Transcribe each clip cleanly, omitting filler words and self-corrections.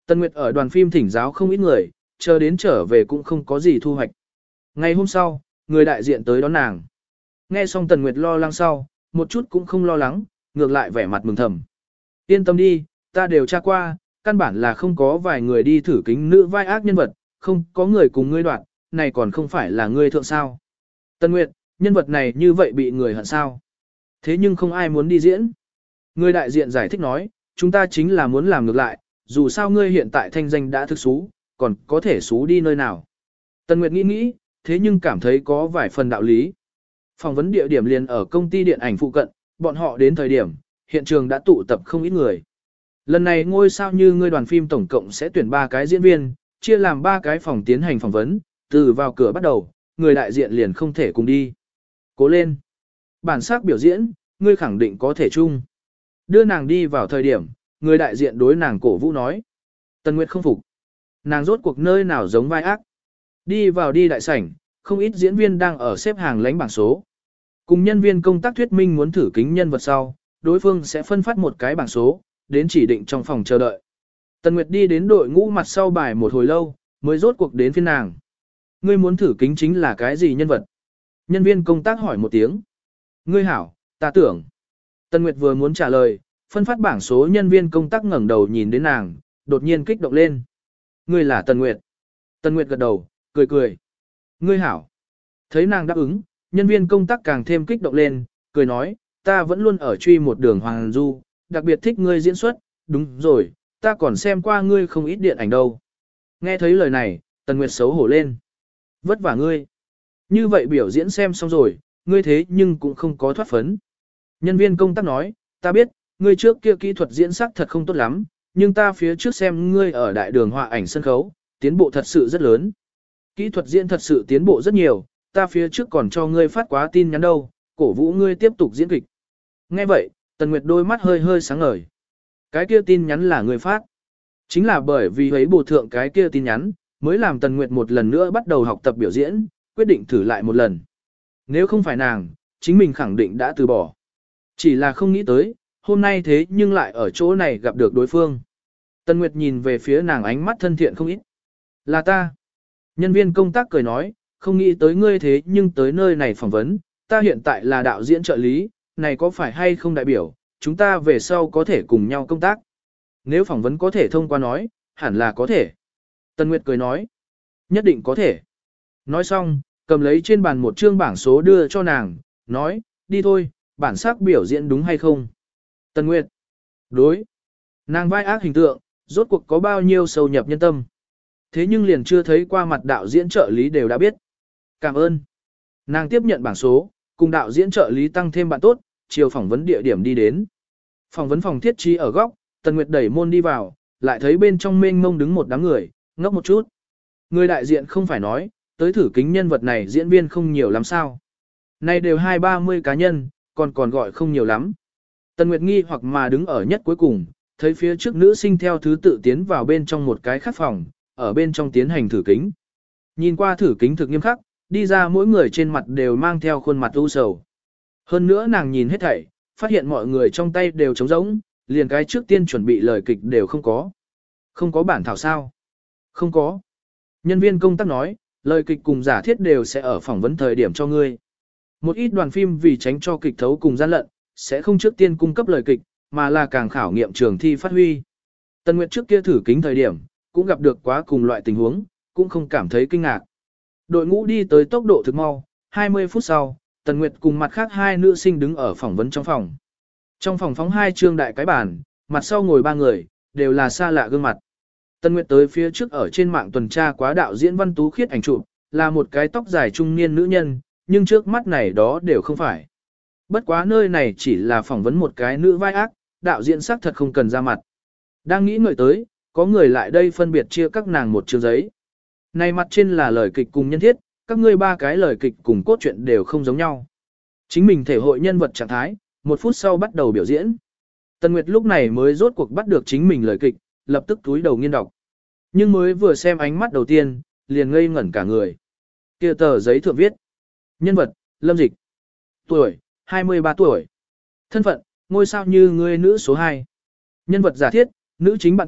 Tần Nguyệt ở đoàn phim thỉnh giáo không ít người, chờ đến trở về cũng không có gì thu hoạch. Ngày hôm sau, người đại diện tới đón nàng. Nghe xong Tần Nguyệt lo lắng sau, một chút cũng không lo lắng, ngược lại vẻ mặt mừng thầm. Yên tâm đi, ta đều tra qua, căn bản là không có vài người đi thử kính nữ vai ác nhân vật, không có người cùng ngươi đoạn, này còn không phải là ngươi thượng sao. Tần Nguyệt, nhân vật này như vậy bị người hận sao? Thế nhưng không ai muốn đi diễn. Người đại diện giải thích nói, chúng ta chính là muốn làm ngược lại, dù sao ngươi hiện tại thanh danh đã thực xú, còn có thể xú đi nơi nào. Tần Nguyệt nghĩ, thế nhưng cảm thấy có vài phần đạo lý. Phỏng vấn địa điểm liền ở công ty điện ảnh phụ cận, bọn họ đến thời điểm, hiện trường đã tụ tập không ít người. Lần này ngôi sao như ngươi đoàn phim tổng cộng sẽ tuyển 3 cái diễn viên, chia làm 3 cái phòng tiến hành phỏng vấn, từ vào cửa bắt đầu, người đại diện liền không thể cùng đi. Cố lên. Bản sắc biểu diễn, ngươi khẳng định có thể chung. Đưa nàng đi vào thời điểm, người đại diện đối nàng cổ vũ nói. Tần Nguyệt không phục. Nàng rốt cuộc nơi nào giống vai ác. Đi vào đi đại sảnh, không ít diễn viên đang ở xếp hàng lãnh bảng số. Cùng nhân viên công tác thuyết minh muốn thử kính nhân vật sau, đối phương sẽ phân phát một cái bảng số, đến chỉ định trong phòng chờ đợi. Tần Nguyệt đi đến đội ngũ mặt sau bài một hồi lâu, mới rốt cuộc đến phiên nàng. Ngươi muốn thử kính chính là cái gì nhân vật? Nhân viên công tác hỏi một tiếng. Ngươi hảo, ta tưởng. Tần Nguyệt vừa muốn trả lời, phân phát bảng số nhân viên công tác ngẩng đầu nhìn đến nàng, đột nhiên kích động lên. Ngươi là Tần Nguyệt. Tần Nguyệt gật đầu, cười cười. Ngươi hảo. Thấy nàng đáp ứng, nhân viên công tác càng thêm kích động lên, cười nói, ta vẫn luôn ở truy một đường Hoàng Du, đặc biệt thích ngươi diễn xuất, đúng rồi, ta còn xem qua ngươi không ít điện ảnh đâu. Nghe thấy lời này, Tần Nguyệt xấu hổ lên. Vất vả ngươi. Như vậy biểu diễn xem xong rồi, ngươi thế nhưng cũng không có thoát phấn. Nhân viên công tác nói, ta biết, ngươi trước kia kỹ thuật diễn sắc thật không tốt lắm, nhưng ta phía trước xem ngươi ở đại đường họa ảnh sân khấu, tiến bộ thật sự rất lớn. Kỹ thuật diễn thật sự tiến bộ rất nhiều, ta phía trước còn cho ngươi phát quá tin nhắn đâu, cổ vũ ngươi tiếp tục diễn kịch. Nghe vậy, Tần Nguyệt đôi mắt hơi hơi sáng ngời. Cái kia tin nhắn là ngươi phát. Chính là bởi vì ấy bổ thượng cái kia tin nhắn, mới làm Tần Nguyệt một lần nữa bắt đầu học tập biểu diễn, quyết định thử lại một lần. Nếu không phải nàng, chính mình khẳng định đã từ bỏ. Chỉ là không nghĩ tới, hôm nay thế nhưng lại ở chỗ này gặp được đối phương. Tần Nguyệt nhìn về phía nàng ánh mắt thân thiện không ít. Là ta. Nhân viên công tác cười nói, không nghĩ tới ngươi thế nhưng tới nơi này phỏng vấn, ta hiện tại là đạo diễn trợ lý, này có phải hay không đại biểu, chúng ta về sau có thể cùng nhau công tác. Nếu phỏng vấn có thể thông qua nói, hẳn là có thể. Tần Nguyệt cười nói, nhất định có thể. Nói xong, cầm lấy trên bàn một chương bảng số đưa cho nàng, nói, đi thôi, bản sắc biểu diễn đúng hay không? Tần Nguyệt, đối. Nàng vai ác hình tượng, rốt cuộc có bao nhiêu sâu nhập nhân tâm. Thế nhưng liền chưa thấy qua mặt đạo diễn trợ lý đều đã biết. Cảm ơn. Nàng tiếp nhận bảng số, cùng đạo diễn trợ lý tăng thêm bạn tốt, chiều phỏng vấn địa điểm đi đến. Phỏng vấn phòng thiết trí ở góc, Tần Nguyệt đẩy môn đi vào, lại thấy bên trong mênh mông đứng một đám người, ngốc một chút. Người đại diện không phải nói, tới thử kính nhân vật này diễn viên không nhiều lắm sao. Này đều 20-30 cá nhân, còn gọi không nhiều lắm. Tần Nguyệt nghi hoặc mà đứng ở nhất cuối cùng, thấy phía trước nữ sinh theo thứ tự tiến vào bên trong một cái khác phòng, ở bên trong tiến hành thử kính. Nhìn qua thử kính thực nghiêm khắc, đi ra mỗi người trên mặt đều mang theo khuôn mặt u sầu. Hơn nữa nàng nhìn hết thảy, phát hiện mọi người trong tay đều trống rỗng, liền cái trước tiên chuẩn bị lời kịch đều không có. Không có bản thảo sao? Không có. Nhân viên công tác nói, lời kịch cùng giả thiết đều sẽ ở phỏng vấn thời điểm cho ngươi. Một ít đoàn phim vì tránh cho kịch thấu cùng gian lận, sẽ không trước tiên cung cấp lời kịch, mà là càng khảo nghiệm trường thi phát huy. Tần Nguyệt trước kia thử kính thời điểm, cũng gặp được quá cùng loại tình huống, cũng không cảm thấy kinh ngạc. Đội ngũ đi tới tốc độ thực mau, 20 phút sau, Tần Nguyệt cùng mặt khác 2 nữ sinh đứng ở phỏng vấn trong phòng. Trong phòng phóng 2 trương đại cái bàn, mặt sau ngồi 3 người, đều là xa lạ gương mặt. Tần Nguyệt tới phía trước ở trên mạng tuần tra quá đạo diễn Văn Tú Khiết ảnh chụp, là một cái tóc dài trung niên nữ nhân, nhưng trước mắt này đó đều không phải. Bất quá nơi này chỉ là phỏng vấn một cái nữ vai ác, đạo diễn xác thật không cần ra mặt. Đang nghĩ ngợi tới, có người lại đây phân biệt chia các nàng một chương giấy. Này mặt trên là lời kịch cùng nhân thiết, các ngươi 3 cái lời kịch cùng cốt truyện đều không giống nhau. Chính mình thể hội nhân vật trạng thái, 1 phút sau bắt đầu biểu diễn. Tần Nguyệt lúc này mới rốt cuộc bắt được chính mình lời kịch, lập tức túi đầu nghiên đọc. Nhưng mới vừa xem ánh mắt đầu tiên, liền ngây ngẩn cả người. Kia tờ giấy thượng viết. Nhân vật, Lâm Dịch. Tuổi, 23 tuổi. Thân phận, ngôi sao như người nữ số 2. Nhân vật giả thiết, nữ chính bạn tốt,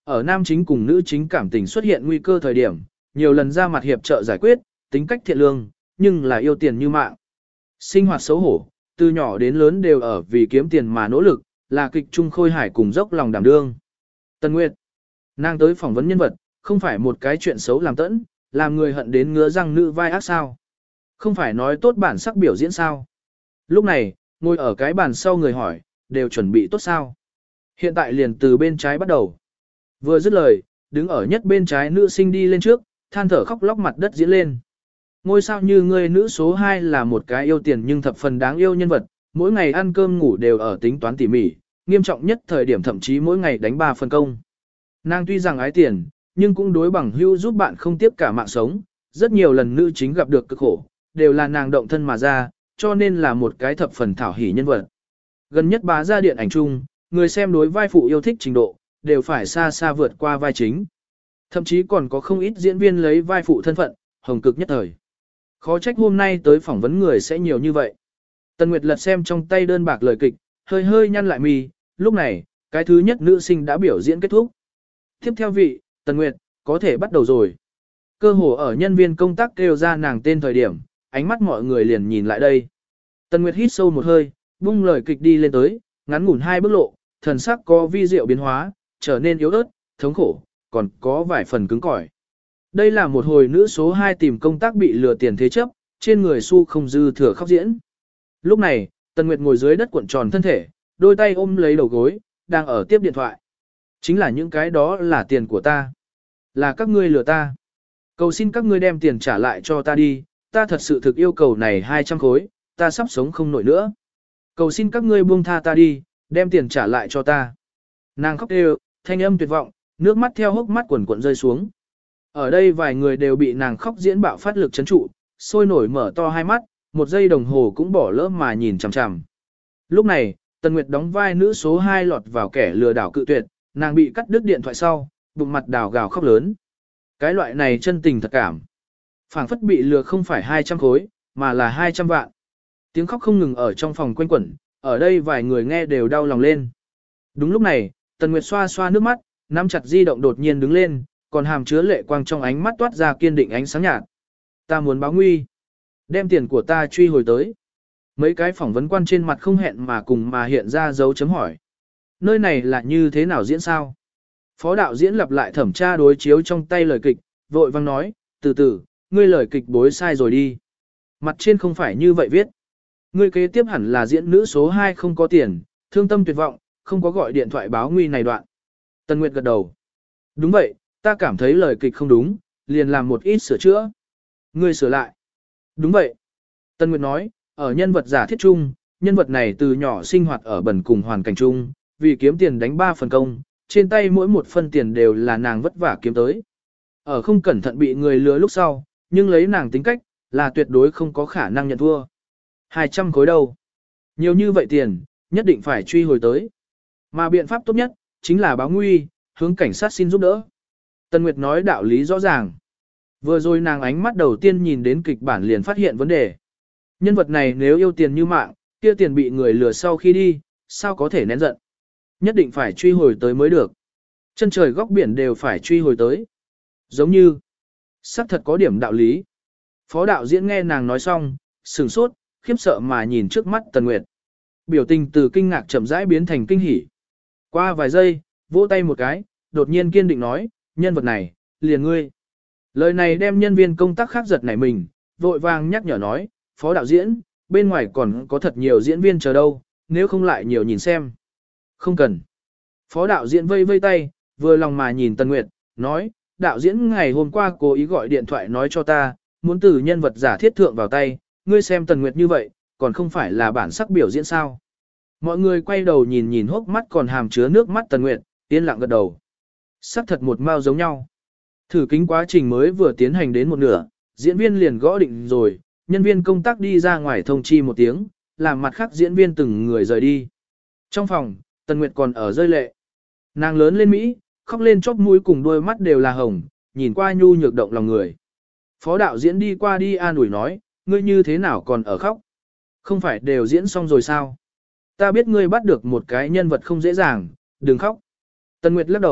Ở nam chính cùng nữ chính cảm tình xuất hiện nguy cơ thời điểm, nhiều lần ra mặt hiệp trợ giải quyết, tính cách thiện lương, nhưng là yêu tiền như mạng. Sinh hoạt xấu hổ, từ nhỏ đến lớn đều ở vì kiếm tiền mà nỗ lực, là kịch trung khôi hải cùng dốc lòng đảm đương. Tần Nguyệt, nàng tới phỏng vấn nhân vật, không phải một cái chuyện xấu làm tẫn, làm người hận đến ngứa răng nữ vai ác sao. Không phải nói tốt bản sắc biểu diễn sao. Lúc này, ngồi ở cái bàn sau người hỏi, đều chuẩn bị tốt sao. Hiện tại liền từ bên trái bắt đầu. Vừa dứt lời, đứng ở nhất bên trái nữ sinh đi lên trước, than thở khóc lóc mặt đất diễn lên. Ngôi sao như ngươi nữ số 2 là một cái yêu tiền nhưng thập phần đáng yêu nhân vật, mỗi ngày ăn cơm ngủ đều ở tính toán tỉ mỉ, nghiêm trọng nhất thời điểm thậm chí mỗi ngày đánh 3 phần công. Nàng tuy rằng ái tiền, nhưng cũng đối bằng hữu giúp bạn không tiếp cả mạng sống, rất nhiều lần nữ chính gặp được cực khổ, đều là nàng động thân mà ra, cho nên là một cái thập phần thảo hỉ nhân vật. Gần nhất bá ra điện ảnh chung, người xem đối vai phụ yêu thích trình độ, đều phải xa xa vượt qua vai chính. Thậm chí còn có không ít diễn viên lấy vai phụ thân phận, hồng cực nhất thời. Khó trách hôm nay tới phỏng vấn người sẽ nhiều như vậy. Tần Nguyệt lật xem trong tay đơn bạc lời kịch, hơi hơi nhăn lại mi, lúc này, cái thứ nhất nữ sinh đã biểu diễn kết thúc. Tiếp theo vị, Tần Nguyệt, có thể bắt đầu rồi. Cơ hồ ở nhân viên công tác kêu ra nàng tên thời điểm, ánh mắt mọi người liền nhìn lại đây. Tần Nguyệt hít sâu một hơi, bung lời kịch đi lên tới, ngắn ngủn 2 bước lộ, thần sắc có vi diệu biến hóa, trở nên yếu ớt, thống khổ, còn có vài phần cứng cỏi. Đây là một hồi nữ số 2 tìm công tác bị lừa tiền thế chấp, trên người su không dư thừa khóc diễn. Lúc này, Tần Nguyệt ngồi dưới đất cuộn tròn thân thể, đôi tay ôm lấy đầu gối, đang ở tiếp điện thoại. Chính là những cái đó là tiền của ta. Là các ngươi lừa ta. Cầu xin các ngươi đem tiền trả lại cho ta đi, ta thật sự thực yêu cầu này 200 khối, ta sắp sống không nổi nữa. Cầu xin các ngươi buông tha ta đi, đem tiền trả lại cho ta. Nàng khóc đều, thanh âm tuyệt vọng, nước mắt theo hốc mắt quần cuộn rơi xuống. Ở đây vài người đều bị nàng khóc diễn bạo phát lực chấn trụ, sôi nổi mở to hai mắt, một giây đồng hồ cũng bỏ lỡ mà nhìn chằm chằm. Lúc này, Tần Nguyệt đóng vai nữ số 2 lọt vào kẻ lừa đảo cự tuyệt, nàng bị cắt đứt điện thoại sau, bụng mặt đào gào khóc lớn. Cái loại này chân tình thật cảm. Phảng phất bị lừa không phải 200 khối, mà là 200 vạn. Tiếng khóc không ngừng ở trong phòng quanh quẩn, ở đây vài người nghe đều đau lòng lên. Đúng lúc này, Tần Nguyệt xoa xoa nước mắt, nắm chặt di động đột nhiên đứng lên, còn hàm chứa lệ quang trong ánh mắt toát ra kiên định ánh sáng nhạt. Ta muốn báo nguy. Đem tiền của ta truy hồi tới. Mấy cái phỏng vấn quan trên mặt không hẹn mà cùng mà hiện ra dấu chấm hỏi. Nơi này là như thế nào diễn sao? Phó đạo diễn lặp lại thẩm tra đối chiếu trong tay lời kịch, vội vang nói, từ từ, ngươi lời kịch bối sai rồi đi. Mặt trên không phải như vậy viết. Ngươi kế tiếp hẳn là diễn nữ số 2 không có tiền, thương tâm tuyệt vọng, không có gọi điện thoại báo nguy này đoạn. Tần Nguyệt gật đầu. Đúng vậy, ta cảm thấy lời kịch không đúng, liền làm một ít sửa chữa. Ngươi sửa lại. Đúng vậy. Tần Nguyệt nói, ở nhân vật giả thiết chung, nhân vật này từ nhỏ sinh hoạt ở bẩn cùng hoàn cảnh chung, vì kiếm tiền đánh 3 phần công, trên tay mỗi một phân tiền đều là nàng vất vả kiếm tới. Ở không cẩn thận bị người lừa lúc sau, nhưng lấy nàng tính cách, là tuyệt đối không có khả năng nhận thua. 200 khối đâu. Nhiều như vậy tiền, nhất định phải truy hồi tới. Mà biện pháp tốt nhất, chính là báo nguy, hướng cảnh sát xin giúp đỡ. Tần Nguyệt nói đạo lý rõ ràng. Vừa rồi nàng ánh mắt đầu tiên nhìn đến kịch bản liền phát hiện vấn đề. Nhân vật này nếu yêu tiền như mạng, kia tiền bị người lừa sau khi đi, sao có thể nén giận. Nhất định phải truy hồi tới mới được. Chân trời góc biển đều phải truy hồi tới. Giống như, xác thật có điểm đạo lý. Phó đạo diễn nghe nàng nói xong, sửng sốt, khiếp sợ mà nhìn trước mắt Tần Nguyệt. Biểu tình từ kinh ngạc chậm rãi biến thành kinh hỉ. Qua vài giây, vỗ tay một cái, đột nhiên kiên định nói, nhân vật này, liền ngươi. Lời này đem nhân viên công tác khác giật nảy mình, vội vàng nhắc nhở nói, phó đạo diễn, bên ngoài còn có thật nhiều diễn viên chờ đâu, nếu không lại nhiều nhìn xem. Không cần. Phó đạo diễn vây vây tay, vừa lòng mà nhìn Tần Nguyệt, nói, đạo diễn ngày hôm qua cố ý gọi điện thoại nói cho ta, muốn từ nhân vật giả thiết thượng vào tay, ngươi xem Tần Nguyệt như vậy, còn không phải là bản sắc biểu diễn sao. Mọi người quay đầu nhìn nhìn hốc mắt còn hàm chứa nước mắt Tần Nguyệt, yên lặng gật đầu. Sắc thật một mao giống nhau. Thử kính quá trình mới vừa tiến hành đến một nửa, diễn viên liền gõ định rồi, nhân viên công tác đi ra ngoài thông chi một tiếng, làm mặt khác diễn viên từng người rời đi. Trong phòng, Tần Nguyệt còn ở rơi lệ. Nàng lớn lên Mỹ, khóc lên chóp mũi cùng đôi mắt đều là hồng, nhìn qua nhu nhược động lòng người. Phó đạo diễn đi qua đi an ủi nói, ngươi như thế nào còn ở khóc? Không phải đều diễn xong rồi sao? Ta biết ngươi bắt được một cái nhân vật không dễ dàng, đừng khóc. Tần Nguyệt lắc đầu,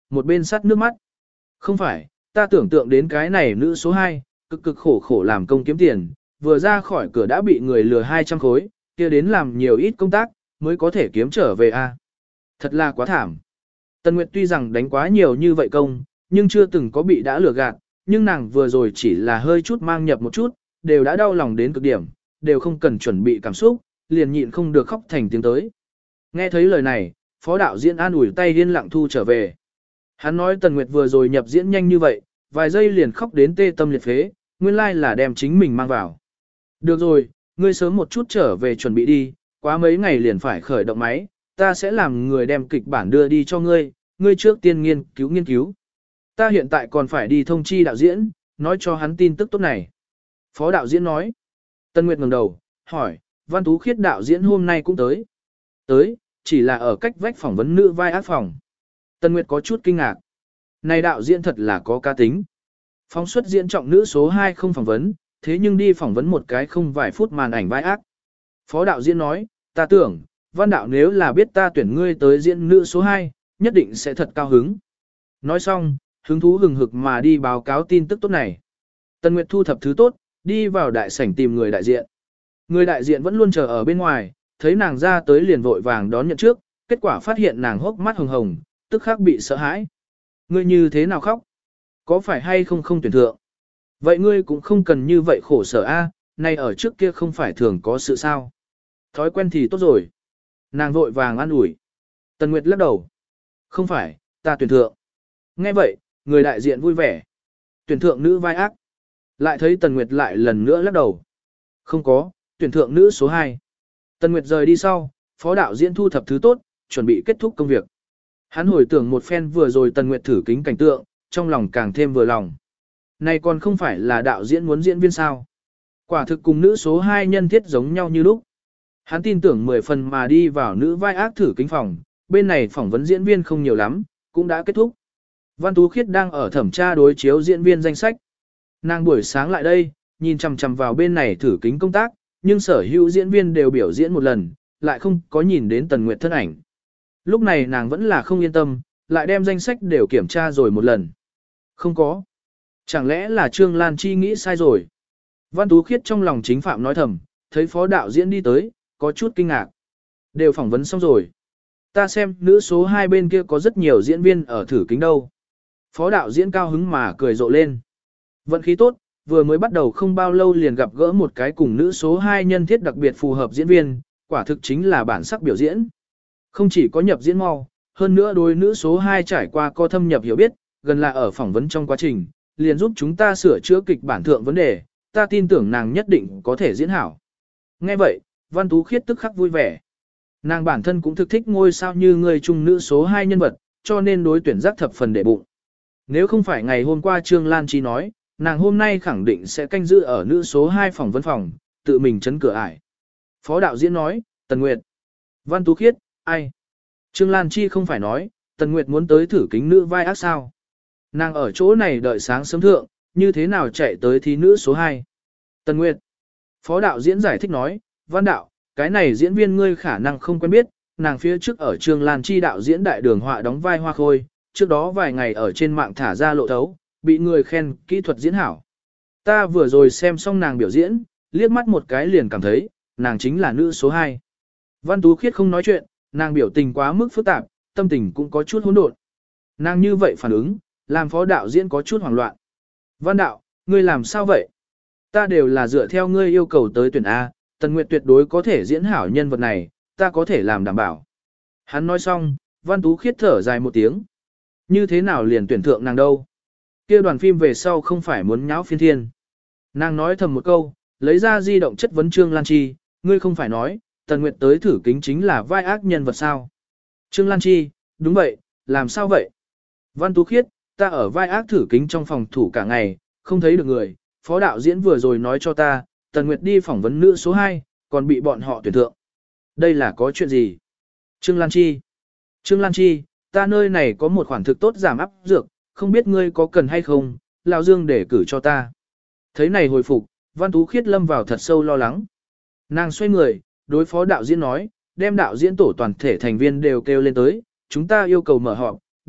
một bên sắt nước mắt. Không phải, ta tưởng tượng đến cái này nữ số 2, cực cực khổ khổ làm công kiếm tiền, vừa ra khỏi cửa đã bị người lừa 200 khối, kia đến làm nhiều ít công tác, mới có thể kiếm trở về a. Thật là quá thảm. Tần Nguyệt tuy rằng đánh quá nhiều như vậy công, nhưng chưa từng có bị đã lừa gạt, nhưng nàng vừa rồi chỉ là hơi chút mang nhập một chút, đều đã đau lòng đến cực điểm, đều không cần chuẩn bị cảm xúc, liền nhịn không được khóc thành tiếng tới. Nghe thấy lời này, phó đạo diễn an ủi tay điên lặng thu trở về. Hắn nói Tần Nguyệt vừa rồi nhập diễn nhanh như vậy, vài giây liền khóc đến tê tâm liệt phế, nguyên lai là đem chính mình mang vào. Được rồi, ngươi sớm một chút trở về chuẩn bị đi, quá mấy ngày liền phải khởi động máy, ta sẽ làm người đem kịch bản đưa đi cho ngươi, ngươi trước tiên nghiên cứu. Ta hiện tại còn phải đi thông chi đạo diễn, nói cho hắn tin tức tốt này. Phó đạo diễn nói. Tân Nguyệt ngẩng đầu, hỏi, Văn Tú Khiết đạo diễn hôm nay cũng tới. Tới, chỉ là ở cách vách phỏng vấn nữ vai ác phòng. Tân Nguyệt có chút kinh ngạc. Này đạo diễn thật là có cá tính. Phóng xuất diễn trọng nữ số 2 không phỏng vấn, thế nhưng đi phỏng vấn một cái không vài phút màn ảnh vai ác. Phó đạo diễn nói, ta tưởng, Văn đạo nếu là biết ta tuyển ngươi tới diễn nữ số 2, nhất định sẽ thật cao hứng. Nói xong, hứng thú hừng hực mà đi báo cáo tin tức tốt này. Tân Nguyệt thu thập thứ tốt, đi vào đại sảnh tìm người đại diện. Người đại diện vẫn luôn chờ ở bên ngoài, thấy nàng ra tới liền vội vàng đón nhận trước, kết quả phát hiện nàng hốc mắt hồng hồng, tức khắc bị sợ hãi. Ngươi như thế nào khóc? Có phải hay không tuyển thượng? Vậy ngươi cũng không cần như vậy khổ sở a, nay ở trước kia không phải thường có sự sao? Thói quen thì tốt rồi. Nàng vội vàng an ủi. Tần Nguyệt lắc đầu. Không phải, ta tuyển thượng. Nghe vậy, người đại diện vui vẻ. Tuyển thượng nữ vai ác. Lại thấy Tần Nguyệt lại lần nữa lắc đầu. Không có, tuyển thượng nữ số 2. Tần Nguyệt rời đi sau, phó đạo diễn thu thập thứ tốt, chuẩn bị kết thúc công việc. Hắn hồi tưởng một phen vừa rồi Tần Nguyệt thử kính cảnh tượng, trong lòng càng thêm vừa lòng. Này còn không phải là đạo diễn muốn diễn viên sao. Quả thực cùng nữ số 2 nhân thiết giống nhau như lúc. Hắn tin tưởng 10 phần mà đi vào nữ vai ác thử kính phòng, bên này phỏng vấn diễn viên không nhiều lắm, cũng đã kết thúc. Văn Tú Khiết đang ở thẩm tra đối chiếu diễn viên danh sách. Nàng buổi sáng lại đây, nhìn chằm chằm vào bên này thử kính công tác, nhưng sở hữu diễn viên đều biểu diễn một lần, lại không có nhìn đến Tần Nguyệt thân ảnh. Lúc này nàng vẫn là không yên tâm, lại đem danh sách đều kiểm tra rồi một lần. Không có. Chẳng lẽ là Trương Lan Chi nghĩ sai rồi? Văn Tú Khiết trong lòng chính phạm nói thầm, thấy phó đạo diễn đi tới, có chút kinh ngạc. Đều phỏng vấn xong rồi. Ta xem nữ số 2 bên kia có rất nhiều diễn viên ở thử kính đâu. Phó đạo diễn cao hứng mà cười rộ lên. Vận khí tốt, vừa mới bắt đầu không bao lâu liền gặp gỡ một cái cùng nữ số 2 nhân thiết đặc biệt phù hợp diễn viên, quả thực chính là bản sắc biểu diễn. Không chỉ có nhập diễn mau, hơn nữa đối nữ số 2 trải qua co thâm nhập hiểu biết, gần là ở phỏng vấn trong quá trình, liền giúp chúng ta sửa chữa kịch bản thượng vấn đề, ta tin tưởng nàng nhất định có thể diễn hảo. Nghe vậy, Văn Tú Khiết tức khắc vui vẻ. Nàng bản thân cũng thực thích ngôi sao như người trung nữ số 2 nhân vật, cho nên đối tuyển giác thập phần để bụng. Nếu không phải ngày hôm qua Trương Lan Chi nói, nàng hôm nay khẳng định sẽ canh giữ ở nữ số 2 phỏng vấn phòng, tự mình chấn cửa ải. Phó đạo diễn nói, Tần Nguyệt. Văn Tú Khiết, ai? Trương Lan Chi không phải nói, Tần Nguyệt muốn tới thử kính nữ vai ác sao? Nàng ở chỗ này đợi sáng sớm thượng, như thế nào chạy tới thí nữ số 2? Tần Nguyệt. Phó đạo diễn giải thích nói, Văn đạo, cái này diễn viên ngươi khả năng không quen biết, nàng phía trước ở Trương Lan Chi đạo diễn đại đường họa đóng vai Hoa Khôi, trước đó vài ngày ở trên mạng thả ra lộ thấu, bị người khen kỹ thuật diễn hảo. Ta vừa rồi xem xong nàng biểu diễn, liếc mắt một cái liền cảm thấy, nàng chính là nữ số 2. Văn Tú Khiết không nói chuyện, nàng biểu tình quá mức phức tạp, tâm tình cũng có chút hỗn độn. Nàng như vậy phản ứng, làm phó đạo diễn có chút hoảng loạn. Văn đạo, ngươi làm sao vậy? Ta đều là dựa theo ngươi yêu cầu tới tuyển A, Tần Nguyệt tuyệt đối có thể diễn hảo nhân vật này, ta có thể làm đảm bảo. Hắn nói xong, Văn Tú Khiết thở dài một tiếng. Như thế nào liền tuyển thượng nàng đâu? Kia đoàn phim về sau không phải muốn nháo phiên thiên. Nàng nói thầm một câu, lấy ra di động chất vấn Trương Lan Chi, ngươi không phải nói, Tần Nguyệt tới thử kính chính là vai ác nhân vật sao? Trương Lan Chi, đúng vậy, làm sao vậy? Văn Tú Khiết, ta ở vai ác thử kính trong phòng thủ cả ngày, không thấy được người, phó đạo diễn vừa rồi nói cho ta, Tần Nguyệt đi phỏng vấn nữ số 2, còn bị bọn họ tuyển thượng. Đây là có chuyện gì? Trương Lan Chi. Trương Lan Chi, ta nơi này có một khoản thực tốt giảm áp dược, không biết ngươi có cần hay không, Lão Dương để cử cho ta. Thấy này hồi phục, Văn Tú Khiết lâm vào thật sâu lo lắng. Nàng xoay người, đối phó đạo diễn nói, đem đạo diễn tổ toàn thể thành viên đều kêu lên tới, chúng ta yêu cầu mở họp,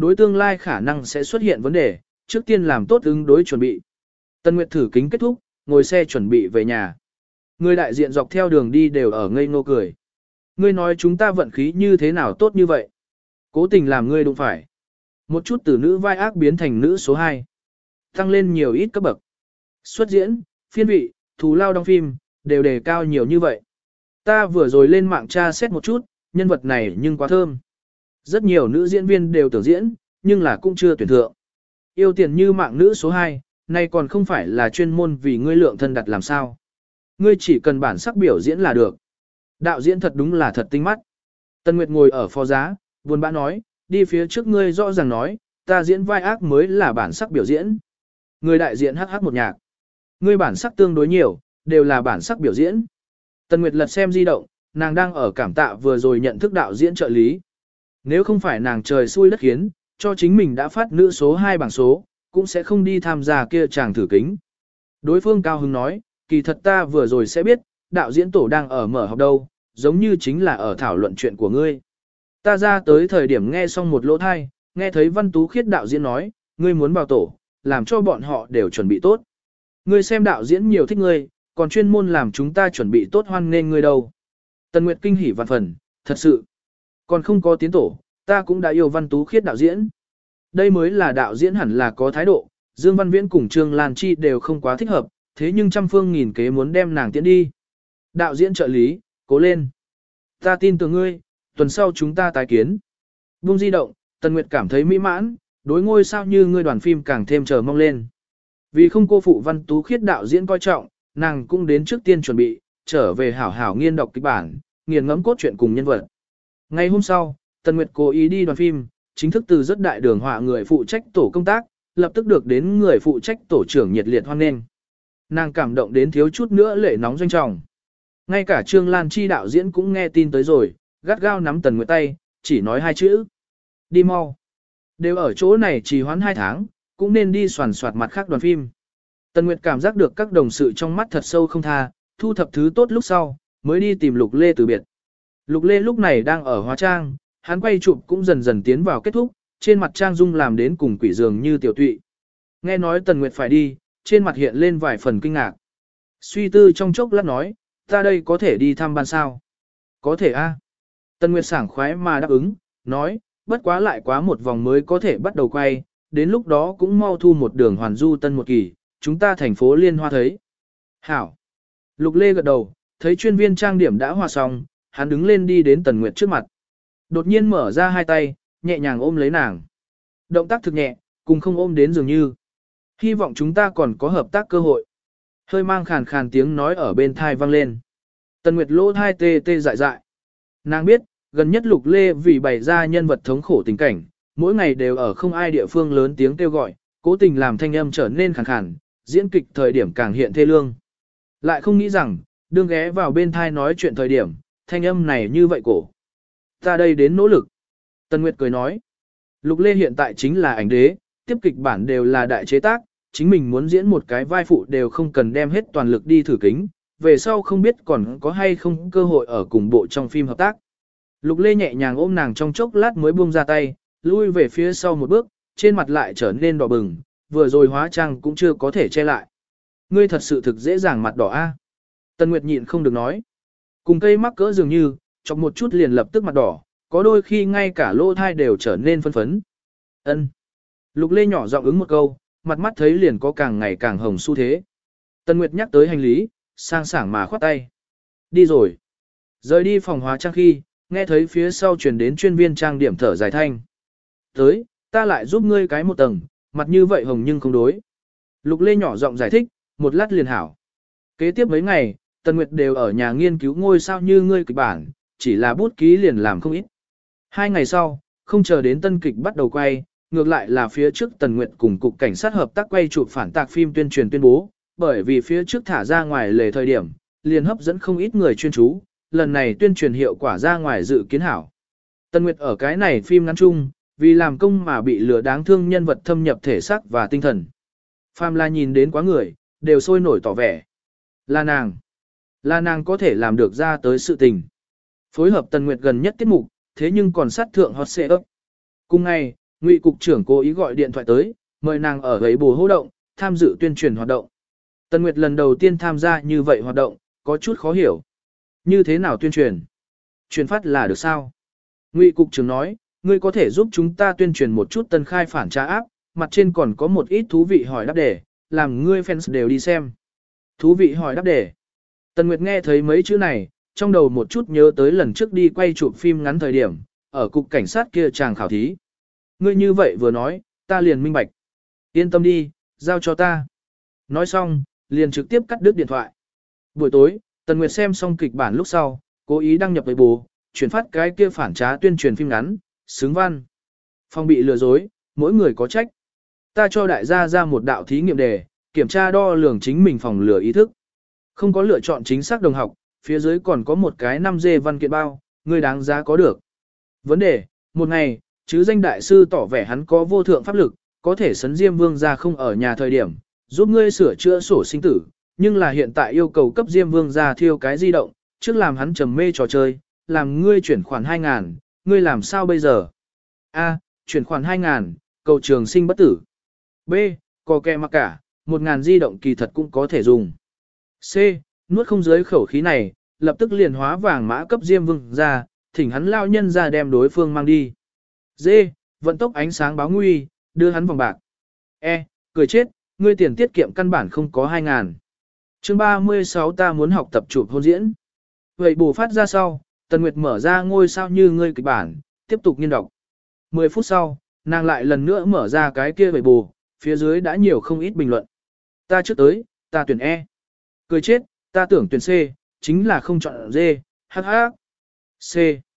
đối tương lai khả năng sẽ xuất hiện vấn đề, trước tiên làm tốt ứng đối chuẩn bị. Tân Nguyệt thử kính kết thúc, ngồi xe chuẩn bị về nhà. Người đại diện dọc theo đường đi đều ở ngây ngô cười. Ngươi nói chúng ta vận khí như thế nào tốt như vậy? Cố tình làm ngươi đụng phải. Một chút từ nữ vai ác biến thành nữ số 2. Tăng lên nhiều ít cấp bậc. Xuất diễn, phiên vị, thù lao đóng phim, đều đề cao nhiều như vậy. Ta vừa rồi lên mạng tra xét một chút, nhân vật này nhưng quá thơm. Rất nhiều nữ diễn viên đều tưởng diễn, nhưng là cũng chưa tuyển thượng. Yêu tiền như mạng nữ số 2, nay còn không phải là chuyên môn vì ngươi lượng thân đặt làm sao. Ngươi chỉ cần bản sắc biểu diễn là được. Đạo diễn thật đúng là thật tinh mắt. Tân Nguyệt ngồi ở phó giá, buồn bã nói, đi phía trước ngươi rõ ràng nói, ta diễn vai ác mới là bản sắc biểu diễn. Người đại diện hắc một nhạc. Ngươi bản sắc tương đối nhiều, đều là bản sắc biểu diễn. Tân Nguyệt lật xem di động, nàng đang ở cảm tạ vừa rồi nhận thức đạo diễn trợ lý. Nếu không phải nàng trời xui đất khiến, cho chính mình đã phát nữ số 2 bảng số, cũng sẽ không đi tham gia kia chàng thử kính. Đối phương cao hứng nói, kỳ thật ta vừa rồi sẽ biết, đạo diễn tổ đang ở mở học đâu, giống như chính là ở thảo luận chuyện của ngươi. Ta ra tới thời điểm nghe xong một lỗ thai, nghe thấy Văn Tú Khiết đạo diễn nói, ngươi muốn vào tổ, làm cho bọn họ đều chuẩn bị tốt. Ngươi xem đạo diễn nhiều thích ngươi, còn chuyên môn làm chúng ta chuẩn bị tốt hoan nghênh ngươi đâu. Tần Nguyệt kinh hỉ vạn phần, thật sự. Còn không có tiến tổ, ta cũng đã yêu Văn Tú Khiết đạo diễn. Đây mới là đạo diễn hẳn là có thái độ, Dương Văn Viễn cùng Trương Lan Chi đều không quá thích hợp, thế nhưng trăm phương nghìn kế muốn đem nàng tiễn đi. Đạo diễn trợ lý, cố lên. Ta tin tưởng ngươi, tuần sau chúng ta tái kiến. Buông di động, Tần Nguyệt cảm thấy mỹ mãn, đối ngôi sao như ngươi đoàn phim càng thêm chờ mong lên. Vì không cô phụ Văn Tú Khiết đạo diễn coi trọng, nàng cũng đến trước tiên chuẩn bị, trở về hảo hảo nghiên đọc kịch bản, nghiền ngẫm cốt truyện cùng nhân vật. Ngày hôm sau, Tần Nguyệt cố ý đi đoàn phim, chính thức từ rất đại đường họa người phụ trách tổ công tác, lập tức được đến người phụ trách tổ trưởng nhiệt liệt hoan nghênh. Nàng cảm động đến thiếu chút nữa lệ nóng doanh trọng. Ngay cả Trương Lan Chi đạo diễn cũng nghe tin tới rồi, gắt gao nắm Tần Nguyệt tay, chỉ nói 2 chữ. Đi mau. Đều ở chỗ này trì hoãn 2 tháng, cũng nên đi soàn soạt mặt khác đoàn phim. Tần Nguyệt cảm giác được các đồng sự trong mắt thật sâu không tha, thu thập thứ tốt lúc sau, mới đi tìm Lục Lê từ biệt. Lục Lê lúc này đang ở hóa trang, hắn quay chụp cũng dần dần tiến vào kết thúc, trên mặt trang dung làm đến cùng quỷ dường như tiểu tụy. Nghe nói Tần Nguyệt phải đi, trên mặt hiện lên vài phần kinh ngạc. Suy tư trong chốc lát nói, ta đây có thể đi thăm ban sao? Có thể a. Tần Nguyệt sảng khoái mà đáp ứng, nói, bất quá lại quá một vòng mới có thể bắt đầu quay, đến lúc đó cũng mau thu một đường hoàn du tân một kỳ, chúng ta thành phố Liên Hoa thấy. Hảo. Lục Lê gật đầu, thấy chuyên viên trang điểm đã hòa xong, hắn đứng lên đi đến Tần Nguyệt trước mặt. Đột nhiên mở ra 2 tay, nhẹ nhàng ôm lấy nàng. Động tác thực nhẹ, cùng không ôm đến dường như. Hy vọng chúng ta còn có hợp tác cơ hội. Hơi mang khàn khàn tiếng nói ở bên thai vang lên. Tần Nguyệt lỗ thai tê tê dại dại. Nàng biết, gần nhất Lục Lê vì bày ra nhân vật thống khổ tình cảnh, mỗi ngày đều ở không ai địa phương lớn tiếng kêu gọi, cố tình làm thanh âm trở nên khàn khàn, diễn kịch thời điểm càng hiện thê lương. Lại không nghĩ rằng, đương ghé vào bên thai nói chuyện thời điểm, thanh âm này như vậy cổ. Ta đây đến nỗ lực. Tần Nguyệt cười nói. Lục Lê hiện tại chính là ảnh đế, tiếp kịch bản đều là đại chế tác, chính mình muốn diễn một cái vai phụ đều không cần đem hết toàn lực đi thử kính, về sau không biết còn có hay không cơ hội ở cùng bộ trong phim hợp tác. Lục Lê nhẹ nhàng ôm nàng trong chốc lát mới buông ra tay, lui về phía sau một bước, trên mặt lại trở nên đỏ bừng, vừa rồi hóa trang cũng chưa có thể che lại. Ngươi thật sự thực dễ dàng mặt đỏ a. Tần Nguyệt nhịn không được nói. Cùng cây mắc cỡ dường như, chọc một chút liền lập tức mặt đỏ, có đôi khi ngay cả lỗ thai đều trở nên phân phấn. Ân. Lục Lê nhỏ giọng ứng một câu, mặt mắt thấy liền có càng ngày càng hồng xu thế. Tần Nguyệt nhắc tới hành lý, sang sảng mà khoát tay. Đi rồi. Rời đi phòng hóa trang khi, nghe thấy phía sau truyền đến chuyên viên trang điểm thở dài thanh. Tới, ta lại giúp ngươi cái một tầng, mặt như vậy hồng nhưng không đối. Lục Lê nhỏ giọng giải thích, một lát liền hảo. Kế tiếp mấy ngày, Tần Nguyệt đều ở nhà nghiên cứu ngôi sao như ngươi kịch bản, chỉ là bút ký liền làm không ít. 2 ngày sau, không chờ đến tân kịch bắt đầu quay, ngược lại là phía trước Tần Nguyệt cùng cục cảnh sát hợp tác quay chụp phản tạc phim tuyên truyền tuyên bố, bởi vì phía trước thả ra ngoài lề thời điểm, liền hấp dẫn không ít người chuyên chú, lần này tuyên truyền hiệu quả ra ngoài dự kiến hảo. Tần Nguyệt ở cái này phim ngắn chung, vì làm công mà bị lừa đáng thương nhân vật thâm nhập thể xác và tinh thần. Phàm là nhìn đến quá người, đều sôi nổi tỏ vẻ. Là nàng có thể làm được ra tới sự tình. Phối hợp Tần Nguyệt gần nhất tiết mục, thế nhưng còn sát thượng hot xệ ấp. Cùng ngày, Ngụy cục trưởng cố ý gọi điện thoại tới, mời nàng ở ấy bù hô động, tham dự tuyên truyền hoạt động. Tần Nguyệt lần đầu tiên tham gia như vậy hoạt động, có chút khó hiểu. Như thế nào tuyên truyền? Truyền phát là được sao? Ngụy cục trưởng nói, ngươi có thể giúp chúng ta tuyên truyền một chút tân khai phản trá áp, mặt trên còn có một ít thú vị hỏi đáp đề, làm ngươi fans đều đi xem. Thú vị hỏi đáp đề. Tần Nguyệt nghe thấy mấy chữ này, trong đầu một chút nhớ tới lần trước đi quay chụp phim ngắn thời điểm, ở cục cảnh sát kia chàng khảo thí. Ngươi như vậy vừa nói, ta liền minh bạch. Yên tâm đi, giao cho ta. Nói xong, liền trực tiếp cắt đứt điện thoại. Buổi tối, Tần Nguyệt xem xong kịch bản lúc sau, cố ý đăng nhập Weibo, chuyển phát cái kia phản trá tuyên truyền phim ngắn, xứng văn. Phòng bị lừa dối, mỗi người có trách. Ta cho đại gia ra một đạo thí nghiệm đề, kiểm tra đo lường chính mình phòng lừa ý thức. Không có lựa chọn chính xác đồng học, phía dưới còn có một cái 5G văn kiện bao, người đáng giá có được. Vấn đề, một ngày, chứ danh đại sư tỏ vẻ hắn có vô thượng pháp lực, có thể sấn Diêm Vương ra không ở nhà thời điểm, giúp ngươi sửa chữa sổ sinh tử, nhưng là hiện tại yêu cầu cấp Diêm Vương ra thiêu cái di động, trước làm hắn trầm mê trò chơi, làm ngươi chuyển khoản 2.000, ngươi làm sao bây giờ? A. Chuyển khoản 2.000, cầu trường sinh bất tử. B. Có kẹ mặc cả, 1.000 di động kỳ thật cũng có thể dùng. C. Nuốt không dưới khẩu khí này, lập tức liền hóa vàng mã cấp Diêm Vương ra, thỉnh hắn lao nhân ra đem đối phương mang đi. D. Vận tốc ánh sáng báo nguy, đưa hắn vòng bạc. E. Cười chết, ngươi tiền tiết kiệm căn bản không có 2.000. Chương 36 ta muốn học tập chụp hôn diễn. Vậy bù phát ra sau, Tần Nguyệt mở ra ngôi sao như ngươi kịch bản, tiếp tục nghiên đọc. 10 phút sau, nàng lại lần nữa mở ra cái kia vậy bù, phía dưới đã nhiều không ít bình luận. Ta trước tới, ta tuyển E. Cười chết, ta tưởng tuyển C, chính là không chọn D, hắc hắc. C.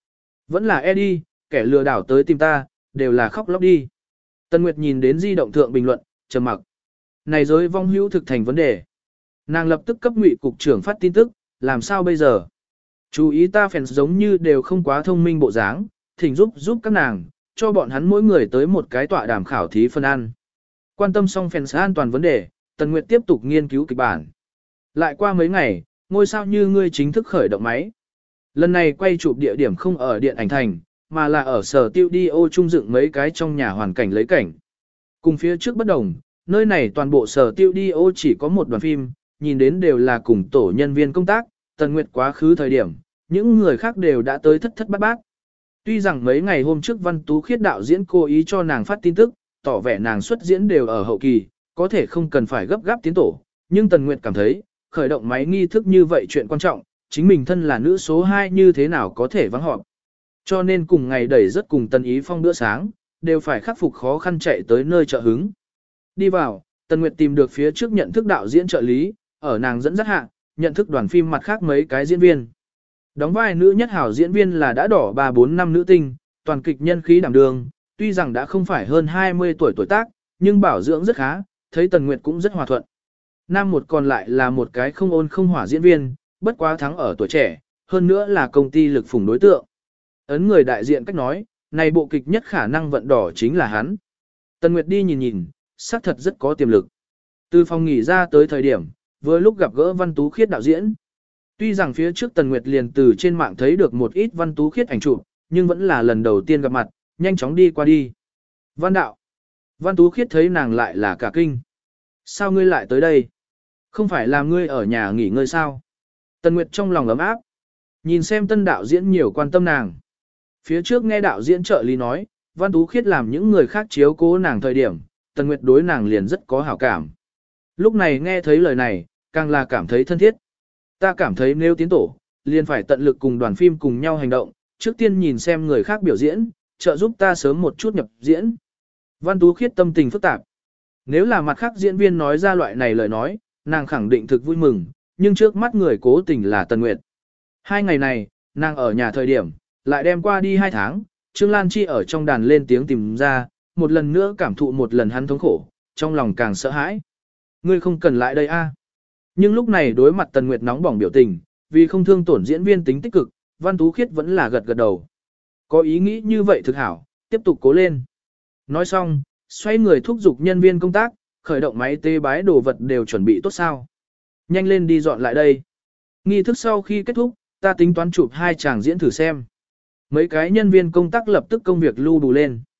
Vẫn là E đi, kẻ lừa đảo tới tìm ta, đều là khóc lóc đi. Tần Nguyệt nhìn đến di động thượng bình luận, trầm mặc. Này giới vong hữu thực thành vấn đề. Nàng lập tức cấp Ngụy cục trưởng phát tin tức, làm sao bây giờ? Chú ý ta fans giống như đều không quá thông minh bộ dáng, thỉnh giúp các nàng, cho bọn hắn mỗi người tới một cái tọa đàm khảo thí phân ăn. Quan tâm xong fans an toàn vấn đề, Tần Nguyệt tiếp tục nghiên cứu kịch bản. Lại qua mấy ngày, ngôi sao như ngươi chính thức khởi động máy. Lần này quay chụp địa điểm không ở điện ảnh thành, mà là ở sở tiêu đi ô trung dựng mấy cái trong nhà hoàn cảnh lấy cảnh. Cùng phía trước bất đồng, nơi này toàn bộ sở tiêu đi ô chỉ có một đoàn phim, nhìn đến đều là cùng tổ nhân viên công tác, Tần Nguyệt quá khứ thời điểm, những người khác đều đã tới thất thất bát bát. Tuy rằng mấy ngày hôm trước Văn Tú Khiết đạo diễn cố ý cho nàng phát tin tức, tỏ vẻ nàng xuất diễn đều ở hậu kỳ, có thể không cần phải gấp gáp tiến tổ, nhưng Tần Nguyệt cảm thấy, khởi động máy nghi thức như vậy chuyện quan trọng, chính mình thân là nữ số 2 như thế nào có thể vắng họp. Cho nên cùng ngày đẩy rất cùng Tần Ý Phong bữa sáng, đều phải khắc phục khó khăn chạy tới nơi chợ hứng. Đi vào, Tần Nguyệt tìm được phía trước nhận thức đạo diễn trợ lý, ở nàng dẫn dắt hạ, nhận thức đoàn phim mặt khác mấy cái diễn viên. Đóng vai nữ nhất hảo diễn viên là đã đỏ 3-4 năm nữ tinh, toàn kịch nhân khí đảm đường, tuy rằng đã không phải hơn 20 tuổi tuổi tác, nhưng bảo dưỡng rất khá, thấy Tần Nguyệt cũng rất hòa thuận. Nam một còn lại là một cái không ôn không hỏa diễn viên, bất quá thắng ở tuổi trẻ, hơn nữa là công ty lực phủng đối tượng. Ấn người đại diện cách nói, này bộ kịch nhất khả năng vận đỏ chính là hắn. Tần Nguyệt đi nhìn, xác thật rất có tiềm lực. Từ phòng nghỉ ra tới thời điểm, vừa lúc gặp gỡ Văn Tú Khiết đạo diễn. Tuy rằng phía trước Tần Nguyệt liền từ trên mạng thấy được một ít Văn Tú Khiết ảnh chụp, nhưng vẫn là lần đầu tiên gặp mặt, nhanh chóng đi qua đi. Văn đạo. Văn Tú Khiết thấy nàng lại là cả kinh. Sao ngươi lại tới đây? Không phải là ngươi ở nhà nghỉ ngơi sao? Tần Nguyệt trong lòng ấm áp. Nhìn xem tân đạo diễn nhiều quan tâm nàng. Phía trước nghe đạo diễn trợ lý nói, Văn Tú Khiết làm những người khác chiếu cố nàng thời điểm, Tần Nguyệt đối nàng liền rất có hảo cảm. Lúc này nghe thấy lời này, càng là cảm thấy thân thiết. Ta cảm thấy nếu tiến tổ, liền phải tận lực cùng đoàn phim cùng nhau hành động, trước tiên nhìn xem người khác biểu diễn, trợ giúp ta sớm một chút nhập diễn. Văn Tú Khiết tâm tình phức tạp. Nếu là mặt khác diễn viên nói ra loại này lời nói, nàng khẳng định thực vui mừng, nhưng trước mắt người cố tình là Tần Nguyệt. 2 ngày này, nàng ở nhà thời điểm, lại đem qua đi 2 tháng, Trương Lan Chi ở trong đàn lên tiếng tìm ra, một lần nữa cảm thụ một lần hắn thống khổ, trong lòng càng sợ hãi. Ngươi không cần lại đây a. Nhưng lúc này đối mặt Tần Nguyệt nóng bỏng biểu tình, vì không thương tổn diễn viên tính tích cực, Văn Tú Khiết vẫn là gật gật đầu. Có ý nghĩ như vậy thực hảo, tiếp tục cố lên. Nói xong, xoay người thúc giục nhân viên công tác, khởi động máy tê bái đồ vật đều chuẩn bị tốt sao. Nhanh lên đi dọn lại đây. Nghi thức sau khi kết thúc, ta tính toán chụp 2 chàng diễn thử xem. Mấy cái nhân viên công tác lập tức công việc lưu đủ lên.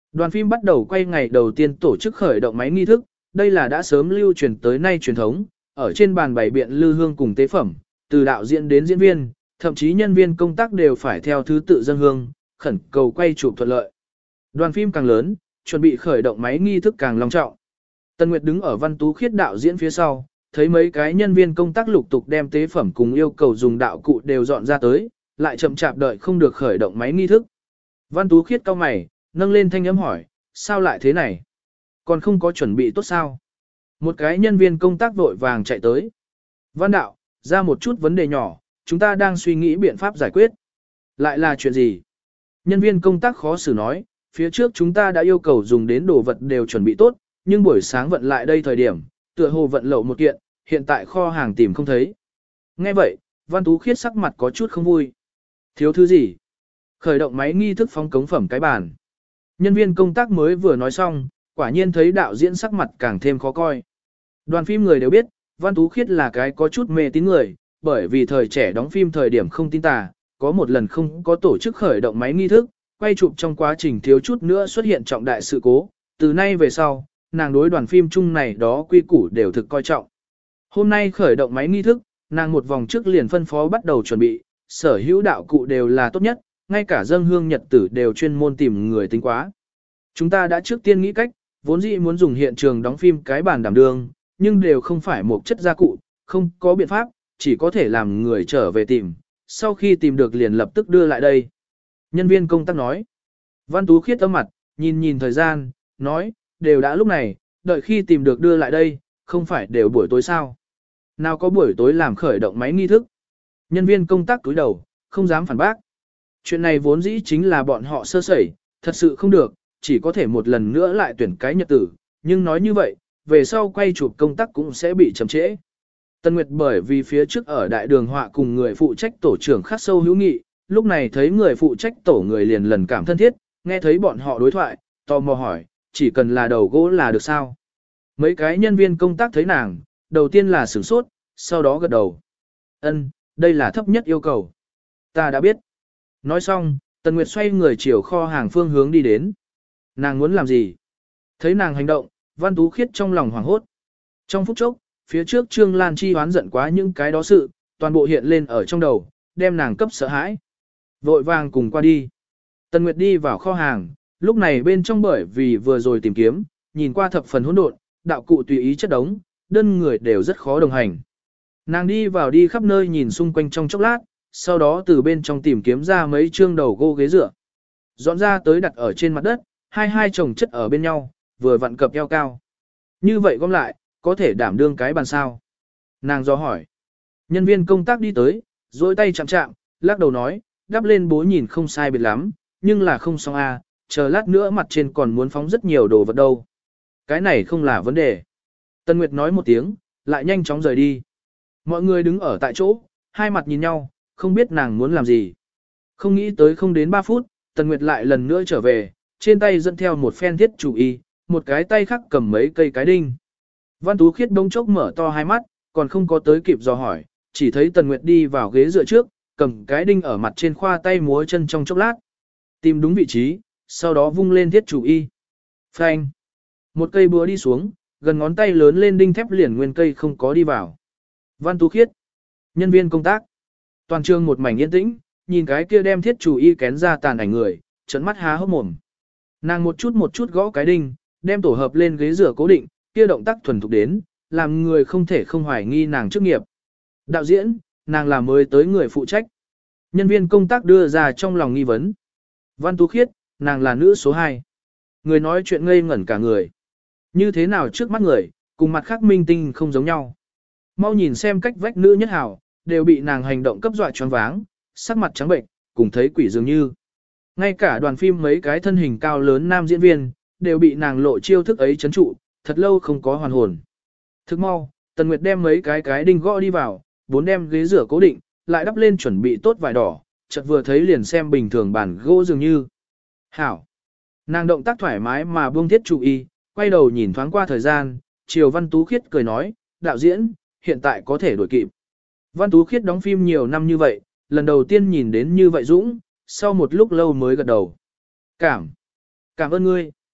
Đoàn phim bắt đầu quay ngày đầu tiên tổ chức khởi động máy nghi thức, đây là đã sớm lưu truyền tới nay truyền thống, ở trên bàn bày biện lư hương cùng tế phẩm, từ đạo diễn đến diễn viên, thậm chí nhân viên công tác đều phải theo thứ tự dân hương, khẩn cầu quay chụp thuận lợi. Đoàn phim càng lớn, chuẩn bị khởi động máy nghi thức càng long trọng. Tân Nguyệt đứng ở Văn Tú Khiết đạo diễn phía sau, thấy mấy cái nhân viên công tác lục tục đem tế phẩm cùng yêu cầu dùng đạo cụ đều dọn ra tới, lại chậm chạp đợi không được khởi động máy nghi thức. Văn Tú Khiết cau mày, nâng lên thanh âm hỏi, sao lại thế này? Còn không có chuẩn bị tốt sao? Một cái nhân viên công tác vội vàng chạy tới. Văn đạo, ra một chút vấn đề nhỏ, chúng ta đang suy nghĩ biện pháp giải quyết. Lại là chuyện gì? Nhân viên công tác khó xử nói, phía trước chúng ta đã yêu cầu dùng đến đồ vật đều chuẩn bị tốt, nhưng buổi sáng vận lại đây thời điểm, tựa hồ vận lậu một kiện, hiện tại kho hàng tìm không thấy. Nghe vậy, Văn Tú Khiết sắc mặt có chút không vui. Thiếu thứ gì? Khởi động máy nghi thức phóng cống phẩm cái bàn. Nhân viên công tác mới vừa nói xong, quả nhiên thấy đạo diễn sắc mặt càng thêm khó coi. Đoàn phim người đều biết, Văn Tú Khiết là cái có chút mê tín người, bởi vì thời trẻ đóng phim thời điểm không tin tà, có một lần không có tổ chức khởi động máy nghi thức, quay chụp trong quá trình thiếu chút nữa xuất hiện trọng đại sự cố, từ nay về sau, nàng đối đoàn phim chung này đó quy củ đều thực coi trọng. Hôm nay khởi động máy nghi thức, nàng một vòng trước liền phân phó bắt đầu chuẩn bị, sở hữu đạo cụ đều là tốt nhất, ngay cả dâng hương nhật tử đều chuyên môn tìm người tính quá. Chúng ta đã trước tiên nghĩ cách, vốn dĩ muốn dùng hiện trường đóng phim cái bàn đảm đương, nhưng đều không phải một chất gia cụ, không có biện pháp, chỉ có thể làm người trở về tìm, sau khi tìm được liền lập tức đưa lại đây. Nhân viên công tác nói. Văn Tú Khiết âm mặt, nhìn nhìn thời gian, nói, đều đã lúc này, đợi khi tìm được đưa lại đây, không phải đều buổi tối sao. Nào có buổi tối làm khởi động máy nghi thức. Nhân viên công tác cúi đầu, không dám phản bác. Chuyện này vốn dĩ chính là bọn họ sơ sẩy, thật sự không được, chỉ có thể một lần nữa lại tuyển cái nhật tử, nhưng nói như vậy, về sau quay chụp công tác cũng sẽ bị chậm trễ. Tân Nguyệt bởi vì phía trước ở đại đường họa cùng người phụ trách tổ trưởng khắc sâu hữu nghị, lúc này thấy người phụ trách tổ người liền lần cảm thân thiết, nghe thấy bọn họ đối thoại, tò mò hỏi, chỉ cần là đầu gỗ là được sao? Mấy cái nhân viên công tác thấy nàng, đầu tiên là sửng sốt, sau đó gật đầu. Ân, đây là thấp nhất yêu cầu. Ta đã biết. Nói xong, Tần Nguyệt xoay người chiều kho hàng phương hướng đi đến. Nàng muốn làm gì? Thấy nàng hành động, Văn Tú Khiết trong lòng hoảng hốt. Trong phút chốc, phía trước Trương Lan Chi hoán giận quá những cái đó sự, toàn bộ hiện lên ở trong đầu, đem nàng cấp sợ hãi. Vội vàng cùng qua đi. Tần Nguyệt đi vào kho hàng, lúc này bên trong bởi vì vừa rồi tìm kiếm, nhìn qua thập phần hỗn độn, đạo cụ tùy ý chất đống, đơn người đều rất khó đồng hành. Nàng đi vào đi khắp nơi nhìn xung quanh trong chốc lát, sau đó từ bên trong tìm kiếm ra mấy trương đầu gỗ ghế dựa. Dọn ra tới đặt ở trên mặt đất, hai chồng chất ở bên nhau, vừa vặn cập eo cao. Như vậy gom lại, có thể đảm đương cái bàn sao. Nàng do hỏi. Nhân viên công tác đi tới, dối tay chạm chạm, lắc đầu nói, đắp lên bố nhìn không sai biệt lắm, nhưng là không xong a, chờ lát nữa mặt trên còn muốn phóng rất nhiều đồ vật đâu. Cái này không là vấn đề. Tân Nguyệt nói một tiếng, lại nhanh chóng rời đi. Mọi người đứng ở tại chỗ, hai mặt nhìn nhau, không biết nàng muốn làm gì. Không nghĩ tới không đến 3 phút, Tần Nguyệt lại lần nữa trở về, trên tay dẫn theo một phen thiết chủ y, một cái tay khác cầm mấy cây cái đinh. Văn Tú Khiết bỗng chốc mở to hai mắt, còn không có tới kịp dò hỏi, chỉ thấy Tần Nguyệt đi vào ghế dựa trước, cầm cái đinh ở mặt trên khoa tay múa chân trong chốc lát. Tìm đúng vị trí, sau đó vung lên thiết chủ y. Phanh. Một cây búa đi xuống, gần ngón tay lớn lên đinh thép liền nguyên cây không có đi vào. Văn Tú Khiết. Nhân viên công tác. Toàn trường một mảnh yên tĩnh, nhìn cái kia đem thiết chủ y kén ra tàn ảnh người, trấn mắt há hốc mồm. Nàng một chút gõ cái đinh, đem tổ hợp lên ghế rửa cố định, kia động tác thuần thục đến, làm người không thể không hoài nghi nàng chức nghiệp. Đạo diễn, nàng là mới tới người phụ trách. Nhân viên công tác đưa ra trong lòng nghi vấn. Văn Tú Khiết, nàng là nữ số 2. Người nói chuyện ngây ngẩn cả người. Như thế nào trước mắt người, cùng mặt khác minh tinh không giống nhau. Mau nhìn xem cách vách nữ nhất hảo, đều bị nàng hành động cấp dọa choáng váng, sắc mặt trắng bệnh, cùng thấy quỷ dường như. Ngay cả đoàn phim mấy cái thân hình cao lớn nam diễn viên, đều bị nàng lộ chiêu thức ấy chấn trụ, thật lâu không có hoàn hồn. Thức mau, Tần Nguyệt đem mấy cái đinh gõ đi vào, 4 đem ghế rửa cố định, lại đắp lên chuẩn bị tốt vải đỏ, chợt vừa thấy liền xem bình thường bản gỗ dường như. Hảo. Nàng động tác thoải mái mà buông thiết chủ y, quay đầu nhìn thoáng qua thời gian, chiều Văn Tú Khiết cười nói, đạo diễn, hiện tại có thể đổi kịp. Văn Tú Khiết đóng phim nhiều năm như vậy, lần đầu tiên nhìn đến như vậy Dũng, sau một lúc lâu mới gật đầu. Cảm ơn ngươi.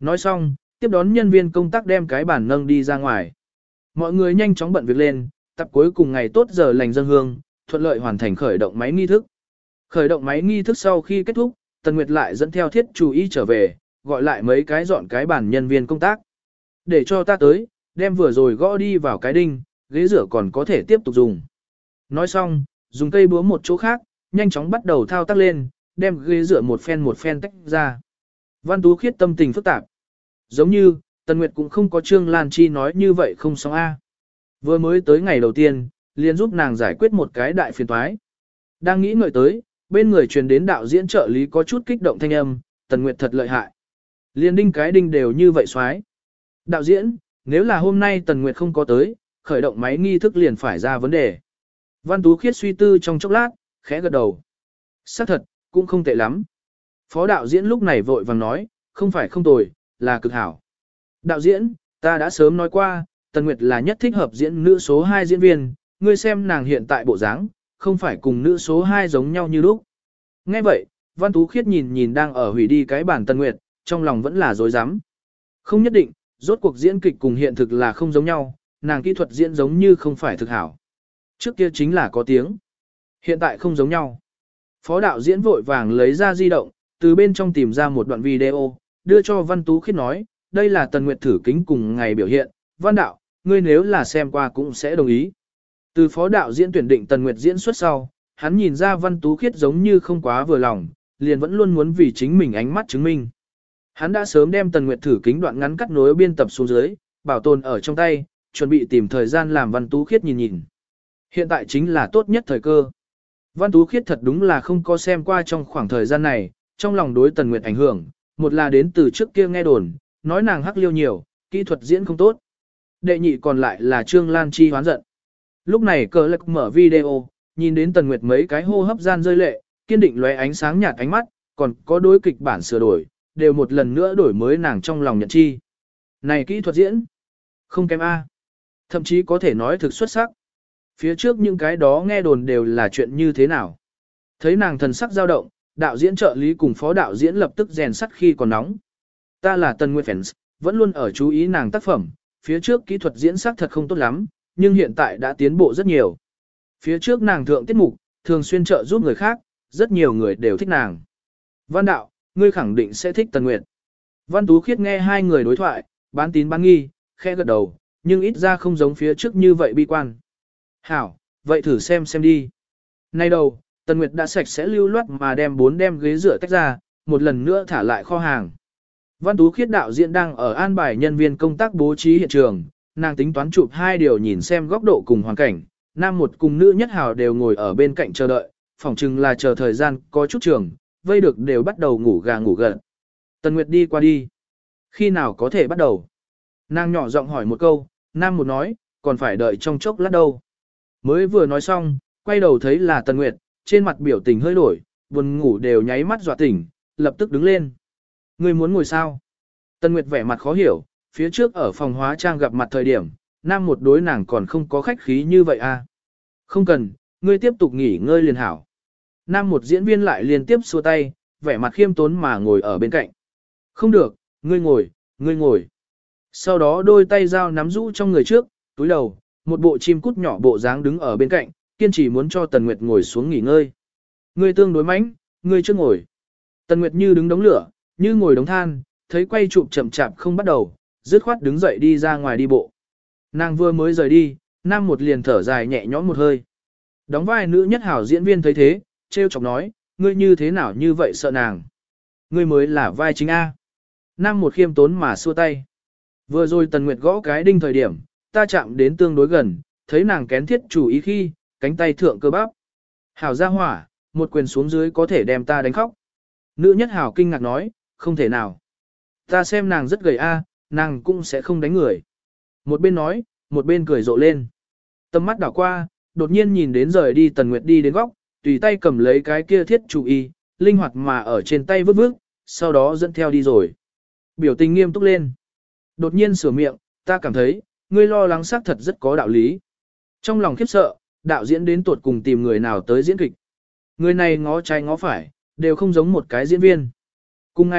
Nói xong, tiếp đón nhân viên công tác đem cái bản nâng đi ra ngoài. Mọi người nhanh chóng bận việc lên, tập cuối cùng ngày tốt giờ lành dân hương, thuận lợi hoàn thành khởi động máy nghi thức. Khởi động máy nghi thức sau khi kết thúc, Tần Nguyệt lại dẫn theo thiết chú ý trở về, gọi lại mấy cái dọn cái bản nhân viên công tác. Để cho ta tới, đem vừa rồi gõ đi vào cái đinh, ghế rửa còn có thể tiếp tục dùng. Nói xong, dùng cây búa một chỗ khác, nhanh chóng bắt đầu thao tác lên, đem ghế rửa một phen tách ra. Văn Tú Khiết tâm tình phức tạp. Giống như, Tần Nguyệt cũng không có Trương Lan Chi nói như vậy không xong a. Vừa mới tới ngày đầu tiên, liền giúp nàng giải quyết một cái đại phiền toái. Đang nghĩ ngợi tới, bên người truyền đến đạo diễn trợ lý có chút kích động thanh âm, Tần Nguyệt thật lợi hại. Liền đinh cái đinh đều như vậy xoái. Đạo diễn, nếu là hôm nay Tần Nguyệt không có tới, khởi động máy nghi thức liền phải ra vấn đề. Văn Tú Khiết suy tư trong chốc lát, khẽ gật đầu. Xác thật, cũng không tệ lắm. Phó đạo diễn lúc này vội vàng nói, không phải không tồi, là cực hảo. Đạo diễn, ta đã sớm nói qua, Tần Nguyệt là nhất thích hợp diễn nữ số 2 diễn viên, ngươi xem nàng hiện tại bộ dáng, không phải cùng nữ số 2 giống nhau như lúc. Nghe vậy, Văn Tú Khiết nhìn đang ở hủy đi cái bản Tần Nguyệt, trong lòng vẫn là dối rắm. Không nhất định, rốt cuộc diễn kịch cùng hiện thực là không giống nhau, nàng kỹ thuật diễn giống như không phải thực hảo. Trước kia chính là có tiếng, hiện tại không giống nhau. Phó đạo diễn vội vàng lấy ra di động, từ bên trong tìm ra một đoạn video, đưa cho Văn Tú Khiết nói, đây là Tần Nguyệt thử kính cùng ngày biểu hiện, Văn đạo, ngươi nếu là xem qua cũng sẽ đồng ý. Từ phó đạo diễn tuyển định Tần Nguyệt diễn xuất sau, hắn nhìn ra Văn Tú Khiết giống như không quá vừa lòng, liền vẫn luôn muốn vì chính mình ánh mắt chứng minh. Hắn đã sớm đem Tần Nguyệt thử kính đoạn ngắn cắt nối biên tập xuống dưới, bảo tồn ở trong tay, chuẩn bị tìm thời gian làm Văn Tú Khiết nhìn. Hiện tại chính là tốt nhất thời cơ. Văn Tú Khiết thật đúng là không có xem qua trong khoảng thời gian này, trong lòng đối Tần Nguyệt ảnh hưởng, một là đến từ trước kia nghe đồn, nói nàng hắc liêu nhiều, kỹ thuật diễn không tốt. Đệ nhị còn lại là Trương Lan Chi hoán giận. Lúc này cờ lạc mở video, nhìn đến Tần Nguyệt mấy cái hô hấp gian rơi lệ, kiên định lóe ánh sáng nhạt ánh mắt, còn có đối kịch bản sửa đổi, đều một lần nữa đổi mới nàng trong lòng nhận chi. Này kỹ thuật diễn, không kém A. Thậm chí có thể nói thực xuất sắc. Phía trước những cái đó nghe đồn đều là chuyện như thế nào. Thấy nàng thần sắc dao động, đạo diễn trợ lý cùng phó đạo diễn lập tức rèn sắt khi còn nóng. Ta là Tần Nguyệt fans, vẫn luôn ở chú ý nàng tác phẩm, phía trước kỹ thuật diễn sắc thật không tốt lắm, nhưng hiện tại đã tiến bộ rất nhiều. Phía trước nàng thượng tiết mục, thường xuyên trợ giúp người khác, rất nhiều người đều thích nàng. Văn đạo, ngươi khẳng định sẽ thích Tần Nguyệt. Văn Tú Khiết nghe hai người đối thoại, bán tín bán nghi, khẽ gật đầu, nhưng ít ra không giống phía trước như vậy bi quan. Hảo, vậy thử xem đi. Nay đầu, Tần Nguyệt đã sạch sẽ lưu loát mà đem 4 ghế rửa tách ra, một lần nữa thả lại kho hàng. Văn Tú Khiết đạo diễn đang ở an bài nhân viên công tác bố trí hiện trường, nàng tính toán chụp 2 điều nhìn xem góc độ cùng hoàn cảnh, nam một cùng nữ nhất hào đều ngồi ở bên cạnh chờ đợi, phỏng chừng là chờ thời gian có chút trường, vây được đều bắt đầu ngủ gà ngủ gật. Tần Nguyệt đi qua đi. Khi nào có thể bắt đầu? Nàng nhỏ giọng hỏi một câu, nam một nói, còn phải đợi trong chốc lát đâu. Mới vừa nói xong, quay đầu thấy là Tần Nguyệt, trên mặt biểu tình hơi đổi, buồn ngủ đều nháy mắt dọa tỉnh, lập tức đứng lên. Ngươi muốn ngồi sao? Tần Nguyệt vẻ mặt khó hiểu, phía trước ở phòng hóa trang gặp mặt thời điểm, nam một đối nàng còn không có khách khí như vậy à? Không cần, ngươi tiếp tục nghỉ ngơi liền hảo. Nam một diễn viên lại liên tiếp xua tay, vẻ mặt khiêm tốn mà ngồi ở bên cạnh. Không được, ngươi ngồi, ngươi ngồi. Sau đó đôi tay dao nắm rũ trong người trước, túi đầu, một bộ chim cút nhỏ bộ dáng đứng ở bên cạnh, kiên trì muốn cho Tần Nguyệt ngồi xuống nghỉ ngơi. Ngươi tương đối mãnh, ngươi trước ngồi. Tần Nguyệt như đứng đống lửa, như ngồi đống than, thấy quay chụp chậm chạp không bắt đầu, dứt khoát đứng dậy đi ra ngoài đi bộ. Nàng vừa mới rời đi, nam một liền thở dài nhẹ nhõm một hơi. Đóng vai nữ nhất hảo diễn viên thấy thế, trêu chọc nói, ngươi như thế nào như vậy sợ nàng. Ngươi mới là vai chính A. Nam một khiêm tốn mà xua tay. Vừa rồi Tần Nguyệt gõ cái đinh thời điểm, ta chạm đến tương đối gần, thấy nàng kén thiết chủ ý khi, cánh tay thượng cơ bắp. Hảo ra hỏa, một quyền xuống dưới có thể đem ta đánh khóc. Nữ nhất hảo kinh ngạc nói, không thể nào. Ta xem nàng rất gầy A, nàng cũng sẽ không đánh người. Một bên nói, một bên cười rộ lên. Tầm mắt đảo qua, đột nhiên nhìn đến rời đi Tần Nguyệt đi đến góc, tùy tay cầm lấy cái kia thiết chủ y, linh hoạt mà ở trên tay vứt vứt, sau đó dẫn theo đi rồi. Biểu tình nghiêm túc lên. Đột nhiên sửa miệng, ta cảm thấy, ngươi lo lắng xác thật rất có đạo lý. Trong lòng khiếp sợ, đạo diễn đến tuột cùng tìm người nào tới diễn kịch. Người này ngó trái ngó phải, đều không giống một cái diễn viên. Cùng ngày,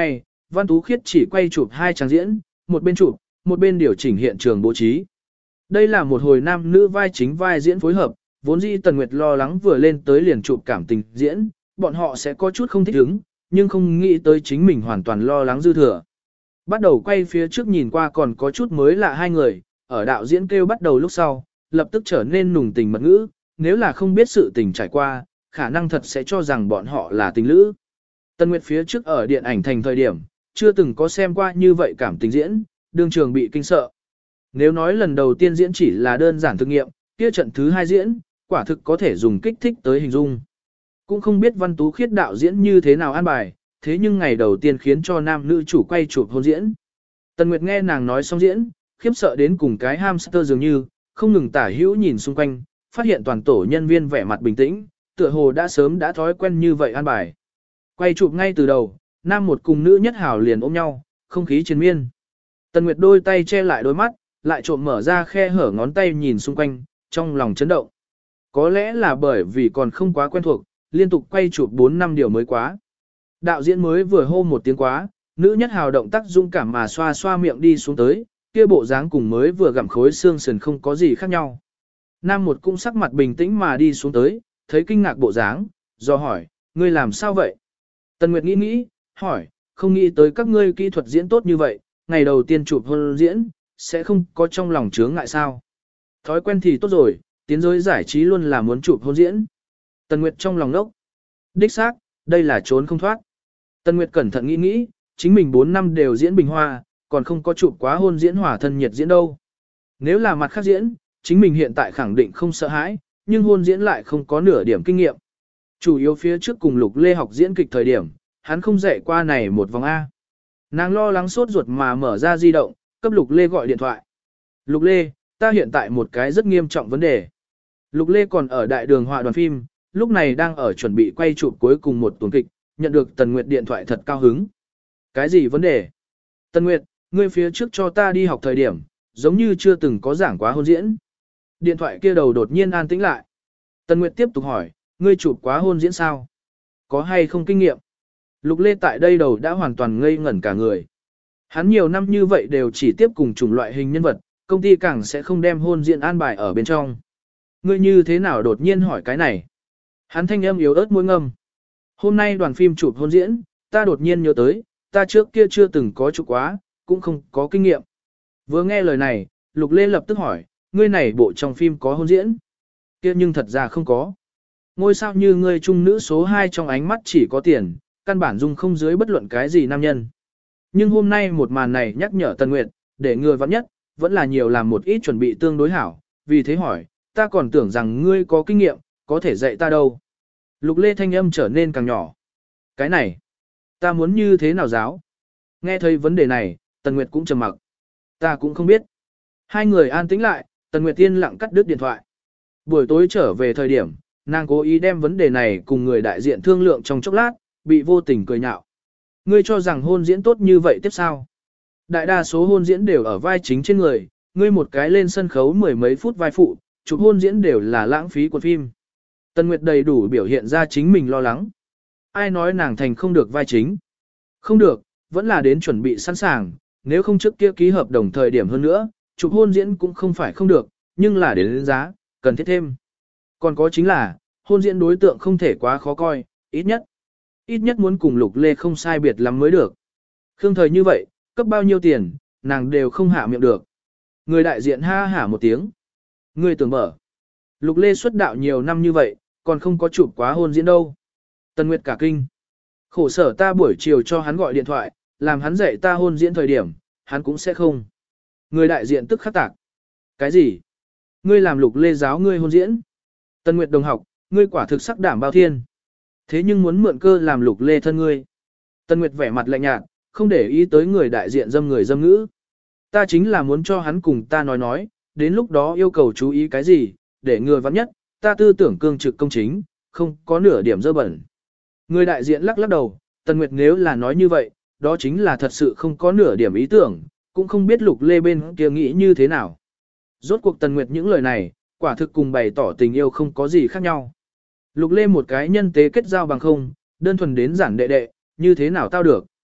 Văn Tú Khiết chỉ quay chụp 2 trang diễn, một bên chụp, một bên điều chỉnh hiện trường bố trí. Đây là một hồi nam nữ vai chính vai diễn phối hợp, vốn dĩ Tần Nguyệt lo lắng vừa lên tới liền chụp cảm tình diễn, bọn họ sẽ có chút không thích ứng, nhưng không nghĩ tới chính mình hoàn toàn lo lắng dư thừa. Bắt đầu quay phía trước nhìn qua còn có chút mới lạ hai người, ở đạo diễn kêu bắt đầu lúc sau, lập tức trở nên nùng tình mật ngữ, nếu là không biết sự tình trải qua, khả năng thật sẽ cho rằng bọn họ là tình lữ. Tần Nguyệt phía trước ở điện ảnh thành thời điểm, chưa từng có xem qua như vậy cảm tình diễn, đương trường bị kinh sợ. Nếu nói lần đầu tiên diễn chỉ là đơn giản thực nghiệm, kia trận thứ 2 diễn, quả thực có thể dùng kích thích tới hình dung. Cũng không biết Văn Tú Khiết đạo diễn như thế nào an bài, thế nhưng ngày đầu tiên khiến cho nam nữ chủ quay chụp hôn diễn. Tần Nguyệt nghe nàng nói xong diễn, khiếp sợ đến cùng cái hamster dường như, không ngừng tả hữu nhìn xung quanh, phát hiện toàn tổ nhân viên vẻ mặt bình tĩnh, tựa hồ đã sớm đã thói quen như vậy an bài. Quay chụp ngay từ đầu, nam một cùng nữ nhất hảo liền ôm nhau, không khí triền miên. Tần Nguyệt đôi tay che lại đôi mắt, lại trộm mở ra khe hở ngón tay nhìn xung quanh, trong lòng chấn động. Có lẽ là bởi vì còn không quá quen thuộc, liên tục quay chụp 4 năm điều mới quá. Đạo diễn mới vừa hô một tiếng quá, nữ nhất hào động tác dũng cảm mà xoa xoa miệng đi xuống tới, kia bộ dáng cùng mới vừa gặm khối xương sườn không có gì khác nhau. Nam một cũng sắc mặt bình tĩnh mà đi xuống tới, thấy kinh ngạc bộ dáng, do hỏi, ngươi làm sao vậy? Tần Nguyệt nghĩ, hỏi, không nghĩ tới các ngươi kỹ thuật diễn tốt như vậy, ngày đầu tiên chụp hôn diễn, sẽ không có trong lòng chướng ngại sao? Thói quen thì tốt rồi, tiến giới giải trí luôn là muốn chụp hôn diễn. Tần Nguyệt trong lòng nốc. Đích xác, đây là trốn không thoát. Tần Nguyệt cẩn thận nghĩ, chính mình 4 năm đều diễn bình hoa, còn không có chụp quá hôn diễn hỏa thân nhiệt diễn đâu. Nếu là mặt khác diễn, chính mình hiện tại khẳng định không sợ hãi, nhưng hôn diễn lại không có nửa điểm kinh nghiệm. Chủ yếu phía trước cùng Lục Lê học diễn kịch thời điểm, hắn không dạy qua này một vòng A. Nàng lo lắng sốt ruột mà mở ra di động, cấp Lục Lê gọi điện thoại. Lục Lê, ta hiện tại một cái rất nghiêm trọng vấn đề. Lục Lê còn ở đại đường họa đoàn phim, lúc này đang ở chuẩn bị quay chụp cuối cùng một tuần kịch, nhận được Tần Nguyệt điện thoại thật cao hứng. Cái gì vấn đề? Tần Nguyệt, ngươi phía trước cho ta đi học thời điểm, giống như chưa từng có giảng quá hôn diễn. Điện thoại kia đầu đột nhiên an tĩnh lại. Tần Nguyệt tiếp tục hỏi, ngươi chụp quá hôn diễn sao? Có hay không kinh nghiệm? Lục Lê tại đây đầu đã hoàn toàn ngây ngẩn cả người. Hắn nhiều năm như vậy đều chỉ tiếp cùng chủng loại hình nhân vật, công ty càng sẽ không đem hôn diễn an bài ở bên trong. Ngươi như thế nào đột nhiên hỏi cái này? Hắn thanh âm yếu ớt môi ngâm. Hôm nay đoàn phim chụp hôn diễn, ta đột nhiên nhớ tới, ta trước kia chưa từng có chụp quá, cũng không có kinh nghiệm. Vừa nghe lời này, Lục Lê lập tức hỏi, ngươi này bộ trong phim có hôn diễn? Kia nhưng thật ra không có. Ngôi sao như ngươi trung nữ số 2 trong ánh mắt chỉ có tiền, căn bản dung không dưới bất luận cái gì nam nhân. Nhưng hôm nay một màn này nhắc nhở Tần Nguyệt, để người vắng nhất, vẫn là nhiều làm một ít chuẩn bị tương đối hảo, vì thế hỏi, ta còn tưởng rằng ngươi có kinh nghiệm, có thể dạy ta đâu. Lục Lê thanh âm trở nên càng nhỏ. Cái này, ta muốn như thế nào giáo? Nghe thấy vấn đề này, Tần Nguyệt cũng trầm mặc. Ta cũng không biết. Hai người an tĩnh lại, Tần Nguyệt yên lặng cắt đứt điện thoại. Buổi tối trở về thời điểm, nàng cố ý đem vấn đề này cùng người đại diện thương lượng trong chốc lát, bị vô tình cười nhạo. Ngươi cho rằng hôn diễn tốt như vậy tiếp sao? Đại đa số hôn diễn đều ở vai chính trên người, ngươi một cái lên sân khấu mười mấy phút vai phụ, chụp hôn diễn đều là lãng phí của phim. Tần Nguyệt đầy đủ biểu hiện ra chính mình lo lắng. Ai nói nàng thành không được vai chính? Không được, vẫn là đến chuẩn bị sẵn sàng, nếu không trước kia ký hợp đồng thời điểm hơn nữa, chụp hôn diễn cũng không phải không được, nhưng là đến giá, cần thiết thêm. Còn có chính là, hôn diễn đối tượng không thể quá khó coi, ít nhất muốn cùng Lục Lê không sai biệt lắm mới được. Khương thời như vậy, cấp bao nhiêu tiền, nàng đều không hạ miệng được. Người đại diện ha hả một tiếng. Người tưởng mở. Lục Lê xuất đạo nhiều năm như vậy, còn không có chụp quá hôn diễn đâu. Tần Nguyệt cả kinh. Khổ sở ta buổi chiều cho hắn gọi điện thoại, làm hắn dạy ta hôn diễn thời điểm, hắn cũng sẽ không. Người đại diện tức khắc tạc. Cái gì? Ngươi làm Lục Lê giáo ngươi hôn diễn? Tần Nguyệt đồng học, ngươi quả thực sắc đảm bao thiên. Thế nhưng muốn mượn cơ làm Lục Lê thân ngươi. Tần Nguyệt vẻ mặt lạnh nhạt, không để ý tới người đại diện dâm người dâm ngữ. Ta chính là muốn cho hắn cùng ta nói, đến lúc đó yêu cầu chú ý cái gì, để người vắng nhất, ta tư tưởng cương trực công chính, không có nửa điểm dơ bẩn. Người đại diện lắc lắc đầu, Tần Nguyệt nếu là nói như vậy, đó chính là thật sự không có nửa điểm ý tưởng, cũng không biết Lục Lê bên kia nghĩ như thế nào. Rốt cuộc Tần Nguyệt những lời này, quả thực cùng bày tỏ tình yêu không có gì khác nhau. Lục Lê một cái nhân tế kết giao bằng không, đơn thuần đến giản đệ đệ, như thế nào tao được.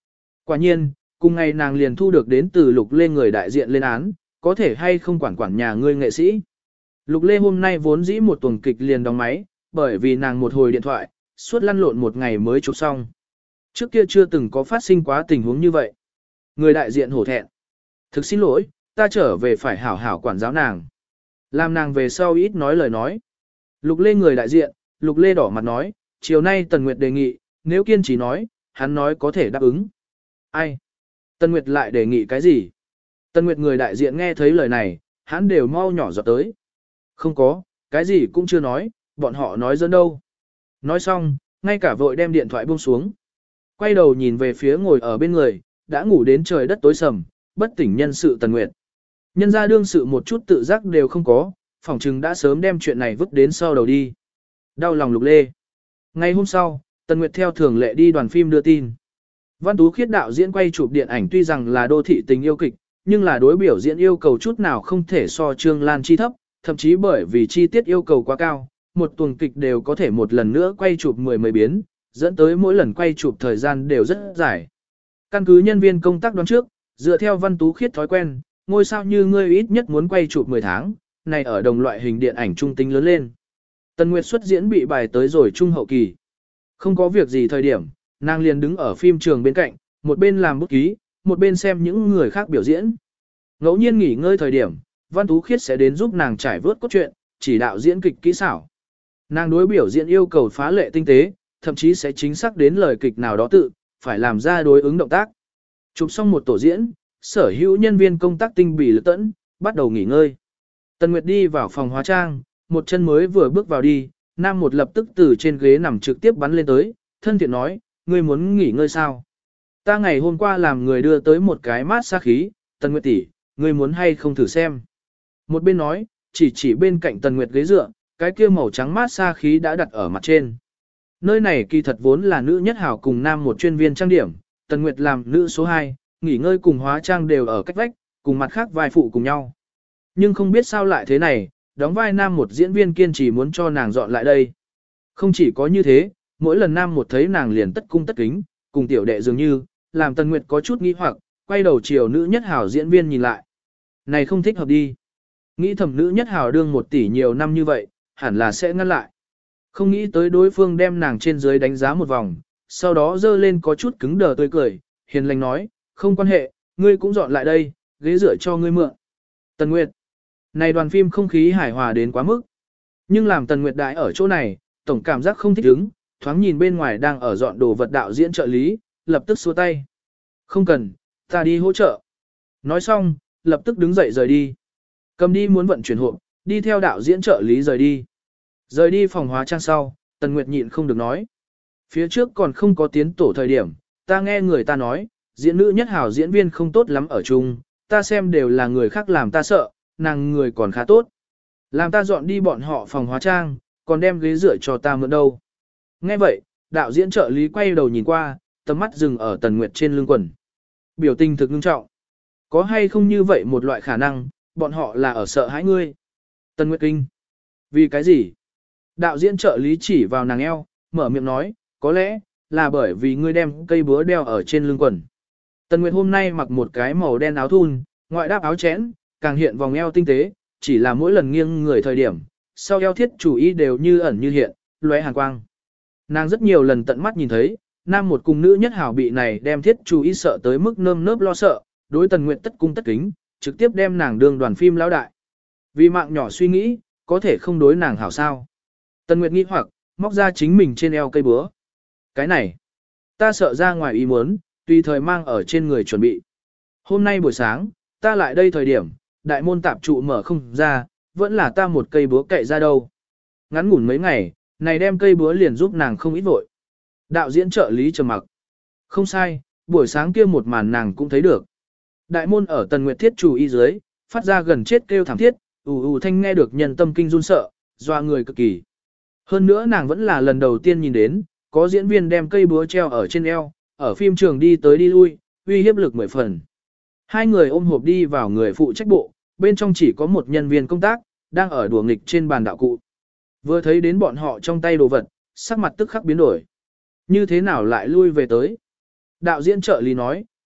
Quả nhiên, cùng ngày nàng liền thu được đến từ Lục Lê người đại diện lên án, có thể hay không quản quản nhà ngươi nghệ sĩ. Lục Lê hôm nay vốn dĩ một tuần kịch liền đóng máy, bởi vì nàng một hồi điện thoại, suốt lăn lộn một ngày mới chụp xong. Trước kia chưa từng có phát sinh quá tình huống như vậy. Người đại diện hổ thẹn. Thực xin lỗi, ta trở về phải hảo hảo quản giáo nàng. Làm nàng về sau ít nói lời nói. Lục Lê người đại diện, Lục Lê đỏ mặt nói, chiều nay Tần Nguyệt đề nghị, nếu kiên trì nói, hắn nói có thể đáp ứng. Ai? Tần Nguyệt lại đề nghị cái gì? Tần Nguyệt người đại diện nghe thấy lời này, hắn đều mau nhỏ giọt tới. Không có, cái gì cũng chưa nói, bọn họ nói dẫn đâu. Nói xong, ngay cả vội đem điện thoại buông xuống. Quay đầu nhìn về phía ngồi ở bên người, đã ngủ đến trời đất tối sầm, bất tỉnh nhân sự Tần Nguyệt. Nhân ra đương sự một chút tự giác đều không có, phỏng chừng đã sớm đem chuyện này vứt đến sau đầu đi. Đau lòng Lục Lê. Ngày hôm sau, Tần Nguyệt theo thường lệ đi đoàn phim đưa tin. Văn Tú Khiết đạo diễn quay chụp điện ảnh tuy rằng là đô thị tình yêu kịch, nhưng là đối biểu diễn yêu cầu chút nào không thể so Trương Lan chi thấp, thậm chí bởi vì chi tiết yêu cầu quá cao, một tuần kịch đều có thể một lần nữa quay chụp mười mấy biến, dẫn tới mỗi lần quay chụp thời gian đều rất dài. Căn cứ nhân viên công tác đoán trước, dựa theo Văn Tú Khiết thói quen, ngôi sao như ngươi ít nhất muốn quay chụp 10 tháng, này ở đồng loại hình điện ảnh trung tính lớn lên. Tần Nguyệt xuất diễn bị bài tới rồi trung hậu kỳ. Không có việc gì thời điểm, nàng liền đứng ở phim trường bên cạnh, một bên làm bút ký, một bên xem những người khác biểu diễn. Ngẫu nhiên nghỉ ngơi thời điểm, Văn Tú Khiết sẽ đến giúp nàng trải vớt cốt truyện, chỉ đạo diễn kịch kỹ xảo. Nàng đối biểu diễn yêu cầu phá lệ tinh tế, thậm chí sẽ chính xác đến lời kịch nào đó tự, phải làm ra đối ứng động tác. Chụp xong một tổ diễn, sở hữu nhân viên công tác tinh bỉ lực tẫn, bắt đầu nghỉ ngơi. Tần Nguyệt đi vào phòng hóa trang, một chân mới vừa bước vào đi, nam một lập tức từ trên ghế nằm trực tiếp bắn lên tới, thân thiện nói, ngươi muốn nghỉ ngơi sao? Ta ngày hôm qua làm người đưa tới một cái mát xa khí, Tần Nguyệt tỷ, ngươi muốn hay không thử xem? Một bên nói, chỉ bên cạnh Tần Nguyệt ghế dựa, cái kia màu trắng mát xa khí đã đặt ở mặt trên. Nơi này kỳ thật vốn là nữ nhất hảo cùng nam một chuyên viên trang điểm, Tần Nguyệt làm nữ số 2, nghỉ ngơi cùng hóa trang đều ở cách vách, cùng mặt khác vai phụ cùng nhau. Nhưng không biết sao lại thế này, đóng vai nam một diễn viên kiên trì muốn cho nàng dọn lại đây. Không chỉ có như thế, mỗi lần nam một thấy nàng liền tất cung tất kính, cùng tiểu đệ dường như, làm Tần Nguyệt có chút nghi hoặc, quay đầu chiều nữ nhất hảo diễn viên nhìn lại. Này không thích hợp đi. Nghĩ thầm nữ nhất hảo đương 1 tỷ nhiều năm như vậy, hẳn là sẽ ngăn lại. Không nghĩ tới đối phương đem nàng trên dưới đánh giá một vòng, sau đó dơ lên có chút cứng đờ tươi cười, hiền lành nói, không quan hệ, ngươi cũng dọn lại đây, ghế dựa cho ngươi mượn. Tần Nguyệt. Này đoàn phim không khí hài hòa đến quá mức. Nhưng làm Tần Nguyệt đại ở chỗ này, tổng cảm giác không thích ứng, thoáng nhìn bên ngoài đang ở dọn đồ vật đạo diễn trợ lý, lập tức xua tay. Không cần, ta đi hỗ trợ. Nói xong, lập tức đứng dậy rời đi. Cầm đi muốn vận chuyển hộp, đi theo đạo diễn trợ lý rời đi. Rời đi phòng hóa trang sau, Tần Nguyệt nhịn không được nói. Phía trước còn không có tiến tổ thời điểm, ta nghe người ta nói, diễn nữ nhất hảo diễn viên không tốt lắm ở chung, ta xem đều là người khác làm ta sợ, nàng người còn khá tốt. Làm ta dọn đi bọn họ phòng hóa trang, còn đem ghế rửa cho ta mượn đâu. Nghe vậy, đạo diễn trợ lý quay đầu nhìn qua, tầm mắt dừng ở Tần Nguyệt trên lưng quần. Biểu tình thực nghiêm trọng. Có hay không như vậy một loại khả năng, bọn họ là ở sợ hãi ngươi. Tần Nguyệt kinh. Vì cái gì? Đạo diễn trợ lý chỉ vào nàng eo, mở miệng nói, có lẽ, là bởi vì ngươi đem cây búa đeo ở trên lưng quần. Tần Nguyệt hôm nay mặc một cái màu đen áo thun, ngoại đáp áo chẽn, càng hiện vòng eo tinh tế, chỉ là mỗi lần nghiêng người thời điểm, sau eo thiết chủ y đều như ẩn như hiện, lóe hàn quang. Nàng rất nhiều lần tận mắt nhìn thấy, nam một cùng nữ nhất hảo bị này đem thiết chủ y sợ tới mức nơm nớp lo sợ, đối Tần Nguyệt tất cung tất kính, trực tiếp đem nàng đương đoàn phim lão đại. Vì mạng nhỏ suy nghĩ, có thể không đối nàng hảo sao. Tần Nguyệt nghi hoặc, móc ra chính mình trên eo cây búa. Cái này, ta sợ ra ngoài ý muốn, tùy thời mang ở trên người chuẩn bị. Hôm nay buổi sáng, ta lại đây thời điểm, đại môn tạp trụ mở không ra, vẫn là ta một cây búa cậy ra đâu. Ngắn ngủn mấy ngày, này đem cây búa liền giúp nàng không ít vội. Đạo diễn trợ lý trầm mặc. Không sai, buổi sáng kia một màn nàng cũng thấy được. Đại môn ở Tần Nguyệt thiết chủ y dưới, phát ra gần chết kêu thảm thiết, thanh nghe được nhân tâm kinh run sợ, doa người cực kỳ. Hơn nữa nàng vẫn là lần đầu tiên nhìn đến, có diễn viên đem cây búa treo ở trên eo, ở phim trường đi tới đi lui, uy hiếp lực 10 phần. Hai người ôm hộp đi vào người phụ trách bộ, bên trong chỉ có một nhân viên công tác, đang ở đùa nghịch trên bàn đạo cụ. Vừa thấy đến bọn họ trong tay đồ vật, sắc mặt tức khắc biến đổi. Như thế nào lại lui về tới? Đạo diễn trợ lý nói,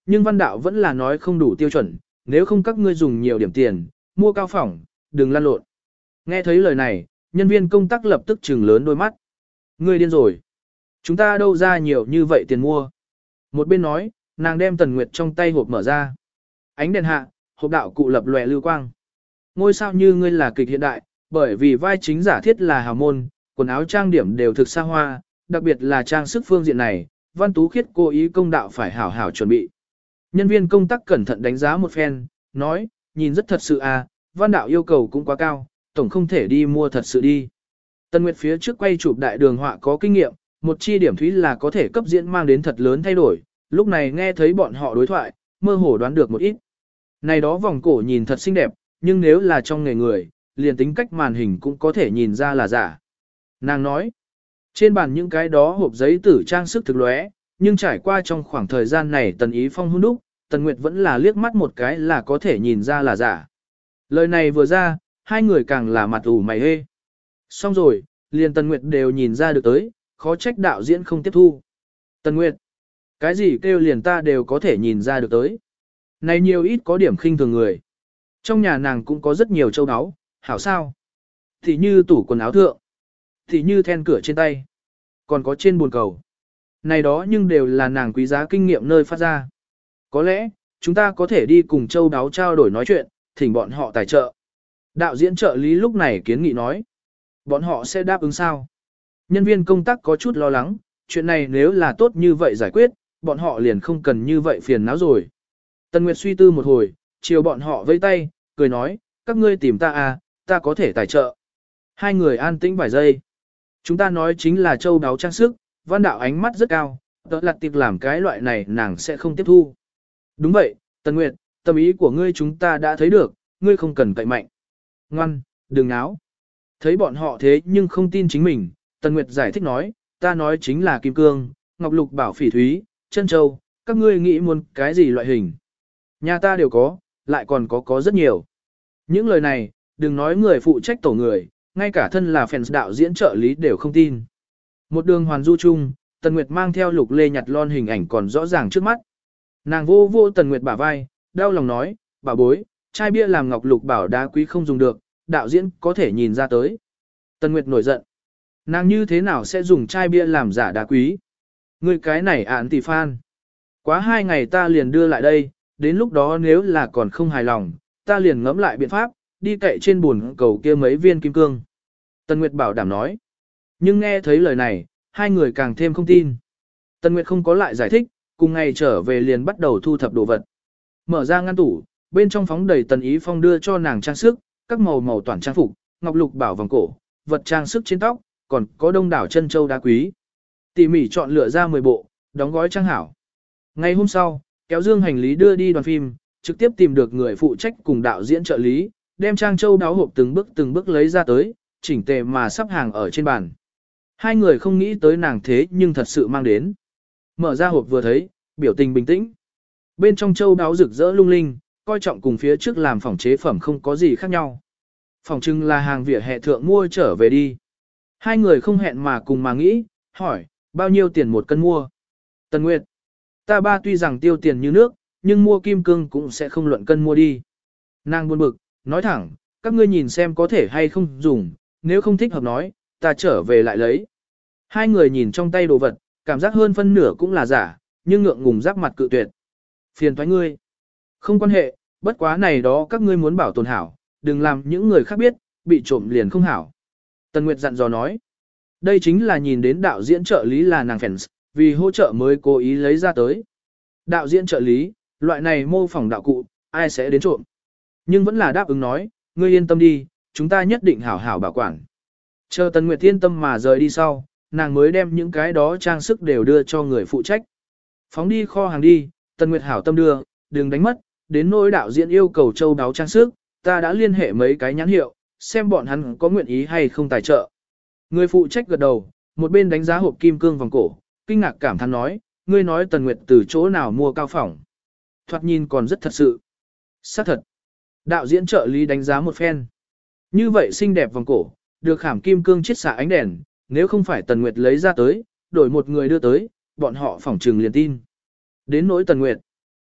Nhưng Văn Đạo vẫn là nói không đủ tiêu chuẩn, nếu không các ngươi dùng nhiều điểm tiền, mua cao phỏng, đừng lăn lộn. Nghe thấy lời này, nhân viên công tác lập tức trừng lớn đôi mắt. Ngươi điên rồi. Chúng ta đâu ra nhiều như vậy tiền mua. Một bên nói, nàng đem Tần Nguyệt trong tay hộp mở ra. Ánh đèn hạ, hộp đạo cụ lập lòe lưu quang. Ngôi sao như ngươi là kịch hiện đại, bởi vì vai chính giả thiết là hào môn, quần áo trang điểm đều thực xa hoa, đặc biệt là trang sức phương diện này, Văn Tú Khiết cố ý công đạo phải hảo hảo chuẩn bị. Nhân viên công tác cẩn thận đánh giá một phen, nói, nhìn rất thật sự à, Văn Đạo yêu cầu cũng quá cao, tổng không thể đi mua thật sự đi. Tần Nguyệt phía trước quay chụp đại đường họa có kinh nghiệm, một chi điểm thúy là có thể cấp diễn mang đến thật lớn thay đổi, lúc này nghe thấy bọn họ đối thoại, mơ hồ đoán được một ít. Này đó vòng cổ nhìn thật xinh đẹp, nhưng nếu là trong nghề người, liền tính cách màn hình cũng có thể nhìn ra là giả. Nàng nói, trên bàn những cái đó hộp giấy tử trang sức thực lóe, nhưng trải qua trong khoảng thời gian này Tần Ý Phong hun đúc, Tần Nguyệt vẫn là liếc mắt một cái là có thể nhìn ra là giả. Lời này vừa ra, hai người càng là mặt ủ mày hê. Xong rồi, liền Tần Nguyệt đều nhìn ra được tới, khó trách đạo diễn không tiếp thu. Tần Nguyệt, cái gì kêu liền ta đều có thể nhìn ra được tới. Này nhiều ít có điểm khinh thường người. Trong nhà nàng cũng có rất nhiều châu áo, hảo sao? Thì như tủ quần áo thượng, thì như then cửa trên tay, còn có trên buồn cầu. Này đó nhưng đều là nàng quý giá kinh nghiệm nơi phát ra. Có lẽ, chúng ta có thể đi cùng châu đáo trao đổi nói chuyện, thỉnh bọn họ tài trợ. Đạo diễn trợ lý lúc này kiến nghị nói. Bọn họ sẽ đáp ứng sao? Nhân viên công tác có chút lo lắng, chuyện này nếu là tốt như vậy giải quyết, bọn họ liền không cần như vậy phiền não rồi. Tần Nguyệt suy tư một hồi, chiều bọn họ vẫy tay, cười nói, các ngươi tìm ta à, ta có thể tài trợ. Hai người an tĩnh vài giây. Chúng ta nói chính là châu đáo trang sức, Văn Đạo ánh mắt rất cao, tớ lặt tiệp làm cái loại này nàng sẽ không tiếp thu. Đúng vậy, Tần Nguyệt, tâm ý của ngươi chúng ta đã thấy được, ngươi không cần cậy mạnh. Ngoan, đừng náo. Thấy bọn họ thế nhưng không tin chính mình, Tần Nguyệt giải thích nói, ta nói chính là kim cương, ngọc lục bảo phỉ thúy, chân châu, các ngươi nghĩ muốn cái gì loại hình. Nhà ta đều có, lại còn có rất nhiều. Những lời này, đừng nói người phụ trách tổ người, ngay cả thân là fans đạo diễn trợ lý đều không tin. Một đường hoàn du chung, Tần Nguyệt mang theo Lục Lê nhặt lon hình ảnh còn rõ ràng trước mắt. Nàng vô vô Tần Nguyệt bả vai, đau lòng nói, bà bối, chai bia làm ngọc lục bảo đá quý không dùng được, đạo diễn có thể nhìn ra tới. Tần Nguyệt nổi giận. Nàng như thế nào sẽ dùng chai bia làm giả đá quý? Người cái này ạn tỷ fan. Quá 2 ngày ta liền đưa lại đây, đến lúc đó nếu là còn không hài lòng, ta liền ngẫm lại biện pháp, đi cậy trên buồn cầu kia mấy viên kim cương. Tần Nguyệt bảo đảm nói. Nhưng nghe thấy lời này, hai người càng thêm không tin. Tần Nguyệt không có lại giải thích, cùng ngày trở về liền bắt đầu thu thập đồ vật. Mở ra ngăn tủ, bên trong phóng đầy Tần Ý Phong đưa cho nàng trang sức, các màu màu toàn trang phục, ngọc lục bảo vòng cổ, vật trang sức trên tóc, còn có đông đảo chân châu đá quý. Tỉ mỉ chọn lựa ra 10 bộ, đóng gói trang hảo. Ngày hôm sau, kéo dương hành lý đưa đi đoàn phim, trực tiếp tìm được người phụ trách cùng đạo diễn trợ lý, đem trang châu đáo hộp từng bước lấy ra tới, chỉnh tề mà sắp hàng ở trên bàn. Hai người không nghĩ tới nàng thế nhưng thật sự mang đến. Mở ra hộp vừa thấy, biểu tình bình tĩnh. Bên trong châu đáo rực rỡ lung linh, coi trọng cùng phía trước làm phòng chế phẩm không có gì khác nhau. Phòng trưng là hàng vỉa hè thượng mua trở về đi. Hai người không hẹn mà cùng mà nghĩ, hỏi, bao nhiêu tiền một cân mua? Tần Nguyệt, ta ba tuy rằng tiêu tiền như nước, nhưng mua kim cương cũng sẽ không luận cân mua đi. Nàng buồn bực, nói thẳng, các ngươi nhìn xem có thể hay không dùng, nếu không thích hợp nói, ta trở về lại lấy. Hai người nhìn trong tay đồ vật, cảm giác hơn phân nửa cũng là giả, nhưng ngượng ngùng giáp mặt cự tuyệt. Phiền thoái ngươi. Không quan hệ, bất quá này đó các ngươi muốn bảo tồn hảo, đừng làm những người khác biết, bị trộm liền không hảo. Tần Nguyệt dặn dò nói. Đây chính là nhìn đến đạo diễn trợ lý là nàng fans, vì hỗ trợ mới cố ý lấy ra tới. Đạo diễn trợ lý, loại này mô phỏng đạo cụ, ai sẽ đến trộm. Nhưng vẫn là đáp ứng nói, ngươi yên tâm đi, chúng ta nhất định hảo hảo bảo quản. Chờ Tần Nguyệt yên tâm mà rời đi sau, nàng mới đem những cái đó trang sức đều đưa cho người phụ trách. Phóng đi kho hàng đi, Tần Nguyệt hảo tâm đưa, đừng đánh mất, đến nỗi đạo diễn yêu cầu châu đáo trang sức, ta đã liên hệ mấy cái nhãn hiệu, xem bọn hắn có nguyện ý hay không tài trợ. Người phụ trách gật đầu, một bên đánh giá hộp kim cương vòng cổ, kinh ngạc cảm thán nói, ngươi nói Tần Nguyệt từ chỗ nào mua cao phỏng. Thoạt nhìn còn rất thật sự. Xác thật. Đạo diễn trợ lý đánh giá một phen. Như vậy xinh đẹp vòng cổ, được khảm kim cương chiết xạ ánh đèn, nếu không phải Tần Nguyệt lấy ra tới, đổi một người đưa tới, bọn họ phỏng trừng liền tin. Đến nỗi Tần Nguyệt.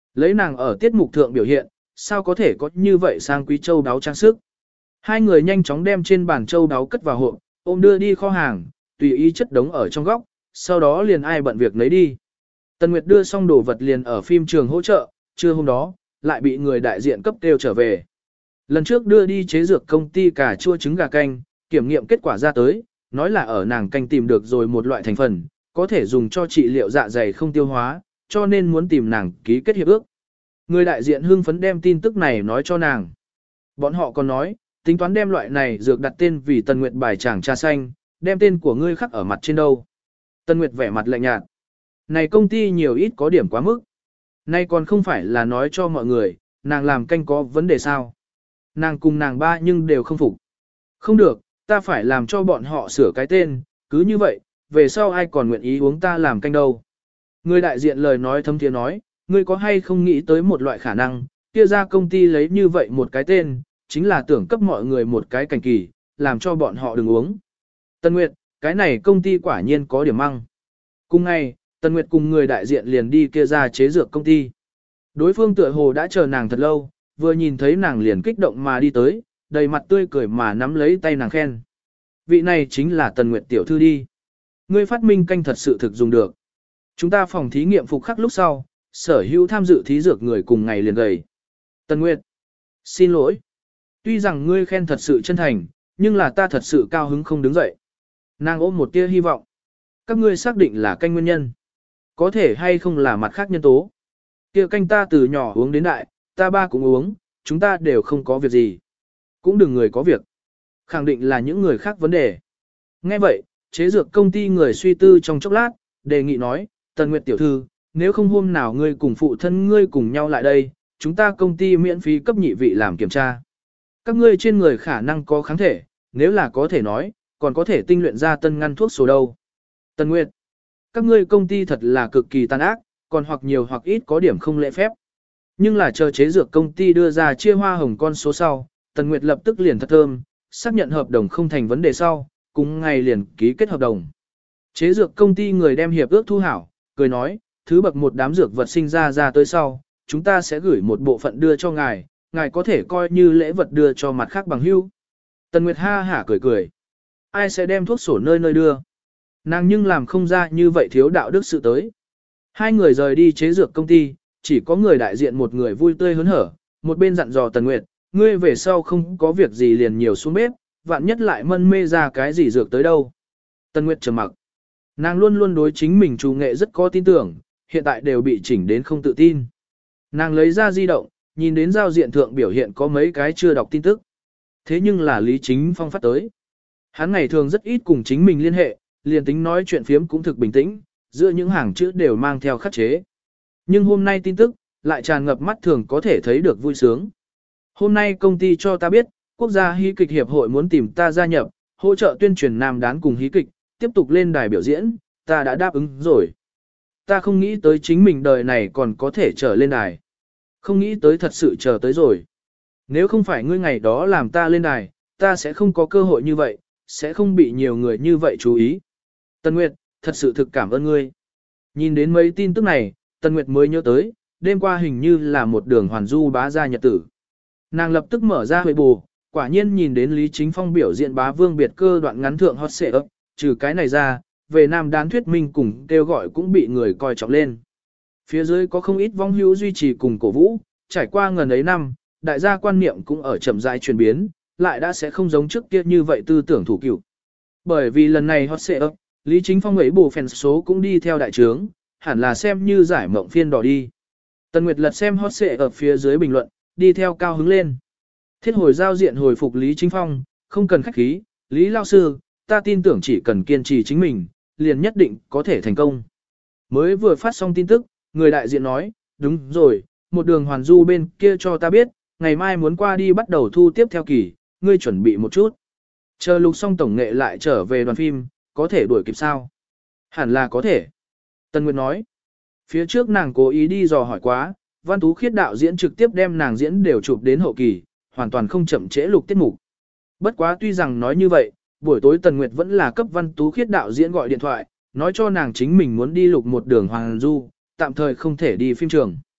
Lấy nàng ở tiết mục thượng biểu hiện, sao có thể có như vậy sang quý châu đáo trang sức. Hai người nhanh chóng đem trên bàn châu đáo cất vào hộp, ôm đưa đi kho hàng, tùy ý chất đống ở trong góc, sau đó liền ai bận việc lấy đi. Tần Nguyệt đưa xong đồ vật liền ở phim trường hỗ trợ, trưa hôm đó, lại bị người đại diện cấp kêu trở về. Lần trước đưa đi chế dược công ty cà chua trứng gà canh, kiểm nghiệm kết quả ra tới, nói là ở nàng canh tìm được rồi một loại thành phần, có thể dùng cho trị liệu dạ dày không tiêu hóa, cho nên muốn tìm nàng ký kết hiệp ước. Người đại diện hưng phấn đem tin tức này nói cho nàng. Bọn họ còn nói, tính toán đem loại này dược đặt tên vì Tần Nguyệt bài tràng trà xanh, đem tên của ngươi khắc ở mặt trên đâu. Tần Nguyệt vẻ mặt lạnh nhạt. Này công ty nhiều ít có điểm quá mức. Nay còn không phải là nói cho mọi người, nàng làm canh có vấn đề sao. Nàng cùng nàng ba nhưng đều không phục. Không được, ta phải làm cho bọn họ sửa cái tên, cứ như vậy, về sau ai còn nguyện ý uống ta làm canh đâu. Người đại diện lời nói thâm thiế nói, ngươi có hay không nghĩ tới một loại khả năng, kia ra công ty lấy như vậy một cái tên, chính là tưởng cấp mọi người một cái cảnh kỳ, làm cho bọn họ đừng uống. Tân Nguyệt, cái này công ty quả nhiên có điểm măng. Cùng ngày, Tân Nguyệt cùng người đại diện liền đi kia ra chế dược công ty. Đối phương tựa hồ đã chờ nàng thật lâu, vừa nhìn thấy nàng liền kích động mà đi tới, đầy mặt tươi cười mà nắm lấy tay nàng khen. Vị này chính là Tần Nguyệt tiểu thư đi. Ngươi phát minh canh thật sự thực dùng được. Chúng ta phòng thí nghiệm phục khắc lúc sau, sở hữu tham dự thí dược người cùng ngày liền gầy. Tần Nguyệt, xin lỗi. Tuy rằng ngươi khen thật sự chân thành, nhưng là ta thật sự cao hứng không đứng dậy. Nàng ôm một tia hy vọng. Các ngươi xác định là canh nguyên nhân. Có thể hay không là mặt khác nhân tố. Kia canh ta từ nhỏ uống đến đại, ta ba cũng uống, chúng ta đều không có việc gì. Cũng đừng người có việc. Khẳng định là những người khác vấn đề. Nghe vậy, chế dược công ty người suy tư trong chốc lát, đề nghị nói, Tần Nguyệt tiểu thư, nếu không hôm nào ngươi cùng phụ thân ngươi cùng nhau lại đây, chúng ta công ty miễn phí cấp nhị vị làm kiểm tra. Các ngươi trên người khả năng có kháng thể, nếu là có thể nói, còn có thể tinh luyện ra tân ngăn thuốc số đâu. Tần Nguyệt, các ngươi công ty thật là cực kỳ tàn ác, còn hoặc nhiều hoặc ít có điểm không lễ phép. Nhưng là chờ chế dược công ty đưa ra chia hoa hồng con số sau, Tần Nguyệt lập tức liền thật thơm, xác nhận hợp đồng không thành vấn đề sau, cùng ngày liền ký kết hợp đồng. Chế dược công ty người đem hiệp ước thu hảo, cười nói, thứ bậc một đám dược vật sinh ra tới sau, chúng ta sẽ gửi một bộ phận đưa cho ngài, ngài có thể coi như lễ vật đưa cho mặt khác bằng hữu. Tần Nguyệt ha hả cười cười. Ai sẽ đem thuốc sổ nơi nơi đưa? Nàng nhưng làm không ra như vậy thiếu đạo đức sự tới. Hai người rời đi chế dược công ty, chỉ có người đại diện một người vui tươi hớn hở, một bên dặn dò Tần Nguyệt, ngươi về sau không có việc gì liền nhiều xuống bếp, vạn nhất lại mân mê ra cái gì dược tới đâu. Tần Nguyệt trầm mặc. Nàng luôn luôn đối chính mình chủ nghệ rất có tin tưởng, hiện tại đều bị chỉnh đến không tự tin. Nàng lấy ra di động, nhìn đến giao diện thượng biểu hiện có mấy cái chưa đọc tin tức. Thế nhưng là Lý Chính Phong phát tới. Hắn ngày thường rất ít cùng chính mình liên hệ, liền tính nói chuyện phiếm cũng thực bình tĩnh, giữa những hàng chữ đều mang theo khắc chế. Nhưng hôm nay tin tức, lại tràn ngập mắt thường có thể thấy được vui sướng. Hôm nay công ty cho ta biết, Quốc gia hí kịch hiệp hội muốn tìm ta gia nhập, hỗ trợ tuyên truyền nam đán cùng hí kịch, tiếp tục lên đài biểu diễn, ta đã đáp ứng rồi. Ta không nghĩ tới chính mình đời này còn có thể trở lên đài. Không nghĩ tới thật sự chờ tới rồi. Nếu không phải ngươi ngày đó làm ta lên đài, ta sẽ không có cơ hội như vậy, sẽ không bị nhiều người như vậy chú ý. Tần Nguyệt, thật sự thực cảm ơn ngươi. Nhìn đến mấy tin tức này, Tần Nguyệt mới nhớ tới, đêm qua hình như là một đường hoàn du bá gia nhật tử. Nàng lập tức mở ra Weibo, quả nhiên nhìn đến Lý Chính Phong biểu diễn bá vương biệt cơ đoạn ngắn thượng hot xệ ấp, trừ cái này ra, về nam đán thuyết minh cùng kêu gọi cũng bị người coi trọng lên. Phía dưới có không ít vong hữu duy trì cùng cổ vũ, trải qua ngần ấy năm, đại gia quan niệm cũng ở chậm rãi chuyển biến, lại đã sẽ không giống trước kia như vậy tư tưởng thủ cựu. Bởi vì lần này hot xệ ấp, Lý Chính Phong ấy bù fan số cũng đi theo đại trướng, hẳn là xem như giải mộng phiên đỏ đi. Tần Nguyệt lật xem hot xệ ở phía dưới bình luận, đi theo cao hứng lên. Thiết hồi giao diện hồi phục Lý Chính Phong, không cần khách khí, Lý Lao Sư, ta tin tưởng chỉ cần kiên trì chính mình, liền nhất định có thể thành công. Mới vừa phát xong tin tức, người đại diện nói, đúng rồi, một đường hoàn du bên kia cho ta biết, ngày mai muốn qua đi bắt đầu thu tiếp theo kỳ, ngươi chuẩn bị một chút. Chờ lục xong tổng nghệ lại trở về đoàn phim, có thể đuổi kịp sao? Hẳn là có thể. Tân Nguyệt nói, phía trước nàng cố ý đi dò hỏi quá, Văn Tú Khiết đạo diễn trực tiếp đem nàng diễn đều chụp đến hậu kỳ, hoàn toàn không chậm trễ lục tiết mục. Bất quá tuy rằng nói như vậy, buổi tối Tần Nguyệt vẫn là cấp Văn Tú Khiết đạo diễn gọi điện thoại, nói cho nàng chính mình muốn đi lục một đường hoàng du, tạm thời không thể đi phim trường.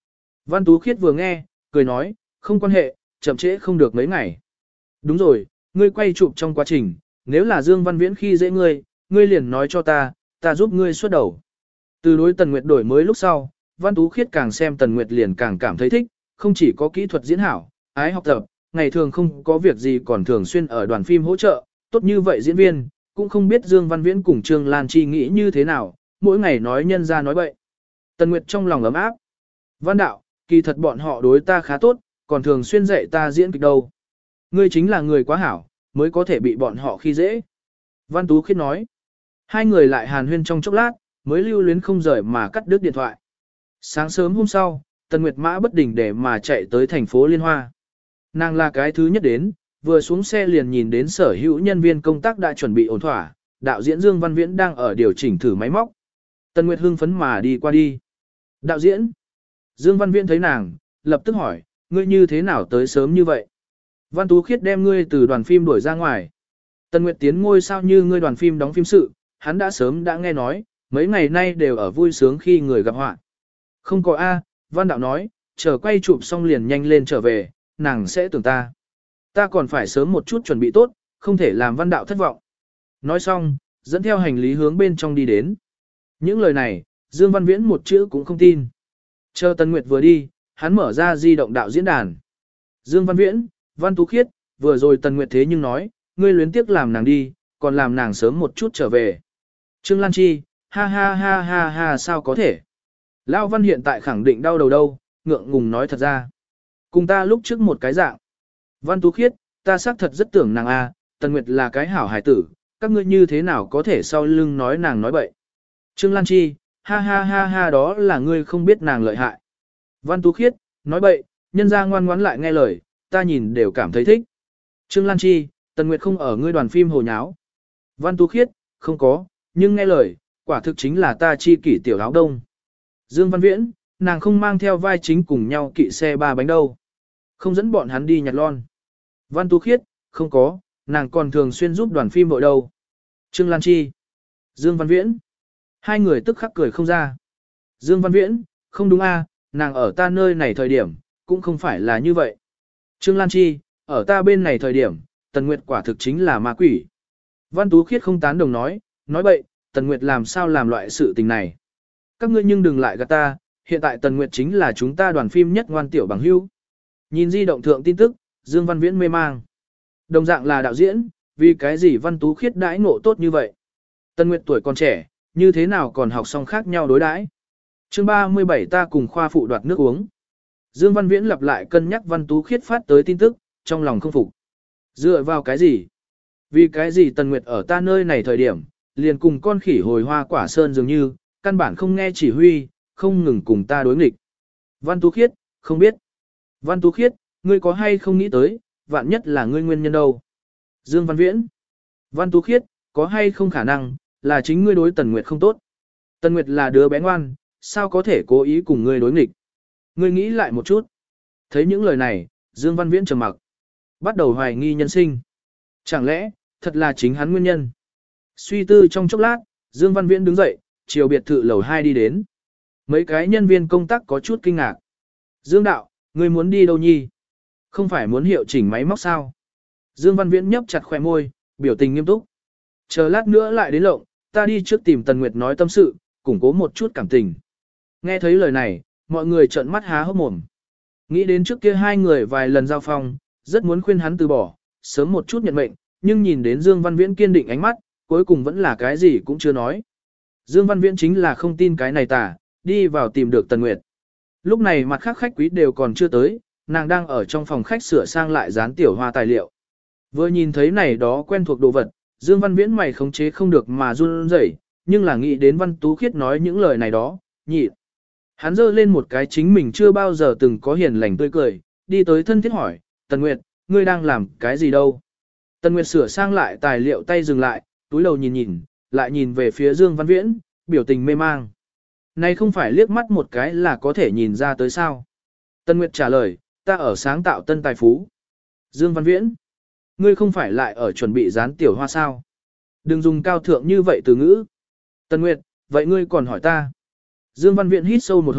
Văn Tú Khiết vừa nghe, cười nói, không quan hệ, chậm trễ không được mấy ngày. Đúng rồi, ngươi quay chụp trong quá trình, nếu là Dương Văn Viễn khi dễ ngươi, ngươi liền nói cho ta giúp ngươi xuất đầu. Từ đối Tần Nguyệt đổi mới lúc sau, Văn Tú Khiết càng xem Tần Nguyệt liền càng cảm thấy thích, không chỉ có kỹ thuật diễn hảo, ái học tập, ngày thường không có việc gì còn thường xuyên ở đoàn phim hỗ trợ, tốt như vậy diễn viên, cũng không biết Dương Văn Viễn cùng Trương Lan Chi nghĩ như thế nào, mỗi ngày nói nhân ra nói bậy. Tần Nguyệt trong lòng ấm áp. Văn đạo, kỳ thật bọn họ đối ta khá tốt, còn thường xuyên dạy ta diễn kịch đâu. Ngươi chính là người quá hảo, mới có thể bị bọn họ khi dễ. Văn Tú Khiết nói. Hai người lại hàn huyên trong chốc lát, mới lưu luyến không rời mà cắt đứt điện thoại. Sáng sớm hôm sau, Tần Nguyệt mã bất đình để mà chạy tới thành phố Liên Hoa. Nàng là cái thứ nhất đến, vừa xuống xe liền nhìn đến sở hữu nhân viên công tác đã chuẩn bị ổn thỏa, đạo diễn Dương Văn Viễn đang ở điều chỉnh thử máy móc. Tần Nguyệt hưng phấn mà đi qua đi. Đạo diễn. Dương Văn Viễn thấy nàng, lập tức hỏi, ngươi như thế nào tới sớm như vậy? Văn Tú Khiết đem ngươi từ đoàn phim đuổi ra ngoài. Tần Nguyệt tiến ngôi sao như ngươi đoàn phim đóng phim sự, hắn đã sớm đã nghe nói, mấy ngày nay đều ở vui sướng khi người gặp họa. Không có A, Văn Đạo nói, chờ quay chụp xong liền nhanh lên trở về, nàng sẽ tưởng ta. Ta còn phải sớm một chút chuẩn bị tốt, không thể làm Văn Đạo thất vọng. Nói xong, dẫn theo hành lý hướng bên trong đi đến. Những lời này, Dương Văn Viễn một chữ cũng không tin. Chờ Tần Nguyệt vừa đi, hắn mở ra di động đạo diễn đàn. Dương Văn Viễn, Văn Tú Khiết, vừa rồi Tần Nguyệt thế nhưng nói, ngươi luyến tiếc làm nàng đi, còn làm nàng sớm một chút trở về. Trương Lan Chi, ha ha ha ha ha sao có thể. Lão Văn hiện tại khẳng định đau đầu đâu, ngượng ngùng nói thật ra. Cùng ta lúc trước một cái dạng. Văn Tú Khiết, ta xác thật rất tưởng nàng a, Tần Nguyệt là cái hảo hài tử, các ngươi như thế nào có thể sau lưng nói nàng nói bậy. Trương Lan Chi, ha ha ha ha đó là ngươi không biết nàng lợi hại. Văn Tú Khiết, nói bậy, nhân ra ngoan ngoãn lại nghe lời, ta nhìn đều cảm thấy thích. Trương Lan Chi, Tần Nguyệt không ở ngươi đoàn phim hồ nháo. Văn Tú Khiết, không có, nhưng nghe lời, quả thực chính là ta chi kỷ tiểu áo đông. Dương Văn Viễn, nàng không mang theo vai chính cùng nhau kỵ xe ba bánh đâu. Không dẫn bọn hắn đi nhặt lon. Văn Tú Khiết, không có, nàng còn thường xuyên giúp đoàn phim vội đâu. Trương Lan Chi, Dương Văn Viễn. Hai người tức khắc cười không ra. Dương Văn Viễn, không đúng a, nàng ở ta nơi này thời điểm, cũng không phải là như vậy. Trương Lan Chi, ở ta bên này thời điểm, Tần Nguyệt quả thực chính là ma quỷ. Văn Tú Khiết không tán đồng nói bậy, Tần Nguyệt làm sao làm loại sự tình này. Các ngươi nhưng đừng lại gạt ta, hiện tại Tần Nguyệt chính là chúng ta đoàn phim nhất ngoan tiểu bằng hữu. Nhìn di động thượng tin tức, Dương Văn Viễn mê mang. Đồng dạng là đạo diễn, vì cái gì Văn Tú Khiết đãi ngộ tốt như vậy. Tần Nguyệt tuổi còn trẻ, như thế nào còn học xong khác nhau đối đãi. Chương 37 ta cùng khoa phụ đoạt nước uống. Dương Văn Viễn lặp lại cân nhắc Văn Tú Khiết phát tới tin tức, trong lòng không phục. Dựa vào cái gì? Vì cái gì Tần Nguyệt ở ta nơi này thời điểm, liền cùng con khỉ hồi hoa quả sơn dường như, căn bản không nghe chỉ huy, không ngừng cùng ta đối nghịch. Văn Tú Khiết, không biết. Văn Tú Khiết, ngươi có hay không nghĩ tới, vạn nhất là ngươi nguyên nhân đâu. Dương Văn Viễn. Văn Tú Khiết, có hay không khả năng, là chính ngươi đối Tần Nguyệt không tốt. Tần Nguyệt là đứa bé ngoan, sao có thể cố ý cùng ngươi đối nghịch. Ngươi nghĩ lại một chút. Thấy những lời này, Dương Văn Viễn trầm mặc. Bắt đầu hoài nghi nhân sinh. Chẳng lẽ, thật là chính hắn nguyên nhân. Suy tư trong chốc lát, Dương Văn Viễn đứng dậy, chiều biệt thự lầu 2 đi đến. Mấy cái nhân viên công tác có chút kinh ngạc. Dương đạo, ngươi muốn đi đâu nhi? Không phải muốn hiệu chỉnh máy móc sao? Dương Văn Viễn nhấp chặt khóe môi, biểu tình nghiêm túc. Chờ lát nữa lại đến lộng, ta đi trước tìm Tần Nguyệt nói tâm sự, củng cố một chút cảm tình. Nghe thấy lời này, mọi người trợn mắt há hốc mồm. Nghĩ đến trước kia hai người vài lần giao phong, rất muốn khuyên hắn từ bỏ, sớm một chút nhận mệnh, nhưng nhìn đến Dương Văn Viễn kiên định ánh mắt, cuối cùng vẫn là cái gì cũng chưa nói. Dương Văn Viễn chính là không tin cái này tả, đi vào tìm được Tần Nguyệt. Lúc này mặt khác khách quý đều còn chưa tới, nàng đang ở trong phòng khách sửa sang lại dán tiểu hoa tài liệu. Vừa nhìn thấy này đó quen thuộc đồ vật, Dương Văn Viễn mày khống chế không được mà run rẩy, nhưng là nghĩ đến Văn Tú Khiết nói những lời này đó, nhịn. Hắn giơ lên một cái chính mình chưa bao giờ từng có hiền lành tươi cười, đi tới thân thiết hỏi, Tần Nguyệt, ngươi đang làm cái gì đâu? Tần Nguyệt sửa sang lại tài liệu tay dừng lại, túi đầu nhìn nhìn, lại nhìn về phía Dương Văn Viễn, biểu tình mê mang. Này không phải liếc mắt một cái là có thể nhìn ra tới sao? Tần Nguyệt trả lời, ta ở sáng tạo tân tài phú. Dương Văn Viễn, ngươi không phải lại ở chuẩn bị dán tiểu hoa sao? Đừng dùng cao thượng như vậy từ ngữ. Tần Nguyệt, vậy ngươi còn hỏi ta? Dương Văn Viễn hít sâu một hơi,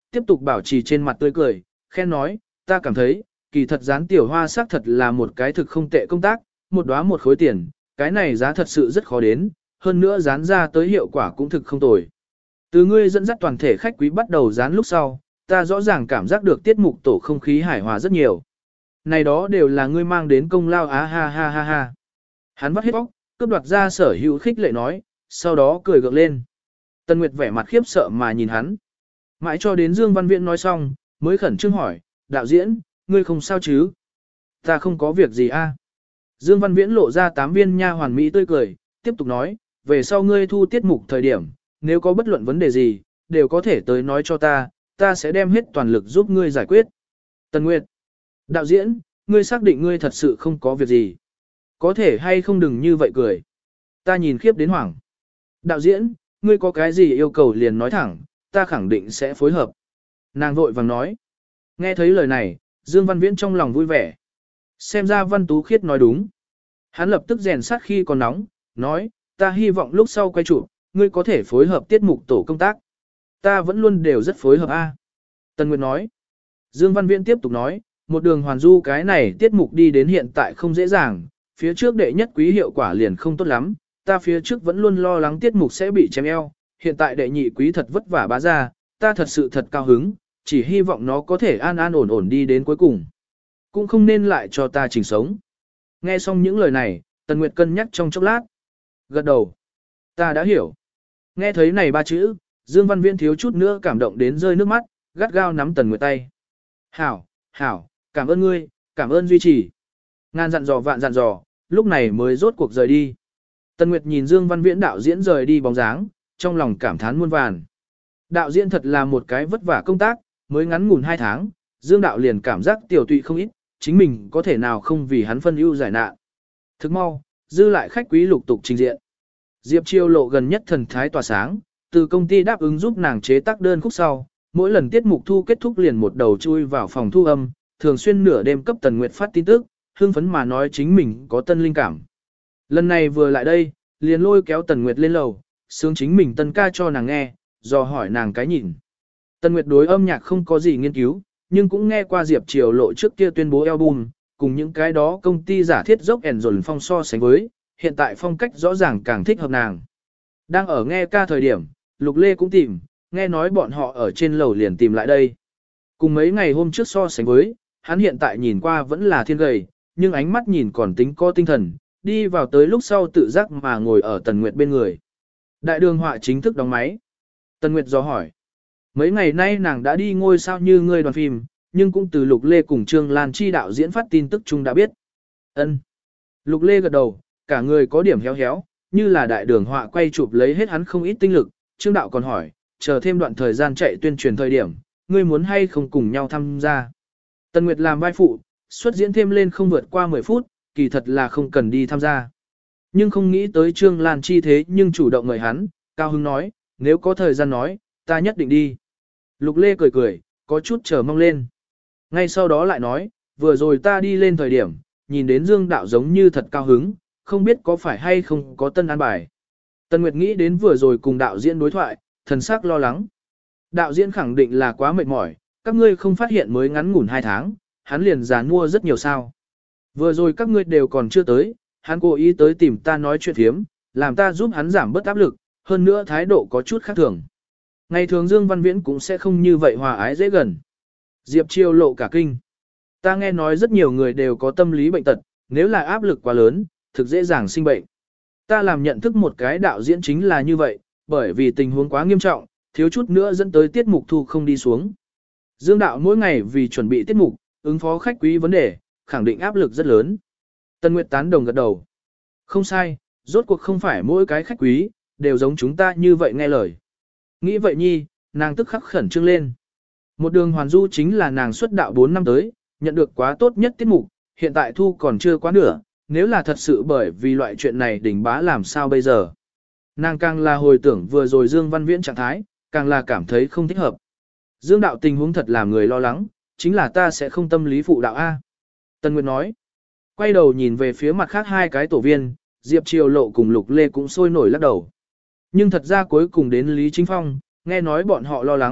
tiếp tục bảo trì trên mặt tươi cười, khen nói, ta cảm thấy, kỳ thật dán tiểu hoa xác thật là một cái thực không tệ công tác, một đóa một khối tiền, cái này giá thật sự rất khó đến, hơn nữa dán ra tới hiệu quả cũng thực không tồi. Từ ngươi dẫn dắt toàn thể khách quý bắt đầu dán lúc sau, ta rõ ràng cảm giác được tiết mục tổ không khí hài hòa rất nhiều. Này đó đều là ngươi mang đến công lao á ha ha ha ha. Hắn vắt hết óc, cướp đoạt ra sở hữu khích lệ nói, sau đó cười gượng lên. Tân Nguyệt vẻ mặt khiếp sợ mà nhìn hắn. Mãi cho đến Dương Văn Viễn nói xong, mới khẩn trương hỏi, đạo diễn, ngươi không sao chứ? Ta không có việc gì a. Dương Văn Viễn lộ ra 8 viên nha hoàn mỹ tươi cười, tiếp tục nói, về sau ngươi thu tiết mục thời điểm, nếu có bất luận vấn đề gì, đều có thể tới nói cho ta sẽ đem hết toàn lực giúp ngươi giải quyết. Tân Nguyệt, đạo diễn, ngươi xác định ngươi thật sự không có việc gì. Có thể hay không đừng như vậy cười. Ta nhìn khiếp đến hoảng. Đạo diễn, ngươi có cái gì yêu cầu liền nói thẳng, ta khẳng định sẽ phối hợp. Nàng vội vàng nói. Nghe thấy lời này, Dương Văn Viễn trong lòng vui vẻ. Xem ra Văn Tú Khiết nói đúng. Hắn lập tức rèn sát khi còn nóng, nói, ta hy vọng lúc sau quay chụp, ngươi có thể phối hợp tiết mục tổ công tác. Ta vẫn luôn đều rất phối hợp a. Tần Nguyệt nói. Dương Văn Viễn tiếp tục nói, một đường hoàn du cái này tiết mục đi đến hiện tại không dễ dàng, phía trước đệ nhất quý hiệu quả liền không tốt lắm, ta phía trước vẫn luôn lo lắng tiết mục sẽ bị chém eo, hiện tại đệ nhị quý thật vất vả bá ra, ta thật sự thật cao hứng, chỉ hy vọng nó có thể an an ổn ổn đi đến cuối cùng. Cũng không nên lại cho ta chỉnh sống. Nghe xong những lời này, Tần Nguyệt cân nhắc trong chốc lát. Gật đầu. Ta đã hiểu. Nghe thấy này ba chữ, Dương Văn Viễn thiếu chút nữa cảm động đến rơi nước mắt, gắt gao nắm Tần Nguyệt tay. Hảo, hảo, cảm ơn ngươi, cảm ơn duy trì. Ngàn dặn dò vạn dặn dò, lúc này mới rốt cuộc rời đi. Tần Nguyệt nhìn Dương Văn Viễn đạo diễn rời đi bóng dáng, trong lòng cảm thán muôn vàn. Đạo diễn thật là một cái vất vả công tác, mới ngắn ngủn 2 tháng, Dương đạo liền cảm giác tiểu tụy không ít, chính mình có thể nào không vì hắn phân ưu giải nạn. Thức mau, dư lại khách quý lục tục trình diện. Diệp Chiêu Lộ gần nhất thần thái tỏa sáng, từ công ty đáp ứng giúp nàng chế tác đơn khúc sau, mỗi lần tiết mục thu kết thúc liền một đầu chui vào phòng thu âm, thường xuyên nửa đêm cấp Tần Nguyệt phát tin tức, hưng phấn mà nói chính mình có tân linh cảm. Lần này vừa lại đây, liền lôi kéo Tần Nguyệt lên lầu, sướng chính mình tân ca cho nàng nghe, dò hỏi nàng cái nhìn. Tần Nguyệt đối âm nhạc không có gì nghiên cứu, nhưng cũng nghe qua Diệp Triều Lộ trước kia tuyên bố album, cùng những cái đó công ty giả thiết dốc ẻn dồn phong so sánh với, hiện tại phong cách rõ ràng càng thích hợp nàng. Đang ở nghe ca thời điểm, Lục Lê cũng tìm, nghe nói bọn họ ở trên lầu liền tìm lại đây. Cùng mấy ngày hôm trước so sánh với, hắn hiện tại nhìn qua vẫn là thiên gầy, nhưng ánh mắt nhìn còn tính có tinh thần, đi vào tới lúc sau tự giác mà ngồi ở Tần Nguyệt bên người. Đại đường họa chính thức đóng máy. Tần Nguyệt dò hỏi. Mấy ngày nay nàng đã đi ngôi sao như ngươi đoàn phim, nhưng cũng từ Lục Lê cùng Trương Lan Chi đạo diễn phát tin tức chung đã biết. Ân. Lục Lê gật đầu, cả người có điểm héo héo, như là đại đường họa quay chụp lấy hết hắn không ít tinh lực. Trương đạo còn hỏi, chờ thêm đoạn thời gian chạy tuyên truyền thời điểm, ngươi muốn hay không cùng nhau tham gia. Tần Nguyệt làm vai phụ, xuất diễn thêm lên không vượt qua 10 phút, kỳ thật là không cần đi tham gia. Nhưng không nghĩ tới Trương Lan Chi thế nhưng chủ động mời hắn, cao hứng nói, nếu có thời gian nói, ta nhất định đi. Lục Lê cười cười, có chút chờ mong lên. Ngay sau đó lại nói, vừa rồi ta đi lên thời điểm, nhìn đến Dương đạo giống như thật cao hứng, không biết có phải hay không có tân an bài. Tần Nguyệt nghĩ đến vừa rồi cùng đạo diễn đối thoại, thần sắc lo lắng. Đạo diễn khẳng định là quá mệt mỏi, các ngươi không phát hiện mới ngắn ngủn 2 tháng, hắn liền giàn mua rất nhiều sao. Vừa rồi các ngươi đều còn chưa tới, hắn cố ý tới tìm ta nói chuyện thiếm, làm ta giúp hắn giảm bớt áp lực, hơn nữa thái độ có chút khác thường. Ngày thường Dương Văn Viễn cũng sẽ không như vậy hòa ái dễ gần. Diệp Chiêu Lộ cả kinh. Ta nghe nói rất nhiều người đều có tâm lý bệnh tật, nếu là áp lực quá lớn, thực dễ dàng sinh bệnh. Ta làm nhận thức một cái đạo diễn chính là như vậy, bởi vì tình huống quá nghiêm trọng, thiếu chút nữa dẫn tới tiết mục thu không đi xuống. Dương đạo mỗi ngày vì chuẩn bị tiết mục, ứng phó khách quý vấn đề, khẳng định áp lực rất lớn. Tân Nguyệt tán đồng gật đầu. Không sai, rốt cuộc không phải mỗi cái khách quý, đều giống chúng ta như vậy nghe lời. Nghĩ vậy nhi, nàng tức khắc khẩn trương lên. Một đường hoàn du chính là nàng xuất đạo 4 năm tới, nhận được quá tốt nhất tiết mục, hiện tại thu còn chưa quá nửa, nếu là thật sự bởi vì loại chuyện này đỉnh bá làm sao bây giờ. Nàng càng là hồi tưởng vừa rồi Dương Văn Viễn trạng thái, càng là cảm thấy không thích hợp. Dương đạo tình huống thật làm người lo lắng, chính là ta sẽ không tâm lý phụ đạo A. Tân Nguyệt nói, quay đầu nhìn về phía mặt khác 2 cái tổ viên, Diệp Triều Lộ cùng Lục Lê cũng sôi nổi lắc đầu. Nhưng thật ra cuối cùng đến Lý Chính Phong, nghe nói bọn họ lo lắng,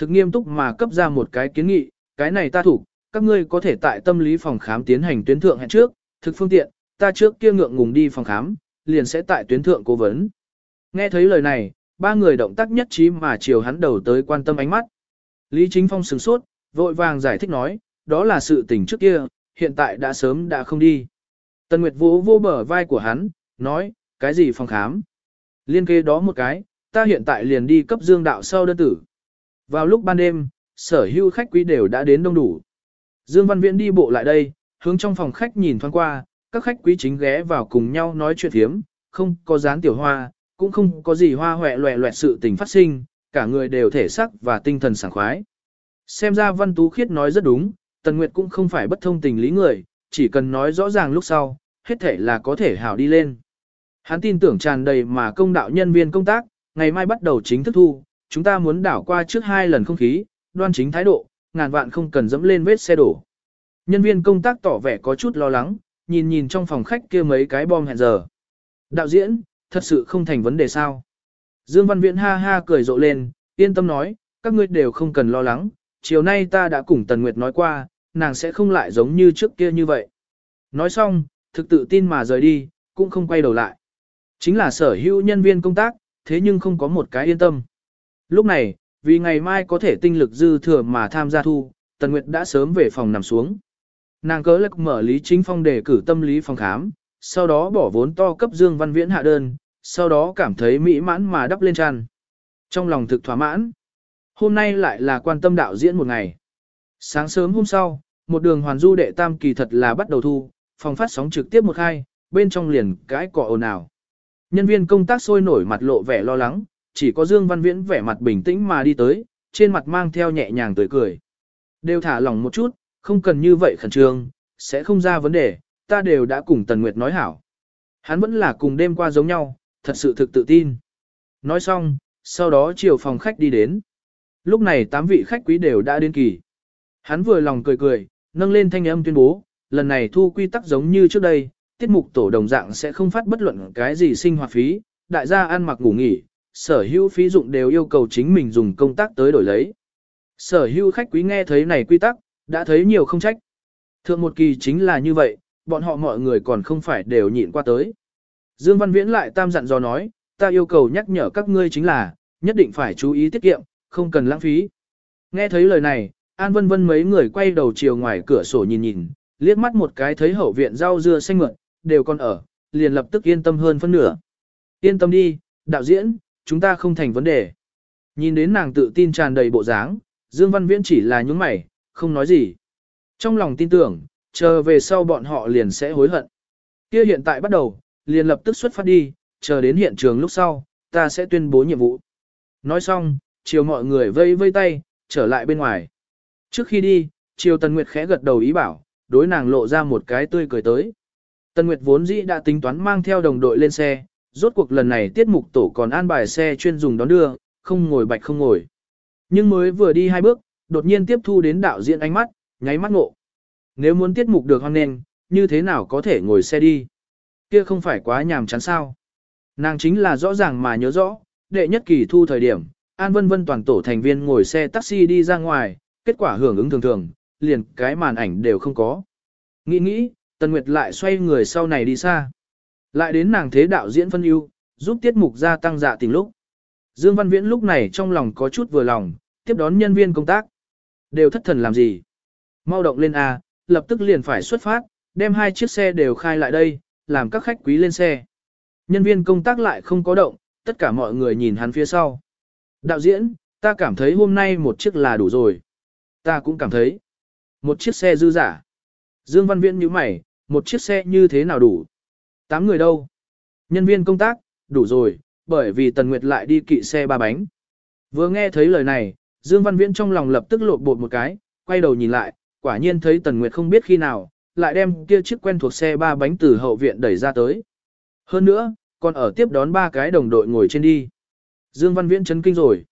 thực nghiêm túc mà cấp ra một cái kiến nghị, cái này ta thủ, các ngươi có thể tại tâm lý phòng khám tiến hành tuyến thượng hẹn trước, thực phương tiện, ta trước kia ngượng ngùng đi phòng khám, liền sẽ tại tuyến thượng cố vấn. Nghe thấy lời này, ba người động tác nhất trí mà chiều hắn đầu tới quan tâm ánh mắt. Lý Chính Phong sửng sốt, vội vàng giải thích nói, đó là sự tình trước kia, hiện tại đã sớm đã không đi. Tần Nguyệt vỗ vô bờ vai của hắn, nói, cái gì phòng khám? Liên kế đó một cái, ta hiện tại liền đi cấp Dương Đạo sau đơn tử. Vào lúc ban đêm, sở hữu khách quý đều đã đến đông đủ. Dương Văn Viễn đi bộ lại đây, hướng trong phòng khách nhìn thoáng qua, các khách quý chính ghé vào cùng nhau nói chuyện thiếm, không có dán tiểu hoa, cũng không có gì hoa hoẹ loẹ loẹt sự tình phát sinh, cả người đều thể sắc và tinh thần sảng khoái. Xem ra Văn Tú Khiết nói rất đúng, Tần Nguyệt cũng không phải bất thông tình lý người, chỉ cần nói rõ ràng lúc sau, hết thể là có thể hảo đi lên. Hắn tin tưởng tràn đầy mà công đạo nhân viên công tác, ngày mai bắt đầu chính thức thu, chúng ta muốn đảo qua trước 2 lần không khí, đoan chính thái độ, ngàn vạn không cần dẫm lên vết xe đổ. Nhân viên công tác tỏ vẻ có chút lo lắng, nhìn trong phòng khách kia mấy cái bom hẹn giờ. Đạo diễn, thật sự không thành vấn đề sao. Dương Văn Viễn ha ha cười rộ lên, yên tâm nói, các ngươi đều không cần lo lắng, chiều nay ta đã cùng Tần Nguyệt nói qua, nàng sẽ không lại giống như trước kia như vậy. Nói xong, thực tự tin mà rời đi, cũng không quay đầu lại. Chính là sở hữu nhân viên công tác, thế nhưng không có một cái yên tâm. Lúc này, vì ngày mai có thể tinh lực dư thừa mà tham gia thu, Tần Nguyệt đã sớm về phòng nằm xuống. Nàng cớ lực mở Lý Chính Phong đề cử tâm lý phòng khám, sau đó bỏ vốn to cấp Dương Văn Viễn hạ đơn, sau đó cảm thấy mỹ mãn mà đắp lên tràn. Trong lòng thực thỏa mãn. Hôm nay lại là quan tâm đạo diễn một ngày. Sáng sớm hôm sau, một đường hoàn du đệ tam kỳ thật là bắt đầu thu, phòng phát sóng trực tiếp một khai, bên trong liền cái cỏ ồn ào. Nhân viên công tác sôi nổi mặt lộ vẻ lo lắng, chỉ có Dương Văn Viễn vẻ mặt bình tĩnh mà đi tới, trên mặt mang theo nhẹ nhàng tươi cười. Đều thả lỏng một chút, không cần như vậy khẩn trương, sẽ không ra vấn đề, ta đều đã cùng Tần Nguyệt nói hảo. Hắn vẫn là cùng đêm qua giống nhau, thật sự thực tự tin. Nói xong, sau đó chiều phòng khách đi đến. Lúc này 8 vị khách quý đều đã đến kỳ. Hắn vừa lòng cười cười, nâng lên thanh âm tuyên bố, lần này thu quy tắc giống như trước đây, tiết mục tổ đồng dạng sẽ không phát bất luận cái gì sinh hoạt phí, đại gia ăn mặc ngủ nghỉ, sở hữu phí dụng đều yêu cầu chính mình dùng công tác tới đổi lấy. Sở hữu khách quý nghe thấy này quy tắc, đã thấy nhiều không trách. Thượng một kỳ chính là như vậy, bọn họ mọi người còn không phải đều nhịn qua tới. Dương Văn Viễn lại tam dặn dò nói, ta yêu cầu nhắc nhở các ngươi chính là, nhất định phải chú ý tiết kiệm, không cần lãng phí. Nghe thấy lời này, An Vân Vân mấy người quay đầu chiều ngoài cửa sổ nhìn, liếc mắt một cái thấy hậu viện rau dưa xanh mượn, đều còn ở, liền lập tức yên tâm hơn phân nửa. Yên tâm đi, đạo diễn, chúng ta không thành vấn đề. Nhìn đến nàng tự tin tràn đầy bộ dáng, Dương Văn Viễn chỉ là nhướng mày, không nói gì. Trong lòng tin tưởng, chờ về sau bọn họ liền sẽ hối hận. Kia hiện tại bắt đầu, liền lập tức xuất phát đi, chờ đến hiện trường lúc sau, ta sẽ tuyên bố nhiệm vụ. Nói xong, chiều mọi người vây vây tay, trở lại bên ngoài. Trước khi đi, chiều Tần Nguyệt khẽ gật đầu ý bảo, đối nàng lộ ra một cái tươi cười tới. Tần Nguyệt vốn dĩ đã tính toán mang theo đồng đội lên xe, rốt cuộc lần này tiết mục tổ còn an bài xe chuyên dùng đón đưa, không ngồi bạch không ngồi. Nhưng mới vừa đi 2 bước, đột nhiên tiếp thu đến đạo diễn ánh mắt, nháy mắt ngộ. Nếu muốn tiết mục được hoan nghênh, như thế nào có thể ngồi xe đi? Kia không phải quá nhàm chán sao? Nàng chính là rõ ràng mà nhớ rõ, đệ nhất kỳ thu thời điểm, An Vân Vân toàn tổ thành viên ngồi xe taxi đi ra ngoài, kết quả hưởng ứng thường thường, liền cái màn ảnh đều không có. Nghĩ, Tần Nguyệt lại xoay người sau này đi xa. Lại đến nàng thế đạo diễn phân ưu, giúp tiết mục gia tăng dạ tình lúc. Dương Văn Viễn lúc này trong lòng có chút vừa lòng, tiếp đón nhân viên công tác. Đều thất thần làm gì? Mau động lên A, lập tức liền phải xuất phát, đem 2 chiếc xe đều khai lại đây, làm các khách quý lên xe. Nhân viên công tác lại không có động, tất cả mọi người nhìn hắn phía sau. Đạo diễn, ta cảm thấy hôm nay 1 chiếc là đủ rồi. Ta cũng cảm thấy. 1 chiếc xe dư giả. Dương Văn Viễn nhíu mày, 1 chiếc xe như thế nào đủ? 8 người đâu? Nhân viên công tác, đủ rồi, bởi vì Tần Nguyệt lại đi kỵ xe 3 bánh. Vừa nghe thấy lời này, Dương Văn Viễn trong lòng lập tức lộn bột một cái, quay đầu nhìn lại, quả nhiên thấy Tần Nguyệt không biết khi nào, lại đem kia chiếc quen thuộc xe 3 bánh từ hậu viện đẩy ra tới. Hơn nữa, còn ở tiếp đón 3 cái đồng đội ngồi trên đi. Dương Văn Viễn chấn kinh rồi.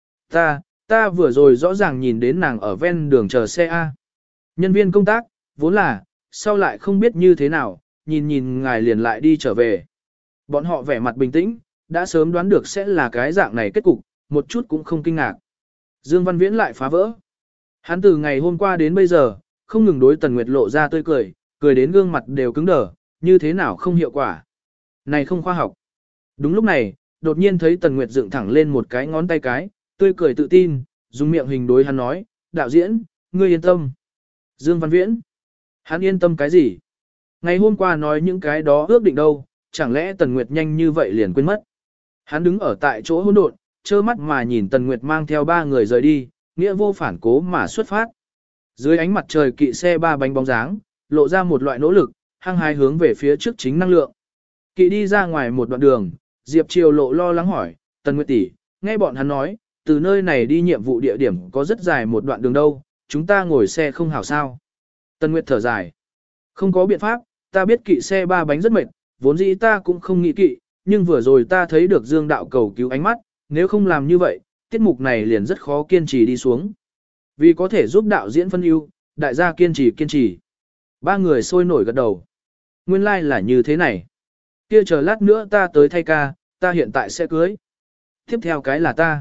Ta vừa rồi rõ ràng nhìn đến nàng ở ven đường chờ xe A. Nhân viên công tác, vốn là, sau lại không biết như thế nào, nhìn ngài liền lại đi trở về. Bọn họ vẻ mặt bình tĩnh, đã sớm đoán được sẽ là cái dạng này kết cục, một chút cũng không kinh ngạc. Dương Văn Viễn lại phá vỡ. Hắn từ ngày hôm qua đến bây giờ, không ngừng đối Tần Nguyệt lộ ra tươi cười, cười đến gương mặt đều cứng đờ, như thế nào không hiệu quả. Này không khoa học. Đúng lúc này, đột nhiên thấy Tần Nguyệt dựng thẳng lên một cái ngón tay cái, tươi cười tự tin, dùng miệng hình đối hắn nói, đạo diễn, ngươi yên tâm. Dương Văn Viễn. Hắn yên tâm cái gì? Ngày hôm qua nói những cái đó ước định đâu, chẳng lẽ Tần Nguyệt nhanh như vậy liền quên mất. Hắn đứng ở tại chỗ hỗn độn, trơ mắt mà nhìn Tần Nguyệt mang theo 3 người rời đi, nghĩa vô phản cố mà xuất phát. Dưới ánh mặt trời kỵ xe 3 bánh bóng dáng, lộ ra một loại nỗ lực, hăng hái hướng về phía trước chính năng lượng. Kỵ đi ra ngoài một đoạn đường, Diệp Triều Lộ lo lắng hỏi, Tần Nguyệt tỷ, nghe bọn hắn nói, từ nơi này đi nhiệm vụ địa điểm có rất dài một đoạn đường đâu, chúng ta ngồi xe không hảo sao. Tần Nguyệt thở dài. Không có biện pháp, ta biết kỵ xe 3 bánh rất mệt, vốn dĩ ta cũng không nghĩ kỵ, nhưng vừa rồi ta thấy được Dương đạo cầu cứu ánh mắt, nếu không làm như vậy, tiết mục này liền rất khó kiên trì đi xuống. Vì có thể giúp đạo diễn phân ưu, đại gia kiên trì. 3 người sôi nổi gật đầu. Nguyên lai like là như thế này. Kia chờ lát nữa ta tới thay ca, ta hiện tại sẽ cưới. Tiếp theo cái là ta.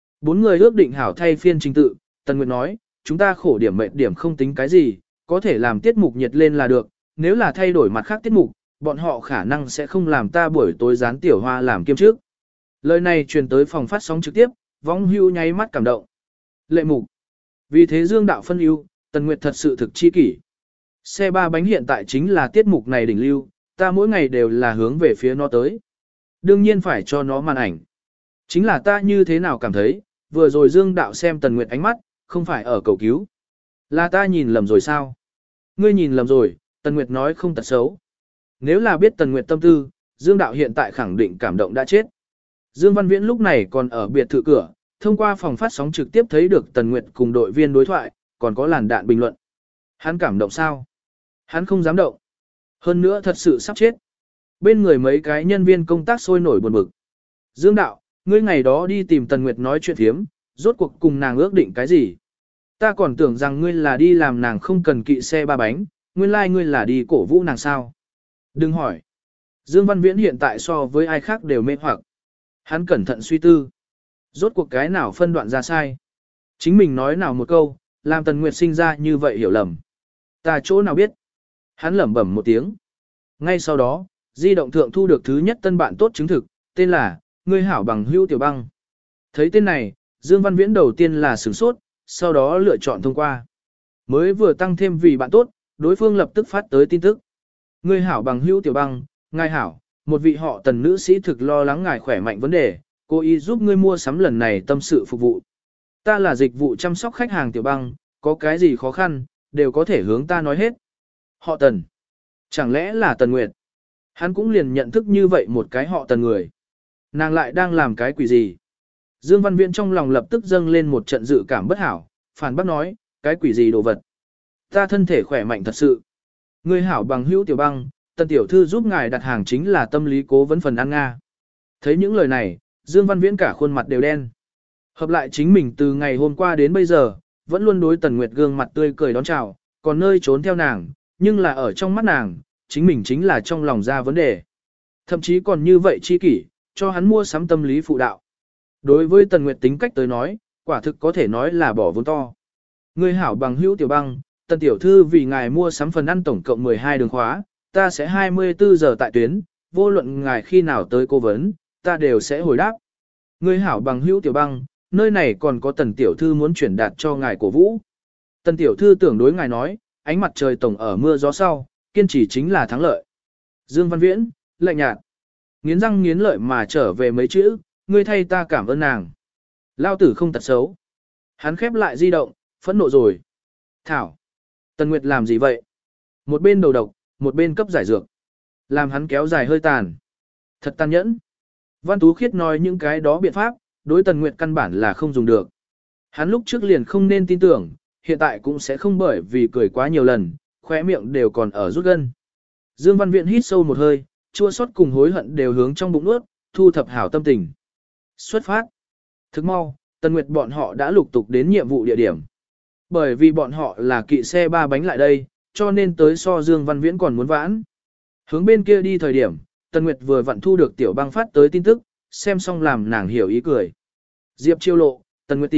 4 người ước định hảo thay phiên trình tự, Tần Nguyệt nói, chúng ta khổ điểm mệt điểm không tính cái gì, có thể làm tiết mục nhiệt lên là được, nếu là thay đổi mặt khác tiết mục, bọn họ khả năng sẽ không làm ta buổi tối dán tiểu hoa làm kiêm trước. Lời này truyền tới phòng phát sóng trực tiếp, võng hưu nháy mắt cảm động. Lệ mục. Vì thế Dương đạo phân ưu, Tần Nguyệt thật sự thực chi kỷ. Xe 3 bánh hiện tại chính là tiết mục này đỉnh lưu, ta mỗi ngày đều là hướng về phía nó tới. Đương nhiên phải cho nó màn ảnh. Chính là ta như thế nào cảm thấy, vừa rồi Dương đạo xem Tần Nguyệt ánh mắt, không phải ở cầu cứu. Là ta nhìn lầm rồi sao? Ngươi nhìn lầm rồi, Tần Nguyệt nói không tật xấu. Nếu là biết Tần Nguyệt tâm tư, Dương đạo hiện tại khẳng định cảm động đã chết. Dương Văn Viễn lúc này còn ở biệt thự cửa, thông qua phòng phát sóng trực tiếp thấy được Tần Nguyệt cùng đội viên đối thoại, còn có làn đạn bình luận. Hắn cảm động sao? Hắn không dám động. Hơn nữa thật sự sắp chết. Bên người mấy cái nhân viên công tác sôi nổi buồn bực. Dương đạo, ngươi ngày đó đi tìm Tần Nguyệt nói chuyện thiếm, rốt cuộc cùng nàng ước định cái gì? Ta còn tưởng rằng ngươi là đi làm nàng không cần kỵ xe 3 bánh, nguyên lai ngươi là đi cổ vũ nàng sao? Đừng hỏi. Dương Văn Viễn hiện tại so với ai khác đều mê hoặc. Hắn cẩn thận suy tư. Rốt cuộc cái nào phân đoạn ra sai? Chính mình nói nào một câu, làm Tần Nguyệt sinh ra như vậy hiểu lầm. Ta chỗ nào biết? Hắn lẩm bẩm một tiếng. Ngay sau đó, di động thượng thu được thứ nhất tân bạn tốt chứng thực, tên là, ngươi hảo bằng hữu tiểu băng. Thấy tên này, Dương Văn Viễn đầu tiên là sửng sốt, sau đó lựa chọn thông qua. Mới vừa tăng thêm vì bạn tốt, đối phương lập tức phát tới tin tức. Ngươi hảo bằng hữu tiểu băng, ngài hảo, một vị họ Tần nữ sĩ thực lo lắng ngài khỏe mạnh vấn đề, cố ý giúp ngươi mua sắm lần này tâm sự phục vụ. Ta là dịch vụ chăm sóc khách hàng tiểu băng, có cái gì khó khăn, đều có thể hướng ta nói hết. Họ Tần. Chẳng lẽ là Tần Nguyệt? Hắn cũng liền nhận thức như vậy một cái họ Tần người. Nàng lại đang làm cái quỷ gì? Dương Văn Viễn trong lòng lập tức dâng lên một trận dự cảm bất hảo, phản bác nói, cái quỷ gì đồ vật? Ta thân thể khỏe mạnh thật sự. Ngươi hảo bằng hữu tiểu băng, Tần tiểu thư giúp ngài đặt hàng chính là tâm lý cố vấn phần ăn Nga. Thấy những lời này, Dương Văn Viễn cả khuôn mặt đều đen. Hợp lại chính mình từ ngày hôm qua đến bây giờ, vẫn luôn đối Tần Nguyệt gương mặt tươi cười đón chào, còn nơi trốn theo nàng, nhưng là ở trong mắt nàng, chính mình chính là trong lòng ra vấn đề. Thậm chí còn như vậy chi kỷ, cho hắn mua sắm tâm lý phụ đạo. Đối với Tần Nguyệt tính cách tới nói, quả thực có thể nói là bỏ vốn to. Ngươi hảo bằng hữu tiểu băng, Tần tiểu thư vì ngài mua sắm phần ăn tổng cộng 12 đường khóa, ta sẽ 24 giờ tại tuyến, vô luận ngài khi nào tới cố vấn, ta đều sẽ hồi đáp. Ngươi hảo bằng hữu tiểu băng, nơi này còn có Tần tiểu thư muốn chuyển đạt cho ngài cổ vũ. Tần tiểu thư tưởng đối ngài nói, ánh mặt trời tổng ở mưa gió sau, kiên trì chính là thắng lợi. Dương Văn Viễn, lạnh nhạt, nghiến răng nghiến lợi mà trở về mấy chữ, ngươi thay ta cảm ơn nàng. Lao tử không tật xấu. Hắn khép lại di động, phẫn nộ rồi. Thảo, Tần Nguyệt làm gì vậy? Một bên đầu độc, một bên cấp giải dược. Làm hắn kéo dài hơi tàn. Thật tàn nhẫn. Văn Tú Khiết nói những cái đó biện pháp, đối Tần Nguyệt căn bản là không dùng được. Hắn lúc trước liền không nên tin tưởng, hiện tại cũng sẽ không bởi vì cười quá nhiều lần, khóe miệng đều còn ở rút gân. Dương Văn Viễn hít sâu một hơi, chua xót cùng hối hận đều hướng trong bụng nuốt, thu thập hảo tâm tình. Xuất phát. Thức mau, Tần Nguyệt bọn họ đã lục tục đến nhiệm vụ địa điểm. Bởi vì bọn họ là kỵ xe 3 bánh lại đây, cho nên tới so Dương Văn Viễn còn muốn vãn. Hướng bên kia đi thời điểm, Tần Nguyệt vừa vặn thu được Tiểu Băng phát tới tin tức, xem xong làm nàng hiểu ý cười. Diệp Chiêu Lộ, Tần Nguyệt tỷ,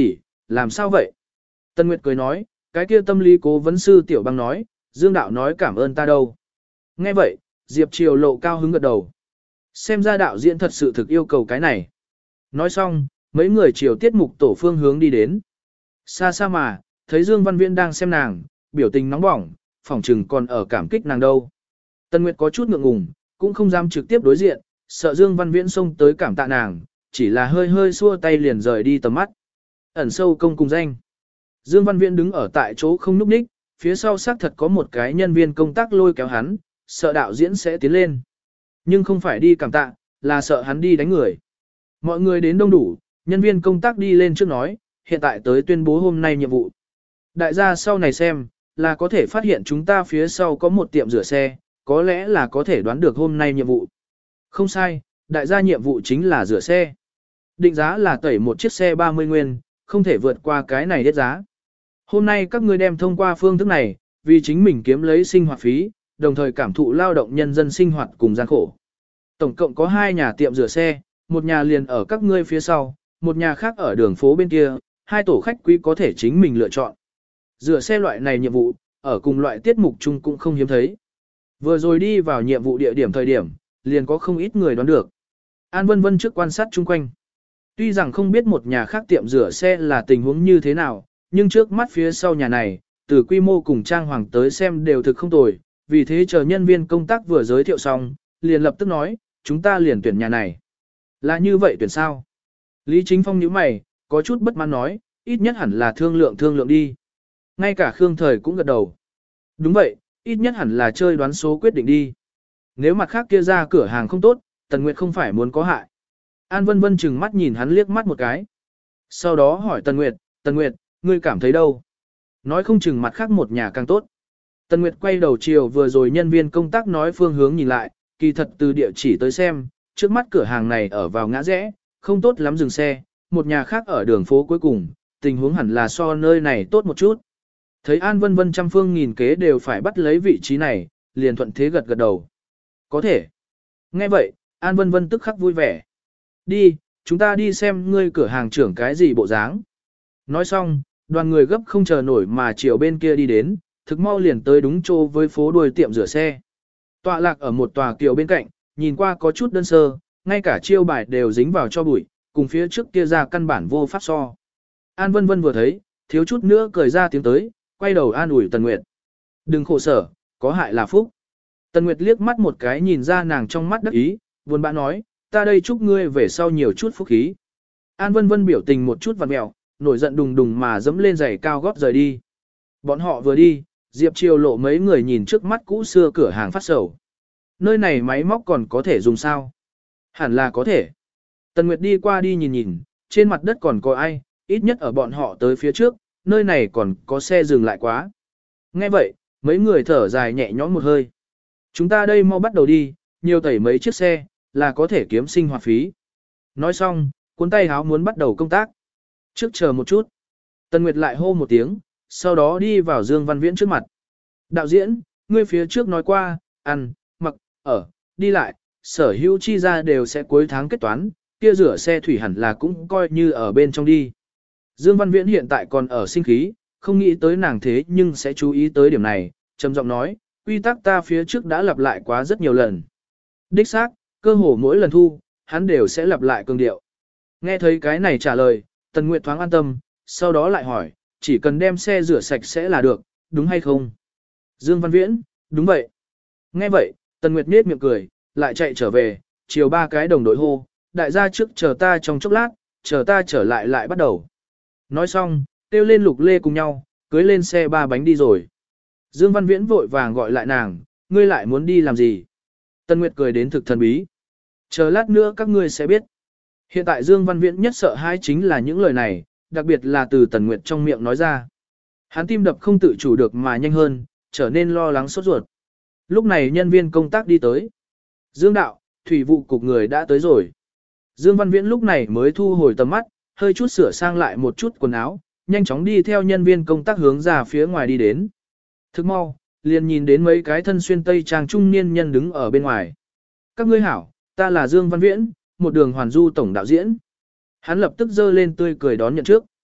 làm sao vậy? Tần Nguyệt cười nói, cái kia tâm lý cố vấn sư Tiểu Băng nói, Dương đạo nói cảm ơn ta đâu. Nghe vậy, Diệp Triều lộ cao hứng gật đầu. Xem ra đạo diễn thật sự thực yêu cầu cái này. Nói xong, mấy người chiều tiết mục tổ phương hướng đi đến. Xa xa mà, thấy Dương Văn Viễn đang xem nàng, biểu tình nóng bỏng, phỏng chừng còn ở cảm kích nàng đâu. Tân Nguyệt có chút ngượng ngùng, cũng không dám trực tiếp đối diện, sợ Dương Văn Viễn xông tới cảm tạ nàng, chỉ là hơi hơi xua tay liền rời đi tầm mắt. Ẩn sâu công cùng danh. Dương Văn Viễn đứng ở tại chỗ không núp ních, phía sau xác thật có một cái nhân viên công tác lôi kéo hắn, sợ đạo diễn sẽ tiến lên. Nhưng không phải đi cảm tạ, là sợ hắn đi đánh người. Mọi người đến đông đủ, nhân viên công tác đi lên trước nói, hiện tại tới tuyên bố hôm nay nhiệm vụ. Đại gia sau này xem, là có thể phát hiện chúng ta phía sau có một tiệm rửa xe, có lẽ là có thể đoán được hôm nay nhiệm vụ. Không sai, đại gia nhiệm vụ chính là rửa xe. Định giá là tẩy một chiếc xe 30 nguyên, không thể vượt qua cái này hết giá. Hôm nay các ngươi đem thông qua phương thức này, vì chính mình kiếm lấy sinh hoạt phí, đồng thời cảm thụ lao động nhân dân sinh hoạt cùng gian khổ. Tổng cộng có 2 nhà tiệm rửa xe, một nhà liền ở các ngươi phía sau, một nhà khác ở đường phố bên kia, 2 tổ khách quý có thể chính mình lựa chọn. Rửa xe loại này nhiệm vụ, ở cùng loại tiết mục chung cũng không hiếm thấy. Vừa rồi đi vào nhiệm vụ địa điểm thời điểm, liền có không ít người đoán được. An Vân Vân trước quan sát chung quanh. Tuy rằng không biết một nhà khác tiệm rửa xe là tình huống như thế nào, nhưng trước mắt phía sau nhà này, từ quy mô cùng trang hoàng tới xem đều thực không tồi, vì thế chờ nhân viên công tác vừa giới thiệu xong, liền lập tức nói, chúng ta liền tuyển nhà này. Là như vậy tuyển sao? Lý Chính Phong nhíu mày, có chút bất mãn nói, ít nhất hẳn là thương lượng đi. Ngay cả Khương Thời cũng gật đầu. Đúng vậy, ít nhất hẳn là chơi đoán số quyết định đi. Nếu mặt khác kia ra cửa hàng không tốt, Tần Nguyệt không phải muốn có hại. An Vân Vân chừng mắt nhìn hắn liếc mắt một cái. Sau đó hỏi Tần Nguyệt, ngươi cảm thấy đâu? Nói không chừng mặt khác một nhà càng tốt. Tần Nguyệt quay đầu chiều vừa rồi nhân viên công tác nói phương hướng nhìn lại, kỳ thật từ địa chỉ tới xem, trước mắt cửa hàng này ở vào ngã rẽ, không tốt lắm dừng xe, một nhà khác ở đường phố cuối cùng, tình huống hẳn là so nơi này tốt một chút. Thấy An Vân Vân trăm phương nghìn kế đều phải bắt lấy vị trí này, liền thuận thế gật đầu. Có thể. Nghe vậy, An Vân Vân tức khắc vui vẻ. Đi, chúng ta đi xem ngươi cửa hàng trưởng cái gì bộ dáng. Nói xong, đoàn người gấp không chờ nổi mà chiều bên kia đi đến, thực mau liền tới đúng chỗ với phố đuôi tiệm rửa xe. Tọa lạc ở một tòa kiều bên cạnh, nhìn qua có chút đơn sơ, ngay cả chiêu bài đều dính vào cho bụi, cùng phía trước kia ra căn bản vô pháp so. An Vân Vân vừa thấy, thiếu chút nữa cười ra tiếng tới, quay đầu an ủi Tần Nguyệt. Đừng khổ sở, có hại là phúc. Tần Nguyệt liếc mắt một cái nhìn ra nàng trong mắt đắc ý, buồn bã nói, ta đây chúc ngươi về sau nhiều chút phúc khí. An Vân Vân biểu tình một chút vặn mẹo, nổi giận đùng đùng mà dẫm lên giày cao gót rời đi. Bọn họ vừa đi, Diệp Triều lộ mấy người nhìn trước mắt cũ xưa cửa hàng phát sầu. Nơi này máy móc còn có thể dùng sao? Hẳn là có thể. Tần Nguyệt đi qua đi nhìn nhìn, trên mặt đất còn có ai, ít nhất ở bọn họ tới phía trước, nơi này còn có xe dừng lại quá. Nghe vậy, mấy người thở dài nhẹ nhõm một hơi. Chúng ta đây mau bắt đầu đi, nhiều tẩy mấy chiếc xe, là có thể kiếm sinh hoạt phí. Nói xong, cuốn tay háo muốn bắt đầu công tác. Trước chờ một chút. Tần Nguyệt lại hô một tiếng, sau đó đi vào Dương Văn Viễn trước mặt. Đạo diễn, ngươi phía trước nói qua, ăn, mặc, ở, đi lại, sở hữu chi ra đều sẽ cuối tháng kết toán, kia rửa xe thủy hẳn là cũng coi như ở bên trong đi. Dương Văn Viễn hiện tại còn ở sinh khí, không nghĩ tới nàng thế nhưng sẽ chú ý tới điểm này, trầm giọng nói, quy tắc ta phía trước đã lặp lại quá rất nhiều lần. Đích xác, cơ hồ mỗi lần thu, hắn đều sẽ lặp lại cường điệu. Nghe thấy cái này trả lời, Tần Nguyệt thoáng an tâm, sau đó lại hỏi, chỉ cần đem xe rửa sạch sẽ là được, đúng hay không? Dương Văn Viễn, đúng vậy. Nghe vậy, Tần Nguyệt nết miệng cười, lại chạy trở về, chiều 3 cái đồng đội hô, đại gia trước chờ ta trong chốc lát, chờ ta trở lại lại bắt đầu. Nói xong, kêu lên Lục Lê cùng nhau, cưới lên xe 3 bánh đi rồi. Dương Văn Viễn vội vàng gọi lại nàng, ngươi lại muốn đi làm gì? Tần Nguyệt cười đến thực thần bí. Chờ lát nữa các ngươi sẽ biết. Hiện tại Dương Văn Viễn nhất sợ hãi chính là những lời này, đặc biệt là từ Tần Nguyệt trong miệng nói ra. Hắn tim đập không tự chủ được mà nhanh hơn, trở nên lo lắng sốt ruột. Lúc này nhân viên công tác đi tới. Dương đạo, thủy vụ cục người đã tới rồi. Dương Văn Viễn lúc này mới thu hồi tầm mắt, hơi chút sửa sang lại một chút quần áo, nhanh chóng đi theo nhân viên công tác hướng ra phía ngoài đi đến. Thức mau, liền nhìn đến mấy cái thân xuyên tây trang trung niên nhân đứng ở bên ngoài. Các ngươi hảo, ta là Dương Văn Viễn, một đường hoàn du tổng đạo diễn. Hắn lập tức giơ lên tươi cười đón nhận trước.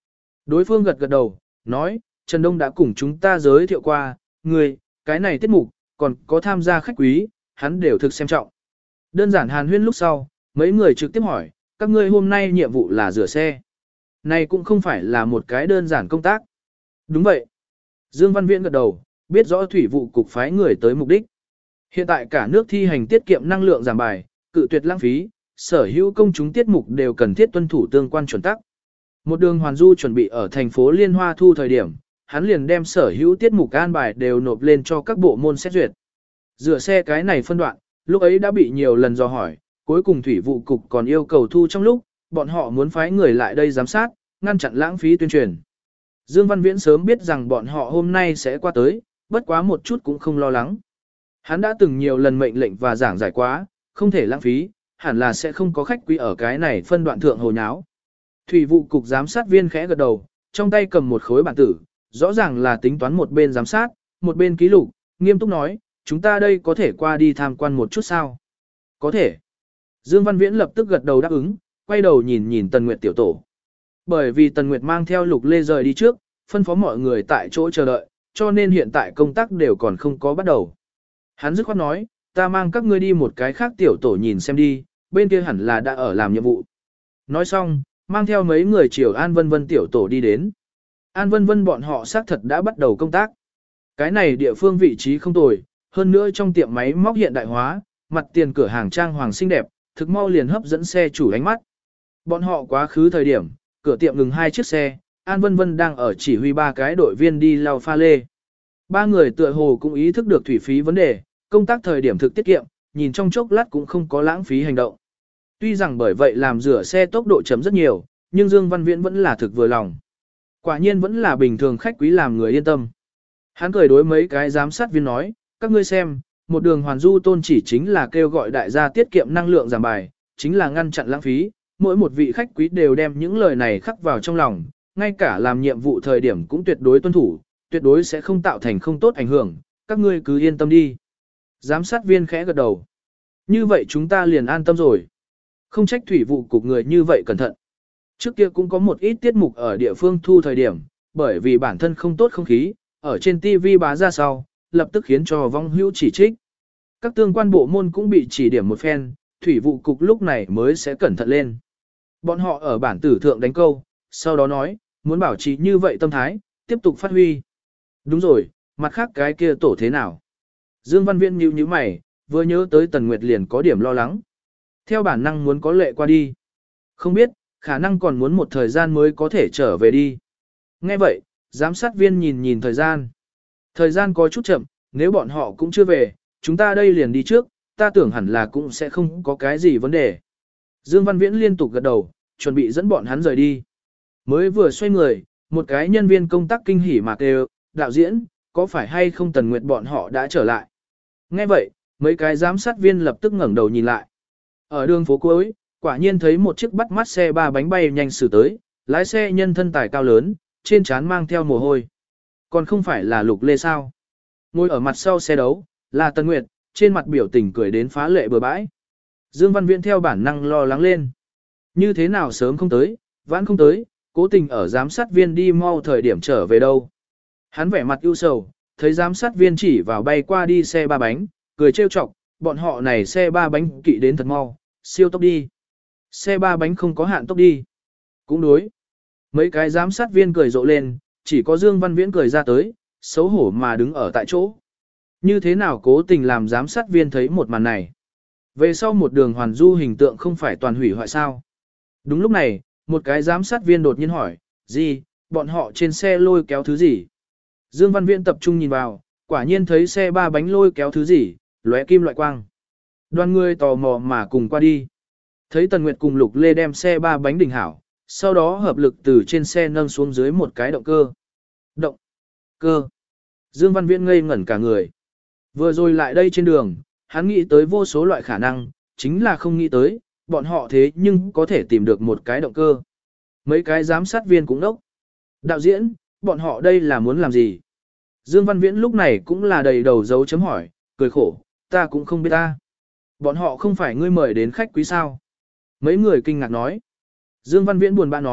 Đối phương gật gật đầu, nói, Trần Đông đã cùng chúng ta giới thiệu qua, người, cái này tiết mục, còn có tham gia khách quý, hắn đều thực xem trọng. Đơn giản hàn huyên lúc sau, mấy người trực tiếp hỏi, các ngươi hôm nay nhiệm vụ là rửa xe. Này cũng không phải là một cái đơn giản công tác. Đúng vậy. Dương Văn Viễn gật đầu, biết rõ thủy vụ cục phái người tới mục đích. Hiện tại cả nước thi hành tiết kiệm năng lượng giảm bài, cự tuyệt lãng phí, sở hữu công chúng tiết mục đều cần thiết tuân thủ tương quan chuẩn tắc. Một đường hoàn du chuẩn bị ở thành phố Liên Hoa thu thời điểm, hắn liền đem sở hữu tiết mục an bài đều nộp lên cho các bộ môn xét duyệt. Rửa xe cái này phân đoạn, lúc ấy đã bị nhiều lần dò hỏi, cuối cùng thủy vụ cục còn yêu cầu thu trong lúc, bọn họ muốn phái người lại đây giám sát, ngăn chặn lãng phí tuyên truyền. Dương Văn Viễn sớm biết rằng bọn họ hôm nay sẽ qua tới, bất quá một chút cũng không lo lắng. Hắn đã từng nhiều lần mệnh lệnh và giảng giải quá, không thể lãng phí, hẳn là sẽ không có khách quý ở cái này phân đoạn thượng hồ nháo. Thủy vụ cục giám sát viên khẽ gật đầu, trong tay cầm một khối bản tử, rõ ràng là tính toán một bên giám sát, một bên ký lục, nghiêm túc nói, chúng ta đây có thể qua đi tham quan một chút sao? Có thể. Dương Văn Viễn lập tức gật đầu đáp ứng, quay đầu nhìn nhìn Tần Nguyệt tiểu tổ. Bởi vì Tần Nguyệt mang theo Lục Lê rời đi trước, phân phó mọi người tại chỗ chờ đợi, cho nên hiện tại công tác đều còn không có bắt đầu. Hắn dứt khoát nói, ta mang các ngươi đi một cái khác tiểu tổ nhìn xem đi, bên kia hẳn là đã ở làm nhiệm vụ. Nói xong, mang theo mấy người chiều An Vân Vân tiểu tổ đi đến. An Vân Vân bọn họ xác thật đã bắt đầu công tác. Cái này địa phương vị trí không tồi, hơn nữa trong tiệm máy móc hiện đại hóa, mặt tiền cửa hàng trang hoàng xinh đẹp, thực mau liền hấp dẫn xe chủ ánh mắt. Bọn họ quá khứ thời điểm, cửa tiệm ngừng 2 chiếc xe, An Vân Vân đang ở chỉ huy 3 cái đội viên đi lau pha lê. 3 người tựa hồ cũng ý thức được thủy phí vấn đề, công tác thời điểm thực tiết kiệm, nhìn trong chốc lát cũng không có lãng phí hành động. Tuy rằng bởi vậy làm rửa xe tốc độ chấm rất nhiều, nhưng Dương Văn Viễn vẫn là thực vừa lòng. Quả nhiên vẫn là bình thường khách quý làm người yên tâm. Hắn cười đối mấy cái giám sát viên nói, các ngươi xem, một đường hoàn du tôn chỉ chính là kêu gọi đại gia tiết kiệm năng lượng giảm bài, chính là ngăn chặn lãng phí, mỗi một vị khách quý đều đem những lời này khắc vào trong lòng, ngay cả làm nhiệm vụ thời điểm cũng tuyệt đối tuân thủ, tuyệt đối sẽ không tạo thành không tốt ảnh hưởng, các ngươi cứ yên tâm đi. Giám sát viên khẽ gật đầu. Như vậy chúng ta liền an tâm rồi. Không trách thủy vụ cục người như vậy cẩn thận. Trước kia cũng có một ít tiết mục ở địa phương thu thời điểm, bởi vì bản thân không tốt không khí, ở trên TV bá ra sau, lập tức khiến cho vong hữu chỉ trích. Các tương quan bộ môn cũng bị chỉ điểm một phen, thủy vụ cục lúc này mới sẽ cẩn thận lên. Bọn họ ở bản tử thượng đánh câu, sau đó nói, muốn bảo trì như vậy tâm thái, tiếp tục phát huy. Đúng rồi, mặt khác cái kia tổ thế nào? Dương Văn Viễn nhíu mày, vừa nhớ tới Tần Nguyệt liền có điểm lo lắng. Theo bản năng muốn có lệ qua đi. Không biết, khả năng còn muốn một thời gian mới có thể trở về đi. Nghe vậy, giám sát viên nhìn nhìn thời gian. Thời gian có chút chậm, nếu bọn họ cũng chưa về, chúng ta đây liền đi trước, ta tưởng hẳn là cũng sẽ không có cái gì vấn đề. Dương Văn Viễn liên tục gật đầu, chuẩn bị dẫn bọn hắn rời đi. Mới vừa xoay người, một cái nhân viên công tác kinh hỉ mà kêu, đạo diễn, có phải hay không Tần Nguyệt bọn họ đã trở lại? Nghe vậy, mấy cái giám sát viên lập tức ngẩng đầu nhìn lại. Ở đường phố cuối, quả nhiên thấy một chiếc bắt mắt xe 3 bánh bay nhanh xử tới, lái xe nhân thân tài cao lớn, trên trán mang theo mồ hôi. Còn không phải là Lục Lê sao? Ngồi ở mặt sau xe đấu, là Tần Nguyệt, trên mặt biểu tình cười đến phá lệ bừa bãi. Dương Văn Viễn theo bản năng lo lắng lên. Như thế nào sớm không tới, vãn không tới, cố tình ở giám sát viên đi mau thời điểm trở về đâu. Hắn vẻ mặt ưu sầu, thấy giám sát viên chỉ vào bay qua đi xe 3 bánh, cười trêu chọc, bọn họ này xe 3 bánh kỵ đến thật mau, siêu tốc đi. Xe 3 bánh không có hạn tốc đi. Cũng đối. Mấy cái giám sát viên cười rộ lên, chỉ có Dương Văn Viễn cười ra tới, xấu hổ mà đứng ở tại chỗ. Như thế nào cố tình làm giám sát viên thấy một màn này. Về sau một đường hoàn du hình tượng không phải toàn hủy hoại sao. Đúng lúc này, một cái giám sát viên đột nhiên hỏi, gì, bọn họ trên xe lôi kéo thứ gì? Dương Văn Viễn tập trung nhìn vào, quả nhiên thấy xe 3 bánh lôi kéo thứ gì, lóe kim loại quang. Đoàn người tò mò mà cùng qua đi. Thấy Tần Nguyệt cùng Lục Lê đem xe 3 bánh đỉnh hảo, sau đó hợp lực từ trên xe nâng xuống dưới một cái động cơ. Động cơ. Dương Văn Viễn ngây ngẩn cả người. Vừa rồi lại đây trên đường, hắn nghĩ tới vô số loại khả năng, chính là không nghĩ tới, bọn họ thế nhưng có thể tìm được một cái động cơ. Mấy cái giám sát viên cũng đốc. Đạo diễn, bọn họ đây là muốn làm gì? Dương Văn Viễn lúc này cũng là đầy đầu dấu chấm hỏi, cười khổ, ta cũng không biết ta. Bọn họ không phải ngươi mời đến khách quý sao? Mấy người kinh ngạc nói. Dương Văn Viễn buồn bã nói,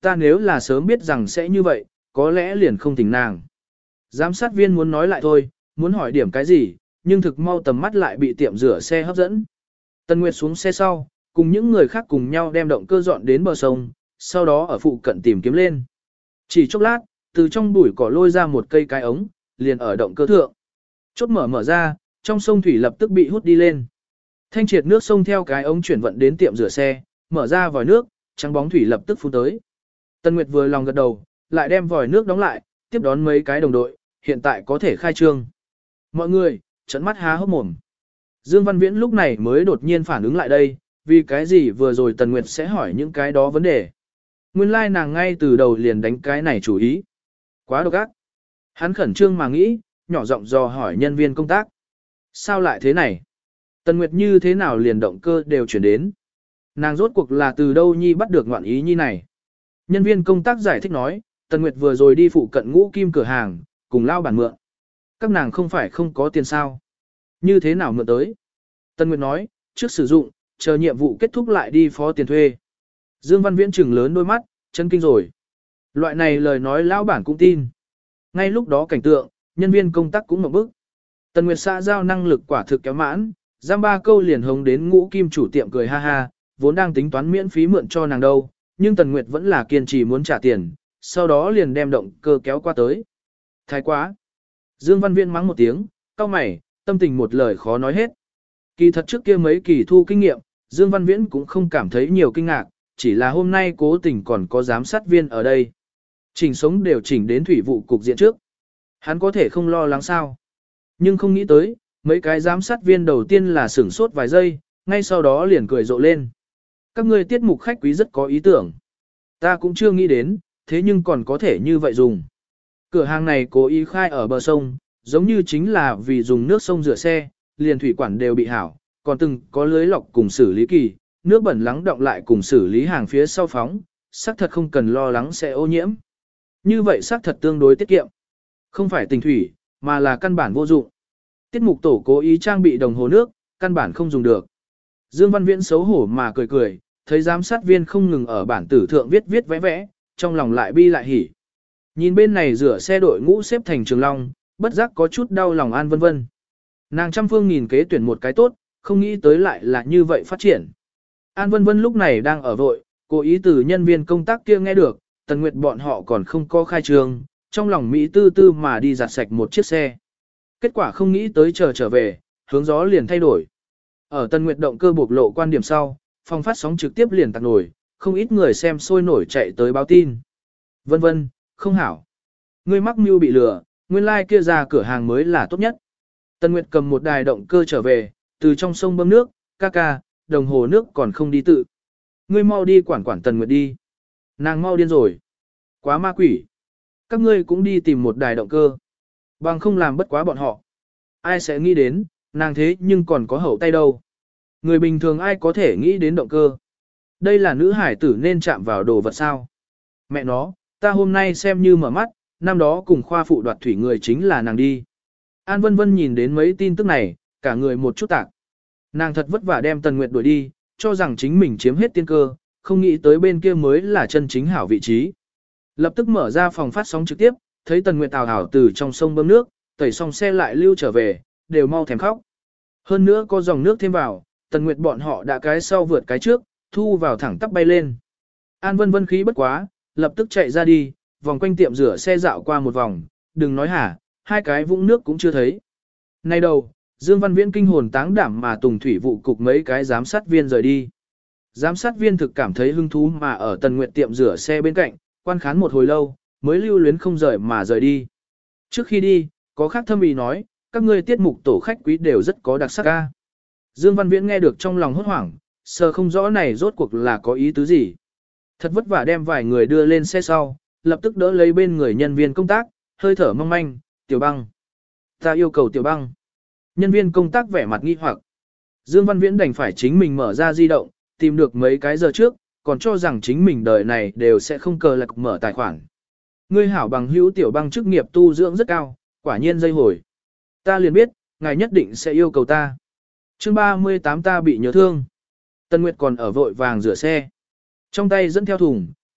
ta nếu là sớm biết rằng sẽ như vậy, có lẽ liền không thỉnh nàng. Giám sát viên muốn nói lại thôi, muốn hỏi điểm cái gì, nhưng thực mau tầm mắt lại bị tiệm rửa xe hấp dẫn. Tân Nguyệt xuống xe sau, cùng những người khác cùng nhau đem động cơ dọn đến bờ sông, sau đó ở phụ cận tìm kiếm lên. Chỉ chốc lát, từ trong bụi cỏ lôi ra một cây cái ống, liền ở động cơ thượng. Chốt mở ra, trong sông thủy lập tức bị hút đi lên. Thanh triệt nước sông theo cái ống chuyển vận đến tiệm rửa xe, mở ra vòi nước, trắng bóng thủy lập tức phun tới. Tân Nguyệt vừa lòng gật đầu, lại đem vòi nước đóng lại, tiếp đón mấy cái đồng đội, hiện tại có thể khai trương. Mọi người, trợn mắt há hốc mồm. Dương Văn Viễn lúc này mới đột nhiên phản ứng lại đây, vì cái gì vừa rồi Tần Nguyệt sẽ hỏi những cái đó vấn đề. Nguyên lai like nàng ngay từ đầu liền đánh cái này chủ ý. Quá độc ác. Hắn khẩn trương mà nghĩ, nhỏ giọng dò hỏi nhân viên công tác. Sao lại thế này? Tần Nguyệt như thế nào liền động cơ đều chuyển đến? Nàng rốt cuộc là từ đâu nhi bắt được ngoạn ý nhi này? Nhân viên công tác giải thích nói, Tần Nguyệt vừa rồi đi phụ cận Ngũ Kim cửa hàng, cùng lao bản mượn. Các nàng không phải không có tiền sao? Như thế nào mượn tới? Tần Nguyệt nói, trước sử dụng, chờ nhiệm vụ kết thúc lại đi phó tiền thuê. Dương Văn Viễn trừng lớn đôi mắt, chân kinh rồi. Loại này lời nói lão bản cũng tin. Ngay lúc đó cảnh tượng, nhân viên công tác cũng một bức. Tần Nguyệt xã giao năng lực quả thực kéo mãn, giam ba câu liền hống đến Ngũ Kim chủ tiệm cười ha ha, vốn đang tính toán miễn phí mượn cho nàng đâu, nhưng Tần Nguyệt vẫn là kiên trì muốn trả tiền, sau đó liền đem động cơ kéo qua tới. Thái quá! Dương Văn Viễn mắng một tiếng, cau mày, tâm tình một lời khó nói hết. Kỳ thật trước kia mấy kỳ thu kinh nghiệm, Dương Văn Viễn cũng không cảm thấy nhiều kinh ngạc, chỉ là hôm nay cố tình còn có giám sát viên ở đây. Chỉnh sống đều chỉnh đến thủy vụ cục diện trước. Hắn có thể không lo lắng sao. Nhưng không nghĩ tới, mấy cái giám sát viên đầu tiên là sửng sốt vài giây, ngay sau đó liền cười rộ lên. Các ngươi tiết mục khách quý rất có ý tưởng. Ta cũng chưa nghĩ đến, thế nhưng còn có thể như vậy dùng. Cửa hàng này cố ý khai ở bờ sông, giống như chính là vì dùng nước sông rửa xe, liền thủy quản đều bị hảo, còn từng có lưới lọc cùng xử lý kỳ, nước bẩn lắng động lại cùng xử lý hàng phía sau phóng, xác thật không cần lo lắng sẽ ô nhiễm. Như vậy xác thật tương đối tiết kiệm. Không phải tình thủy, mà là căn bản vô dụng. Tiết mục tổ cố ý trang bị đồng hồ nước, căn bản không dùng được. Dương Văn Viễn xấu hổ mà cười cười, thấy giám sát viên không ngừng ở bản tử thượng viết viết vẽ vẽ, trong lòng lại bi lại hỉ. Nhìn bên này rửa xe đội ngũ xếp thành trường long, bất giác có chút đau lòng An Vân Vân. Nàng trăm phương nghìn kế tuyển một cái tốt, không nghĩ tới lại là như vậy phát triển. An Vân Vân lúc này đang ở vội, cố ý từ nhân viên công tác kia nghe được, Tần Nguyệt bọn họ còn không có khai trường, trong lòng Mỹ tư tư mà đi giặt sạch một chiếc xe. Kết quả không nghĩ tới chờ trở về, hướng gió liền thay đổi. Ở Tần Nguyệt động cơ bộc lộ quan điểm sau, phòng phát sóng trực tiếp liền tạc nổi, không ít người xem sôi nổi chạy tới báo tin. Vân Vân, không hảo. Ngươi mắc mưu bị lừa, nguyên lai kia ra cửa hàng mới là tốt nhất. Tần Nguyệt cầm một đài động cơ trở về, từ trong sông bơm nước, ca, đồng hồ nước còn không đi tự. Ngươi mau đi quản Tần Nguyệt đi. Nàng mau điên rồi. Quá ma quỷ. Các ngươi cũng đi tìm một đài động cơ. Bằng không làm bất quá bọn họ. Ai sẽ nghĩ đến, nàng thế nhưng còn có hậu tay đâu. Người bình thường ai có thể nghĩ đến động cơ. Đây là nữ hải tử nên chạm vào đồ vật sao. Mẹ nó, ta hôm nay xem như mở mắt, năm đó cùng khoa phụ đoạt thủy người chính là nàng đi. An Vân Vân nhìn đến mấy tin tức này, cả người một chút tạc. Nàng thật vất vả đem Tần Nguyệt đuổi đi, cho rằng chính mình chiếm hết tiên cơ, không nghĩ tới bên kia mới là chân chính hảo vị trí. Lập tức mở ra phòng phát sóng trực tiếp, thấy Tần Nguyệt ào ào từ trong sông bơm nước, tẩy xong xe lại lưu trở về, đều mau thèm khóc. Hơn nữa có dòng nước thêm vào, Tần Nguyệt bọn họ đã cái sau vượt cái trước, thu vào thẳng tắp bay lên. An Vân Vân khí bất quá, lập tức chạy ra đi, vòng quanh tiệm rửa xe dạo qua một vòng, đừng nói hả, hai cái vũng nước cũng chưa thấy. Nay đầu, Dương Văn Viễn kinh hồn táng đảm mà Tùng Thủy vụ cục mấy cái giám sát viên rời đi. Giám sát viên thực cảm thấy hứng thú mà ở Tần Nguyệt tiệm rửa xe bên cạnh, quan khán một hồi lâu, mới lưu luyến không rời mà rời đi. Trước khi đi, có khác thâm ý nói, các ngươi tiết mục tổ khách quý đều rất có đặc sắc ca. Dương Văn Viễn nghe được trong lòng hốt hoảng, sờ không rõ này rốt cuộc là có ý tứ gì. Thật vất vả đem vài người đưa lên xe sau, lập tức đỡ lấy bên người nhân viên công tác, hơi thở mong manh, Tiểu Băng. Ta yêu cầu Tiểu Băng. Nhân viên công tác vẻ mặt nghi hoặc. Dương Văn Viễn đành phải chính mình mở ra di động, tìm được mấy cái giờ trước, còn cho rằng chính mình đời này đều sẽ không cờ lạc mở tài khoản. Ngươi hảo bằng hữu Tiểu Băng chức nghiệp tu dưỡng rất cao, quả nhiên dây hồi. Ta liền biết, ngài nhất định sẽ yêu cầu ta. Chương 38 ta bị nhớ thương. Tân Nguyệt còn ở vội vàng rửa xe. Trong tay dẫn theo thùng,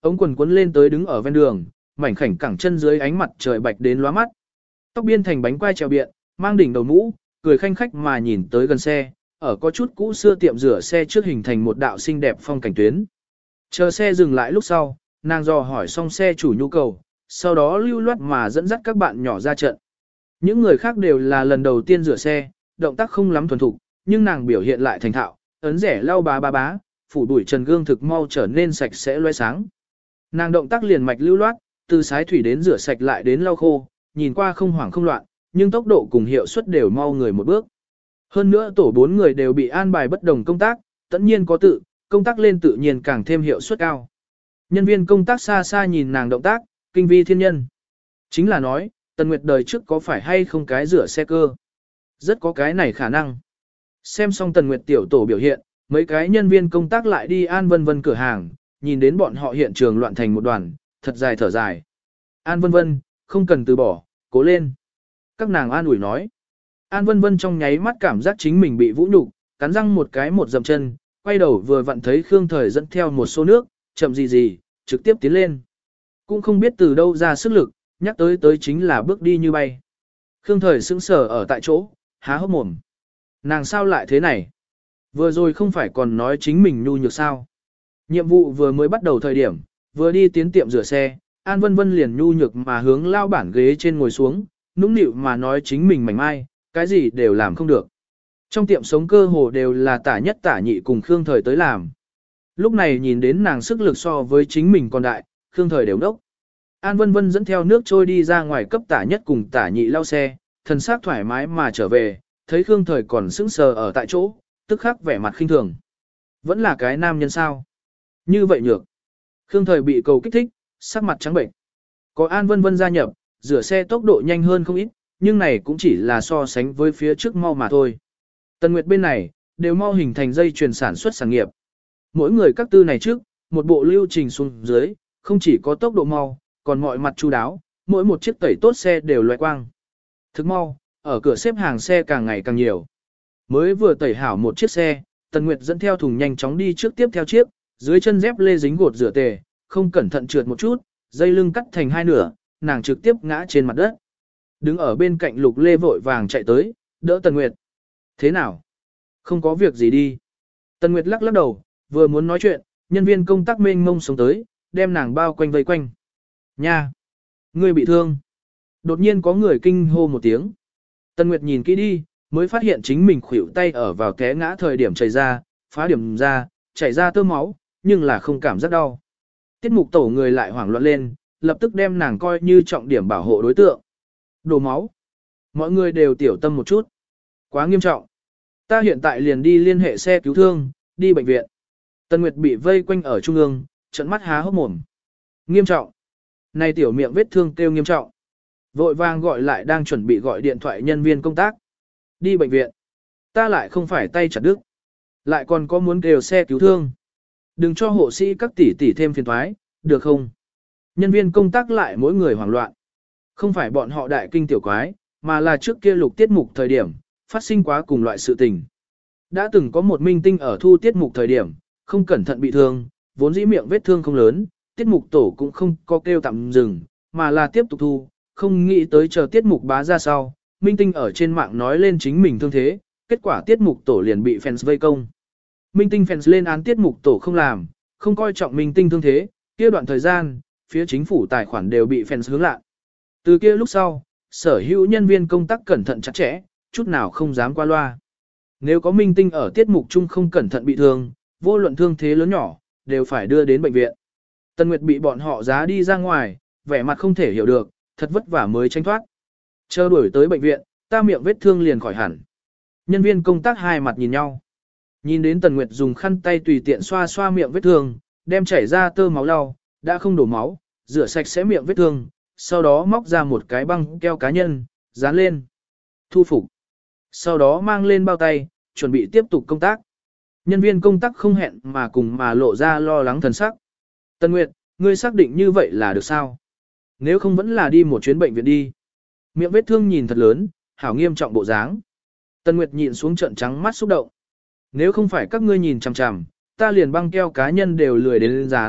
Ống quần quấn lên tới đứng ở ven đường, mảnh khảnh cẳng chân dưới ánh mặt trời bạch đến lóa mắt. Tóc biên thành bánh quai trèo biện, mang đỉnh đầu mũ, cười khanh khách mà nhìn tới gần xe, ở có chút cũ xưa tiệm rửa xe trước hình thành một đạo xinh đẹp phong cảnh tuyến. Chờ xe dừng lại lúc sau, nàng dò hỏi xong xe chủ nhu cầu, sau đó lưu loát mà dẫn dắt các bạn nhỏ ra trận. Những người khác đều là lần đầu tiên rửa xe, động tác không lắm thuần thục, nhưng nàng biểu hiện lại thành thạo, ấn rẻ lau bá bá bá, phủ bụi trần gương thực mau trở nên sạch sẽ loé sáng. Nàng động tác liền mạch lưu loát, từ sái thủy đến rửa sạch lại đến lau khô, nhìn qua không hoảng không loạn, nhưng tốc độ cùng hiệu suất đều mau người một bước. Hơn nữa tổ 4 người đều bị an bài bất đồng công tác, tất nhiên có tự, công tác lên tự nhiên càng thêm hiệu suất cao. Nhân viên công tác xa xa nhìn nàng động tác, kinh vi thiên nhân. Chính là nói, Tần Nguyệt đời trước có phải hay không cái rửa xe cơ? Rất có cái này khả năng. Xem xong Tần Nguyệt tiểu tổ biểu hiện, mấy cái nhân viên công tác lại đi An Vân Vân cửa hàng, nhìn đến bọn họ hiện trường loạn thành một đoàn, thật dài thở dài. An Vân Vân, không cần từ bỏ, cố lên. Các nàng an ủi nói. An Vân Vân trong nháy mắt cảm giác chính mình bị vũ nhục, cắn răng một cái một dậm chân, quay đầu vừa vặn thấy Khương Thời dẫn theo một xô nước, chậm gì, trực tiếp tiến lên. Cũng không biết từ đâu ra sức lực, nhắc tới chính là bước đi như bay. Khương Thời sững sờ ở tại chỗ, há hốc mồm. Nàng sao lại thế này? Vừa rồi không phải còn nói chính mình nhu nhược sao? Nhiệm vụ vừa mới bắt đầu thời điểm, vừa đi tiến tiệm rửa xe, An Vân Vân liền nhu nhược mà hướng lao bản ghế trên ngồi xuống, nũng nịu mà nói chính mình mảnh mai, cái gì đều làm không được. Trong tiệm sống cơ hồ đều là tả nhất tả nhị cùng Khương Thời tới làm. Lúc này nhìn đến nàng sức lực so với chính mình còn đại, Khương Thời đều đốc. An Vân Vân dẫn theo nước trôi đi ra ngoài cấp tả nhất cùng tả nhị lau xe, thần sắc thoải mái mà trở về, thấy Khương Thời còn sững sờ ở tại chỗ, tức khắc vẻ mặt khinh thường. Vẫn là cái nam nhân sao? Như vậy nhược. Khương Thời bị cầu kích thích, sắc mặt trắng bệnh. Có An Vân Vân gia nhập, rửa xe tốc độ nhanh hơn không ít, nhưng này cũng chỉ là so sánh với phía trước mau mà thôi. Tần Nguyệt bên này, đều mau hình thành dây chuyền sản xuất sản nghiệp. Mỗi người các tư này trước, một bộ lưu trình xuống dưới, không chỉ có tốc độ mau, còn mọi mặt chu đáo, mỗi một chiếc tẩy tốt xe đều loại quang. Thức mau, ở cửa xếp hàng xe càng ngày càng nhiều. Mới vừa tẩy hảo một chiếc xe, Tần Nguyệt dẫn theo thùng nhanh chóng đi trước tiếp theo chiếc, dưới chân dép lê dính gột rửa tề, không cẩn thận trượt một chút, dây lưng cắt thành hai nửa, nàng trực tiếp ngã trên mặt đất. Đứng ở bên cạnh Lục Lê vội vàng chạy tới, đỡ Tần Nguyệt. Thế nào? Không có việc gì đi. Tần Nguyệt lắc lắc đầu, vừa muốn nói chuyện, nhân viên công tác mênh mông sống tới, đem nàng bao quanh vây quanh. Nha! Ngươi bị thương. Đột nhiên có người kinh hô một tiếng. Tần Nguyệt nhìn kỹ đi, mới phát hiện chính mình khuỷu tay ở vào té ngã thời điểm chảy ra, phá điểm ra, chảy ra tơ máu, nhưng là không cảm giác đau. Tiết mục tổ người lại hoảng loạn lên, lập tức đem nàng coi như trọng điểm bảo hộ đối tượng. Đổ máu. Mọi người đều tiểu tâm một chút. Quá nghiêm trọng. Ta hiện tại liền đi liên hệ xe cứu thương, đi bệnh viện. Tần Nguyệt bị vây quanh ở trung ương, trận mắt há hốc mồm. Nghiêm trọng. Này tiểu miệng vết thương kêu nghiêm trọng. Vội vàng gọi lại đang chuẩn bị gọi điện thoại nhân viên công tác. Đi bệnh viện. Ta lại không phải tay chặt đứt. Lại còn có muốn kêu xe cứu thương. Đừng cho hộ sĩ các tỷ tỷ thêm phiền toái, được không? Nhân viên công tác lại mỗi người hoảng loạn. Không phải bọn họ đại kinh tiểu quái, mà là trước kia lục tiết mục thời điểm, phát sinh quá cùng loại sự tình. Đã từng có một minh tinh ở thu tiết mục thời điểm, không cẩn thận bị thương, vốn dĩ miệng vết thương không lớn, tiết mục tổ cũng không có kêu tạm dừng, mà là tiếp tục thu, không nghĩ tới chờ tiết mục bá ra sau, minh tinh ở trên mạng nói lên chính mình thương thế, kết quả tiết mục tổ liền bị fans vây công. Minh tinh fans lên án tiết mục tổ không làm, không coi trọng minh tinh thương thế, kia đoạn thời gian, phía chính phủ tài khoản đều bị fans hướng lạ. Từ kia lúc sau, sở hữu nhân viên công tác cẩn thận chặt chẽ, chút nào không dám qua loa. Nếu có minh tinh ở tiết mục chung không cẩn thận bị thương, vô luận thương thế lớn nhỏ, đều phải đưa đến bệnh viện. Tần Nguyệt bị bọn họ giá đi ra ngoài, vẻ mặt không thể hiểu được, thật vất vả mới tránh thoát. Chờ đuổi tới bệnh viện, ta miệng vết thương liền khỏi hẳn. Nhân viên công tác hai mặt nhìn nhau. Nhìn đến Tần Nguyệt dùng khăn tay tùy tiện xoa xoa miệng vết thương, đem chảy ra tơ máu lau, đã không đổ máu, rửa sạch sẽ miệng vết thương, sau đó móc ra một cái băng keo cá nhân, dán lên. Thu phục. Sau đó mang lên bao tay, chuẩn bị tiếp tục công tác. Nhân viên công tác không hẹn mà cùng mà lộ ra lo lắng thần sắc. Tần Nguyệt, ngươi xác định như vậy là được sao? Nếu không vẫn là đi một chuyến bệnh viện đi. Miệng vết thương nhìn thật lớn, hảo nghiêm trọng bộ dáng. Tần Nguyệt nhìn xuống trận trắng mắt xúc động. Nếu không phải các ngươi nhìn chằm chằm, ta liền băng keo cá nhân đều lười đến lên dán,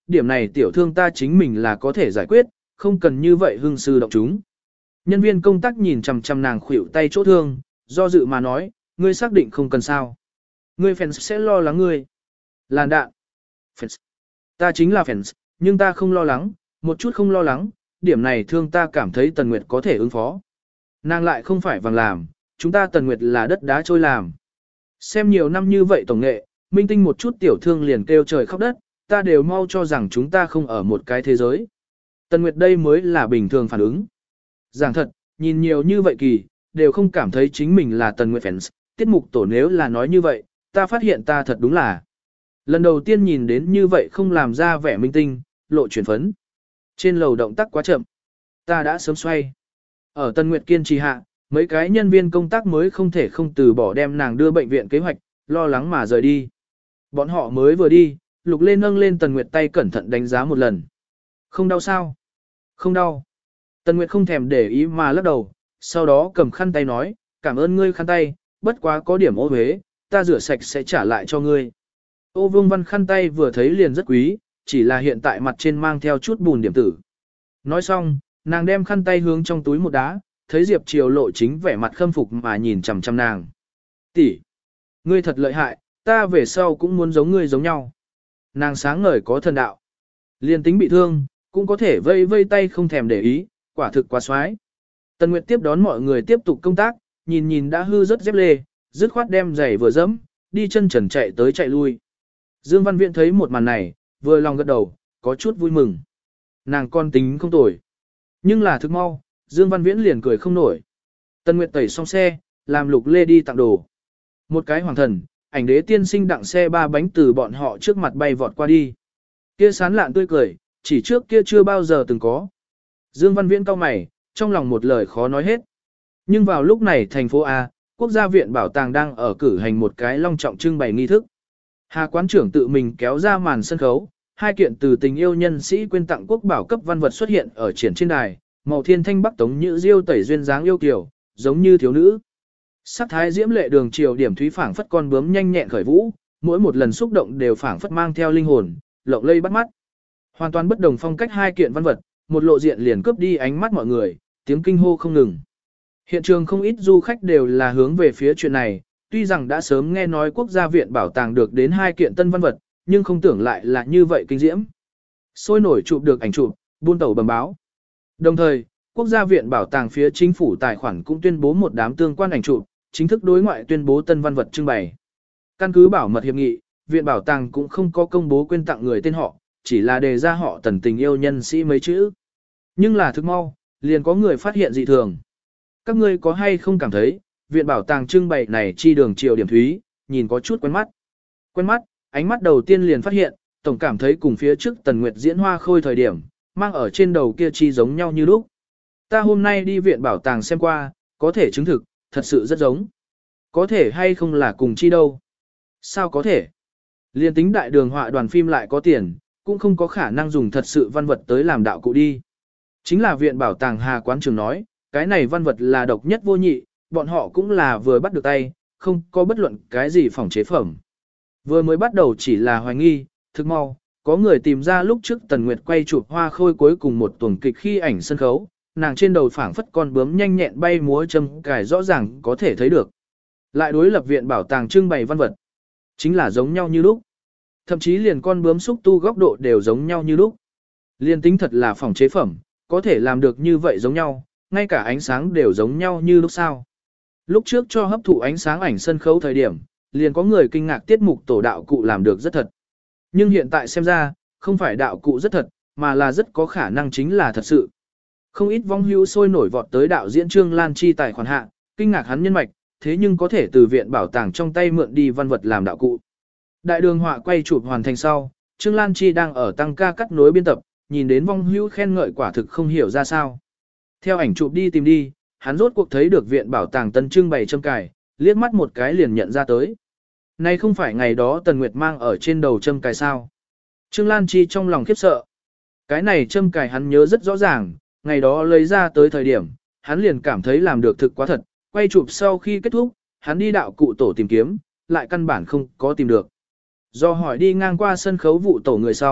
điểm này tiểu thương ta chính mình là có thể giải quyết, không cần như vậy hưng sư động chúng. Nhân viên công tác nhìn chằm chằm nàng khuỷu tay chỗ thương, do dự mà nói, ngươi xác định không cần sao. Ngươi fans sẽ lo lắng ngươi. Làn đạn. Fans. Ta chính là fans, nhưng ta không lo lắng, một chút không lo lắng, điểm này thương ta cảm thấy Tần Nguyệt có thể ứng phó. Nàng lại không phải vàng làm, chúng ta Tần Nguyệt là đất đá trôi làm. Xem nhiều năm như vậy tổng nghệ, minh tinh một chút tiểu thương liền kêu trời khóc đất, ta đều mau cho rằng chúng ta không ở một cái thế giới. Tần Nguyệt đây mới là bình thường phản ứng. Giảng thật, nhìn nhiều như vậy kỳ, đều không cảm thấy chính mình là Tần Nguyệt fans, tiết mục tổ nếu là nói như vậy, ta phát hiện ta thật đúng là. Lần đầu tiên nhìn đến như vậy không làm ra vẻ minh tinh, lộ chuyển phấn. Trên lầu động tác quá chậm, ta đã sớm xoay. Ở Tần Nguyệt kiên trì hạ, mấy cái nhân viên công tác mới không thể không từ bỏ đem nàng đưa bệnh viện kế hoạch, lo lắng mà rời đi. Bọn họ mới vừa đi, Lục Lê nâng lên Tần Nguyệt tay cẩn thận đánh giá một lần. Không đau sao? Không đau. Tần Nguyệt không thèm để ý mà lắc đầu, sau đó cầm khăn tay nói, cảm ơn ngươi khăn tay, bất quá có điểm ô uế, ta rửa sạch sẽ trả lại cho ngươi. Ô Vương Văn khăn tay vừa thấy liền rất quý, chỉ là hiện tại mặt trên mang theo chút bùn điểm tử. Nói xong, nàng đem khăn tay hướng trong túi một đá, thấy Diệp Triều Lộ chính vẻ mặt khâm phục mà nhìn chằm chằm nàng. Tỷ, ngươi thật lợi hại, ta về sau cũng muốn giống ngươi giống nhau. Nàng sáng ngời có thần đạo. Liên tính bị thương, cũng có thể vây vây tay không thèm để ý, quả thực quá xoái. Tần Nguyệt tiếp đón mọi người tiếp tục công tác, nhìn nhìn đã hư rất dép lê, dứt khoát đem giày vừa dẫm, đi chân trần chạy tới chạy lui. Dương Văn Viễn thấy một màn này, vừa lòng gật đầu, có chút vui mừng. Nàng con tính không tồi. Nhưng là thực mau, Dương Văn Viễn liền cười không nổi. Tần Nguyệt tẩy xong xe, làm Lục Lê đi tặng đồ. Một cái hoàng thần, ảnh đế tiên sinh đặng xe ba bánh từ bọn họ trước mặt bay vọt qua đi. Kia sán lạn tươi cười, chỉ trước kia chưa bao giờ từng có. Dương Văn Viễn cau mày, trong lòng một lời khó nói hết. Nhưng vào lúc này thành phố A, Quốc gia viện bảo tàng đang ở cử hành một cái long trọng trưng bày nghi thức. Hà quán trưởng tự mình kéo ra màn sân khấu, hai kiện từ tình yêu nhân sĩ quyên tặng quốc bảo cấp văn vật xuất hiện ở triển trên đài, màu thiên thanh bắc tống nhữ diêu tẩy duyên dáng yêu kiều, giống như thiếu nữ. Sắc thái diễm lệ đường chiều điểm thúy phảng phất con bướm nhanh nhẹn khởi vũ, mỗi một lần xúc động đều phảng phất mang theo linh hồn, lộng lây bắt mắt. Hoàn toàn bất đồng phong cách hai kiện văn vật, một lộ diện liền cướp đi ánh mắt mọi người, tiếng kinh hô không ngừng. Hiện trường không ít du khách đều là hướng về phía chuyện này, tuy rằng đã sớm nghe nói quốc gia viện bảo tàng được đến hai kiện tân văn vật, nhưng không tưởng lại là như vậy kinh diễm. Sôi nổi chụp được ảnh chụp, buôn tàu bầm báo. Đồng thời, quốc gia viện bảo tàng phía chính phủ tài khoản cũng tuyên bố một đám tương quan ảnh chụp, chính thức đối ngoại tuyên bố tân văn vật trưng bày. Căn cứ bảo mật hiệp nghị, viện bảo tàng cũng không có công bố quyên tặng người tên họ, chỉ là đề ra họ Tần tình yêu nhân sĩ mấy chữ. Nhưng là thực mau, liền có người phát hiện dị thường. Các ngươi có hay không cảm thấy, viện bảo tàng trưng bày này chi đường triều điểm thúy, nhìn có chút quen mắt. Quen mắt, ánh mắt đầu tiên liền phát hiện, tổng cảm thấy cùng phía trước Tần Nguyệt diễn hoa khôi thời điểm, mang ở trên đầu kia chi giống nhau như lúc. Ta hôm nay đi viện bảo tàng xem qua, có thể chứng thực, thật sự rất giống. Có thể hay không là cùng chi đâu. Sao có thể? Liên tính đại đường họa đoàn phim lại có tiền, cũng không có khả năng dùng thật sự văn vật tới làm đạo cụ đi. Chính là viện bảo tàng Hà Quán Trường nói, cái này văn vật là độc nhất vô nhị, bọn họ cũng là vừa bắt được tay, không có bất luận cái gì phòng chế phẩm. Vừa mới bắt đầu chỉ là hoài nghi, thực mau, có người tìm ra lúc trước Tần Nguyệt quay chụp hoa khôi cuối cùng một tuần kịch khi ảnh sân khấu, nàng trên đầu phảng phất con bướm nhanh nhẹn bay múa châm cài rõ ràng có thể thấy được. Lại đối lập viện bảo tàng trưng bày văn vật, chính là giống nhau như lúc. Thậm chí liền con bướm xúc tu góc độ đều giống nhau như lúc. Liên tính thật là phòng chế phẩm, có thể làm được như vậy giống nhau, ngay cả ánh sáng đều giống nhau như lúc sao. Lúc trước cho hấp thụ ánh sáng ảnh sân khấu thời điểm, liền có người kinh ngạc tiết mục tổ đạo cụ làm được rất thật. Nhưng hiện tại xem ra, không phải đạo cụ rất thật, mà là rất có khả năng chính là thật sự. Không ít vong hữu sôi nổi vọt tới đạo diễn Trương Lan Chi tài khoản hạ, kinh ngạc hắn nhân mạch, thế nhưng có thể từ viện bảo tàng trong tay mượn đi văn vật làm đạo cụ. Đại đường họa quay chụp hoàn thành sau, Trương Lan Chi đang ở tăng ca cắt nối biên tập, nhìn đến vong hữu khen ngợi quả thực không hiểu ra sao. Theo ảnh chụp đi tìm đi, hắn rốt cuộc thấy được viện bảo tàng tân trưng bày châm cài, liếc mắt một cái liền nhận ra tới. Này không phải ngày đó Tần Nguyệt mang ở trên đầu châm cài sao? Trương Lan Chi trong lòng khiếp sợ. Cái này châm cài hắn nhớ rất rõ ràng, ngày đó lấy ra tới thời điểm, hắn liền cảm thấy làm được thực quá thật, quay chụp sau khi kết thúc, hắn đi đạo cụ tổ tìm kiếm, lại căn bản không có tìm được. Do hỏi đi ngang qua sân khấu vụ tổ người sau,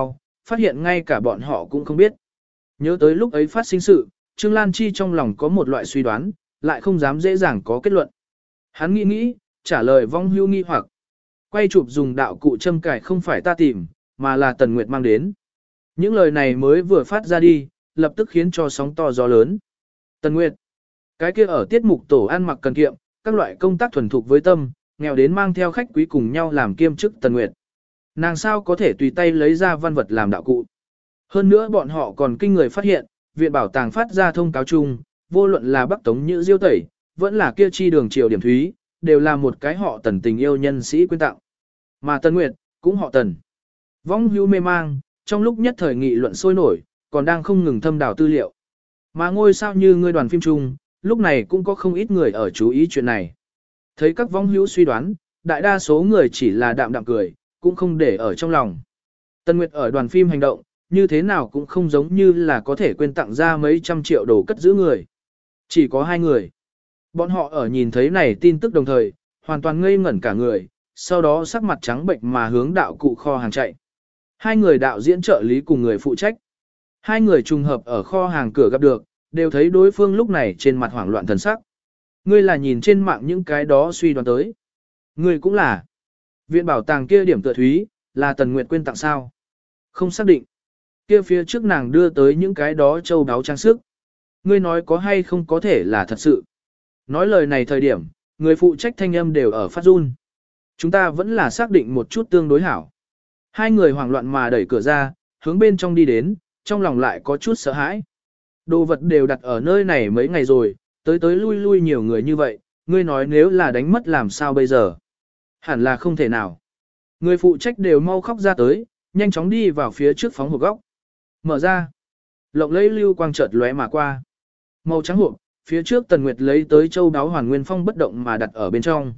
phát hiện ngay cả bọn họ cũng không biết. Nhớ tới lúc ấy phát sinh sự, Trương Lan Chi trong lòng có một loại suy đoán, lại không dám dễ dàng có kết luận. Hắn nghĩ, trả lời vong hưu nghi hoặc. Quay chụp dùng đạo cụ châm cài không phải ta tìm, mà là Tần Nguyệt mang đến. Những lời này mới vừa phát ra đi, lập tức khiến cho sóng to gió lớn. Tần Nguyệt, cái kia ở tiết mục tổ ăn mặc cần kiệm, các loại công tác thuần thục với tâm, nghèo đến mang theo khách quý cùng nhau làm kiêm chức Tần Nguyệt. Nàng sao có thể tùy tay lấy ra văn vật làm đạo cụ. Hơn nữa bọn họ còn kinh người phát hiện, viện bảo tàng phát ra thông cáo chung, vô luận là Bắc Tống Nhữ Diêu Tẩy, vẫn là kia chi đường triều điểm thúy, đều là một cái họ Tần tình yêu nhân sĩ quyên tặng. Mà Tần Nguyệt, cũng họ Tần. Vong hưu mê mang, trong lúc nhất thời nghị luận sôi nổi, còn đang không ngừng thâm đào tư liệu. Mà ngôi sao như ngươi đoàn phim chung, lúc này cũng có không ít người ở chú ý chuyện này. Thấy các vong hữu suy đoán, đại đa số người chỉ là đạm đạm cười, cũng không để ở trong lòng. Tần Nguyệt ở đoàn phim hành động, như thế nào cũng không giống như là có thể quên tặng ra mấy trăm triệu đồ cất giữ người. Chỉ có 2 người. Bọn họ ở nhìn thấy này tin tức đồng thời, hoàn toàn ngây ngẩn cả người, sau đó sắc mặt trắng bệnh mà hướng đạo cụ kho hàng chạy. 2 người đạo diễn trợ lý cùng người phụ trách. 2 người trùng hợp ở kho hàng cửa gặp được, đều thấy đối phương lúc này trên mặt hoảng loạn thần sắc. Ngươi là nhìn trên mạng những cái đó suy đoán tới. Ngươi cũng là. Viện bảo tàng kia điểm tựa thúy, là Tần Nguyệt quên tặng sao? Không xác định. Kia phía trước nàng đưa tới những cái đó châu đáo trang sức. Ngươi nói có hay không có thể là thật sự. Nói lời này thời điểm, người phụ trách thanh âm đều ở phát run. Chúng ta vẫn là xác định một chút tương đối hảo. 2 người hoảng loạn mà đẩy cửa ra, hướng bên trong đi đến, trong lòng lại có chút sợ hãi. Đồ vật đều đặt ở nơi này mấy ngày rồi, tới lui lui nhiều người như vậy, ngươi nói nếu là đánh mất làm sao bây giờ? Hẳn là không thể nào. Người phụ trách đều mau khóc ra tới, nhanh chóng đi vào phía trước phóng hộp góc. Mở ra. Lộng lẫy lưu quang chợt lóe mà qua. Màu trắng hộp, phía trước Tần Nguyệt lấy tới châu đáo Hoàn Nguyên Phong bất động mà đặt ở bên trong.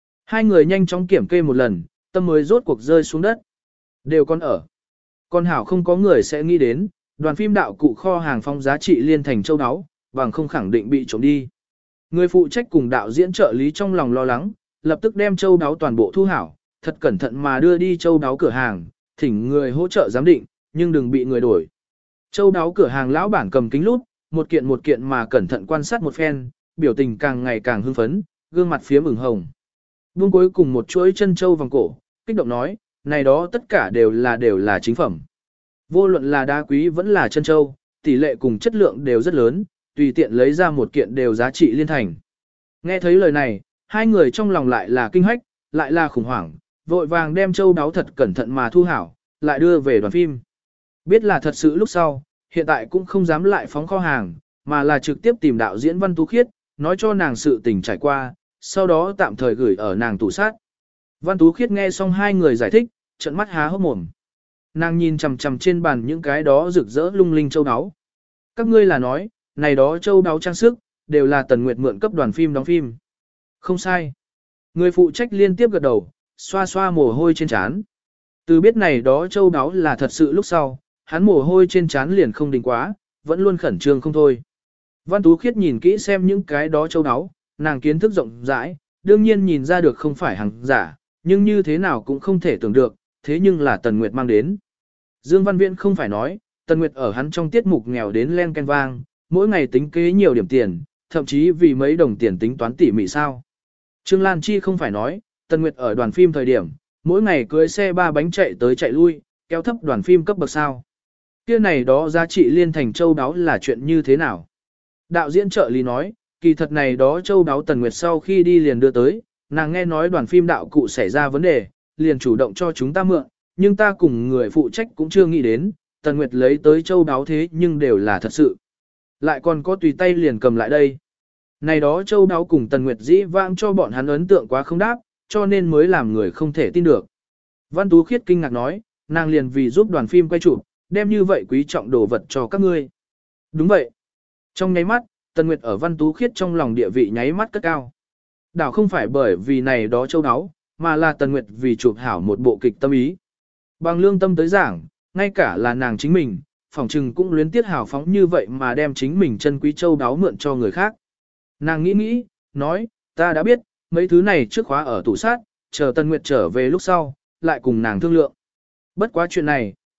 2 người nhanh chóng kiểm kê một lần, tâm mới rốt cuộc rơi xuống đất. Đều còn ở. Con hảo không có người sẽ nghĩ đến, đoàn phim đạo cụ kho hàng phong giá trị liên thành châu đáo, bằng không khẳng định bị trộm đi. Người phụ trách cùng đạo diễn trợ lý trong lòng lo lắng, lập tức đem châu đáo toàn bộ thu hảo, thật cẩn thận mà đưa đi châu đáo cửa hàng, thỉnh người hỗ trợ giám định, nhưng đừng bị người đổi. Châu đáo cửa hàng lão bản cầm kính lúp, một kiện mà cẩn thận quan sát một phen, biểu tình càng ngày càng hưng phấn, gương mặt phía ửng hồng. Buông cuối cùng một chuỗi chân châu vòng cổ, kích động nói, này đó tất cả đều là chính phẩm. Vô luận là đá quý vẫn là chân châu, tỷ lệ cùng chất lượng đều rất lớn, tùy tiện lấy ra một kiện đều giá trị liên thành. Nghe thấy lời này, 2 người trong lòng lại là kinh hách, lại là khủng hoảng, vội vàng đem châu đáo thật cẩn thận mà thu hảo, lại đưa về đoàn phim. Biết là thật sự lúc sau, hiện tại cũng không dám lại phóng kho hàng, mà là trực tiếp tìm đạo diễn Văn Tú Khiết, nói cho nàng sự tình trải qua, sau đó tạm thời gửi ở nàng tủ sát. Văn Tú Khiết nghe xong 2 người giải thích, trợn mắt há hốc mồm. Nàng nhìn chằm chằm trên bàn những cái đó rực rỡ lung linh châu áo. Các ngươi là nói, này đó châu áo trang sức, đều là Tần Nguyệt mượn cấp đoàn phim đóng phim. Không sai. Người phụ trách liên tiếp gật đầu, xoa xoa mồ hôi trên trán. Từ biết này đó châu áo là thật sự lúc sau, hắn mồ hôi trên trán liền không đình quá, vẫn luôn khẩn trương không thôi. Văn Tú Khiết nhìn kỹ xem những cái đó châu áo, nàng kiến thức rộng rãi, đương nhiên nhìn ra được không phải hàng giả, nhưng như thế nào cũng không thể tưởng được, thế nhưng là Tần Nguyệt mang đến. Dương Văn Viễn không phải nói, Tần Nguyệt ở hắn trong tiết mục nghèo đến len ken vang, mỗi ngày tính kế nhiều điểm tiền, thậm chí vì mấy đồng tiền tính toán tỉ mỉ sao. Trương Lan Chi không phải nói, Tần Nguyệt ở đoàn phim thời điểm, mỗi ngày cưới xe 3 bánh chạy tới chạy lui, kéo thấp đoàn phim cấp bậc sao. Kia này đó giá trị liên thành châu đáo là chuyện như thế nào? Đạo diễn trợ lý nói, kỳ thật này đó châu đáo Tần Nguyệt sau khi đi liền đưa tới, nàng nghe nói đoàn phim đạo cụ xảy ra vấn đề, liền chủ động cho chúng ta mượn, nhưng ta cùng người phụ trách cũng chưa nghĩ đến, Tần Nguyệt lấy tới châu đáo thế nhưng đều là thật sự. Lại còn có tùy tay liền cầm lại đây. Này đó châu đáo cùng Tần Nguyệt dĩ vãng cho bọn hắn ấn tượng quá không đáp, cho nên mới làm người không thể tin được. Văn Tú Khiết kinh ngạc nói, nàng liền vì giúp đoàn phim quay chụp, đem như vậy quý trọng đồ vật cho các ngươi. Đúng vậy. Trong nháy mắt, Tần Nguyệt ở Văn Tú Khiết trong lòng địa vị nháy mắt cất cao. Đảo không phải bởi vì này đó châu áo, mà là Tần Nguyệt vì chụp hảo một bộ kịch tâm ý. Bằng lương tâm tới giảng, ngay cả là nàng chính mình, phỏng trừng cũng luyến tiếc hào phóng như vậy mà đem chính mình chân quý châu đáo mượn cho người khác. Nàng nghĩ, nói, ta đã biết, mấy thứ này trước khóa ở tủ sát, chờ Tần Nguyệt trở về lúc sau, lại cùng nàng thương lượng. Bất quá chuyện này,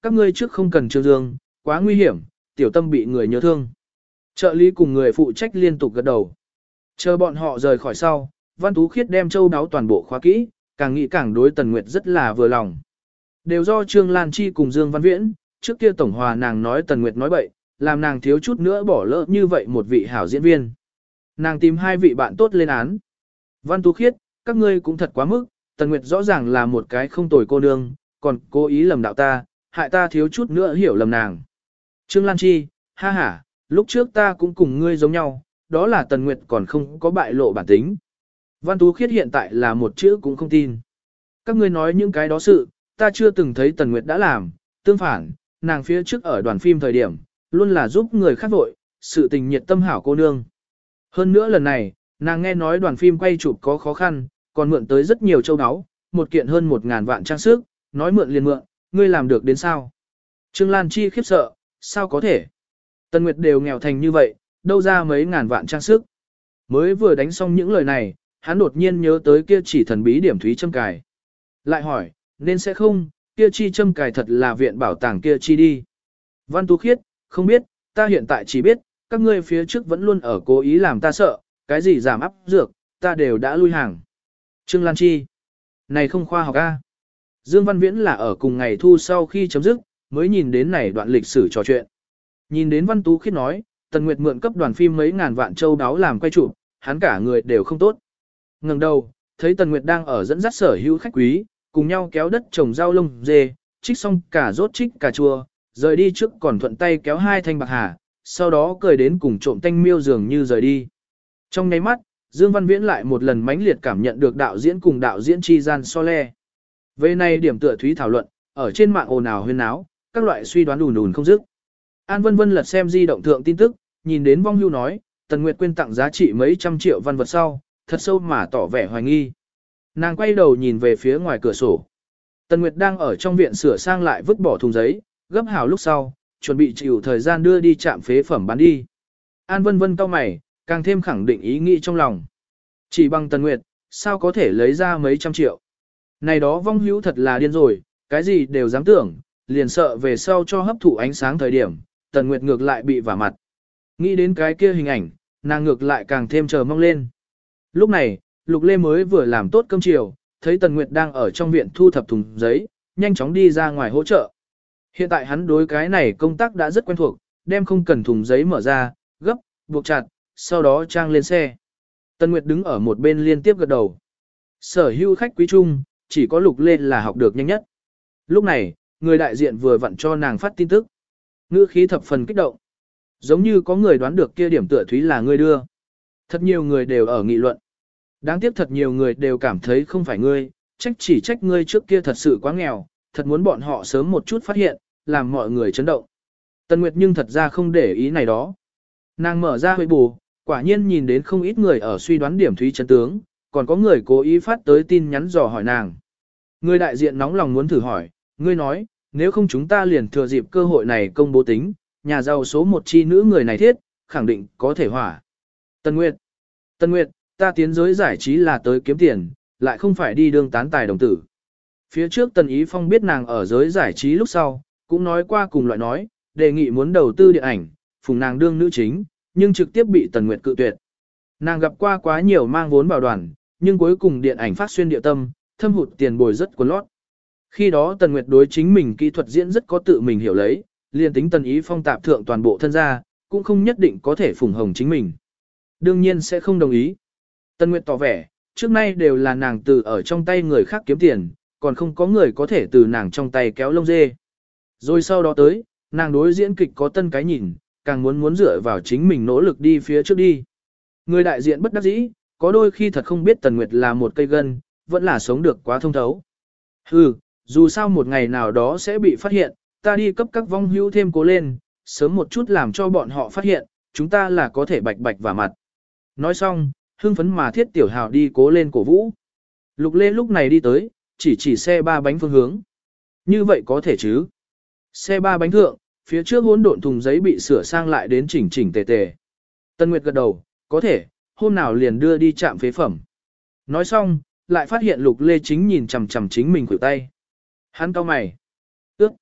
các ngươi trước không cần Trương Dương, quá nguy hiểm, tiểu tâm bị người nhớ thương. Trợ lý cùng người phụ trách liên tục gật đầu. Chờ bọn họ rời khỏi sau, Văn Tú Khiết đem châu đáo toàn bộ khóa kỹ, càng nghĩ càng đối Tần Nguyệt rất là vừa lòng. Đều do Trương Lan Chi cùng Dương Văn Viễn, trước kia tổng hòa nàng nói Tần Nguyệt nói bậy, làm nàng thiếu chút nữa bỏ lỡ như vậy một vị hảo diễn viên. Nàng tìm hai vị bạn tốt lên án. Văn Tú Khiết, các ngươi cũng thật quá mức, Tần Nguyệt rõ ràng là một cái không tồi cô nương, còn cố ý lầm đạo ta, hại ta thiếu chút nữa hiểu lầm nàng. Trương Lan Chi, ha ha, lúc trước ta cũng cùng ngươi giống nhau, đó là Tần Nguyệt còn không có bại lộ bản tính. Văn Tú Khiết hiện tại là một chữ cũng không tin. Các ngươi nói những cái đó sự, ta chưa từng thấy Tần Nguyệt đã làm, tương phản, nàng phía trước ở đoàn phim thời điểm, luôn là giúp người khác vội, sự tình nhiệt tâm hảo cô nương. Hơn nữa lần này, nàng nghe nói đoàn phim quay chụp có khó khăn, còn mượn tới rất nhiều châu áo, một kiện hơn 1.000 vạn trang sức, nói mượn liền mượn, ngươi làm được đến sao? Trương Lan Chi khiếp sợ, sao có thể? Tần Nguyệt đều nghèo thành như vậy, đâu ra mấy ngàn vạn trang sức. Mới vừa đánh xong những lời này, hắn đột nhiên nhớ tới kia chỉ thần bí điểm thúy châm cài. Lại hỏi, nên sẽ không, kia chi châm cài thật là viện bảo tàng kia chi đi. Văn Tú Khiết, không biết, ta hiện tại chỉ biết, các ngươi phía trước vẫn luôn ở cố ý làm ta sợ, cái gì giảm áp dược, ta đều đã lui hàng. Trương Lan Chi, này không khoa học a. Dương Văn Viễn là ở cùng ngày thu sau khi chấm dứt, mới nhìn đến này đoạn lịch sử trò chuyện. Nhìn đến Văn Tú Khiết nói, Tần Nguyệt mượn cấp đoàn phim mấy ngàn vạn châu đáo làm quay chụp, hắn cả người đều không tốt. Ngẩng đầu, thấy Tần Nguyệt đang ở dẫn dắt sở hữu khách quý, cùng nhau kéo đất trồng rau lông dê, trích xong cả rốt trích cà chua, rời đi trước còn thuận tay kéo hai thanh bạc hà, sau đó cười đến cùng trộm tanh miêu dường như rời đi. Trong nháy mắt, Dương Văn Viễn lại một lần mãnh liệt cảm nhận được đạo diễn cùng đạo diễn chi gian so le. Về này điểm tựa thúy thảo luận, ở trên mạng ồn ào huyên náo, các loại suy đoán ùn ùn không dứt. An Vân Vân lật xem di động thượng tin tức, nhìn đến vong hưu nói, Tần Nguyệt quyên tặng giá trị mấy trăm triệu văn vật sau, thật sâu mà tỏ vẻ hoài nghi. Nàng quay đầu nhìn về phía ngoài cửa sổ. Tần Nguyệt đang ở trong viện sửa sang lại vứt bỏ thùng giấy, gấp hảo lúc sau, chuẩn bị chịu thời gian đưa đi trạm phế phẩm bán đi. An Vân Vân cau mày, càng thêm khẳng định ý nghĩ trong lòng. Chỉ bằng Tần Nguyệt, sao có thể lấy ra mấy trăm triệu. Này đó vong hữu thật là điên rồi, cái gì đều dám tưởng, liền sợ về sau cho hấp thụ ánh sáng thời điểm, Tần Nguyệt ngược lại bị vả mặt. Nghĩ đến cái kia hình ảnh, nàng ngược lại càng thêm chờ mong lên. Lúc này, Lục Lê mới vừa làm tốt cơm chiều, thấy Tần Nguyệt đang ở trong viện thu thập thùng giấy, nhanh chóng đi ra ngoài hỗ trợ. Hiện tại hắn đối cái này công tác đã rất quen thuộc, đem không cần thùng giấy mở ra, gấp, buộc chặt, sau đó trang lên xe. Tần Nguyệt đứng ở một bên liên tiếp gật đầu. Sở hữu khách quý chung, chỉ có Lục Lê là học được nhanh nhất. Lúc này, người đại diện vừa vặn cho nàng phát tin tức. Ngữ khí thập phần kích động. Giống như có người đoán được kia điểm tựa thúy là ngươi đưa. Thật nhiều người đều ở nghị luận. Đáng tiếc thật nhiều người đều cảm thấy không phải ngươi, chỉ trách ngươi trước kia thật sự quá nghèo, thật muốn bọn họ sớm một chút phát hiện, làm mọi người chấn động. Tần Nguyệt nhưng thật ra không để ý này đó. Nàng mở ra hơi bù, quả nhiên nhìn đến không ít người ở suy đoán điểm thúy chân tướng, còn có người cố ý phát tới tin nhắn dò hỏi nàng. Người đại diện nóng lòng muốn thử hỏi, ngươi nói, nếu không chúng ta liền thừa dịp cơ hội này công bố tính, nhà giàu số một chi nữ người này thiết, khẳng định có thể hỏa. Tần Nguyệt, ta tiến giới giải trí là tới kiếm tiền, lại không phải đi đương tán tài đồng tử. Phía trước Tần Ý Phong biết nàng ở giới giải trí lúc sau, cũng nói qua cùng loại nói, đề nghị muốn đầu tư điện ảnh, phùng nàng đương nữ chính, nhưng trực tiếp bị Tần Nguyệt cự tuyệt. Nàng gặp qua quá nhiều mang vốn bảo đoàn, nhưng cuối cùng điện ảnh phát xuyên địa tâm, thâm hụt tiền bồi rất quần lót. Khi đó Tần Nguyệt đối chính mình kỹ thuật diễn rất có tự mình hiểu lấy, liền tính Tần Ý Phong tạp thượng toàn bộ thân gia, cũng không nhất định có thể phùng hồng chính mình. Đương nhiên sẽ không đồng ý. Tần Nguyệt tỏ vẻ, trước nay đều là nàng từ ở trong tay người khác kiếm tiền, còn không có người có thể từ nàng trong tay kéo lông dê. Rồi sau đó tới, nàng đối diễn kịch có tân cái nhìn, càng muốn dựa vào chính mình nỗ lực đi phía trước đi. Người đại diện bất đắc dĩ, có đôi khi thật không biết Tần Nguyệt là một cây gân, vẫn là sống được quá thông thấu. Hừ, dù sao một ngày nào đó sẽ bị phát hiện, ta đi cấp các vong hữu thêm cố lên, sớm một chút làm cho bọn họ phát hiện, chúng ta là có thể bạch bạch vào mặt. Nói xong, hưng phấn mà Thiết Tiểu Hào đi cố lên cổ vũ. Lục Lê lúc này đi tới, chỉ xe ba bánh phương hướng. Như vậy có thể chứ? Xe ba bánh thượng, phía trước hỗn độn thùng giấy bị sửa sang lại đến chỉnh chỉnh tề tề. Tân Nguyệt gật đầu, có thể, hôm nào liền đưa đi trạm phế phẩm. Nói xong, lại phát hiện Lục Lê chính nhìn chằm chằm chính mình khuỷu tay. Hắn cau mày. Ước.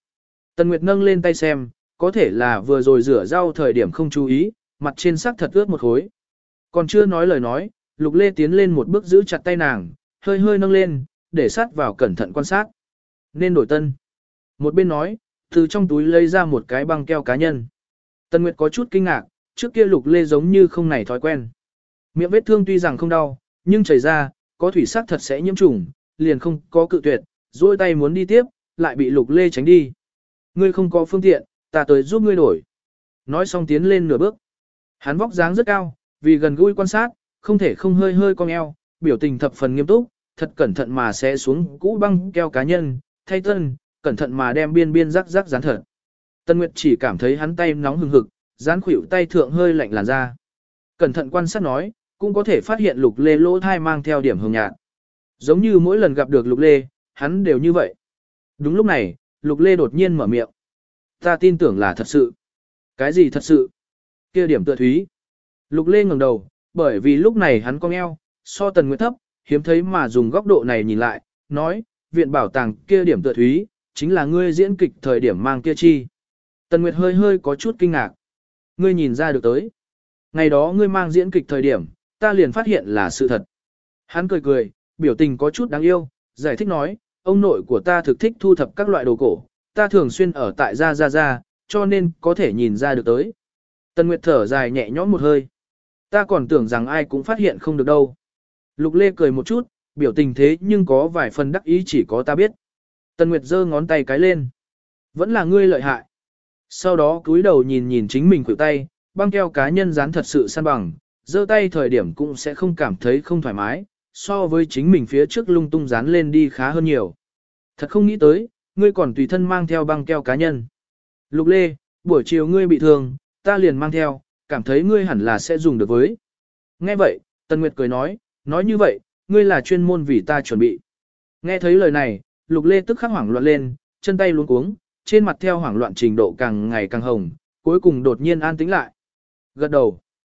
Tần Nguyệt nâng lên tay xem, có thể là vừa rồi rửa rau thời điểm không chú ý, mặt trên sắc thật ướt một khối. Còn chưa nói lời nói, Lục Lê tiến lên một bước giữ chặt tay nàng, hơi hơi nâng lên, để sát vào cẩn thận quan sát. Nên đổi tân. Một bên nói, từ trong túi lấy ra một cái băng keo cá nhân. Tần Nguyệt có chút kinh ngạc, trước kia Lục Lê giống như không này thói quen. Miệng vết thương tuy rằng không đau, nhưng chảy ra, có thủy sắc thật sẽ nhiễm trùng, liền không có cự tuyệt, duỗi tay muốn đi tiếp, lại bị Lục Lê tránh đi. Ngươi không có phương tiện, ta tới giúp ngươi đổi. Nói xong tiến lên nửa bước. Hắn vóc dáng rất cao, vì gần gũi quan sát, không thể không hơi hơi cong eo, biểu tình thập phần nghiêm túc, thật cẩn thận mà sẽ xuống cũ băng keo cá nhân, thay tân, cẩn thận mà đem biên biên rắc rắc dán thật. Tân Nguyệt chỉ cảm thấy hắn tay nóng hừng hực, dán khuỷu tay thượng hơi lạnh làn da. Cẩn thận quan sát nói, cũng có thể phát hiện Lục Lê lỗ thai mang theo điểm hồng nhạt. Giống như mỗi lần gặp được Lục Lê, hắn đều như vậy. Đúng lúc này, Lục Lê đột nhiên mở miệng. Ta tin tưởng là thật sự. Cái gì thật sự? Kia điểm tựa thúy. Lục Lê ngẩng đầu, bởi vì lúc này hắn cong eo, so Tần Nguyệt thấp, hiếm thấy mà dùng góc độ này nhìn lại, nói, viện bảo tàng kia điểm tựa thúy, chính là ngươi diễn kịch thời điểm mang kia chi. Tần Nguyệt hơi hơi có chút kinh ngạc. Ngươi nhìn ra được tới. Ngày đó ngươi mang diễn kịch thời điểm, ta liền phát hiện là sự thật. Hắn cười cười, biểu tình có chút đáng yêu, giải thích nói, ông nội của ta thực thích thu thập các loại đồ cổ, ta thường xuyên ở tại gia, cho nên có thể nhìn ra được tới. Tần Nguyệt thở dài nhẹ nhõm một hơi. Ta còn tưởng rằng ai cũng phát hiện không được đâu. Lục Lê cười một chút, biểu tình thế nhưng có vài phần đắc ý chỉ có ta biết. Tần Nguyệt giơ ngón tay cái lên. Vẫn là ngươi lợi hại. Sau đó cúi đầu nhìn nhìn chính mình khuỷu tay, băng keo cá nhân dán thật sự săn bằng, giơ tay thời điểm cũng sẽ không cảm thấy không thoải mái, so với chính mình phía trước lung tung dán lên đi khá hơn nhiều. Thật không nghĩ tới, ngươi còn tùy thân mang theo băng keo cá nhân. Lục Lê, buổi chiều ngươi bị thương, ta liền mang theo, cảm thấy ngươi hẳn là sẽ dùng được với. Nghe vậy, Tần Nguyệt cười nói như vậy, ngươi là chuyên môn vì ta chuẩn bị. Nghe thấy lời này, Lục Lê tức khắc hoảng loạn lên, chân tay luống cuống, trên mặt theo hoảng loạn trình độ càng ngày càng hồng, cuối cùng đột nhiên an tĩnh lại. Gật đầu.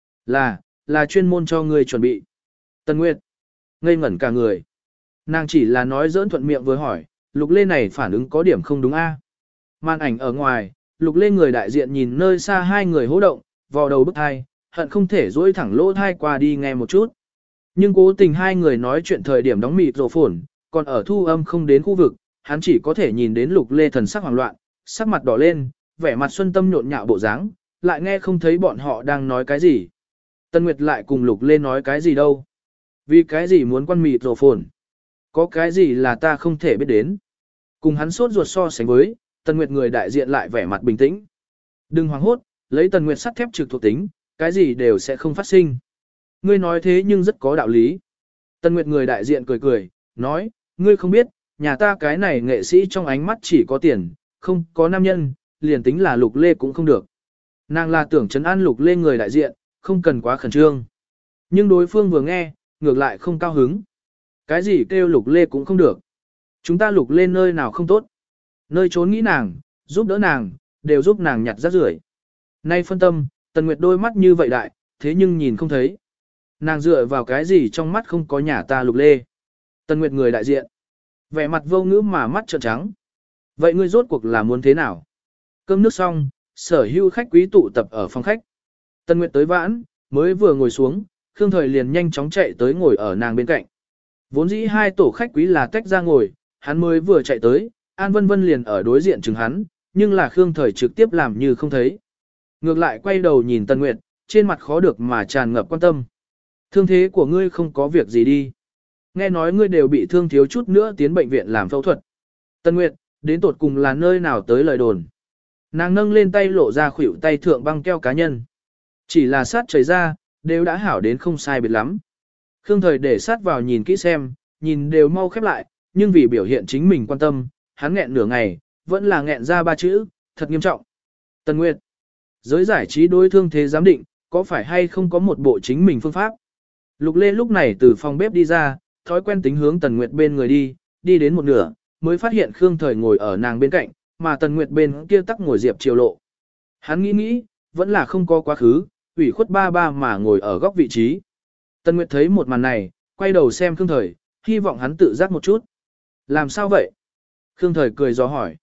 Là chuyên môn cho ngươi chuẩn bị. Tần Nguyệt ngây ngẩn cả người. Nàng chỉ là nói giỡn thuận miệng vừa hỏi, Lục Lê này phản ứng có điểm không đúng a? Màn ảnh ở ngoài, Lục Lê người đại diện nhìn nơi xa hai người hô động, vò đầu bức thai, hận không thể duỗi thẳng lỗ thai qua đi nghe một chút. Nhưng cố tình hai người nói chuyện thời điểm đóng mịt rổ phồn, còn ở thu âm không đến khu vực, hắn chỉ có thể nhìn đến Lục Lê thần sắc hoảng loạn, sắc mặt đỏ lên, vẻ mặt xuân tâm nhộn nhạo bộ dáng, lại nghe không thấy bọn họ đang nói cái gì. Tân Nguyệt lại cùng Lục Lê nói cái gì đâu. Vì cái gì muốn quan mịt rổ phồn? Có cái gì là ta không thể biết đến? Cùng hắn sốt ruột so sánh với, Tần Nguyệt người đại diện lại vẻ mặt bình tĩnh. Đừng hoảng hốt, lấy Tần Nguyệt sắt thép trực thuộc tính, cái gì đều sẽ không phát sinh. Ngươi nói thế nhưng rất có đạo lý. Tần Nguyệt người đại diện cười cười, nói, ngươi không biết, nhà ta cái này nghệ sĩ trong ánh mắt chỉ có tiền, không có nam nhân, liền tính là Lục Lê cũng không được. Nàng là tưởng trấn an Lục Lê người đại diện, không cần quá khẩn trương. Nhưng đối phương vừa nghe, ngược lại không cao hứng. Cái gì kêu Lục Lê cũng không được. Chúng ta Lục Lê nơi nào không tốt. Nơi trốn nghĩ nàng, giúp đỡ nàng, đều giúp nàng nhặt rác rưởi. Nay phân tâm, Tần Nguyệt đôi mắt như vậy đại, thế nhưng nhìn không thấy. Nàng dựa vào cái gì trong mắt không có nhà ta Lục Lê. Tần Nguyệt người đại diện. Vẻ mặt vô ngữ mà mắt trợn trắng. Vậy ngươi rốt cuộc là muốn thế nào? Cơm nước xong, sở hữu khách quý tụ tập ở phòng khách. Tần Nguyệt tới vãn, mới vừa ngồi xuống, Khương Thời liền nhanh chóng chạy tới ngồi ở nàng bên cạnh. Vốn dĩ hai tổ khách quý là tách ra ngồi, hắn mới vừa chạy tới, An Vân Vân liền ở đối diện chừng hắn, nhưng là Khương Thời trực tiếp làm như không thấy. Ngược lại quay đầu nhìn Tần Nguyệt, trên mặt khó được mà tràn ngập quan tâm. Thương thế của ngươi không có việc gì đi. Nghe nói ngươi đều bị thương thiếu chút nữa tiến bệnh viện làm phẫu thuật. Tần Nguyệt, đến tột cùng là nơi nào tới lời đồn. Nàng nâng lên tay lộ ra khuỷu tay thượng băng keo cá nhân. Chỉ là sát chảy ra, đều đã hảo đến không sai biệt lắm. Khương Thời để sát vào nhìn kỹ xem, nhìn đều mau khép lại, nhưng vì biểu hiện chính mình quan tâm, hắn nghẹn nửa ngày, vẫn là nghẹn ra ba chữ, thật nghiêm trọng. Tần Nguyệt, giới giải trí đối thương thế giám định, có phải hay không có một bộ chính mình phương pháp? Lục Lê lúc này từ phòng bếp đi ra, thói quen tính hướng Tần Nguyệt bên người đi đến một nửa, mới phát hiện Khương Thời ngồi ở nàng bên cạnh, mà Tần Nguyệt bên kia tắc ngồi Diệp Triều Lộ. Hắn nghĩ, vẫn là không có quá khứ, ủy khuất ba mà ngồi ở góc vị trí. Tần Nguyệt thấy một màn này, quay đầu xem Khương Thời, hy vọng hắn tự giác một chút. Làm sao vậy? Khương Thời cười gió hỏi.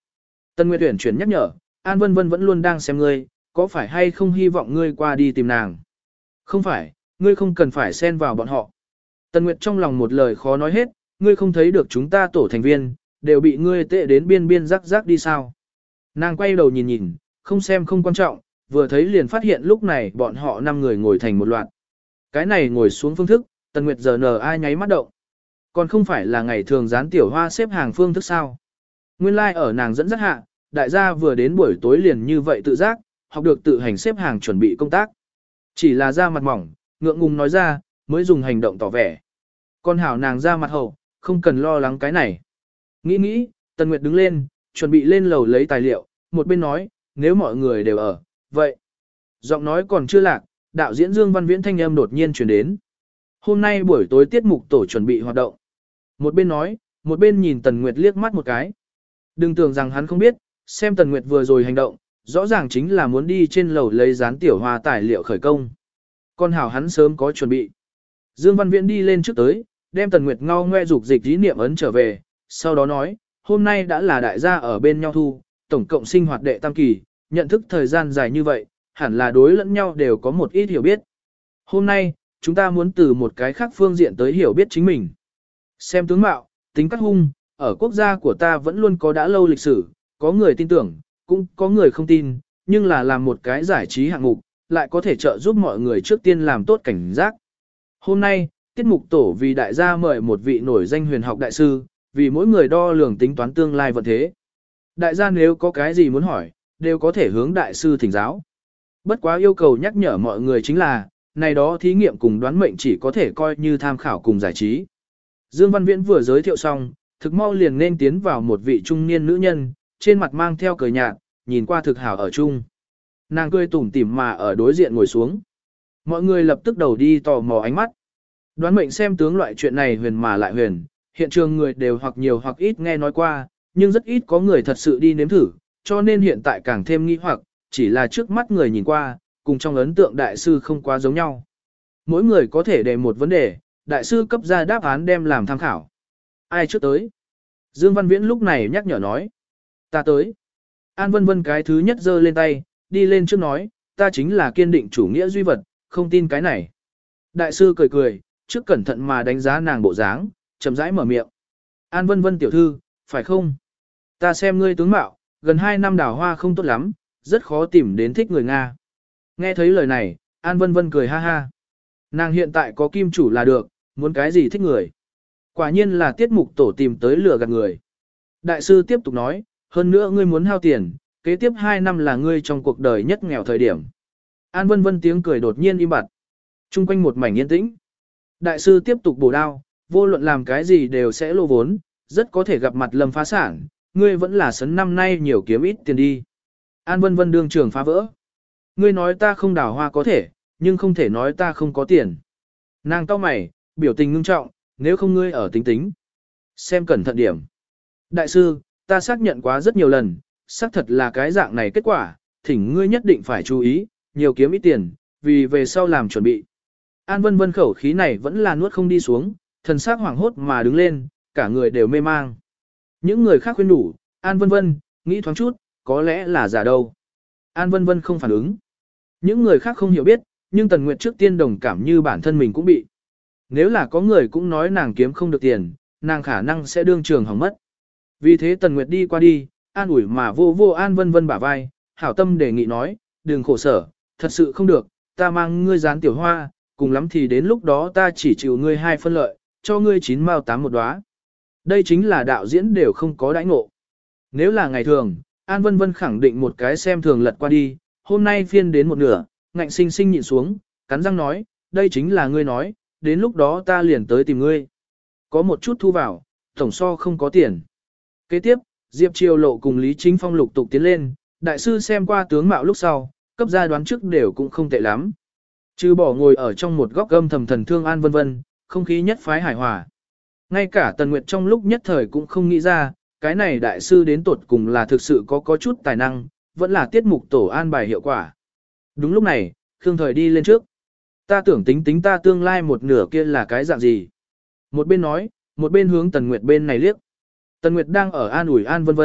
Tần Nguyệt Uyển chuyển nhắc nhở, An Vân Vân vẫn luôn đang xem ngươi, có phải hay không hy vọng ngươi qua đi tìm nàng? Không phải, ngươi không cần phải xen vào bọn họ. Tần Nguyệt trong lòng một lời khó nói hết, ngươi không thấy được chúng ta tổ thành viên, đều bị ngươi tệ đến biên biên rắc rắc đi sao. Nàng quay đầu nhìn nhìn, không xem không quan trọng, vừa thấy liền phát hiện lúc này bọn họ 5 người ngồi thành một loạt. Cái này ngồi xuống phương thức, Tần Nguyệt giờ nở ai nháy mắt động. Còn không phải là ngày thường dán tiểu hoa xếp hàng phương thức sao. Nguyên lai like ở nàng dẫn dắt hạ, đại gia vừa đến buổi tối liền như vậy tự giác, học được tự hành xếp hàng chuẩn bị công tác. Chỉ là da mặt mỏng, ngượng ngùng nói ra, mới dùng hành động tỏ vẻ. Con hảo nàng ra mặt hậu, không cần lo lắng cái này. Nghĩ nghĩ, Tần Nguyệt đứng lên, chuẩn bị lên lầu lấy tài liệu, một bên nói, nếu mọi người đều ở, vậy. Giọng nói còn chưa lạc, đạo diễn Dương Văn Viễn thanh âm đột nhiên chuyển đến. Hôm nay buổi tối tiết mục tổ chuẩn bị hoạt động. Một bên nói, một bên nhìn Tần Nguyệt liếc mắt một cái. Đừng tưởng rằng hắn không biết, xem Tần Nguyệt vừa rồi hành động, rõ ràng chính là muốn đi trên lầu lấy dán tiểu hoa tài liệu khởi công. Con hảo hắn sớm có chuẩn bị. Dương Văn Viễn đi lên trước tới, đem Tần Nguyệt ngao ngoe dục dịch ý niệm ấn trở về, sau đó nói, hôm nay đã là đại gia ở bên nhau thu, tổng cộng sinh hoạt đệ tam kỳ, nhận thức thời gian dài như vậy, hẳn là đối lẫn nhau đều có một ít hiểu biết. Hôm nay, chúng ta muốn từ một cái khác phương diện tới hiểu biết chính mình. Xem tướng mạo, tính cách hung, ở quốc gia của ta vẫn luôn có đã lâu lịch sử, có người tin tưởng, cũng có người không tin, nhưng là làm một cái giải trí hạng mục, lại có thể trợ giúp mọi người trước tiên làm tốt cảnh giác. Hôm nay, tiết mục tổ vì đại gia mời một vị nổi danh huyền học đại sư, vì mỗi người đo lường tính toán tương lai vận thế. Đại gia nếu có cái gì muốn hỏi, đều có thể hướng đại sư thỉnh giáo. Bất quá yêu cầu nhắc nhở mọi người chính là, này đó thí nghiệm cùng đoán mệnh chỉ có thể coi như tham khảo cùng giải trí. Dương Văn Viễn vừa giới thiệu xong, thực mau liền nên tiến vào một vị trung niên nữ nhân, trên mặt mang theo cười nhạt, nhìn qua thực hảo ở chung. Nàng cười tủm tỉm mà ở đối diện ngồi xuống. Mọi người lập tức đầu đi tò mò ánh mắt. Đoán mệnh xem tướng loại chuyện này huyền mà lại huyền, hiện trường người đều hoặc nhiều hoặc ít nghe nói qua, nhưng rất ít có người thật sự đi nếm thử, cho nên hiện tại càng thêm nghi hoặc, chỉ là trước mắt người nhìn qua, cùng trong ấn tượng đại sư không quá giống nhau. Mỗi người có thể đề một vấn đề, đại sư cấp ra đáp án đem làm tham khảo. Ai trước tới? Dương Văn Viễn lúc này nhắc nhở nói. Ta tới. An Vân Vân cái thứ nhất giơ lên tay, đi lên trước nói, ta chính là kiên định chủ nghĩa duy vật, không tin cái này. Đại sư cười cười, trước cẩn thận mà đánh giá nàng bộ dáng, chậm rãi mở miệng. An Vân Vân tiểu thư, phải không? Ta xem ngươi tướng mạo, gần 2 năm đào hoa không tốt lắm, rất khó tìm đến thích người Nga. Nghe thấy lời này, An Vân Vân cười ha ha. Nàng hiện tại có kim chủ là được, muốn cái gì thích người. Quả nhiên là tiết mục tổ tìm tới lừa gạt người. Đại sư tiếp tục nói, hơn nữa ngươi muốn hao tiền, kế tiếp 2 năm là ngươi trong cuộc đời nhất nghèo thời điểm. An Vân Vân tiếng cười đột nhiên im bặt. Trung quanh một mảnh yên tĩnh. Đại sư tiếp tục bổ đao, vô luận làm cái gì đều sẽ lô vốn, rất có thể gặp mặt lâm phá sản, ngươi vẫn là sấn năm nay nhiều kiếm ít tiền đi. An Vân Vân đương trường phá vỡ. Ngươi nói ta không đào hoa có thể, nhưng không thể nói ta không có tiền. Nàng cau mày, biểu tình ngưng trọng, nếu không ngươi ở tính tính. Xem cẩn thận điểm. Đại sư, ta xác nhận quá rất nhiều lần, xác thật là cái dạng này kết quả, thỉnh ngươi nhất định phải chú ý, nhiều kiếm ít tiền, vì về sau làm chuẩn bị. An Vân Vân khẩu khí này vẫn là nuốt không đi xuống, thần sắc hoảng hốt mà đứng lên, cả người đều mê mang. Những người khác khuyên đủ, An Vân Vân, nghĩ thoáng chút, có lẽ là giả đâu. An Vân Vân không phản ứng. Những người khác không hiểu biết, nhưng Tần Nguyệt trước tiên đồng cảm như bản thân mình cũng bị. Nếu là có người cũng nói nàng kiếm không được tiền, nàng khả năng sẽ đương trường hỏng mất. Vì thế Tần Nguyệt đi qua đi, an ủi mà vô vô An Vân Vân bả vai, hảo tâm đề nghị nói, đừng khổ sở, thật sự không được, ta mang ngươi dán tiểu hoa, cùng lắm thì đến lúc đó ta chỉ chịu ngươi 2 phân lợi, cho ngươi 9 mao 8 một đóa. Đây chính là đạo diễn đều không có đãi ngộ. Nếu là ngày thường, An Vân Vân khẳng định một cái xem thường lật qua đi, hôm nay phiên đến một nửa, ngạnh sinh sinh nhịn xuống, cắn răng nói, đây chính là ngươi nói, đến lúc đó ta liền tới tìm ngươi. Có một chút thu vào, tổng so không có tiền. Kế tiếp, Diệp Triều Lộ cùng Lý Chính Phong lục tục tiến lên, đại sư xem qua tướng mạo lúc sau, cấp gia đoán trước đều cũng không tệ lắm. Trừ bỏ ngồi ở trong một góc gâm thầm thần thương An Vân Vân, không khí nhất phái hài hòa. Ngay cả Tần Nguyệt trong lúc nhất thời cũng không nghĩ ra, cái này đại sư đến tột cùng là thực sự có chút tài năng, vẫn là tiết mục tổ an bài hiệu quả. Đúng lúc này, Khương Thời đi lên trước. Ta tưởng tính tính ta tương lai một nửa kia là cái dạng gì. Một bên nói, một bên hướng Tần Nguyệt bên này liếc. Tần Nguyệt đang ở an ủi An Vân Vân,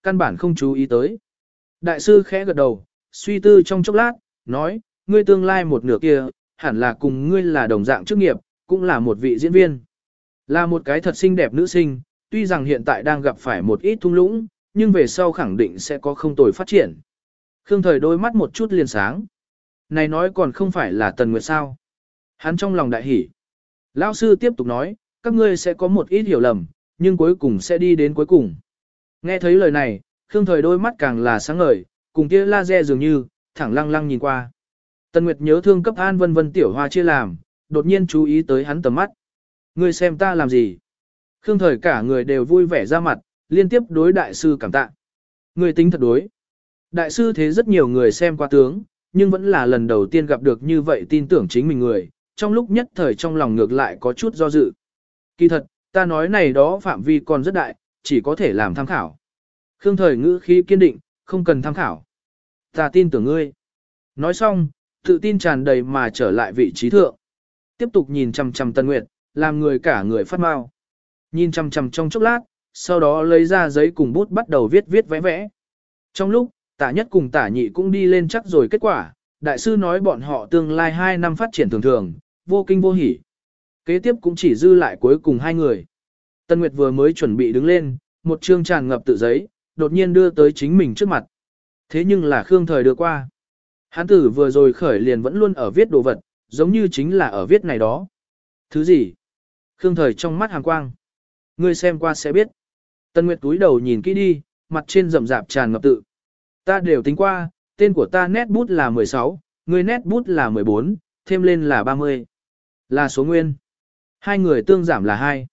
căn bản không chú ý tới. Đại sư khẽ gật đầu, suy tư trong chốc lát, nói, ngươi tương lai một nửa kia, hẳn là cùng ngươi là đồng dạng chức nghiệp, cũng là một vị diễn viên. Là một cái thật xinh đẹp nữ sinh, tuy rằng hiện tại đang gặp phải một ít thung lũng, nhưng về sau khẳng định sẽ có không tồi phát triển. Khương Thời đôi mắt một chút liền sáng. Này nói còn không phải là Tần Nguyệt sao? Hắn trong lòng đại hỉ. Lão sư tiếp tục nói, các ngươi sẽ có một ít hiểu lầm, nhưng cuối cùng sẽ đi đến cuối cùng. Nghe thấy lời này, Khương Thời đôi mắt càng là sáng ngời, cùng kia laser dường như, thẳng lăng lăng nhìn qua. Tần Nguyệt nhớ thương cấp An Vân Vân tiểu hoa chia làm, đột nhiên chú ý tới hắn tầm mắt. Ngươi xem ta làm gì? Khương Thời cả người đều vui vẻ ra mặt, liên tiếp đối đại sư cảm tạ. Ngươi tính thật đối. Đại sư thế rất nhiều người xem qua tướng, nhưng vẫn là lần đầu tiên gặp được như vậy tin tưởng chính mình người, trong lúc nhất thời trong lòng ngược lại có chút do dự. Kỳ thật, ta nói này đó phạm vi còn rất đại, chỉ có thể làm tham khảo. Khương Thời ngữ khí kiên định, không cần tham khảo. Ta tin tưởng ngươi. Nói xong, tự tin tràn đầy mà trở lại vị trí thượng. Tiếp tục nhìn chằm chằm Tần Nguyệt, làm người cả người phát mau. Nhìn chằm chằm trong chốc lát, sau đó lấy ra giấy cùng bút bắt đầu viết vẽ vẽ. Trong lúc, Tả Nhất cùng Tả Nhị cũng đi lên chắc rồi kết quả, đại sư nói bọn họ tương lai 2 năm phát triển thường thường, vô kinh vô hỉ. Kế tiếp cũng chỉ dư lại cuối cùng 2 người. Tân Nguyệt vừa mới chuẩn bị đứng lên, một chương tràn ngập tự giấy, đột nhiên đưa tới chính mình trước mặt. Thế nhưng là Khương Thời đưa qua. Hán tử vừa rồi khởi liền vẫn luôn ở viết đồ vật, giống như chính là ở viết này đó. Thứ gì? Khương Thời trong mắt hàn quang. Ngươi xem qua sẽ biết. Tân Nguyệt túi đầu nhìn kỹ đi, mặt trên rậm rạp tràn ngập tự. Ta đều tính qua, tên của ta nét bút là 16, ngươi nét bút là 14, thêm lên là 30. Là số nguyên. 2 người tương giảm là 2.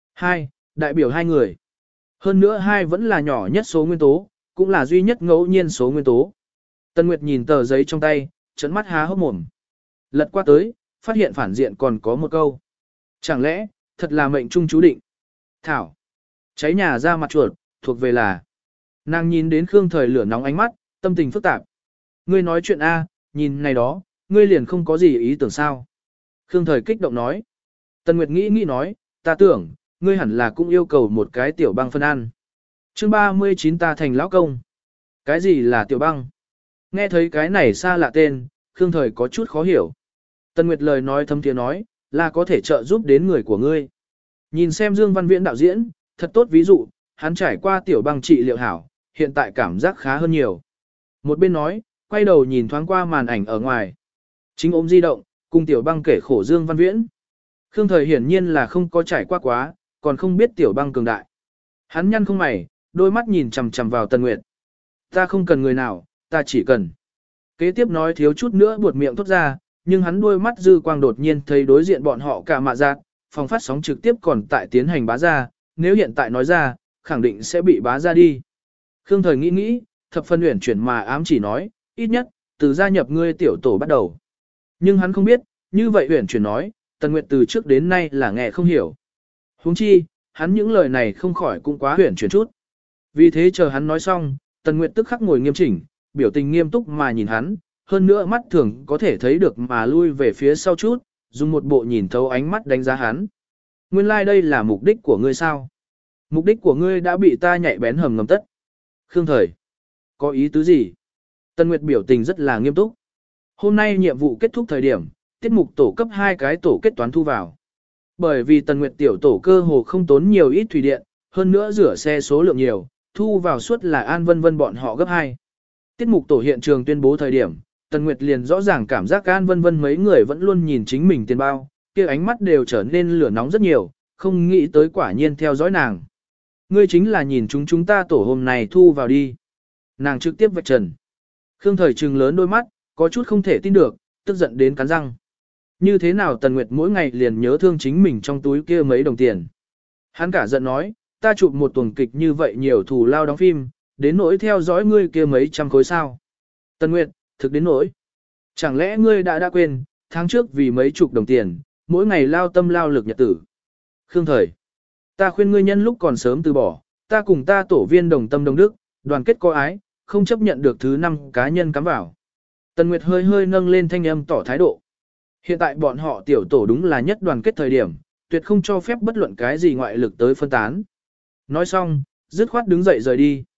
2, đại biểu 2 người. Hơn nữa 2 vẫn là nhỏ nhất số nguyên tố, cũng là duy nhất ngẫu nhiên số nguyên tố. Tân Nguyệt nhìn tờ giấy trong tay, trấn mắt há hốc mồm. Lật qua tới, phát hiện phản diện còn có một câu. Chẳng lẽ, thật là mệnh trung chú định. Thảo. Cháy nhà ra mặt chuột, thuộc về là. Nàng nhìn đến Khương Thời lửa nóng ánh mắt, tâm tình phức tạp. Ngươi nói chuyện A, nhìn này đó, ngươi liền không có gì ý tưởng sao. Khương Thời kích động nói. Tần Nguyệt nghĩ nói, ta tưởng, ngươi hẳn là cũng yêu cầu một cái tiểu băng phân ăn. Chương 39 ta thành lão công. Cái gì là tiểu băng? Nghe thấy cái này xa lạ tên, Khương Thời có chút khó hiểu. Tần Nguyệt lời nói thâm tiếng nói, là có thể trợ giúp đến người của ngươi. Nhìn xem Dương Văn Viễn đạo diễn, thật tốt ví dụ, hắn trải qua tiểu băng trị liệu hảo, hiện tại cảm giác khá hơn nhiều. Một bên nói, quay đầu nhìn thoáng qua màn ảnh ở ngoài. Chính ôm di động, cùng tiểu băng kể khổ Dương Văn Viễn. Khương Thời hiển nhiên là không có trải qua quá, còn không biết tiểu băng cường đại. Hắn nhăn không mày, đôi mắt nhìn chằm chằm vào Tần Nguyệt. Ta không cần người nào, ta chỉ cần. Kế tiếp nói thiếu chút nữa buột miệng thốt ra, nhưng hắn đôi mắt dư quang đột nhiên thấy đối diện bọn họ cả mạ giác, phòng phát sóng trực tiếp còn tại tiến hành bá ra, nếu hiện tại nói ra, khẳng định sẽ bị bá ra đi. Khương Thời nghĩ, thập phân uyển chuyển mà ám chỉ nói, ít nhất, từ gia nhập ngươi tiểu tổ bắt đầu. Nhưng hắn không biết, như vậy uyển chuyển nói, Tần Nguyệt từ trước đến nay là nghe không hiểu. Huống chi, hắn những lời này không khỏi cũng quá uyển chuyển chút. Vì thế chờ hắn nói xong, Tần Nguyệt tức khắc ngồi nghiêm chỉnh, biểu tình nghiêm túc mà nhìn hắn, hơn nữa mắt thường có thể thấy được mà lui về phía sau chút, dùng một bộ nhìn thấu ánh mắt đánh giá hắn. Nguyên lai like đây là mục đích của ngươi sao? Mục đích của ngươi đã bị ta nhạy bén hầm ngầm tất. Khương Thời, có ý tứ gì? Tần Nguyệt biểu tình rất là nghiêm túc. Hôm nay nhiệm vụ kết thúc thời điểm, tiết mục tổ cấp 2 cái tổ kết toán thu vào. Bởi vì Tần Nguyệt tiểu tổ cơ hồ không tốn nhiều ít thủy điện, hơn nữa rửa xe số lượng nhiều, thu vào suất là An Vân Vân bọn họ gấp 2. Tiết mục tổ hiện trường tuyên bố thời điểm, Tần Nguyệt liền rõ ràng cảm giác An Vân Vân mấy người vẫn luôn nhìn chính mình tiền bao, kia ánh mắt đều trở nên lửa nóng rất nhiều, không nghĩ tới quả nhiên theo dõi nàng. Ngươi chính là nhìn chúng ta tổ hôm này thu vào đi. Nàng trực tiếp vạch trần. Khương Thời trừng lớn đôi mắt, có chút không thể tin được, tức giận đến cắn răng. Như thế nào Tần Nguyệt mỗi ngày liền nhớ thương chính mình trong túi kia mấy đồng tiền. Hắn cả giận nói, ta chụp một tuần kịch như vậy nhiều thù lao đóng phim, đến nỗi theo dõi ngươi kia mấy trăm khối sao. Tần Nguyệt, thực đến nỗi. Chẳng lẽ ngươi đã quên, tháng trước vì mấy chục đồng tiền, mỗi ngày lao tâm lao lực nhật tử. Khương Thời, ta khuyên ngươi nhân lúc còn sớm từ bỏ, ta cùng ta tổ viên đồng tâm đồng đức, đoàn kết có ái, không chấp nhận được thứ 5 cá nhân cắm vào. Tần Nguyệt hơi hơi nâng lên thanh âm tỏ thái độ. Hiện tại bọn họ tiểu tổ đúng là nhất đoàn kết thời điểm, tuyệt không cho phép bất luận cái gì ngoại lực tới phân tán. Nói xong, dứt khoát đứng dậy rời đi.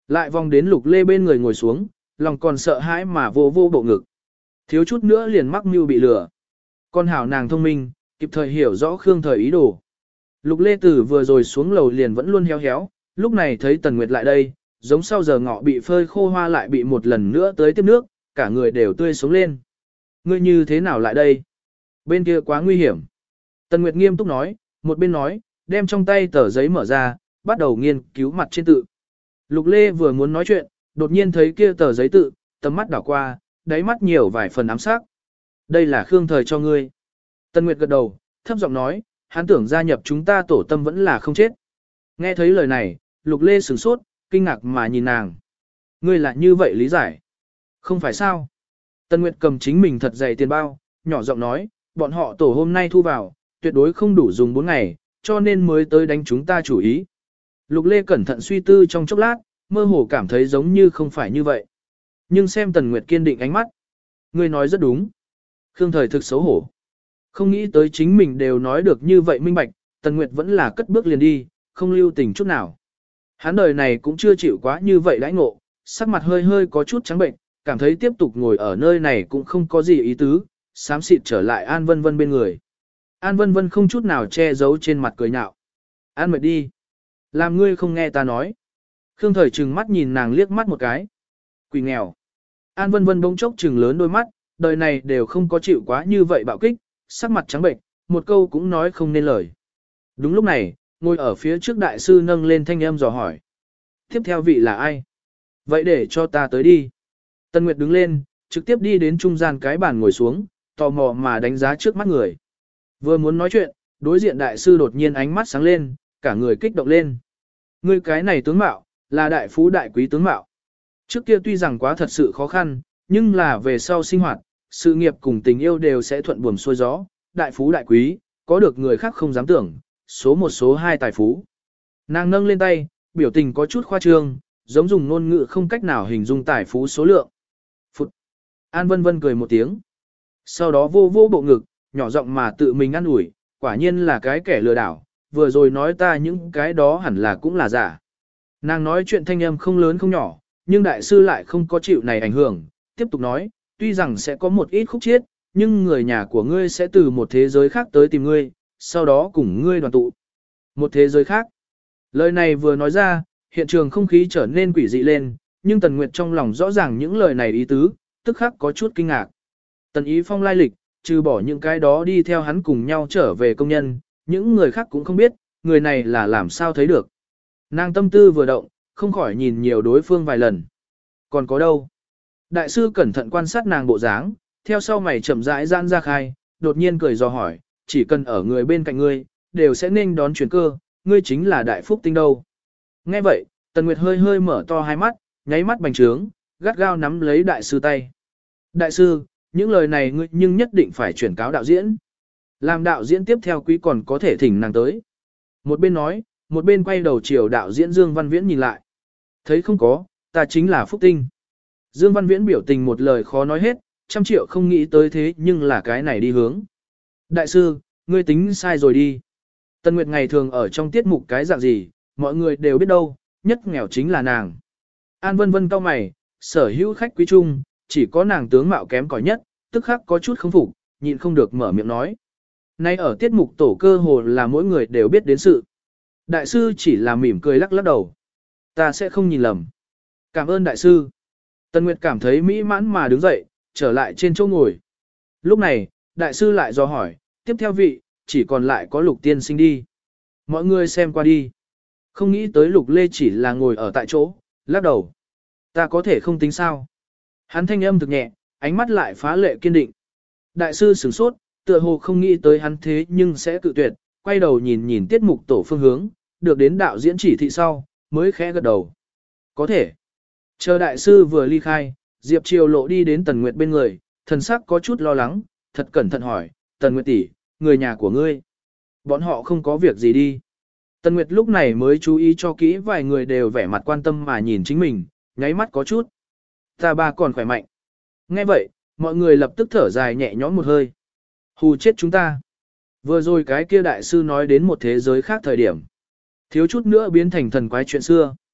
Lại vòng đến Lục Lê bên người ngồi xuống, lòng còn sợ hãi mà vô vô bộ ngực. Thiếu chút nữa liền mắc mưu bị lừa. Con hảo nàng thông minh, kịp thời hiểu rõ Khương Thời ý đồ. Lục Lê Tử vừa rồi xuống lầu liền vẫn luôn héo héo, lúc này thấy Tần Nguyệt lại đây, giống sau giờ ngọ bị phơi khô hoa lại bị một lần nữa tới tiếp nước, cả người đều tươi sống lên. Ngươi như thế nào lại đây? Bên kia quá nguy hiểm. Tần Nguyệt nghiêm túc nói, một bên nói, đem trong tay tờ giấy mở ra, bắt đầu nghiên cứu mặt trên tự. Lục Lê vừa muốn nói chuyện, đột nhiên thấy kia tờ giấy tự, tầm mắt đảo qua, đáy mắt nhiều vài phần ám sắc. Đây là Khương Thời cho ngươi. Tần Nguyệt gật đầu, thấp giọng nói, hắn tưởng gia nhập chúng ta tổ tâm vẫn là không chết. Nghe thấy lời này, Lục Lê sửng sốt, kinh ngạc mà nhìn nàng. Ngươi là như vậy lý giải. Không phải sao? Tần Nguyệt cầm chính mình thật dày tiền bao, nhỏ giọng nói, bọn họ tổ hôm nay thu vào, tuyệt đối không đủ dùng 4 ngày, cho nên mới tới đánh chúng ta chủ ý. Lục Lê cẩn thận suy tư trong chốc lát, mơ hồ cảm thấy giống như không phải như vậy. Nhưng xem Tần Nguyệt kiên định ánh mắt. Ngươi nói rất đúng. Khương Thời thực xấu hổ. Không nghĩ tới chính mình đều nói được như vậy minh bạch, Tần Nguyệt vẫn là cất bước liền đi, không lưu tình chút nào. Hắn đời này cũng chưa chịu quá như vậy đãi ngộ, sắc mặt hơi hơi có chút trắng bệnh, cảm thấy tiếp tục ngồi ở nơi này cũng không có gì ý tứ, xám xịt trở lại An Vân Vân bên người. An Vân Vân không chút nào che giấu trên mặt cười nhạo. An mệt đi. Làm ngươi không nghe ta nói. Khương Thời trừng mắt nhìn nàng liếc mắt một cái. Quỷ nghèo. An Vân Vân bỗng chốc trừng lớn đôi mắt, đời này đều không có chịu quá như vậy bạo kích, sắc mặt trắng bệnh, một câu cũng nói không nên lời. Đúng lúc này, ngồi ở phía trước đại sư nâng lên thanh âm dò hỏi. Tiếp theo vị là ai? Vậy để cho ta tới đi. Tân Nguyệt đứng lên, trực tiếp đi đến trung gian cái bàn ngồi xuống, tò mò mà đánh giá trước mắt người. Vừa muốn nói chuyện, đối diện đại sư đột nhiên ánh mắt sáng lên, cả người kích động lên. Ngươi cái này tướng mạo, là đại phú đại quý tướng mạo. Trước kia tuy rằng quá thật sự khó khăn, nhưng là về sau sinh hoạt, sự nghiệp cùng tình yêu đều sẽ thuận buồm xuôi gió, đại phú đại quý, có được người khác không dám tưởng, số 1 số 2 tài phú. Nàng nâng lên tay, biểu tình có chút khoa trương, giống dùng ngôn ngữ không cách nào hình dung tài phú số lượng. Phụt! An Vân Vân cười một tiếng. Sau đó vô vô bộ ngực, nhỏ giọng mà tự mình ăn ủi, quả nhiên là cái kẻ lừa đảo, vừa rồi nói ta những cái đó hẳn là cũng là giả. Nàng nói chuyện thanh âm không lớn không nhỏ, nhưng đại sư lại không có chịu này ảnh hưởng, tiếp tục nói, tuy rằng sẽ có một ít khúc chiết, nhưng người nhà của ngươi sẽ từ một thế giới khác tới tìm ngươi, sau đó cùng ngươi đoàn tụ. Một thế giới khác. Lời này vừa nói ra, hiện trường không khí trở nên quỷ dị lên, nhưng Tần Nguyệt trong lòng rõ ràng những lời này ý tứ, tức khắc có chút kinh ngạc. Tần Ý Phong lai lịch, trừ bỏ những cái đó đi theo hắn cùng nhau trở về công nhân, những người khác cũng không biết, người này là làm sao thấy được. Nàng tâm tư vừa động, không khỏi nhìn nhiều đối phương vài lần. Còn có đâu? Đại sư cẩn thận quan sát nàng bộ dáng, theo sau mày chậm rãi giãn ra khai, đột nhiên cười dò hỏi, chỉ cần ở người bên cạnh ngươi, đều sẽ nên đón chuyển cơ, ngươi chính là đại phúc tinh đâu. Nghe vậy, Tần Nguyệt hơi hơi mở to hai mắt, nháy mắt bành trướng, gắt gao nắm lấy đại sư tay. Đại sư, những lời này ngươi nhưng nhất định phải chuyển cáo đạo diễn. Làm đạo diễn tiếp theo quý còn có thể thỉnh nàng tới. Một bên nói, một bên quay đầu chiều đạo diễn Dương Văn Viễn nhìn lại. Thấy không có, ta chính là phúc tinh. Dương Văn Viễn biểu tình một lời khó nói hết, 100 triệu không nghĩ tới thế nhưng là cái này đi hướng. Đại sư, ngươi tính sai rồi đi. Tân Nguyệt ngày thường ở trong tiết mục cái dạng gì, mọi người đều biết đâu, nhất nghèo chính là nàng. An Vân Vân cau mày, sở hữu khách quý trung, chỉ có nàng tướng mạo kém cỏi nhất, tức khắc có chút không phục, nhịn không được mở miệng nói. Nay ở tiết mục tổ cơ hồ là mỗi người đều biết đến sự. Đại sư chỉ là mỉm cười lắc lắc đầu. Ta sẽ không nhìn lầm. Cảm ơn đại sư. Tân Nguyệt cảm thấy mỹ mãn mà đứng dậy, trở lại trên chỗ ngồi. Lúc này, đại sư lại dò hỏi, tiếp theo vị, chỉ còn lại có Lục tiên sinh đi. Mọi người xem qua đi. Không nghĩ tới Lục Lê chỉ là ngồi ở tại chỗ, lắc đầu. Ta có thể không tính sao. Hắn thanh âm thực nhẹ, ánh mắt lại phá lệ kiên định. Đại sư sửng sốt, tựa hồ không nghĩ tới hắn thế nhưng sẽ cự tuyệt, quay đầu nhìn nhìn tiết mục tổ phương hướng, được đến đạo diễn chỉ thị sau, mới khẽ gật đầu. Có thể. Chờ đại sư vừa ly khai, Diệp Triều Lộ đi đến Tần Nguyệt bên người, thần sắc có chút lo lắng, thật cẩn thận hỏi, Tần Nguyệt tỷ, người nhà của ngươi. Bọn họ không có việc gì đi. Tần Nguyệt lúc này mới chú ý cho kỹ vài người đều vẻ mặt quan tâm mà nhìn chính mình, nháy mắt có chút. Ta ba còn khỏe mạnh. Nghe vậy, mọi người lập tức thở dài nhẹ nhõm một hơi. Hù chết chúng ta. Vừa rồi cái kia đại sư nói đến một thế giới khác thời điểm. Thiếu chút nữa biến thành thần quái chuyện xưa.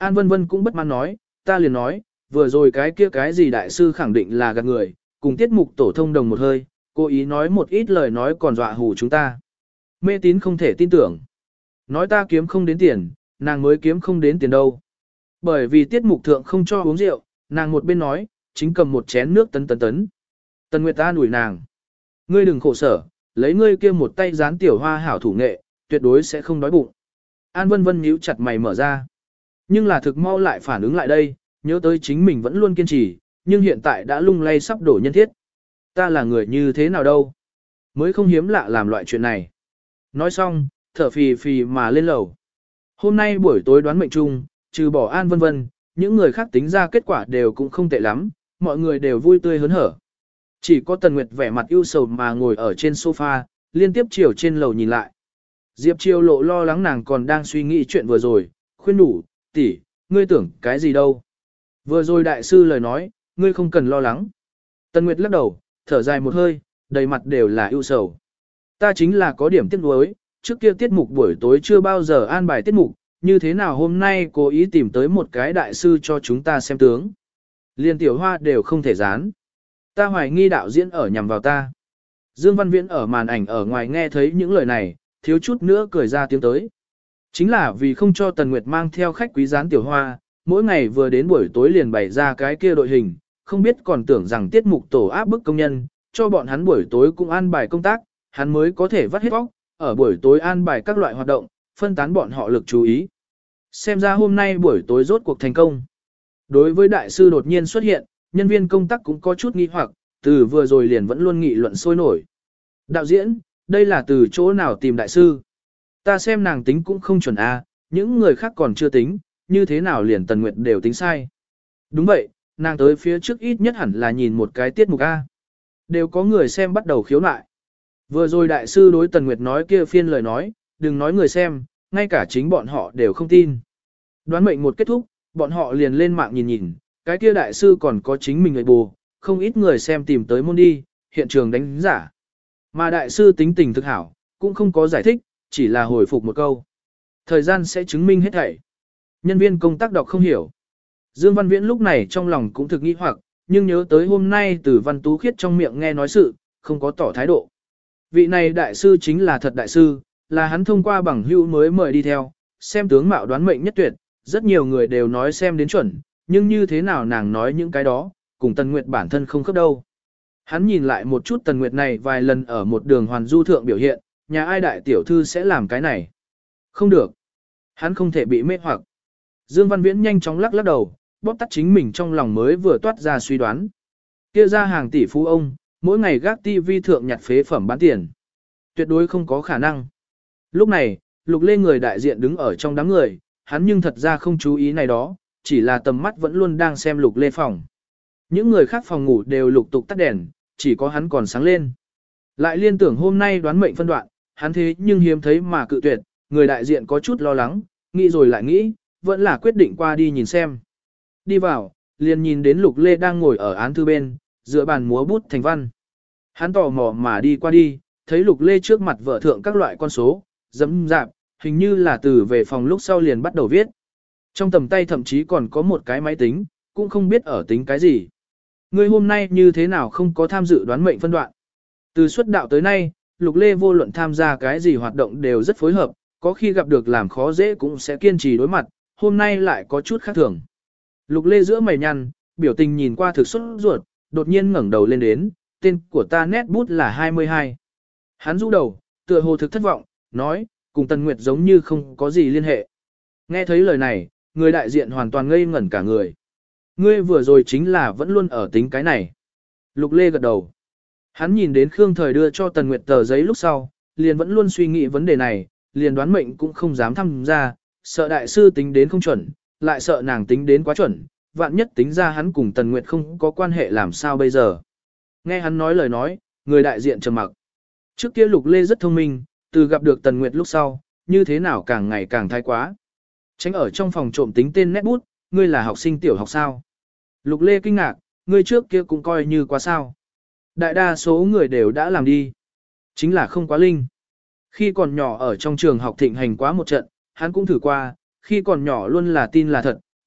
An Vân Vân cũng bất mãn nói, ta liền nói, vừa rồi cái kia cái gì đại sư khẳng định là gạt người, cùng tiết mục tổ thông đồng một hơi, cố ý nói một ít lời nói còn dọa hù chúng ta. Mê tín không thể tin tưởng. Nói ta kiếm không đến tiền, nàng mới kiếm không đến tiền đâu. Bởi vì tiết mục thượng không cho uống rượu, nàng một bên nói, chính cầm một chén nước tấn. Tần Nguyệt ta đuổi nàng. Ngươi đừng khổ sở, lấy ngươi kia một tay dán tiểu hoa hảo thủ nghệ, tuyệt đối sẽ không đói bụng. An Vân Vân nhíu chặt mày mở ra. Nhưng là thực mau lại phản ứng lại đây, nhớ tới chính mình vẫn luôn kiên trì, nhưng hiện tại đã lung lay sắp đổ nhân thiết. Ta là người như thế nào đâu? Mới không hiếm lạ làm loại chuyện này. Nói xong, thở phì phì mà lên lầu. Hôm nay buổi tối đoán mệnh chung, trừ bỏ An Vân Vân, những người khác tính ra kết quả đều cũng không tệ lắm, mọi người đều vui tươi hớn hở. Chỉ có Tần Nguyệt vẻ mặt ưu sầu mà ngồi ở trên sofa, liên tiếp chiều trên lầu nhìn lại. Diệp Chiêu lộ lo lắng nàng còn đang suy nghĩ chuyện vừa rồi, khuyên đủ, tỷ, ngươi tưởng cái gì đâu. Vừa rồi đại sư lời nói, ngươi không cần lo lắng. Tần Nguyệt lắc đầu, thở dài một hơi, đầy mặt đều là ưu sầu. Ta chính là có điểm tiếc nuối, trước kia tiết mục buổi tối chưa bao giờ an bài tiết mục, như thế nào hôm nay cố ý tìm tới một cái đại sư cho chúng ta xem tướng. Liên tiểu hoa đều không thể dán. Ta hoài nghi đạo diễn ở nhằm vào ta. Dương Văn Viễn ở màn ảnh ở ngoài nghe thấy những lời này, thiếu chút nữa cười ra tiếng tới. Chính là vì không cho Tần Nguyệt mang theo khách quý dán tiểu hoa, mỗi ngày vừa đến buổi tối liền bày ra cái kia đội hình, không biết còn tưởng rằng tiết mục tổ áp bức công nhân, cho bọn hắn buổi tối cũng an bài công tác, hắn mới có thể vắt hết óc, ở buổi tối an bài các loại hoạt động, phân tán bọn họ lực chú ý. Xem ra hôm nay buổi tối rốt cuộc thành công. Đối với đại sư đột nhiên xuất hiện, nhân viên công tác cũng có chút nghi hoặc, từ vừa rồi liền vẫn luôn nghị luận sôi nổi. Đạo diễn, đây là từ chỗ nào tìm đại sư? Ta xem nàng tính cũng không chuẩn a, những người khác còn chưa tính, như thế nào liền Tần Nguyệt đều tính sai. Đúng vậy, nàng tới phía trước ít nhất hẳn là nhìn một cái tiết mục A. Đều có người xem bắt đầu khiếu nại. Vừa rồi đại sư đối Tần Nguyệt nói kia phiên lời nói, đừng nói người xem, ngay cả chính bọn họ đều không tin. Đoán mệnh một kết thúc, bọn họ liền lên mạng nhìn, cái kia đại sư còn có chính mình người bù, không ít người xem tìm tới môn đi, hiện trường đánh giả. Mà đại sư tính tình thực hảo, cũng không có giải thích, chỉ là hồi phục một câu. Thời gian sẽ chứng minh hết thảy. Nhân viên công tác đọc không hiểu. Dương Văn Viễn lúc này trong lòng cũng thực nghi hoặc, nhưng nhớ tới hôm nay từ Văn Tú Khiết trong miệng nghe nói sự, không có tỏ thái độ. Vị này đại sư chính là thật đại sư, là hắn thông qua bằng hữu mới mời đi theo, xem tướng mạo đoán mệnh nhất tuyệt, rất nhiều người đều nói xem đến chuẩn, nhưng như thế nào nàng nói những cái đó, cùng Tần Nguyệt bản thân không khớp đâu. Hắn nhìn lại một chút Tần Nguyệt này vài lần ở một đường hoàn du thượng biểu hiện, nhà ai đại tiểu thư sẽ làm cái này. Không được. Hắn không thể bị mê hoặc. Dương Văn Viễn nhanh chóng lắc đầu, bóp tắt chính mình trong lòng mới vừa toát ra suy đoán. Kia ra hàng tỷ phú ông, mỗi ngày gác tivi thượng nhặt phế phẩm bán tiền. Tuyệt đối không có khả năng. Lúc này, Lục Lê người đại diện đứng ở trong đám người, hắn nhưng thật ra không chú ý này đó, chỉ là tầm mắt vẫn luôn đang xem Lục Lê phòng. Những người khác phòng ngủ đều lục tục tắt đèn, chỉ có hắn còn sáng lên. Lại liên tưởng hôm nay đoán mệnh phân đoạn, hắn thế nhưng hiếm thấy mà cự tuyệt, người đại diện có chút lo lắng, nghĩ rồi lại nghĩ, vẫn là quyết định qua đi nhìn xem. Đi vào, liền nhìn đến Lục Lê đang ngồi ở án thư bên, dựa bàn múa bút thành văn. Hắn tò mò mà đi qua đi, thấy Lục Lê trước mặt vợ thượng các loại con số, dẫm dạp, hình như là từ về phòng lúc sau liền bắt đầu viết. Trong tầm tay thậm chí còn có một cái máy tính, cũng không biết ở tính cái gì. Ngươi hôm nay như thế nào không có tham dự đoán mệnh phân đoạn. Từ xuất đạo tới nay, Lục Lê vô luận tham gia cái gì hoạt động đều rất phối hợp, có khi gặp được làm khó dễ cũng sẽ kiên trì đối mặt, hôm nay lại có chút khác thường. Lục Lê giữa mày nhăn, biểu tình nhìn qua thực xuất ruột, đột nhiên ngẩng đầu lên đến, tên của ta nét bút là 22. Hắn rũ đầu, tựa hồ thực thất vọng, nói, cùng Tần Nguyệt giống như không có gì liên hệ. Nghe thấy lời này, người đại diện hoàn toàn ngây ngẩn cả người. Ngươi vừa rồi chính là vẫn luôn ở tính cái này. Lục Lê gật đầu. Hắn nhìn đến Khương Thời đưa cho Tần Nguyệt tờ giấy lúc sau, liền vẫn luôn suy nghĩ vấn đề này, liền đoán mệnh cũng không dám tham gia, sợ đại sư tính đến không chuẩn, lại sợ nàng tính đến quá chuẩn, vạn nhất tính ra hắn cùng Tần Nguyệt không có quan hệ làm sao bây giờ. Nghe hắn nói lời nói, người đại diện trầm mặc. Trước kia Lục Lê rất thông minh, từ gặp được Tần Nguyệt lúc sau, như thế nào càng ngày càng thái quá. Tránh ở trong phòng trộm tính tên nét bút, ngươi là học sinh tiểu học sao? Lục Lê kinh ngạc, ngươi trước kia cũng coi như quá sao. Đại đa số người đều đã làm đi. Chính là không quá linh. Khi còn nhỏ ở trong trường học thịnh hành quá một trận, hắn cũng thử qua, khi còn nhỏ luôn là tin là thật,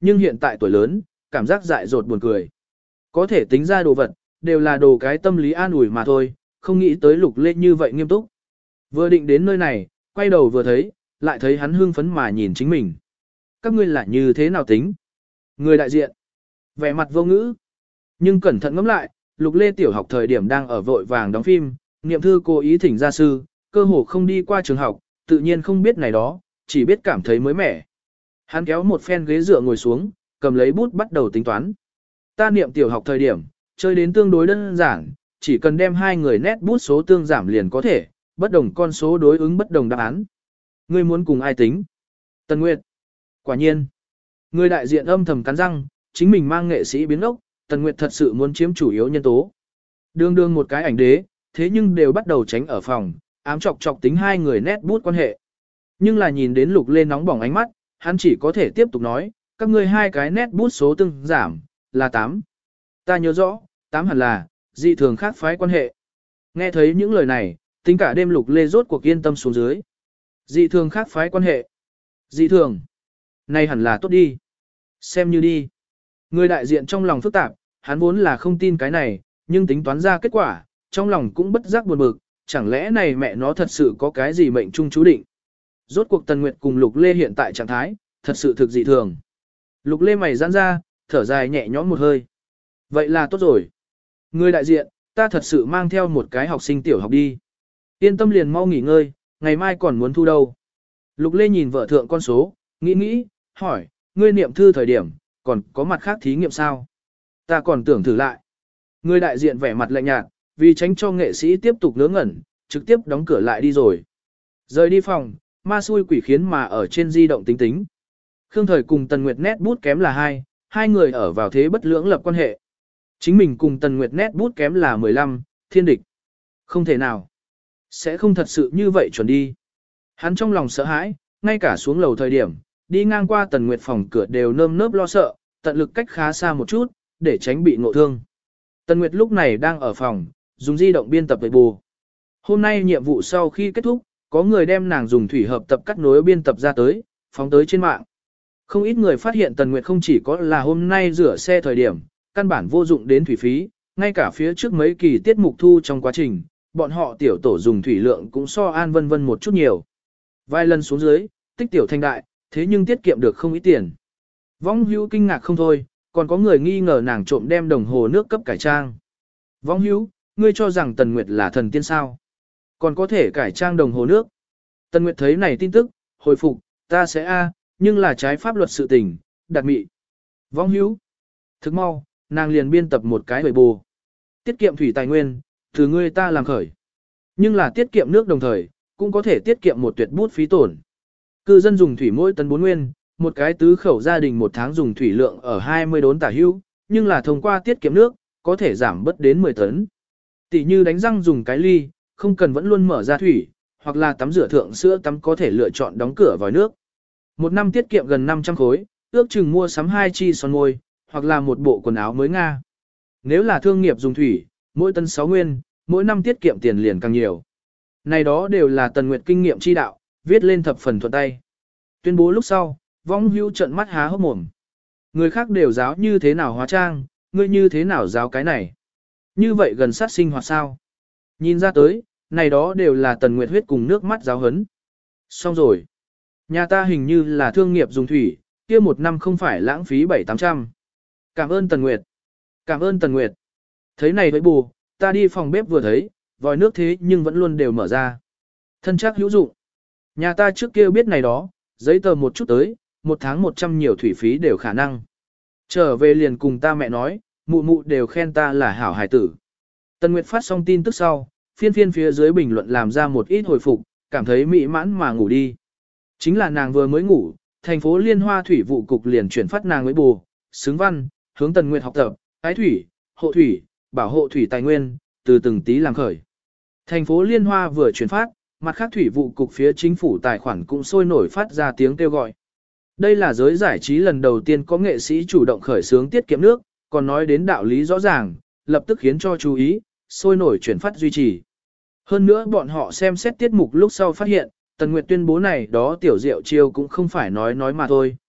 nhưng hiện tại tuổi lớn, cảm giác dại dột buồn cười. Có thể tính ra đồ vật, đều là đồ cái tâm lý an ủi mà thôi, không nghĩ tới Lục Lê như vậy nghiêm túc. Vừa định đến nơi này, quay đầu vừa thấy, lại thấy hắn hưng phấn mà nhìn chính mình. Các ngươi là như thế nào tính? Người đại diện, vẻ mặt vô ngữ. Nhưng cẩn thận ngẫm lại, Lục Lê tiểu học thời điểm đang ở vội vàng đóng phim, niệm thư cố ý thỉnh gia sư, cơ hồ không đi qua trường học, tự nhiên không biết này đó, chỉ biết cảm thấy mới mẻ. Hắn kéo một phen ghế dựa ngồi xuống, cầm lấy bút bắt đầu tính toán. Ta niệm tiểu học thời điểm, chơi đến tương đối đơn giản, chỉ cần đem hai người nét bút số tương giảm liền có thể, bất đồng con số đối ứng bất đồng đáp án. Ngươi muốn cùng ai tính? Tần Nguyệt. Quả nhiên. Người đại diện âm thầm cắn răng, chính mình mang nghệ sĩ biến ốc, Tần Nguyệt thật sự muốn chiếm chủ yếu nhân tố. Đương đương một cái ảnh đế, thế nhưng đều bắt đầu tránh ở phòng, ám chọc chọc tính hai người nét bút quan hệ. Nhưng là nhìn đến Lục Lê nóng bỏng ánh mắt, hắn chỉ có thể tiếp tục nói, các ngươi hai cái nét bút số tương giảm, là 8. Ta nhớ rõ, 8 hẳn là, dị thường khác phái quan hệ. Nghe thấy những lời này, tính cả đêm Lục Lê rốt cuộc yên tâm xuống dưới. Dị thường khác phái quan hệ. Dị thường. Này hẳn là tốt đi. Xem như đi. Người đại diện trong lòng phức tạp, hắn vốn là không tin cái này, nhưng tính toán ra kết quả, trong lòng cũng bất giác buồn bực, chẳng lẽ này mẹ nó thật sự có cái gì mệnh trung chú định. Rốt cuộc Tần Nguyệt cùng Lục Lê hiện tại trạng thái, thật sự thực dị thường. Lục Lê mày giãn ra, thở dài nhẹ nhõm một hơi. Vậy là tốt rồi. Người đại diện, ta thật sự mang theo một cái học sinh tiểu học đi. Yên tâm liền mau nghỉ ngơi, ngày mai còn muốn thu đâu. Lục Lê nhìn vợ thượng con số, nghĩ, hỏi, ngươi niệm thư thời điểm, còn có mặt khác thí nghiệm sao? Ta còn tưởng thử lại. Người đại diện vẻ mặt lạnh nhạt, vì tránh cho nghệ sĩ tiếp tục ngớ ngẩn, trực tiếp đóng cửa lại đi rồi. Rời đi phòng, ma xui quỷ khiến mà ở trên di động tính tính. Khương Thời cùng Tần Nguyệt nét bút kém là hai người ở vào thế bất lưỡng lập quan hệ. Chính mình cùng Tần Nguyệt nét bút kém là 15, thiên địch. Không thể nào. Sẽ không thật sự như vậy chuẩn đi. Hắn trong lòng sợ hãi, ngay cả xuống lầu thời điểm, đi ngang qua Tần Nguyệt phòng cửa đều nơm nớp lo sợ, tận lực cách khá xa một chút, để tránh bị ngộ thương. Tần Nguyệt lúc này đang ở phòng, dùng di động biên tập về bù. Hôm nay nhiệm vụ sau khi kết thúc, có người đem nàng dùng thủy hợp tập cắt nối biên tập ra tới, phóng tới trên mạng. Không ít người phát hiện Tần Nguyệt không chỉ có là hôm nay rửa xe thời điểm, căn bản vô dụng đến thủy phí, ngay cả phía trước mấy kỳ tiết mục thu trong quá trình, bọn họ tiểu tổ dùng thủy lượng cũng so An Vân Vân một chút nhiều. Vài lần xuống dưới, tích tiểu thành đại, thế nhưng tiết kiệm được không ít tiền. Vong Hữu kinh ngạc không thôi, còn có người nghi ngờ nàng trộm đem đồng hồ nước cấp cải trang. Vong Hữu, ngươi cho rằng Tần Nguyệt là thần tiên sao? Còn có thể cải trang đồng hồ nước. Tần Nguyệt thấy này tin tức, hồi phục, ta sẽ nhưng là trái pháp luật sự tình, đạt mị. Vong Hữu, thức mau, nàng liền biên tập một cái bầy bù. Tiết kiệm thủy tài nguyên, từ ngươi ta làm khởi. Nhưng là tiết kiệm nước đồng thời, cũng có thể tiết kiệm một tuyệt bút phí tổn. Cư dân dùng thủy mỗi tấn 4 nguyên, một cái tứ khẩu gia đình một tháng dùng thủy lượng ở 20 đốn tả hữu, nhưng là thông qua tiết kiệm nước, có thể giảm bớt đến 10 tấn. Tỷ như đánh răng dùng cái ly, không cần vẫn luôn mở ra thủy, hoặc là tắm rửa thượng sữa tắm có thể lựa chọn đóng cửa vòi nước. Một năm tiết kiệm gần 500 khối, ước chừng mua sắm 2 chi son môi, hoặc là một bộ quần áo mới Nga. Nếu là thương nghiệp dùng thủy, mỗi tấn 6 nguyên, mỗi năm tiết kiệm tiền liền càng nhiều. Này đó đều là Tần Nguyệt kinh nghiệm chi đạo, viết lên thập phần thuận tay. Tuyên bố lúc sau, Vong Hữu trợn mắt há hốc mồm. Người khác đều giáo như thế nào hóa trang, ngươi như thế nào giáo cái này. Như vậy gần sát sinh hoạt sao? Nhìn ra tới, này đó đều là Tần Nguyệt huyết cùng nước mắt giáo hấn. Xong rồi. Nhà ta hình như là thương nghiệp dùng thủy, kia một năm không phải lãng phí 700-800. Cảm ơn Tần Nguyệt. Cảm ơn Tần Nguyệt. Thấy này với bù, ta đi phòng bếp vừa thấy, vòi nước thế nhưng vẫn luôn đều mở ra. Thân chắc hữu dụng. Nhà ta trước kia biết này đó, giấy tờ một chút tới, một tháng 100 nhiều thủy phí đều khả năng. Trở về liền cùng ta mẹ nói, mụ mụ đều khen ta là hảo hài tử. Tần Nguyệt phát xong tin tức sau, phiên phía dưới bình luận làm ra một ít hồi phục, cảm thấy mỹ mãn mà ngủ đi. Chính là nàng vừa mới ngủ, thành phố Liên Hoa Thủy vụ cục liền chuyển phát nàng với bù, xứng văn, hướng Tần Nguyệt học tập, ái thủy, hộ thủy, bảo hộ thủy tài nguyên, từ từng tí làm khởi. Thành phố Liên Hoa vừa chuyển phát, mặt khác thủy vụ cục phía chính phủ tài khoản cũng sôi nổi phát ra tiếng kêu gọi. Đây là giới giải trí lần đầu tiên có nghệ sĩ chủ động khởi xướng tiết kiệm nước, còn nói đến đạo lý rõ ràng, lập tức khiến cho chú ý, sôi nổi chuyển phát duy trì. Hơn nữa bọn họ xem xét tiết mục lúc sau phát hiện, Tần Nguyệt tuyên bố này đó tiểu diệu chiêu cũng không phải nói mà thôi,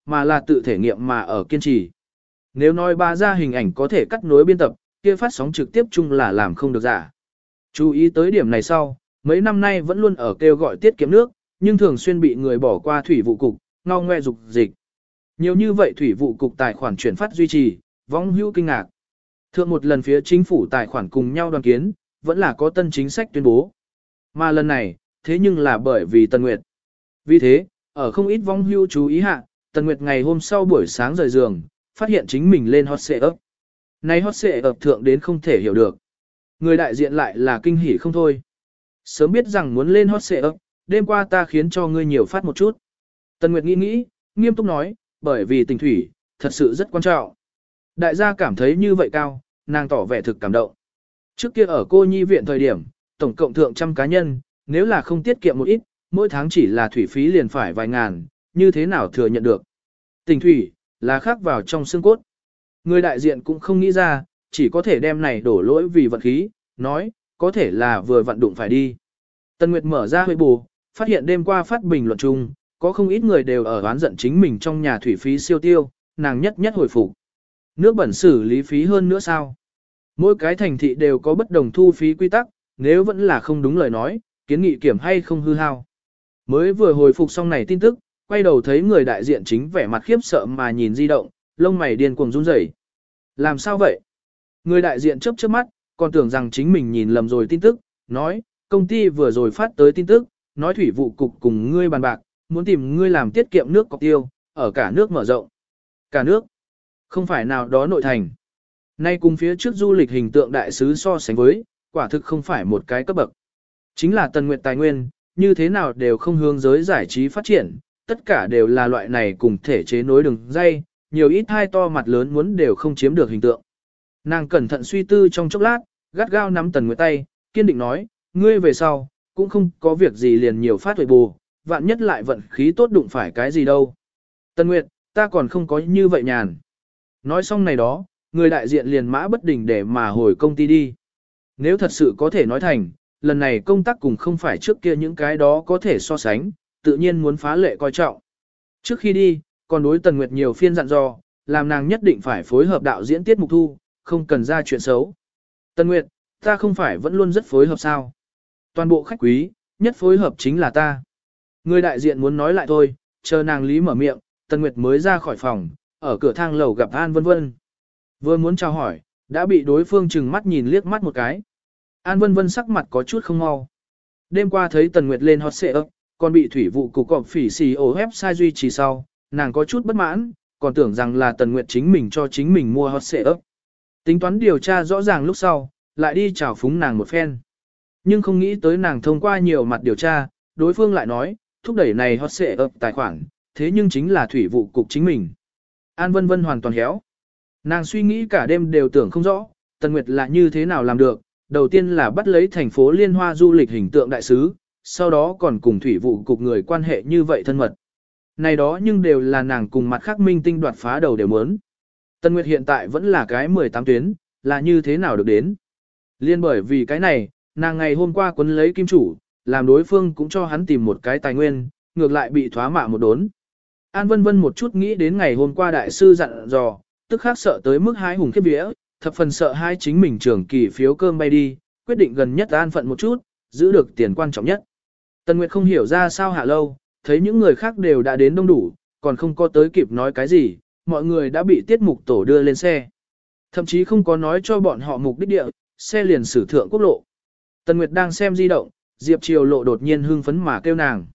mà là tự thể nghiệm mà ở kiên trì. Nếu nói ba ra hình ảnh có thể cắt nối biên tập, kia phát sóng trực tiếp chung là làm không được giả. Chú ý tới điểm này sau, mấy năm nay vẫn luôn ở kêu gọi tiết kiệm nước, nhưng thường xuyên bị người bỏ qua thủy vụ cục, ngao ngoe dục dịch. Nhiều như vậy thủy vụ cục tài khoản chuyển phát duy trì, vong hữu kinh ngạc. Thượng một lần phía chính phủ tài khoản cùng nhau đoàn kiến, vẫn là có tân chính sách tuyên bố. Mà lần này, thế nhưng là bởi vì Tần Nguyệt. Vì thế, ở không ít vong hữu chú ý hạ, Tần Nguyệt ngày hôm sau buổi sáng rời giường, phát hiện chính mình lên hot xệ ấp. Này hot xệ ấp thượng đến không thể hiểu được. Người đại diện lại là kinh hỉ không thôi. Sớm biết rằng muốn lên hot xệ ấp, đêm qua ta khiến cho ngươi nhiều phát một chút. Tần Nguyệt nghĩ, nghiêm túc nói, bởi vì tình thủy, thật sự rất quan trọng. Đại gia cảm thấy như vậy cao, nàng tỏ vẻ thực cảm động. Trước kia ở cô nhi viện thời điểm, tổng cộng thượng trăm cá nhân, nếu là không tiết kiệm một ít, mỗi tháng chỉ là thủy phí liền phải vài ngàn, như thế nào thừa nhận được. Tình thủy, là khắc vào trong xương cốt. Người đại diện cũng không nghĩ ra, chỉ có thể đem này đổ lỗi vì vận khí, nói, có thể là vừa vận đụng phải đi. Tần Nguyệt mở ra huệ bù, phát hiện đêm qua phát bình luận chung, có không ít người đều ở oán giận chính mình trong nhà thủy phí siêu tiêu, nàng nhất nhất hồi phục. Nước bẩn xử lý phí hơn nữa sao? Mỗi cái thành thị đều có bất đồng thu phí quy tắc, nếu vẫn là không đúng lời nói, kiến nghị kiểm hay không hư hao. Mới vừa hồi phục xong này tin tức, quay đầu thấy người đại diện chính vẻ mặt khiếp sợ mà nhìn di động, lông mày điên cuồng run rẩy. Làm sao vậy? Người đại diện chớp chớp mắt, còn tưởng rằng chính mình nhìn lầm rồi tin tức, nói, công ty vừa rồi phát tới tin tức, nói thủy vụ cục cùng ngươi bàn bạc, muốn tìm ngươi làm tiết kiệm nước cọc tiêu, ở cả nước mở rộng. Cả nước? Không phải nào đó nội thành. Nay cùng phía trước du lịch hình tượng đại sứ so sánh với, quả thực không phải một cái cấp bậc. Chính là Tần Nguyệt tài nguyên, như thế nào đều không hướng giới giải trí phát triển, tất cả đều là loại này cùng thể chế nối đường dây, nhiều ít hai to mặt lớn muốn đều không chiếm được hình tượng. Nàng cẩn thận suy tư trong chốc lát, gắt gao nắm Tần Nguyệt tay, kiên định nói, ngươi về sau, cũng không có việc gì liền nhiều phát huệ bù, vạn nhất lại vận khí tốt đụng phải cái gì đâu. Tần Nguyệt, ta còn không có như vậy nhàn. Nói xong này đó, người đại diện liền mã bất đình để mà hồi công ty đi. Nếu thật sự có thể nói thành, lần này công tác cùng không phải trước kia những cái đó có thể so sánh, tự nhiên muốn phá lệ coi trọng. Trước khi đi, còn đối Tần Nguyệt nhiều phiên dặn dò, làm nàng nhất định phải phối hợp đạo diễn Tiết Mục Thu, không cần ra chuyện xấu. Tần Nguyệt, ta không phải vẫn luôn rất phối hợp sao? Toàn bộ khách quý, nhất phối hợp chính là ta. Người đại diện muốn nói lại thôi, chờ nàng lý mở miệng, Tần Nguyệt mới ra khỏi phòng, ở cửa thang lầu gặp An Vân Vân. Vừa muốn chào hỏi, đã bị đối phương chừng mắt nhìn liếc mắt một cái. An Vân Vân sắc mặt có chút không mau. Đêm qua thấy Tần Nguyệt lên hot xệ còn bị thủy vụ cục cọp phỉ xì ổ website duy trì sau, nàng có chút bất mãn, còn tưởng rằng là Tần Nguyệt chính mình cho chính mình mua hot xệ Tính toán điều tra rõ ràng lúc sau, lại đi chào phúng nàng một phen. Nhưng không nghĩ tới nàng thông qua nhiều mặt điều tra, đối phương lại nói, thúc đẩy này hot xệ tài khoản, thế nhưng chính là thủy vụ cục chính mình. An Vân Vân hoàn toàn héo. Nàng suy nghĩ cả đêm đều tưởng không rõ, Tần Nguyệt là như thế nào làm được, đầu tiên là bắt lấy thành phố Liên Hoa du lịch hình tượng đại sứ, sau đó còn cùng thủy vụ cục người quan hệ như vậy thân mật. Này đó nhưng đều là nàng cùng mặt khác minh tinh đoạt phá đầu đều muốn. Tần Nguyệt hiện tại vẫn là cái 18 tuyến, là như thế nào được đến. Liên bởi vì cái này, nàng ngày hôm qua quấn lấy kim chủ, làm đối phương cũng cho hắn tìm một cái tài nguyên, ngược lại bị thoá mạ một đốn. An Vân Vân một chút nghĩ đến ngày hôm qua đại sư dặn dò, tức khác sợ tới mức hái hùng khiếp vía, thập phần sợ hai chính mình trưởng kỳ phiếu cơm bay đi, quyết định gần nhất an phận một chút, giữ được tiền quan trọng nhất. Tần Nguyệt không hiểu ra sao hạ lâu, thấy những người khác đều đã đến đông đủ, còn không có tới kịp nói cái gì, mọi người đã bị tiết mục tổ đưa lên xe. Thậm chí không có nói cho bọn họ mục đích địa, xe liền xử thượng quốc lộ. Tần Nguyệt đang xem di động, Diệp Triều Lộ đột nhiên hưng phấn mà kêu nàng.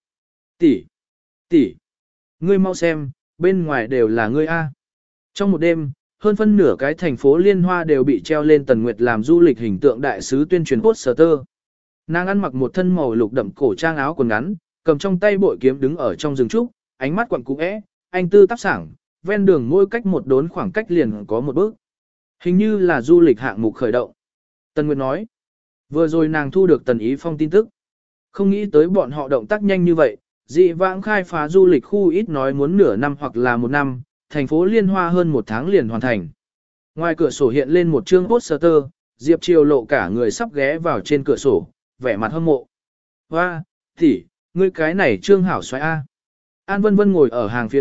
Tỷ, ngươi mau xem, bên ngoài đều là ngươi A. Trong một đêm, hơn phân nửa cái thành phố Liên Hoa đều bị treo lên Tần Nguyệt làm du lịch hình tượng đại sứ tuyên truyền poster. Nàng ăn mặc một thân màu lục đậm cổ trang áo quần ngắn, cầm trong tay bội kiếm đứng ở trong rừng trúc, ánh mắt quặn cũ é, anh tư tác sảng, ven đường mỗi cách một đốn khoảng cách liền có một bước. Hình như là du lịch hạng mục khởi động. Tần Nguyệt nói, vừa rồi nàng thu được Tần Ý Phong tin tức. Không nghĩ tới bọn họ động tác nhanh như vậy, dị vãng khai phá du lịch khu ít nói muốn nửa năm hoặc là một năm, thành phố Liên Hoa hơn một tháng liền hoàn thành. Ngoài cửa sổ hiện lên một chương poster, Diệp Triều Lộ cả người sắp ghé vào trên cửa sổ, vẻ mặt hâm mộ. Hoa, tỷ, ngươi cái này trương hảo xoay A. An Vân Vân ngồi ở hàng phía trước,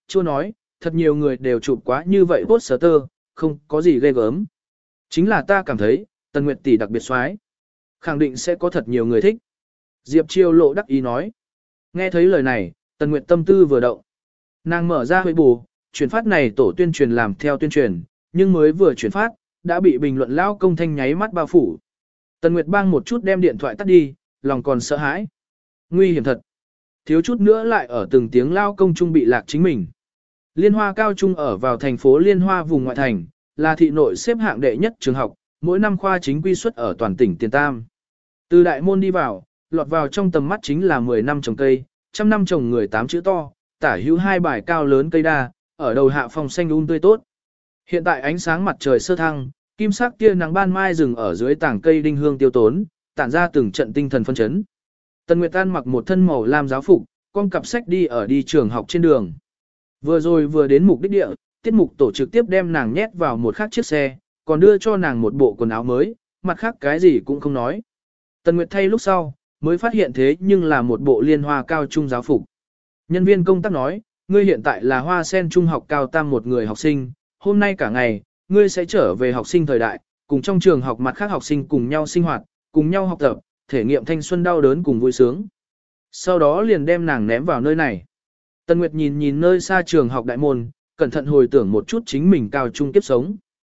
chua nói, thật nhiều người đều chụp quá như vậy poster, không có gì ghê gớm. Chính là ta cảm thấy, Tần Nguyệt tỷ đặc biệt xoái. Khẳng định sẽ có thật nhiều người thích. Diệp Chiêu lộ đắc ý nói. Nghe thấy lời này, Tần Nguyệt tâm tư vừa động. Nàng mở ra huệ bù, chuyển phát này tổ tuyên truyền làm theo tuyên truyền, nhưng mới vừa chuyển phát, đã bị bình luận lao công thanh nháy mắt bao phủ. Tần Nguyệt bang một chút đem điện thoại tắt đi, lòng còn sợ hãi. Nguy hiểm thật. Thiếu chút nữa lại ở từng tiếng lao công trung bị lạc chính mình. Liên Hoa Cao Trung ở vào thành phố Liên Hoa vùng ngoại thành, là thị nội xếp hạng đệ nhất trường học, mỗi năm khoa chính quy suất ở toàn tỉnh Tiền Tam. Từ đại môn đi vào, lọt vào trong tầm mắt chính là 10 năm trồng cây, trăm năm trồng người 8 chữ to, tả hữu 2 bài cao lớn cây đa, ở đầu hạ phòng xanh tươi tốt. Hiện tại ánh sáng mặt trời sơ thăng, kim sắc tia nắng ban mai rừng ở dưới tảng cây đinh hương tiêu tốn, tản ra từng trận tinh thần phân chấn. Tần Nguyệt An mặc một thân màu lam giáo phục, con cặp sách đi ở đi trường học trên đường. Vừa đến mục đích địa, tiết mục tổ trực tiếp đem nàng nhét vào một khác chiếc xe, còn đưa cho nàng một bộ quần áo mới, mặt khác cái gì cũng không nói. Tần Nguyệt thay lúc sau, mới phát hiện thế nhưng là một bộ Liên Hoa Cao Trung giáo phục. Nhân viên công tác nói, ngươi hiện tại là Hoa Sen Trung học cao tam một người học sinh, hôm nay cả ngày, ngươi sẽ trở về học sinh thời đại, cùng trong trường học mặt khác học sinh cùng nhau sinh hoạt, cùng nhau học tập, thể nghiệm thanh xuân đau đớn cùng vui sướng. Sau đó liền đem nàng ném vào nơi này. Tần Nguyệt nhìn nơi xa trường học đại môn, cẩn thận hồi tưởng một chút chính mình cao trung kiếp sống.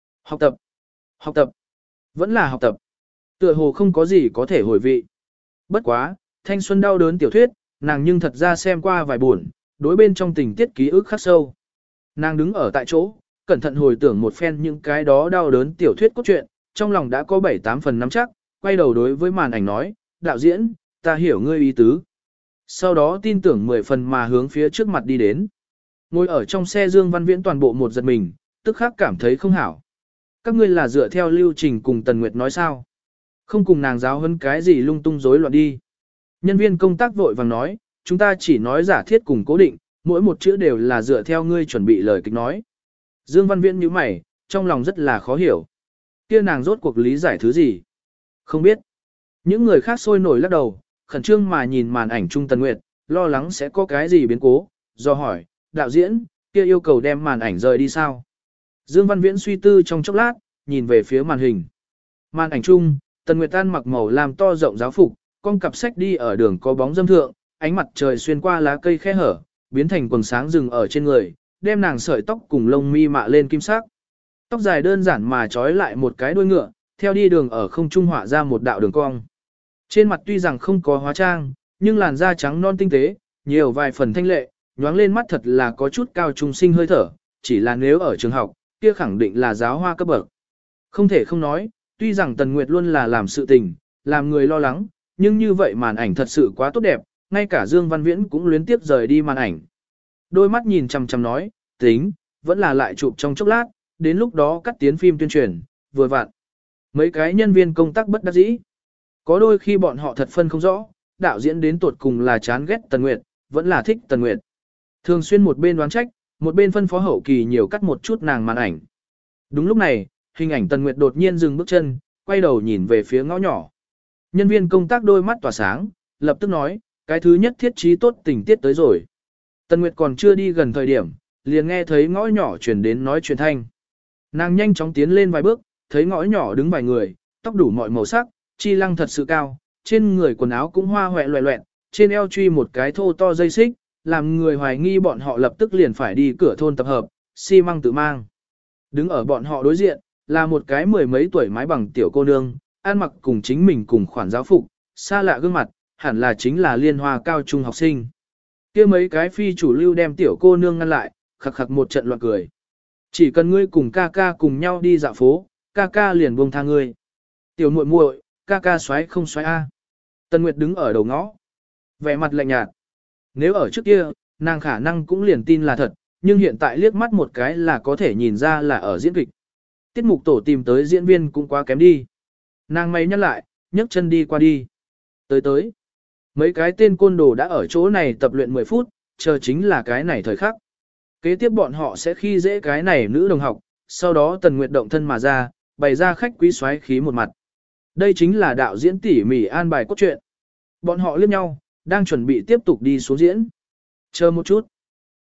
Học tập, vẫn là học tập. Tựa hồ không có gì có thể hồi vị. Bất quá, thanh xuân đau đớn tiểu thuyết, nàng nhưng thật ra xem qua vài buồn, đối bên trong tình tiết ký ức khắc sâu. Nàng đứng ở tại chỗ, cẩn thận hồi tưởng một phen những cái đó đau đớn tiểu thuyết cốt truyện, trong lòng đã có 7-8 phần nắm chắc, quay đầu đối với màn ảnh nói, đạo diễn, ta hiểu ngươi ý tứ. Sau đó tin tưởng 10 phần mà hướng phía trước mặt đi đến. Ngồi ở trong xe Dương Văn Viễn toàn bộ một giật mình, tức khắc cảm thấy không hảo. Các ngươi là dựa theo lưu trình cùng Tần Nguyệt nói sao? Không cùng nàng giáo huấn cái gì lung tung rối loạn đi. Nhân viên công tác vội vàng nói, chúng ta chỉ nói giả thiết cùng cố định, mỗi một chữ đều là dựa theo ngươi chuẩn bị lời kịch nói. Dương Văn Viễn nhíu mày, trong lòng rất là khó hiểu. Kia nàng rốt cuộc lý giải thứ gì? Không biết. Những người khác sôi nổi lắc đầu, khẩn trương mà nhìn màn ảnh Trung Tần Nguyệt, lo lắng sẽ có cái gì biến cố, do hỏi, đạo diễn, kia yêu cầu đem màn ảnh rời đi sao? Dương Văn Viễn suy tư trong chốc lát, nhìn về phía màn hình. Màn ảnh chung, Tần Nguyệt An mặc màu làm to rộng giáo phục, con cặp sách đi ở đường có bóng dâm thượng, ánh mặt trời xuyên qua lá cây khe hở, biến thành quần sáng rừng ở trên người, đem nàng sợi tóc cùng lông mi mạ lên kim sắc. Tóc dài đơn giản mà trói lại một cái đuôi ngựa, theo đi đường ở không trung họa ra một đạo đường cong. Trên mặt tuy rằng không có hóa trang, nhưng làn da trắng non tinh tế, nhiều vài phần thanh lệ, nhoáng lên mắt thật là có chút cao trung sinh hơi thở, chỉ là nếu ở trường học, kia khẳng định là giáo hoa cấp bậc. Không thể không nói, tuy rằng Tần Nguyệt luôn là làm sự tình, làm người lo lắng, nhưng như vậy màn ảnh thật sự quá tốt đẹp, ngay cả Dương Văn Viễn cũng luyến tiếp rời đi màn ảnh. Đôi mắt nhìn chằm chằm nói, tính, vẫn là lại chụp trong chốc lát, đến lúc đó cắt tiến phim tuyên truyền, vừa vặn. Mấy cái nhân viên công tác bất đắc dĩ. Có đôi khi bọn họ thật phân không rõ, đạo diễn đến tuột cùng là chán ghét Tần Nguyệt, vẫn là thích Tần Nguyệt. Thường xuyên một bên đoán trách, một bên phân phó hậu kỳ nhiều cắt một chút nàng màn ảnh. Đúng lúc này, hình ảnh Tần Nguyệt đột nhiên dừng bước chân, quay đầu nhìn về phía ngõ nhỏ. Nhân viên công tác đôi mắt tỏa sáng, lập tức nói, cái thứ nhất thiết trí tốt tình tiết tới rồi. Tần Nguyệt còn chưa đi gần thời điểm, liền nghe thấy ngõ nhỏ truyền đến nói chuyện thanh. Nàng nhanh chóng tiến lên vài bước, thấy ngõ nhỏ đứng vài người, tóc đủ mọi màu sắc, chi lăng thật sự cao, trên người quần áo cũng hoa hoẹ loẹ loẹt, trên eo truy một cái thô to dây xích, làm người hoài nghi bọn họ lập tức liền phải đi cửa thôn tập hợp, xi măng tự mang. Đứng ở bọn họ đối diện, là một cái mười mấy tuổi mái bằng tiểu cô nương, ăn mặc cùng chính mình cùng khoản giáo phục, xa lạ gương mặt, hẳn là chính là Liên Hoa Cao Trung học sinh. Kia mấy cái phi chủ lưu đem tiểu cô nương ngăn lại, khặc khặc một trận loạn cười. Chỉ cần ngươi cùng ca ca cùng nhau đi dạo phố, ca ca liền buông tha ngươi. Tiểu muội muội, ca ca xoáy không xoáy a? Tần Nguyệt đứng ở đầu ngõ, vẻ mặt lạnh nhạt. Nếu ở trước kia, nàng khả năng cũng liền tin là thật, nhưng hiện tại liếc mắt một cái là có thể nhìn ra là ở diễn kịch. Tiết mục tổ tìm tới diễn viên cũng quá kém đi. Nàng mày nhắc lại, nhấc chân đi qua đi. Tới. Mấy cái tên côn đồ đã ở chỗ này tập luyện 10 phút, chờ chính là cái này thời khắc. Kế tiếp bọn họ sẽ khi dễ cái này nữ đồng học, sau đó Tần Nguyệt động thân mà ra, bày ra khách quý xoáy khí một mặt. Đây chính là đạo diễn tỉ mỉ an bài cốt truyện. Bọn họ liếc nhau, đang chuẩn bị tiếp tục đi xuống diễn. Chờ một chút.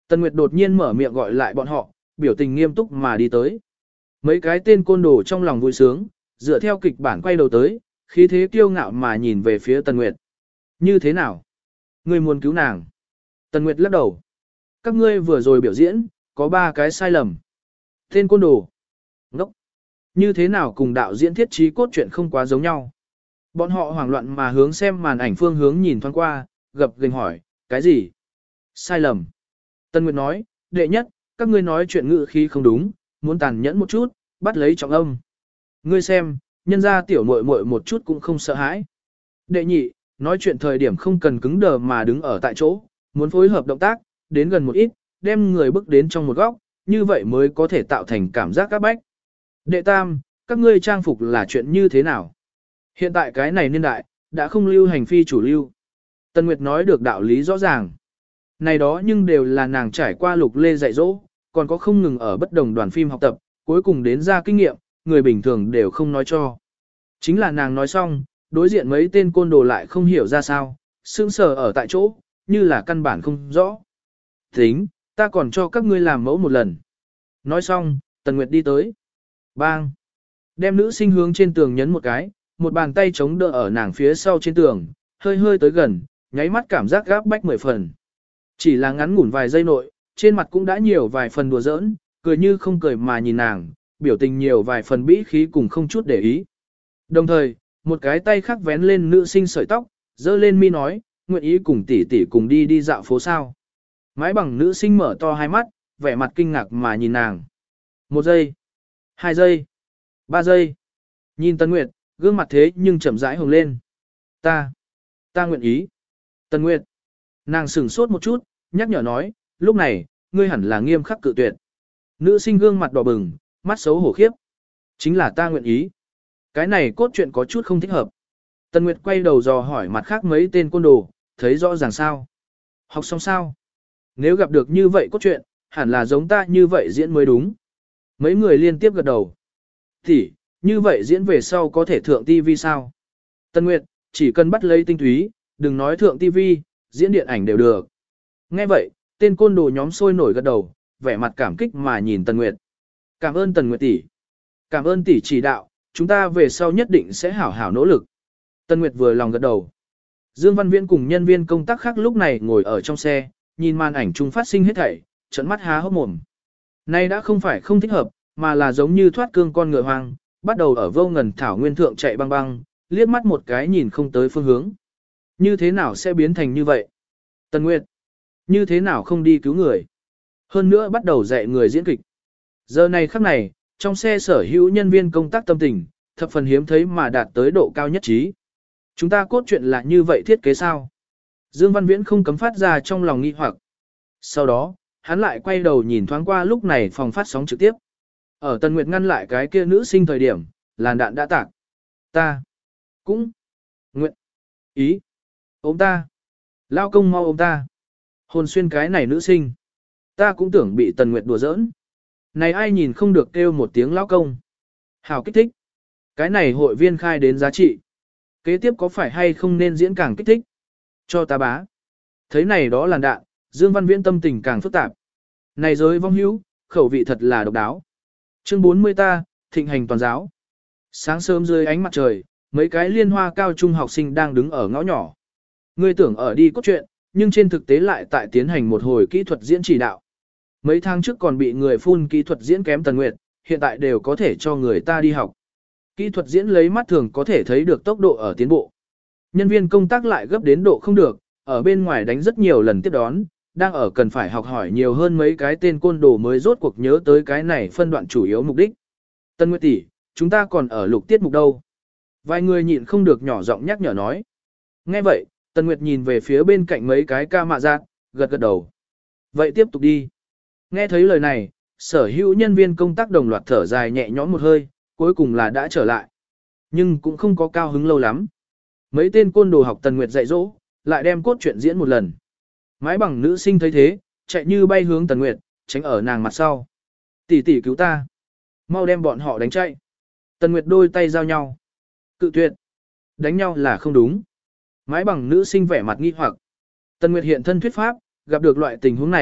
Tần Nguyệt đột nhiên mở miệng gọi lại bọn họ, biểu tình nghiêm túc mà đi tới. Mấy cái tên côn đồ trong lòng vui sướng, dựa theo kịch bản quay đầu tới, khí thế kiêu ngạo mà nhìn về phía Tần Nguyệt. Như thế nào? Ngươi muốn cứu nàng? Tần Nguyệt lắc đầu. Các ngươi vừa rồi biểu diễn, có 3 cái sai lầm. Tên côn đồ. Ngốc. Như thế nào cùng đạo diễn thiết trí cốt truyện không quá giống nhau? Bọn họ hoảng loạn mà hướng xem màn ảnh phương hướng nhìn thoáng qua, gập gềnh hỏi, cái gì? Sai lầm. Tần Nguyệt nói, đệ nhất, các ngươi nói chuyện ngữ khí không đúng, muốn tàn nhẫn một chút, bắt lấy trọng âm. Ngươi xem, nhân ra tiểu muội muội một chút cũng không sợ hãi. Đệ nhị, nói chuyện thời điểm không cần cứng đờ mà đứng ở tại chỗ, muốn phối hợp động tác, đến gần một ít, đem người bước đến trong một góc, như vậy mới có thể tạo thành cảm giác các bách. Đệ tam, các ngươi trang phục là chuyện như thế nào? Hiện tại cái này niên đại, đã không lưu hành phi chủ lưu. Tần Nguyệt nói được đạo lý rõ ràng. Này đó nhưng đều là nàng trải qua Lục Lê dạy dỗ, còn có không ngừng ở bất đồng đoàn phim học tập, cuối cùng đến ra kinh nghiệm, người bình thường đều không nói cho. Chính là nàng nói xong, đối diện mấy tên côn đồ lại không hiểu ra sao, sững sờ ở tại chỗ, như là căn bản không rõ. Tính, ta còn cho các ngươi làm mẫu một lần. Nói xong, Tần Nguyệt đi tới. Bang! Đem nữ sinh hướng trên tường nhấn một cái, một bàn tay chống đỡ ở nàng phía sau trên tường, hơi hơi tới gần, nháy mắt cảm giác gáp bách 10 phần. Chỉ là ngắn ngủn vài giây nội, trên mặt cũng đã nhiều vài phần đùa giỡn, cười như không cười mà nhìn nàng, biểu tình nhiều vài phần bĩ khí cùng không chút để ý. Đồng thời, một cái tay khác vén lên nữ sinh sợi tóc, dơ lên mi nói, nguyện ý cùng tỷ tỷ cùng đi dạo phố sao. Mái bằng nữ sinh mở to hai mắt, vẻ mặt kinh ngạc mà nhìn nàng. 1 giây, 2 giây, 3 giây. Nhìn Tần Nguyệt, gương mặt thế nhưng chậm rãi hồng lên. Ta nguyện ý. Tần Nguyệt. Nàng sửng sốt một chút, nhắc nhở nói, lúc này, ngươi hẳn là nghiêm khắc cự tuyệt. Nữ sinh gương mặt đỏ bừng, mắt xấu hổ khiếp. Chính là ta nguyện ý. Cái này cốt truyện có chút không thích hợp. Tần Nguyệt quay đầu dò hỏi mặt khác mấy tên côn đồ, thấy rõ ràng sao. Học xong sao? Nếu gặp được như vậy cốt truyện, hẳn là giống ta như vậy diễn mới đúng. Mấy người liên tiếp gật đầu. Thì, như vậy diễn về sau có thể thượng TV sao? Tần Nguyệt, chỉ cần bắt lấy tinh túy, đừng nói thượng TV, diễn điện ảnh đều được. Nghe vậy, tên côn đồ nhóm sôi nổi gật đầu, vẻ mặt cảm kích mà nhìn Tần Nguyệt. Cảm ơn Tần Nguyệt tỷ. Cảm ơn tỷ chỉ đạo, chúng ta về sau nhất định sẽ hảo hảo nỗ lực. Tần Nguyệt vừa lòng gật đầu. Dương Văn Viễn cùng nhân viên công tác khác lúc này ngồi ở trong xe, nhìn màn ảnh chung phát sinh hết thảy, trợn mắt há hốc mồm. Nay đã không phải không thích hợp, mà là giống như thoát cương con ngựa hoang, bắt đầu ở vô ngần thảo nguyên thượng chạy băng băng, liếc mắt một cái nhìn không tới phương hướng. Như thế nào sẽ biến thành như vậy? Tần Nguyệt, như thế nào không đi cứu người? Hơn nữa bắt đầu dạy người diễn kịch. Giờ này khắc này, trong xe sở hữu nhân viên công tác tâm tình, thập phần hiếm thấy mà đạt tới độ cao nhất trí. Chúng ta cốt truyện là như vậy thiết kế sao? Dương Văn Viễn không cấm phát ra trong lòng nghi hoặc. Sau đó, hắn lại quay đầu nhìn thoáng qua lúc này phòng phát sóng trực tiếp. Ở Tần Nguyệt ngăn lại cái kia nữ sinh thời điểm, làn đạn đã tạc. Ta cũng nguyện ý ôm ta. Lao công mau ôm ta. Hồn xuyên cái này nữ sinh. Ta cũng tưởng bị Tần Nguyệt đùa giỡn. Này ai nhìn không được kêu một tiếng lao công. Hào kích thích. Cái này hội viên khai đến giá trị. Kế tiếp có phải hay không nên diễn càng kích thích? Cho ta bá. Thấy này đó làn đạn, Dương Văn Viễn tâm tình càng phức tạp. Này giới vong hữu, khẩu vị thật là độc đáo. Chương 40 ta, thịnh hành toàn giáo. Sáng sớm dưới ánh mặt trời, mấy cái liên hoa cao trung học sinh đang đứng ở ngõ nhỏ. Ngươi tưởng ở đi cốt truyện, nhưng trên thực tế lại tại tiến hành một hồi kỹ thuật diễn chỉ đạo. Mấy tháng trước còn bị người phun kỹ thuật diễn kém Tần Nguyệt, hiện tại đều có thể cho người ta đi học. Kỹ thuật diễn lấy mắt thường có thể thấy được tốc độ ở tiến bộ. Nhân viên công tác lại gấp đến độ không được, ở bên ngoài đánh rất nhiều lần tiếp đón, đang ở cần phải học hỏi nhiều hơn mấy cái tên côn đồ mới rốt cuộc nhớ tới cái này phân đoạn chủ yếu mục đích. Tân Nguyệt tỷ, chúng ta còn ở lục tiết mục đâu. Vài người nhịn không được nhỏ giọng nhắc nhở nói. Nghe vậy, Tân Nguyệt nhìn về phía bên cạnh mấy cái ca mạ giác, gật gật đầu. Vậy tiếp tục đi. Nghe thấy lời này, sở hữu nhân viên công tác đồng loạt thở dài nhẹ nhõm một hơi, cuối cùng là đã trở lại. Nhưng cũng không có cao hứng lâu lắm. Mấy tên côn đồ học Tần Nguyệt dạy dỗ, lại đem cốt truyện diễn một lần. Mái bằng nữ sinh thấy thế, chạy như bay hướng Tần Nguyệt, tránh ở nàng mặt sau. Tỷ tỷ cứu ta. Mau đem bọn họ đánh chạy. Tần Nguyệt đôi tay giao nhau. Cự tuyệt. Đánh nhau là không đúng. Mái bằng nữ sinh vẻ mặt nghi hoặc. Tần Nguyệt hiện thân thuyết pháp, gặp được loại tình huống này,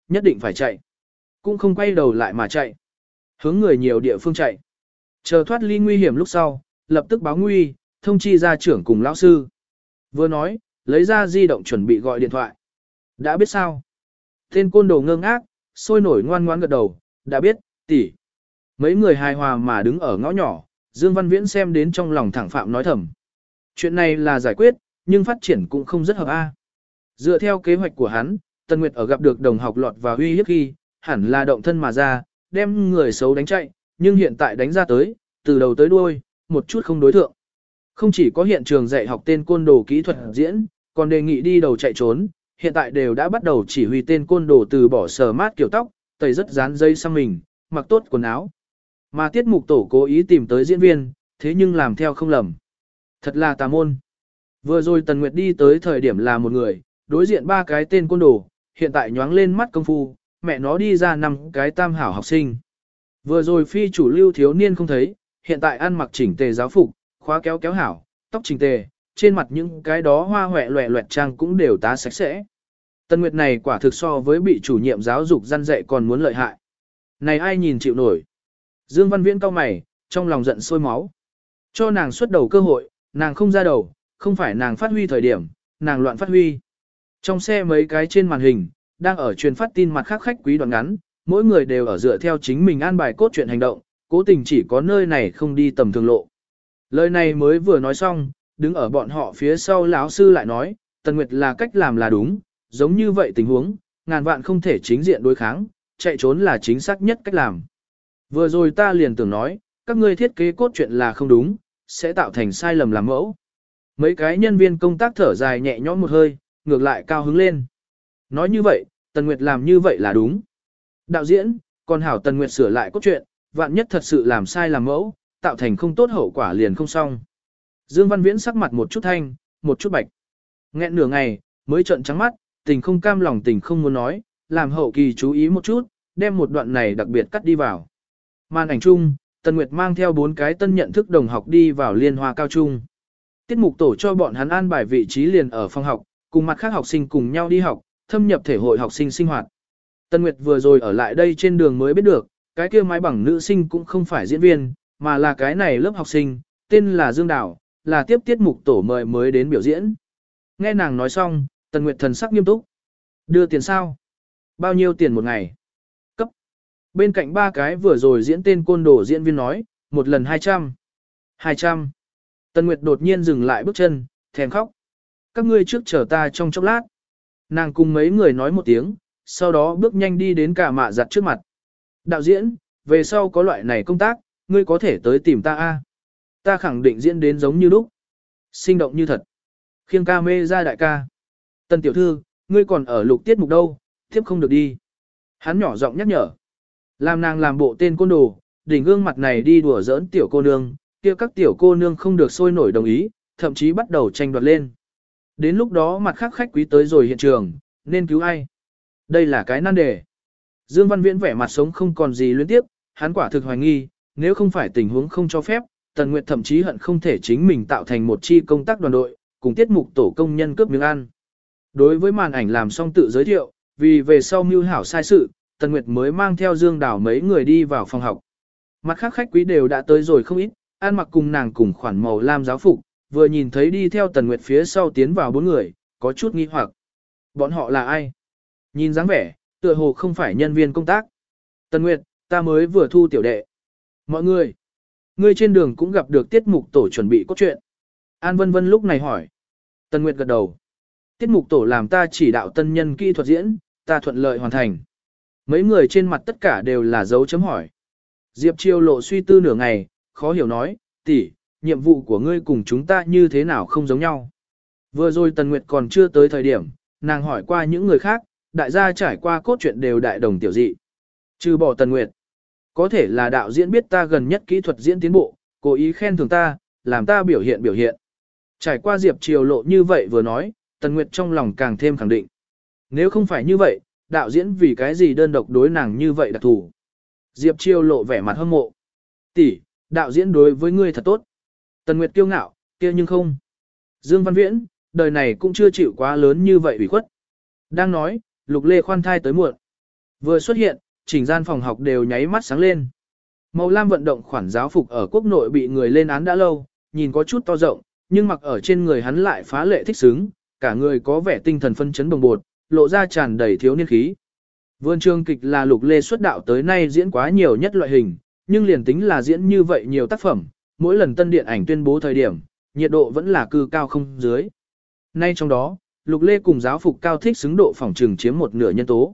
nhất định phải chạy. Cũng không quay đầu lại mà chạy. Hướng người nhiều địa phương chạy. Chờ thoát ly nguy hiểm lúc sau, lập tức báo nguy, thông chi gia trưởng cùng lão sư. Vừa nói, lấy ra di động chuẩn bị gọi điện thoại. Đã biết sao? Tên côn đồ ngơ ngác, sôi nổi ngoan ngoan gật đầu, đã biết, tỷ. Mấy người hài hòa mà đứng ở ngõ nhỏ, Dương Văn Viễn xem đến trong lòng thẳng phạm nói thầm. Chuyện này là giải quyết, nhưng phát triển cũng không rất hợp a. Dựa theo kế hoạch của hắn, Tần Nguyệt ở gặp được đồng học lọt và uy hiếp khi, hẳn là động thân mà ra, đem người xấu đánh chạy, nhưng hiện tại đánh ra tới, từ đầu tới đuôi, một chút không đối thượng. Không chỉ có hiện trường dạy học tên côn đồ kỹ thuật diễn, còn đề nghị đi đầu chạy trốn, hiện tại đều đã bắt đầu chỉ huy tên côn đồ từ bỏ sờ mát kiểu tóc, tẩy rất dán dây sang mình, mặc tốt quần áo. Mà tiết mục tổ cố ý tìm tới diễn viên, thế nhưng làm theo không lầm. Thật là tà môn. Vừa rồi Tần Nguyệt đi tới thời điểm là một người, đối diện ba cái tên côn đồ, hiện tại nhoáng lên mắt công phu, mẹ nó đi ra 5 cái tam hảo học sinh. Vừa rồi phi chủ lưu thiếu niên không thấy, hiện tại ăn mặc chỉnh tề giáo phục, khóa kéo kéo hảo, tóc chỉnh tề, trên mặt những cái đó hoa hoẹ loẹ loẹt trang cũng đều tá sạch sẽ. Tần Nguyệt này quả thực so với bị chủ nhiệm giáo dục răn dạy còn muốn lợi hại. Này ai nhìn chịu nổi. Dương Văn Viễn cau mày, trong lòng giận sôi máu. Cho nàng xuất đầu cơ hội, nàng không ra đầu, không phải nàng phát huy thời điểm, nàng loạn phát huy. Trong xe mấy cái trên màn hình, đang ở truyền phát tin mặt khác khách quý đoạn ngắn, mỗi người đều ở dựa theo chính mình an bài cốt truyện hành động, cố tình chỉ có nơi này không đi tầm thường lộ. Lời này mới vừa nói xong, đứng ở bọn họ phía sau lão sư lại nói, Tần Nguyệt là cách làm là đúng, giống như vậy tình huống, ngàn vạn không thể chính diện đối kháng, chạy trốn là chính xác nhất cách làm. Vừa rồi ta liền tưởng nói, các ngươi thiết kế cốt truyện là không đúng, sẽ tạo thành sai lầm làm mẫu. Mấy cái nhân viên công tác thở dài nhẹ nhõm một hơi, ngược lại cao hứng lên. Nói như vậy, Tần Nguyệt làm như vậy là đúng. Đạo diễn, còn hảo Tần Nguyệt sửa lại cốt truyện, vạn nhất thật sự làm sai làm mẫu, tạo thành không tốt hậu quả liền không xong. Dương Văn Viễn sắc mặt một chút thanh, một chút bạch. Nghẹn nửa ngày, mới trợn trắng mắt, tình không cam lòng tình không muốn nói, làm hậu kỳ chú ý một chút, đem một đoạn này đặc biệt cắt đi vào. Màn ảnh chung, Tần Nguyệt mang theo 4 cái tân nhận thức đồng học đi vào liên hoa cao trung. Tiết mục tổ cho bọn hắn an bài vị trí liền ở phòng học, cùng mặt khác học sinh cùng nhau đi học, thâm nhập thể hội học sinh sinh hoạt. Tần Nguyệt vừa rồi ở lại đây trên đường mới biết được, cái kia mái bằng nữ sinh cũng không phải diễn viên, mà là cái này lớp học sinh, tên là Dương Đào, là tiếp tiết mục tổ mời mới đến biểu diễn. Nghe nàng nói xong, Tần Nguyệt thần sắc nghiêm túc. Đưa tiền sao? Bao nhiêu tiền một ngày? Cấp. Bên cạnh ba cái vừa rồi diễn tên côn đồ diễn viên nói, một lần 200. 200. Tần Nguyệt đột nhiên dừng lại bước chân, thèm khóc. Các ngươi trước chờ ta trong chốc lát. Nàng cùng mấy người nói một tiếng, sau đó bước nhanh đi đến cả mạ giặt trước mặt. Đạo diễn, về sau có loại này công tác, ngươi có thể tới tìm ta a. Ta khẳng định diễn đến giống như lúc. Sinh động như thật. Khiêng ca mê ra đại ca. Tần tiểu thư, ngươi còn ở lục tiết mục đâu, tiếp không được đi. Hắn nhỏ giọng nhắc nhở. Làm nàng làm bộ tên côn đồ, đỉnh gương mặt này đi đùa giỡn tiểu cô nương, kia các tiểu cô nương không được sôi nổi đồng ý, thậm chí bắt đầu tranh đoạt lên. Đến lúc đó mặt khác khách quý tới rồi hiện trường, nên cứu ai? Đây là cái nan đề. Dương Văn Viễn vẻ mặt sống không còn gì luyến tiếp, hắn quả thực hoài nghi, nếu không phải tình huống không cho phép, Tần Nguyệt thậm chí hận không thể chính mình tạo thành một chi công tác đoàn đội, cùng tiết mục tổ công nhân cướp miếng ăn. Đối với màn ảnh làm xong tự giới thiệu, vì về sau mưu hảo sai sự, Tần Nguyệt mới mang theo Dương Đào mấy người đi vào phòng học. Mặt khác khách quý đều đã tới rồi không ít, ăn mặc cùng nàng cùng khoản màu lam giáo phục, vừa nhìn thấy đi theo Tần Nguyệt phía sau tiến vào 4 người, có chút nghi hoặc. Bọn họ là ai? Nhìn dáng vẻ, tựa hồ không phải nhân viên công tác. Tần Nguyệt, ta mới vừa thu tiểu đệ. Mọi người, ngươi trên đường cũng gặp được tiết mục tổ chuẩn bị cốt truyện. An Vân Vân lúc này hỏi. Tần Nguyệt gật đầu. Tiết mục tổ làm ta chỉ đạo tân nhân kỹ thuật diễn, ta thuận lợi hoàn thành. Mấy người trên mặt tất cả đều là dấu chấm hỏi. Diệp Chiêu Lộ suy tư nửa ngày, khó hiểu nói, tỷ, nhiệm vụ của ngươi cùng chúng ta như thế nào không giống nhau. Vừa rồi Tần Nguyệt còn chưa tới thời điểm, nàng hỏi qua những người khác, đại gia trải qua cốt truyện đều đại đồng tiểu dị. Trừ bỏ Tần Nguyệt. Có thể là đạo diễn biết ta gần nhất kỹ thuật diễn tiến bộ, cố ý khen thưởng ta, làm ta biểu hiện. Trải qua Diệp Triều Lộ như vậy vừa nói, Tần Nguyệt trong lòng càng thêm khẳng định. Nếu không phải như vậy, đạo diễn vì cái gì đơn độc đối nàng như vậy đặc thù. Diệp Triều Lộ vẻ mặt hâm mộ. Tỷ, đạo diễn đối với ngươi thật tốt. Tần Nguyệt kiêu ngạo, kia nhưng không. Dương Văn Viễn, đời này cũng chưa chịu quá lớn như vậy ủy khuất. Đang nói, Lục Lê khoan thai tới muộn. Vừa xuất hiện, chỉnh gian phòng học đều nháy mắt sáng lên. Màu lam vận động khoản giáo phục ở quốc nội bị người lên án đã lâu, nhìn có chút to rộng, nhưng mặc ở trên người hắn lại phá lệ thích xứng, cả người có vẻ tinh thần phân chấn bồng bột, lộ ra tràn đầy thiếu niên khí. Vườn trường kịch là Lục Lê xuất đạo tới nay diễn quá nhiều nhất loại hình, nhưng liền tính là diễn như vậy nhiều tác phẩm, mỗi lần tân điện ảnh tuyên bố thời điểm, nhiệt độ vẫn là cư cao không dưới. Nay trong đó, Lục Lê cùng giáo phục cao thích xứng độ phòng trừng chiếm một nửa nhân tố.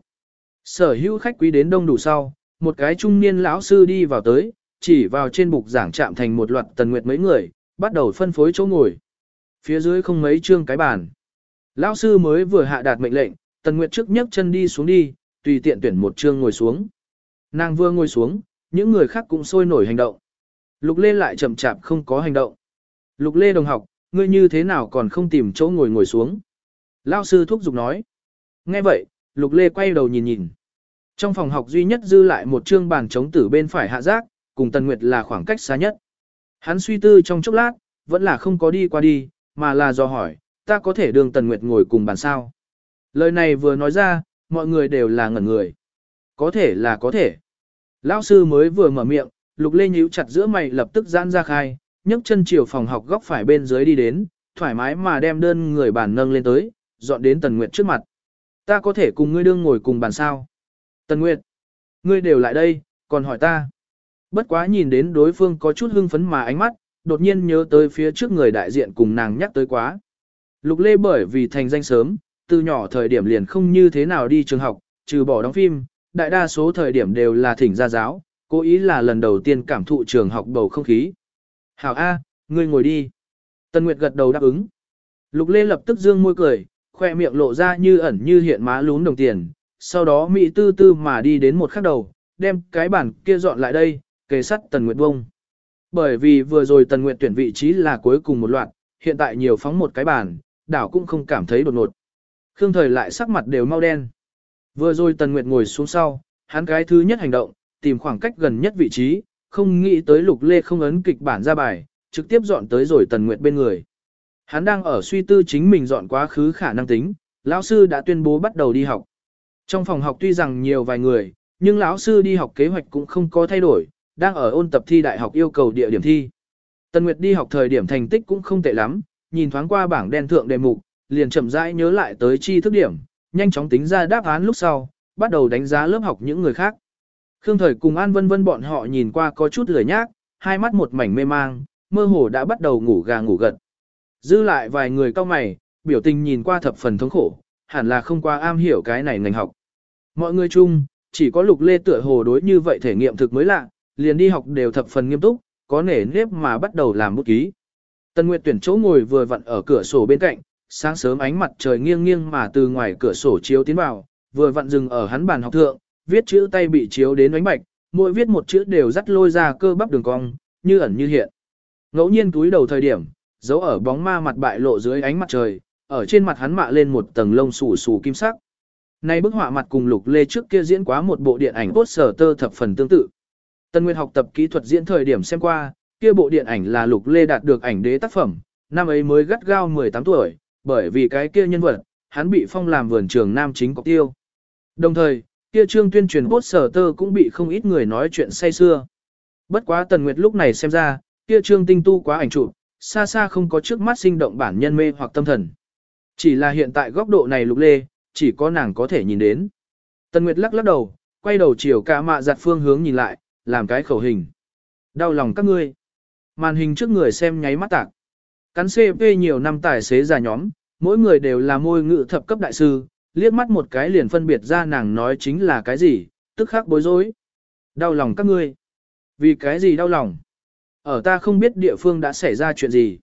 Sở hữu khách quý đến đông đủ sau, một cái trung niên lão sư đi vào tới, chỉ vào trên bục giảng chạm thành một loạt Tần Nguyệt mấy người, bắt đầu phân phối chỗ ngồi. Phía dưới không mấy trương cái bàn. Lão sư mới vừa hạ đạt mệnh lệnh, Tần Nguyệt trước nhấc chân đi xuống đi, tùy tiện tuyển một trương ngồi xuống. Nàng vừa ngồi xuống, những người khác cũng sôi nổi hành động. Lục Lê lại chậm chạp không có hành động. Lục Lê đồng học, ngươi như thế nào còn không tìm chỗ ngồi xuống? Lão sư thúc giục nói. Nghe vậy, Lục Lê quay đầu nhìn nhìn. Trong phòng học duy nhất dư lại một trương bàn trống tử bên phải hạ giác, cùng Tần Nguyệt là khoảng cách xa nhất. Hắn suy tư trong chốc lát, vẫn là không có đi qua đi, mà là do hỏi, ta có thể đường Tần Nguyệt ngồi cùng bàn sao? Lời này vừa nói ra, mọi người đều là ngẩn người. Có thể là có thể. Lão sư mới vừa mở miệng, Lục Lê nhíu chặt giữa mày lập tức giãn ra khai, nhấc chân chiều phòng học góc phải bên dưới đi đến, thoải mái mà đem đơn người bàn nâng lên tới, dọn đến Tần Nguyệt trước mặt. Ta có thể cùng ngươi đương ngồi cùng bàn sao? Tần Nguyệt, ngươi đều lại đây, còn hỏi ta. Bất quá nhìn đến đối phương có chút hưng phấn mà ánh mắt, đột nhiên nhớ tới phía trước người đại diện cùng nàng nhắc tới quá. Lục Lê bởi vì thành danh sớm, từ nhỏ thời điểm liền không như thế nào đi trường học, trừ bỏ đóng phim, đại đa số thời điểm đều là thỉnh gia giáo, cố ý là lần đầu tiên cảm thụ trường học bầu không khí. Hảo A, ngươi ngồi đi. Tần Nguyệt gật đầu đáp ứng. Lục Lê lập tức dương môi cười, khoe miệng lộ ra như ẩn như hiện má lún đồng tiền, sau đó Mỹ tư tư mà đi đến một khắc đầu, đem cái bàn kia dọn lại đây, kề sắt Tần Nguyệt bông. Bởi vì vừa rồi Tần Nguyệt tuyển vị trí là cuối cùng một loạt, hiện tại nhiều phóng một cái bàn, đảo cũng không cảm thấy đột ngột. Khương Thời lại sắc mặt đều mau đen. Vừa rồi Tần Nguyệt ngồi xuống sau, hắn cái thứ nhất hành động, tìm khoảng cách gần nhất vị trí, không nghĩ tới Lục Lê không ấn kịch bản ra bài, trực tiếp dọn tới rồi Tần Nguyệt bên người. Hắn đang ở suy tư chính mình dọn quá khứ khả năng tính, lão sư đã tuyên bố bắt đầu đi học. Trong phòng học tuy rằng nhiều vài người, nhưng lão sư đi học kế hoạch cũng không có thay đổi, đang ở ôn tập thi đại học yêu cầu địa điểm thi. Tần Nguyệt đi học thời điểm thành tích cũng không tệ lắm, nhìn thoáng qua bảng đen thượng đề mục, liền chậm rãi nhớ lại tới tri thức điểm, nhanh chóng tính ra đáp án lúc sau, bắt đầu đánh giá lớp học những người khác. Khương Thời cùng An Vân Vân bọn họ nhìn qua có chút lười nhác, hai mắt một mảnh mê mang, mơ hồ đã bắt đầu ngủ gà ngủ gật. Dư lại vài người cao mày, biểu tình nhìn qua thập phần thống khổ, hẳn là không qua am hiểu cái này ngành học. Mọi người chung, chỉ có Lục Lê tựa hồ đối như vậy thể nghiệm thực mới lạ, liền đi học đều thập phần nghiêm túc, có nể nếp mà bắt đầu làm bút ký. Tần Nguyệt tuyển chỗ ngồi vừa vặn ở cửa sổ bên cạnh, sáng sớm ánh mặt trời nghiêng nghiêng mà từ ngoài cửa sổ chiếu tiến vào, vừa vặn dừng ở hắn bàn học thượng, viết chữ tay bị chiếu đến ánh bạch, mỗi viết một chữ đều dắt lôi ra cơ bắp đường cong, như ẩn như hiện. Ngẫu nhiên túi đầu thời điểm, dấu ở bóng ma mặt bại lộ dưới ánh mặt trời, ở trên mặt hắn mạ lên một tầng lông xù xù kim sắc. Nay bức họa mặt cùng Lục Lê trước kia diễn quá một bộ điện ảnh poster thập phần tương tự. Tần Nguyệt học tập kỹ thuật diễn thời điểm xem qua, kia bộ điện ảnh là Lục Lê đạt được ảnh đế tác phẩm, năm ấy mới gắt gao 18 tuổi, bởi vì cái kia nhân vật, hắn bị phong làm vườn trường nam chính cọc tiêu. Đồng thời, kia trương tuyên truyền poster cũng bị không ít người nói chuyện say xưa. Bất quá Tần Nguyệt lúc này xem ra, kia trương tinh tu quá ảnh chụp, xa xa không có trước mắt sinh động bản nhân mê hoặc tâm thần. Chỉ là hiện tại góc độ này Lục Lê, chỉ có nàng có thể nhìn đến. Tần Nguyệt lắc lắc đầu, quay đầu chiều cả mạ giặt phương hướng nhìn lại, làm cái khẩu hình. Đau lòng các ngươi. Màn hình trước người xem nháy mắt tạc. Cắn CP nhiều năm tài xế già nhóm, mỗi người đều là môi ngữ thập cấp đại sư, liếc mắt một cái liền phân biệt ra nàng nói chính là cái gì, tức khắc bối rối. Đau lòng các ngươi. Vì cái gì đau lòng? Ở ta không biết địa phương đã xảy ra chuyện gì.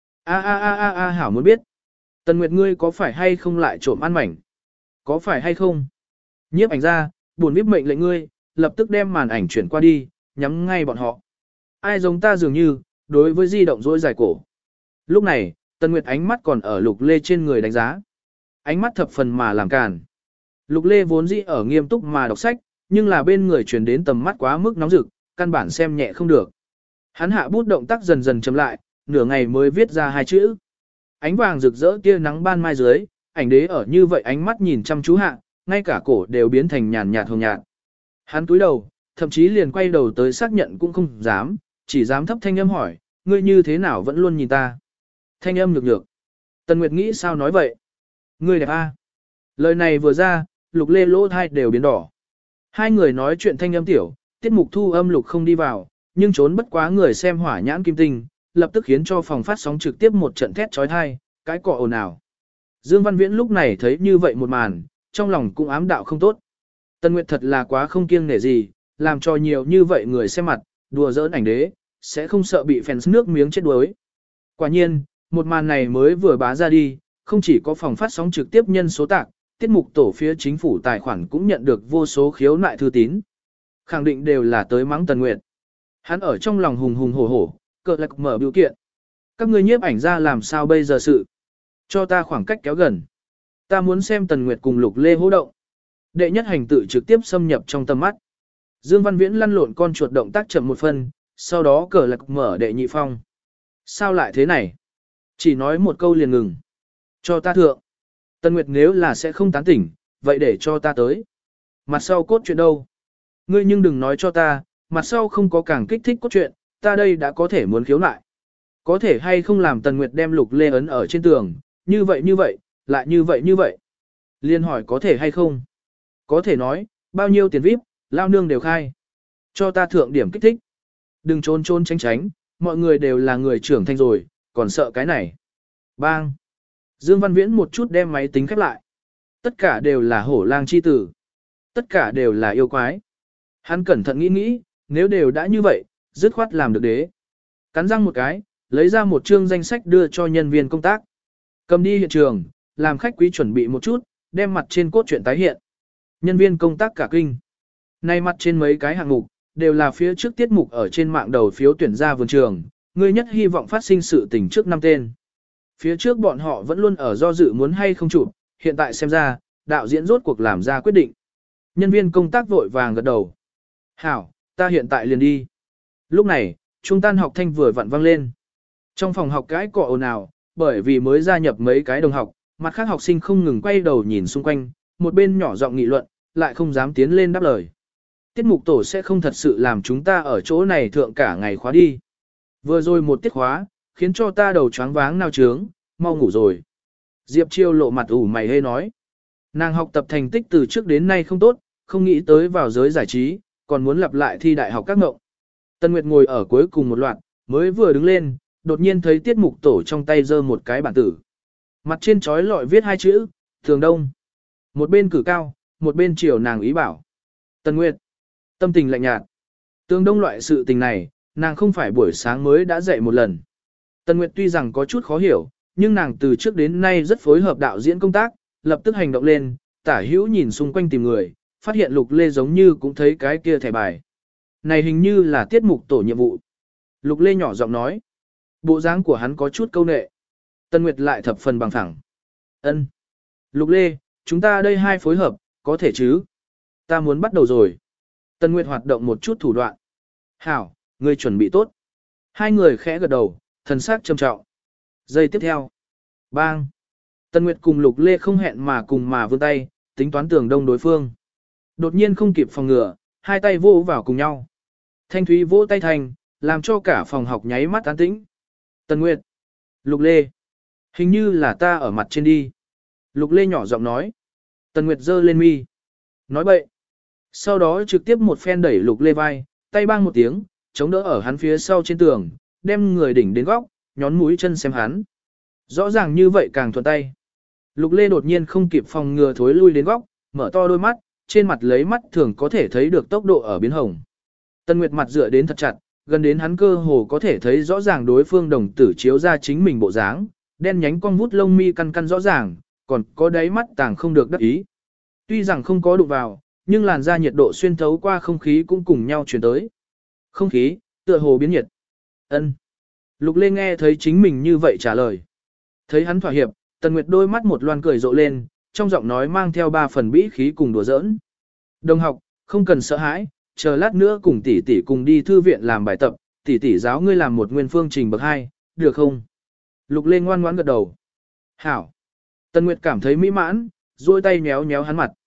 A hảo muốn biết. Tần Nguyệt ngươi có phải hay không lại trộm ăn mảnh? Có phải hay không? Nhiếp ảnh ra, buồn viết mệnh lệnh ngươi, lập tức đem màn ảnh chuyển qua đi, nhắm ngay bọn họ. Ai giống ta dường như, đối với di động dỗi dài cổ. Lúc này, Tần Nguyệt ánh mắt còn ở Lục Lê trên người đánh giá. Ánh mắt thập phần mà làm càn. Lục Lê vốn dĩ ở nghiêm túc mà đọc sách, nhưng là bên người truyền đến tầm mắt quá mức nóng rực, căn bản xem nhẹ không được. Hắn hạ bút động tác dần dần chậm lại, nửa ngày mới viết ra hai chữ. Ánh vàng rực rỡ tia nắng ban mai dưới, ảnh đế ở như vậy ánh mắt nhìn chăm chú hạ, ngay cả cổ đều biến thành nhàn nhạt hồng nhạt. Hắn cúi đầu, thậm chí liền quay đầu tới xác nhận cũng không dám, chỉ dám thấp thanh âm hỏi, ngươi như thế nào vẫn luôn nhìn ta. Thanh âm nhược nhược. Tần Nguyệt nghĩ sao nói vậy? Ngươi đẹp a. Lời này vừa ra, Lục Lê lỗ thai đều biến đỏ. Hai người nói chuyện thanh âm tiểu, tiết mục thu âm Lục không đi vào, nhưng trốn bất quá người xem hỏa nhãn kim tinh, lập tức khiến cho phòng phát sóng trực tiếp một trận thét trói thai, cái cọ ồn ào. Dương Văn Viễn lúc này thấy như vậy một màn, trong lòng cũng ám đạo không tốt. Tần Nguyệt thật là quá không kiêng nể gì, làm cho nhiều như vậy người xem mặt, đùa giỡn ảnh đế, sẽ không sợ bị fans nước miếng chết đuối. Quả nhiên, một màn này mới vừa bá ra đi, không chỉ có phòng phát sóng trực tiếp nhân số tạc, tiết mục tổ phía chính phủ tài khoản cũng nhận được vô số khiếu nại thư tín. Khẳng định đều là tới mắng Tần Nguyệt. Hắn ở trong lòng hùng hùng hổ hổ, cờ lạc mở biểu kiện. Các ngươi nhiếp ảnh ra làm sao bây giờ sự? Cho ta khoảng cách kéo gần. Ta muốn xem Tần Nguyệt cùng Lục Lê hô động. Đệ nhất hành tự trực tiếp xâm nhập trong tầm mắt. Dương Văn Viễn lăn lộn con chuột động tác chậm một phân, sau đó cờ lạc mở đệ nhị phong. Sao lại thế này? Chỉ nói một câu liền ngừng. Cho ta thượng. Tần Nguyệt nếu là sẽ không tán tỉnh, vậy để cho ta tới. Mặt sau cốt truyện đâu? Ngươi nhưng đừng nói cho ta, mặt sau không có càng kích thích cốt truyện, ta đây đã có thể muốn khiếu nại. Có thể hay không làm Tần Nguyệt đem Lục Lê ấn ở trên tường, như vậy, lại như vậy. Liên hỏi có thể hay không? Có thể nói, bao nhiêu tiền VIP, lao nương đều khai. Cho ta thượng điểm kích thích. Đừng trốn tránh, mọi người đều là người trưởng thành rồi, còn sợ cái này. Bang! Dương Văn Viễn một chút đem máy tính khép lại. Tất cả đều là hổ lang chi tử. Tất cả đều là yêu quái. Hắn cẩn thận nghĩ, nếu đều đã như vậy, dứt khoát làm được đế. Cắn răng một cái, lấy ra một chương danh sách đưa cho nhân viên công tác. Cầm đi hiện trường, làm khách quý chuẩn bị một chút, đem mặt trên cốt truyện tái hiện. Nhân viên công tác cả kinh. Nay mặt trên mấy cái hạng mục, đều là phía trước tiết mục ở trên mạng đầu phiếu tuyển ra vườn trường, người nhất hy vọng phát sinh sự tình trước 5 tên. Phía trước bọn họ vẫn luôn ở do dự muốn hay không chụp, hiện tại xem ra, đạo diễn rốt cuộc làm ra quyết định. Nhân viên công tác vội vàng gật đầu. Hảo, ta hiện tại liền đi. Lúc này, trung tan học thanh vừa vặn vang lên. Trong phòng học cái cọ ồn ào, bởi vì mới gia nhập mấy cái đồng học, mặt khác học sinh không ngừng quay đầu nhìn xung quanh, một bên nhỏ giọng nghị luận, lại không dám tiến lên đáp lời. Tiết mục tổ sẽ không thật sự làm chúng ta ở chỗ này thượng cả ngày khóa đi. Vừa rồi một tiết khóa, khiến cho ta đầu choáng váng nao trướng, mau ngủ rồi. Diệp Chiêu lộ mặt ủ mày hê nói. Nàng học tập thành tích từ trước đến nay không tốt, không nghĩ tới vào giới giải trí, còn muốn lặp lại thi đại học các ngộng. Tân Nguyệt ngồi ở cuối cùng một loạt, mới vừa đứng lên, đột nhiên thấy tiết mục tổ trong tay giơ một cái bản tử. Mặt trên trói lọi viết hai chữ, Thường Đông. Một bên cử cao, một bên chiều nàng ý bảo. Tân Nguyệt, tâm tình lạnh nhạt. Tường Đông loại sự tình này, nàng không phải buổi sáng mới đã dạy một lần. Tân Nguyệt tuy rằng có chút khó hiểu, nhưng nàng từ trước đến nay rất phối hợp đạo diễn công tác, lập tức hành động lên, tả hữu nhìn xung quanh tìm người, phát hiện Lục Lê giống như cũng thấy cái kia thẻ bài. Này hình như là tiết mục tổ nhiệm vụ. Lục Lê nhỏ giọng nói. Bộ dáng của hắn có chút câu nệ. Tân Nguyệt lại thập phần bằng phẳng. Ân. Lục Lê, chúng ta đây hai phối hợp, có thể chứ? Ta muốn bắt đầu rồi. Tân Nguyệt hoạt động một chút thủ đoạn. Hảo, ngươi chuẩn bị tốt. Hai người khẽ gật đầu, thần sắc trầm trọng. Giây tiếp theo. Bang. Tân Nguyệt cùng Lục Lê không hẹn mà cùng mà vươn tay, tính toán Tường Đông đối phương. Đột nhiên không kịp phòng ngừa, hai tay vỗ vào cùng nhau. Thanh Thúy vỗ tay thành, làm cho cả phòng học nháy mắt an tĩnh. Tân Nguyệt. Lục Lê. Hình như là ta ở mặt trên đi. Lục Lê nhỏ giọng nói. Tân Nguyệt giơ lên mi. Nói bậy. Sau đó trực tiếp một phen đẩy Lục Lê vai, tay bang một tiếng, chống đỡ ở hắn phía sau trên tường, đem người đỉnh đến góc, nhón mũi chân xem hắn. Rõ ràng như vậy càng thuận tay. Lục Lê đột nhiên không kịp phòng ngừa thối lui đến góc, mở to đôi mắt, trên mặt lấy mắt thường có thể thấy được tốc độ ở biến hồng. Tân Nguyệt mặt dựa đến thật chặt, gần đến hắn cơ hồ có thể thấy rõ ràng đối phương đồng tử chiếu ra chính mình bộ dáng, đen nhánh cong vút lông mi căn căn rõ ràng, còn có đáy mắt tàng không được đắc ý. Tuy rằng không có đụng vào, nhưng làn da nhiệt độ xuyên thấu qua không khí cũng cùng nhau truyền tới. Không khí, tựa hồ biến nhiệt. Ân. Lục Lê nghe thấy chính mình như vậy trả lời. Thấy hắn thỏa hiệp, Tần Nguyệt đôi mắt một loan cười rộ lên, trong giọng nói mang theo 3 phần bĩ khí cùng đùa giỡn. Đồng học, không cần sợ hãi, chờ lát nữa cùng tỷ tỷ cùng đi thư viện làm bài tập, tỷ tỷ giáo ngươi làm một nguyên phương trình bậc 2, được không? Lục Lê ngoan ngoãn gật đầu. Hảo. Tần Nguyệt cảm thấy mỹ mãn, duỗi tay nhéo nhéo hắn mặt.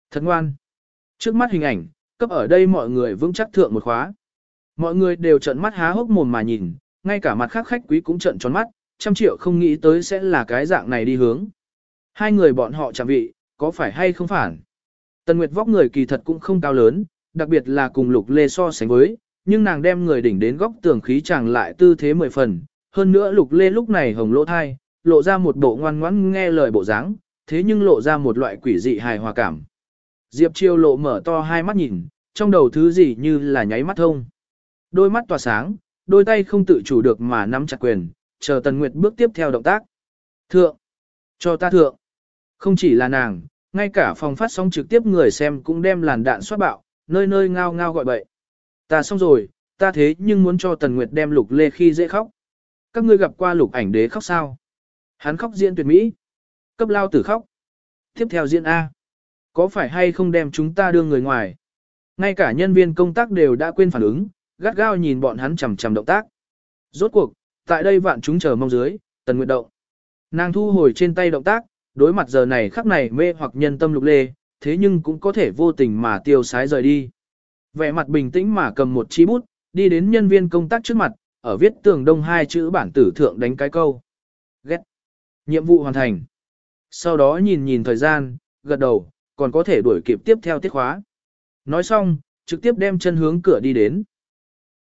Thật ngoan. Trước mắt hình ảnh, cấp ở đây mọi người vững chắc thượng một khóa. Mọi người đều trợn mắt há hốc mồm mà nhìn, ngay cả mặt khác khách quý cũng trợn tròn mắt, 100 triệu không nghĩ tới sẽ là cái dạng này đi hướng. Hai người bọn họ chạm vị, có phải hay không phản? Tần Nguyệt vóc người kỳ thật cũng không cao lớn, đặc biệt là cùng Lục Lê so sánh với, nhưng nàng đem người đỉnh đến góc tường khí chàng lại tư thế 10 phần. Hơn nữa Lục Lê lúc này hồng lỗ thai, lộ ra một bộ ngoan ngoãn nghe lời bộ dáng, thế nhưng lộ ra một loại quỷ dị hài hòa cảm. Diệp Chiêu lộ mở to hai mắt nhìn, trong đầu thứ gì như là nháy mắt thông. Đôi mắt tỏa sáng, đôi tay không tự chủ được mà nắm chặt quyền, chờ Tần Nguyệt bước tiếp theo động tác. Thượng! Cho ta thượng! Không chỉ là nàng, ngay cả phòng phát sóng trực tiếp người xem cũng đem làn đạn xoát bạo, nơi nơi ngao ngao gọi bậy. Ta xong rồi, ta thế nhưng muốn cho Tần Nguyệt đem Lục Lê khi dễ khóc. Các ngươi gặp qua Lục Ảnh Đế khóc sao? Hắn khóc diễn tuyệt mỹ. Cấp lao tử khóc. Tiếp theo diễn A. Có phải hay không đem chúng ta đưa người ngoài? Ngay cả nhân viên công tác đều đã quên phản ứng, gắt gao nhìn bọn hắn chằm chằm động tác. Rốt cuộc, tại đây vạn chúng chờ mong dưới, Tần Nguyệt động. Nàng thu hồi trên tay động tác, đối mặt giờ này khắc này mê hoặc nhân tâm Lục Lê, thế nhưng cũng có thể vô tình mà tiêu sái rời đi. Vẻ mặt bình tĩnh mà cầm một chi bút, đi đến nhân viên công tác trước mặt, ở viết tường đông hai chữ bản tử thượng đánh cái câu. Ghét. Nhiệm vụ hoàn thành. Sau đó nhìn nhìn thời gian, gật đầu, còn có thể đuổi kịp tiếp theo tiết khóa. Nói xong, trực tiếp đem chân hướng cửa đi đến.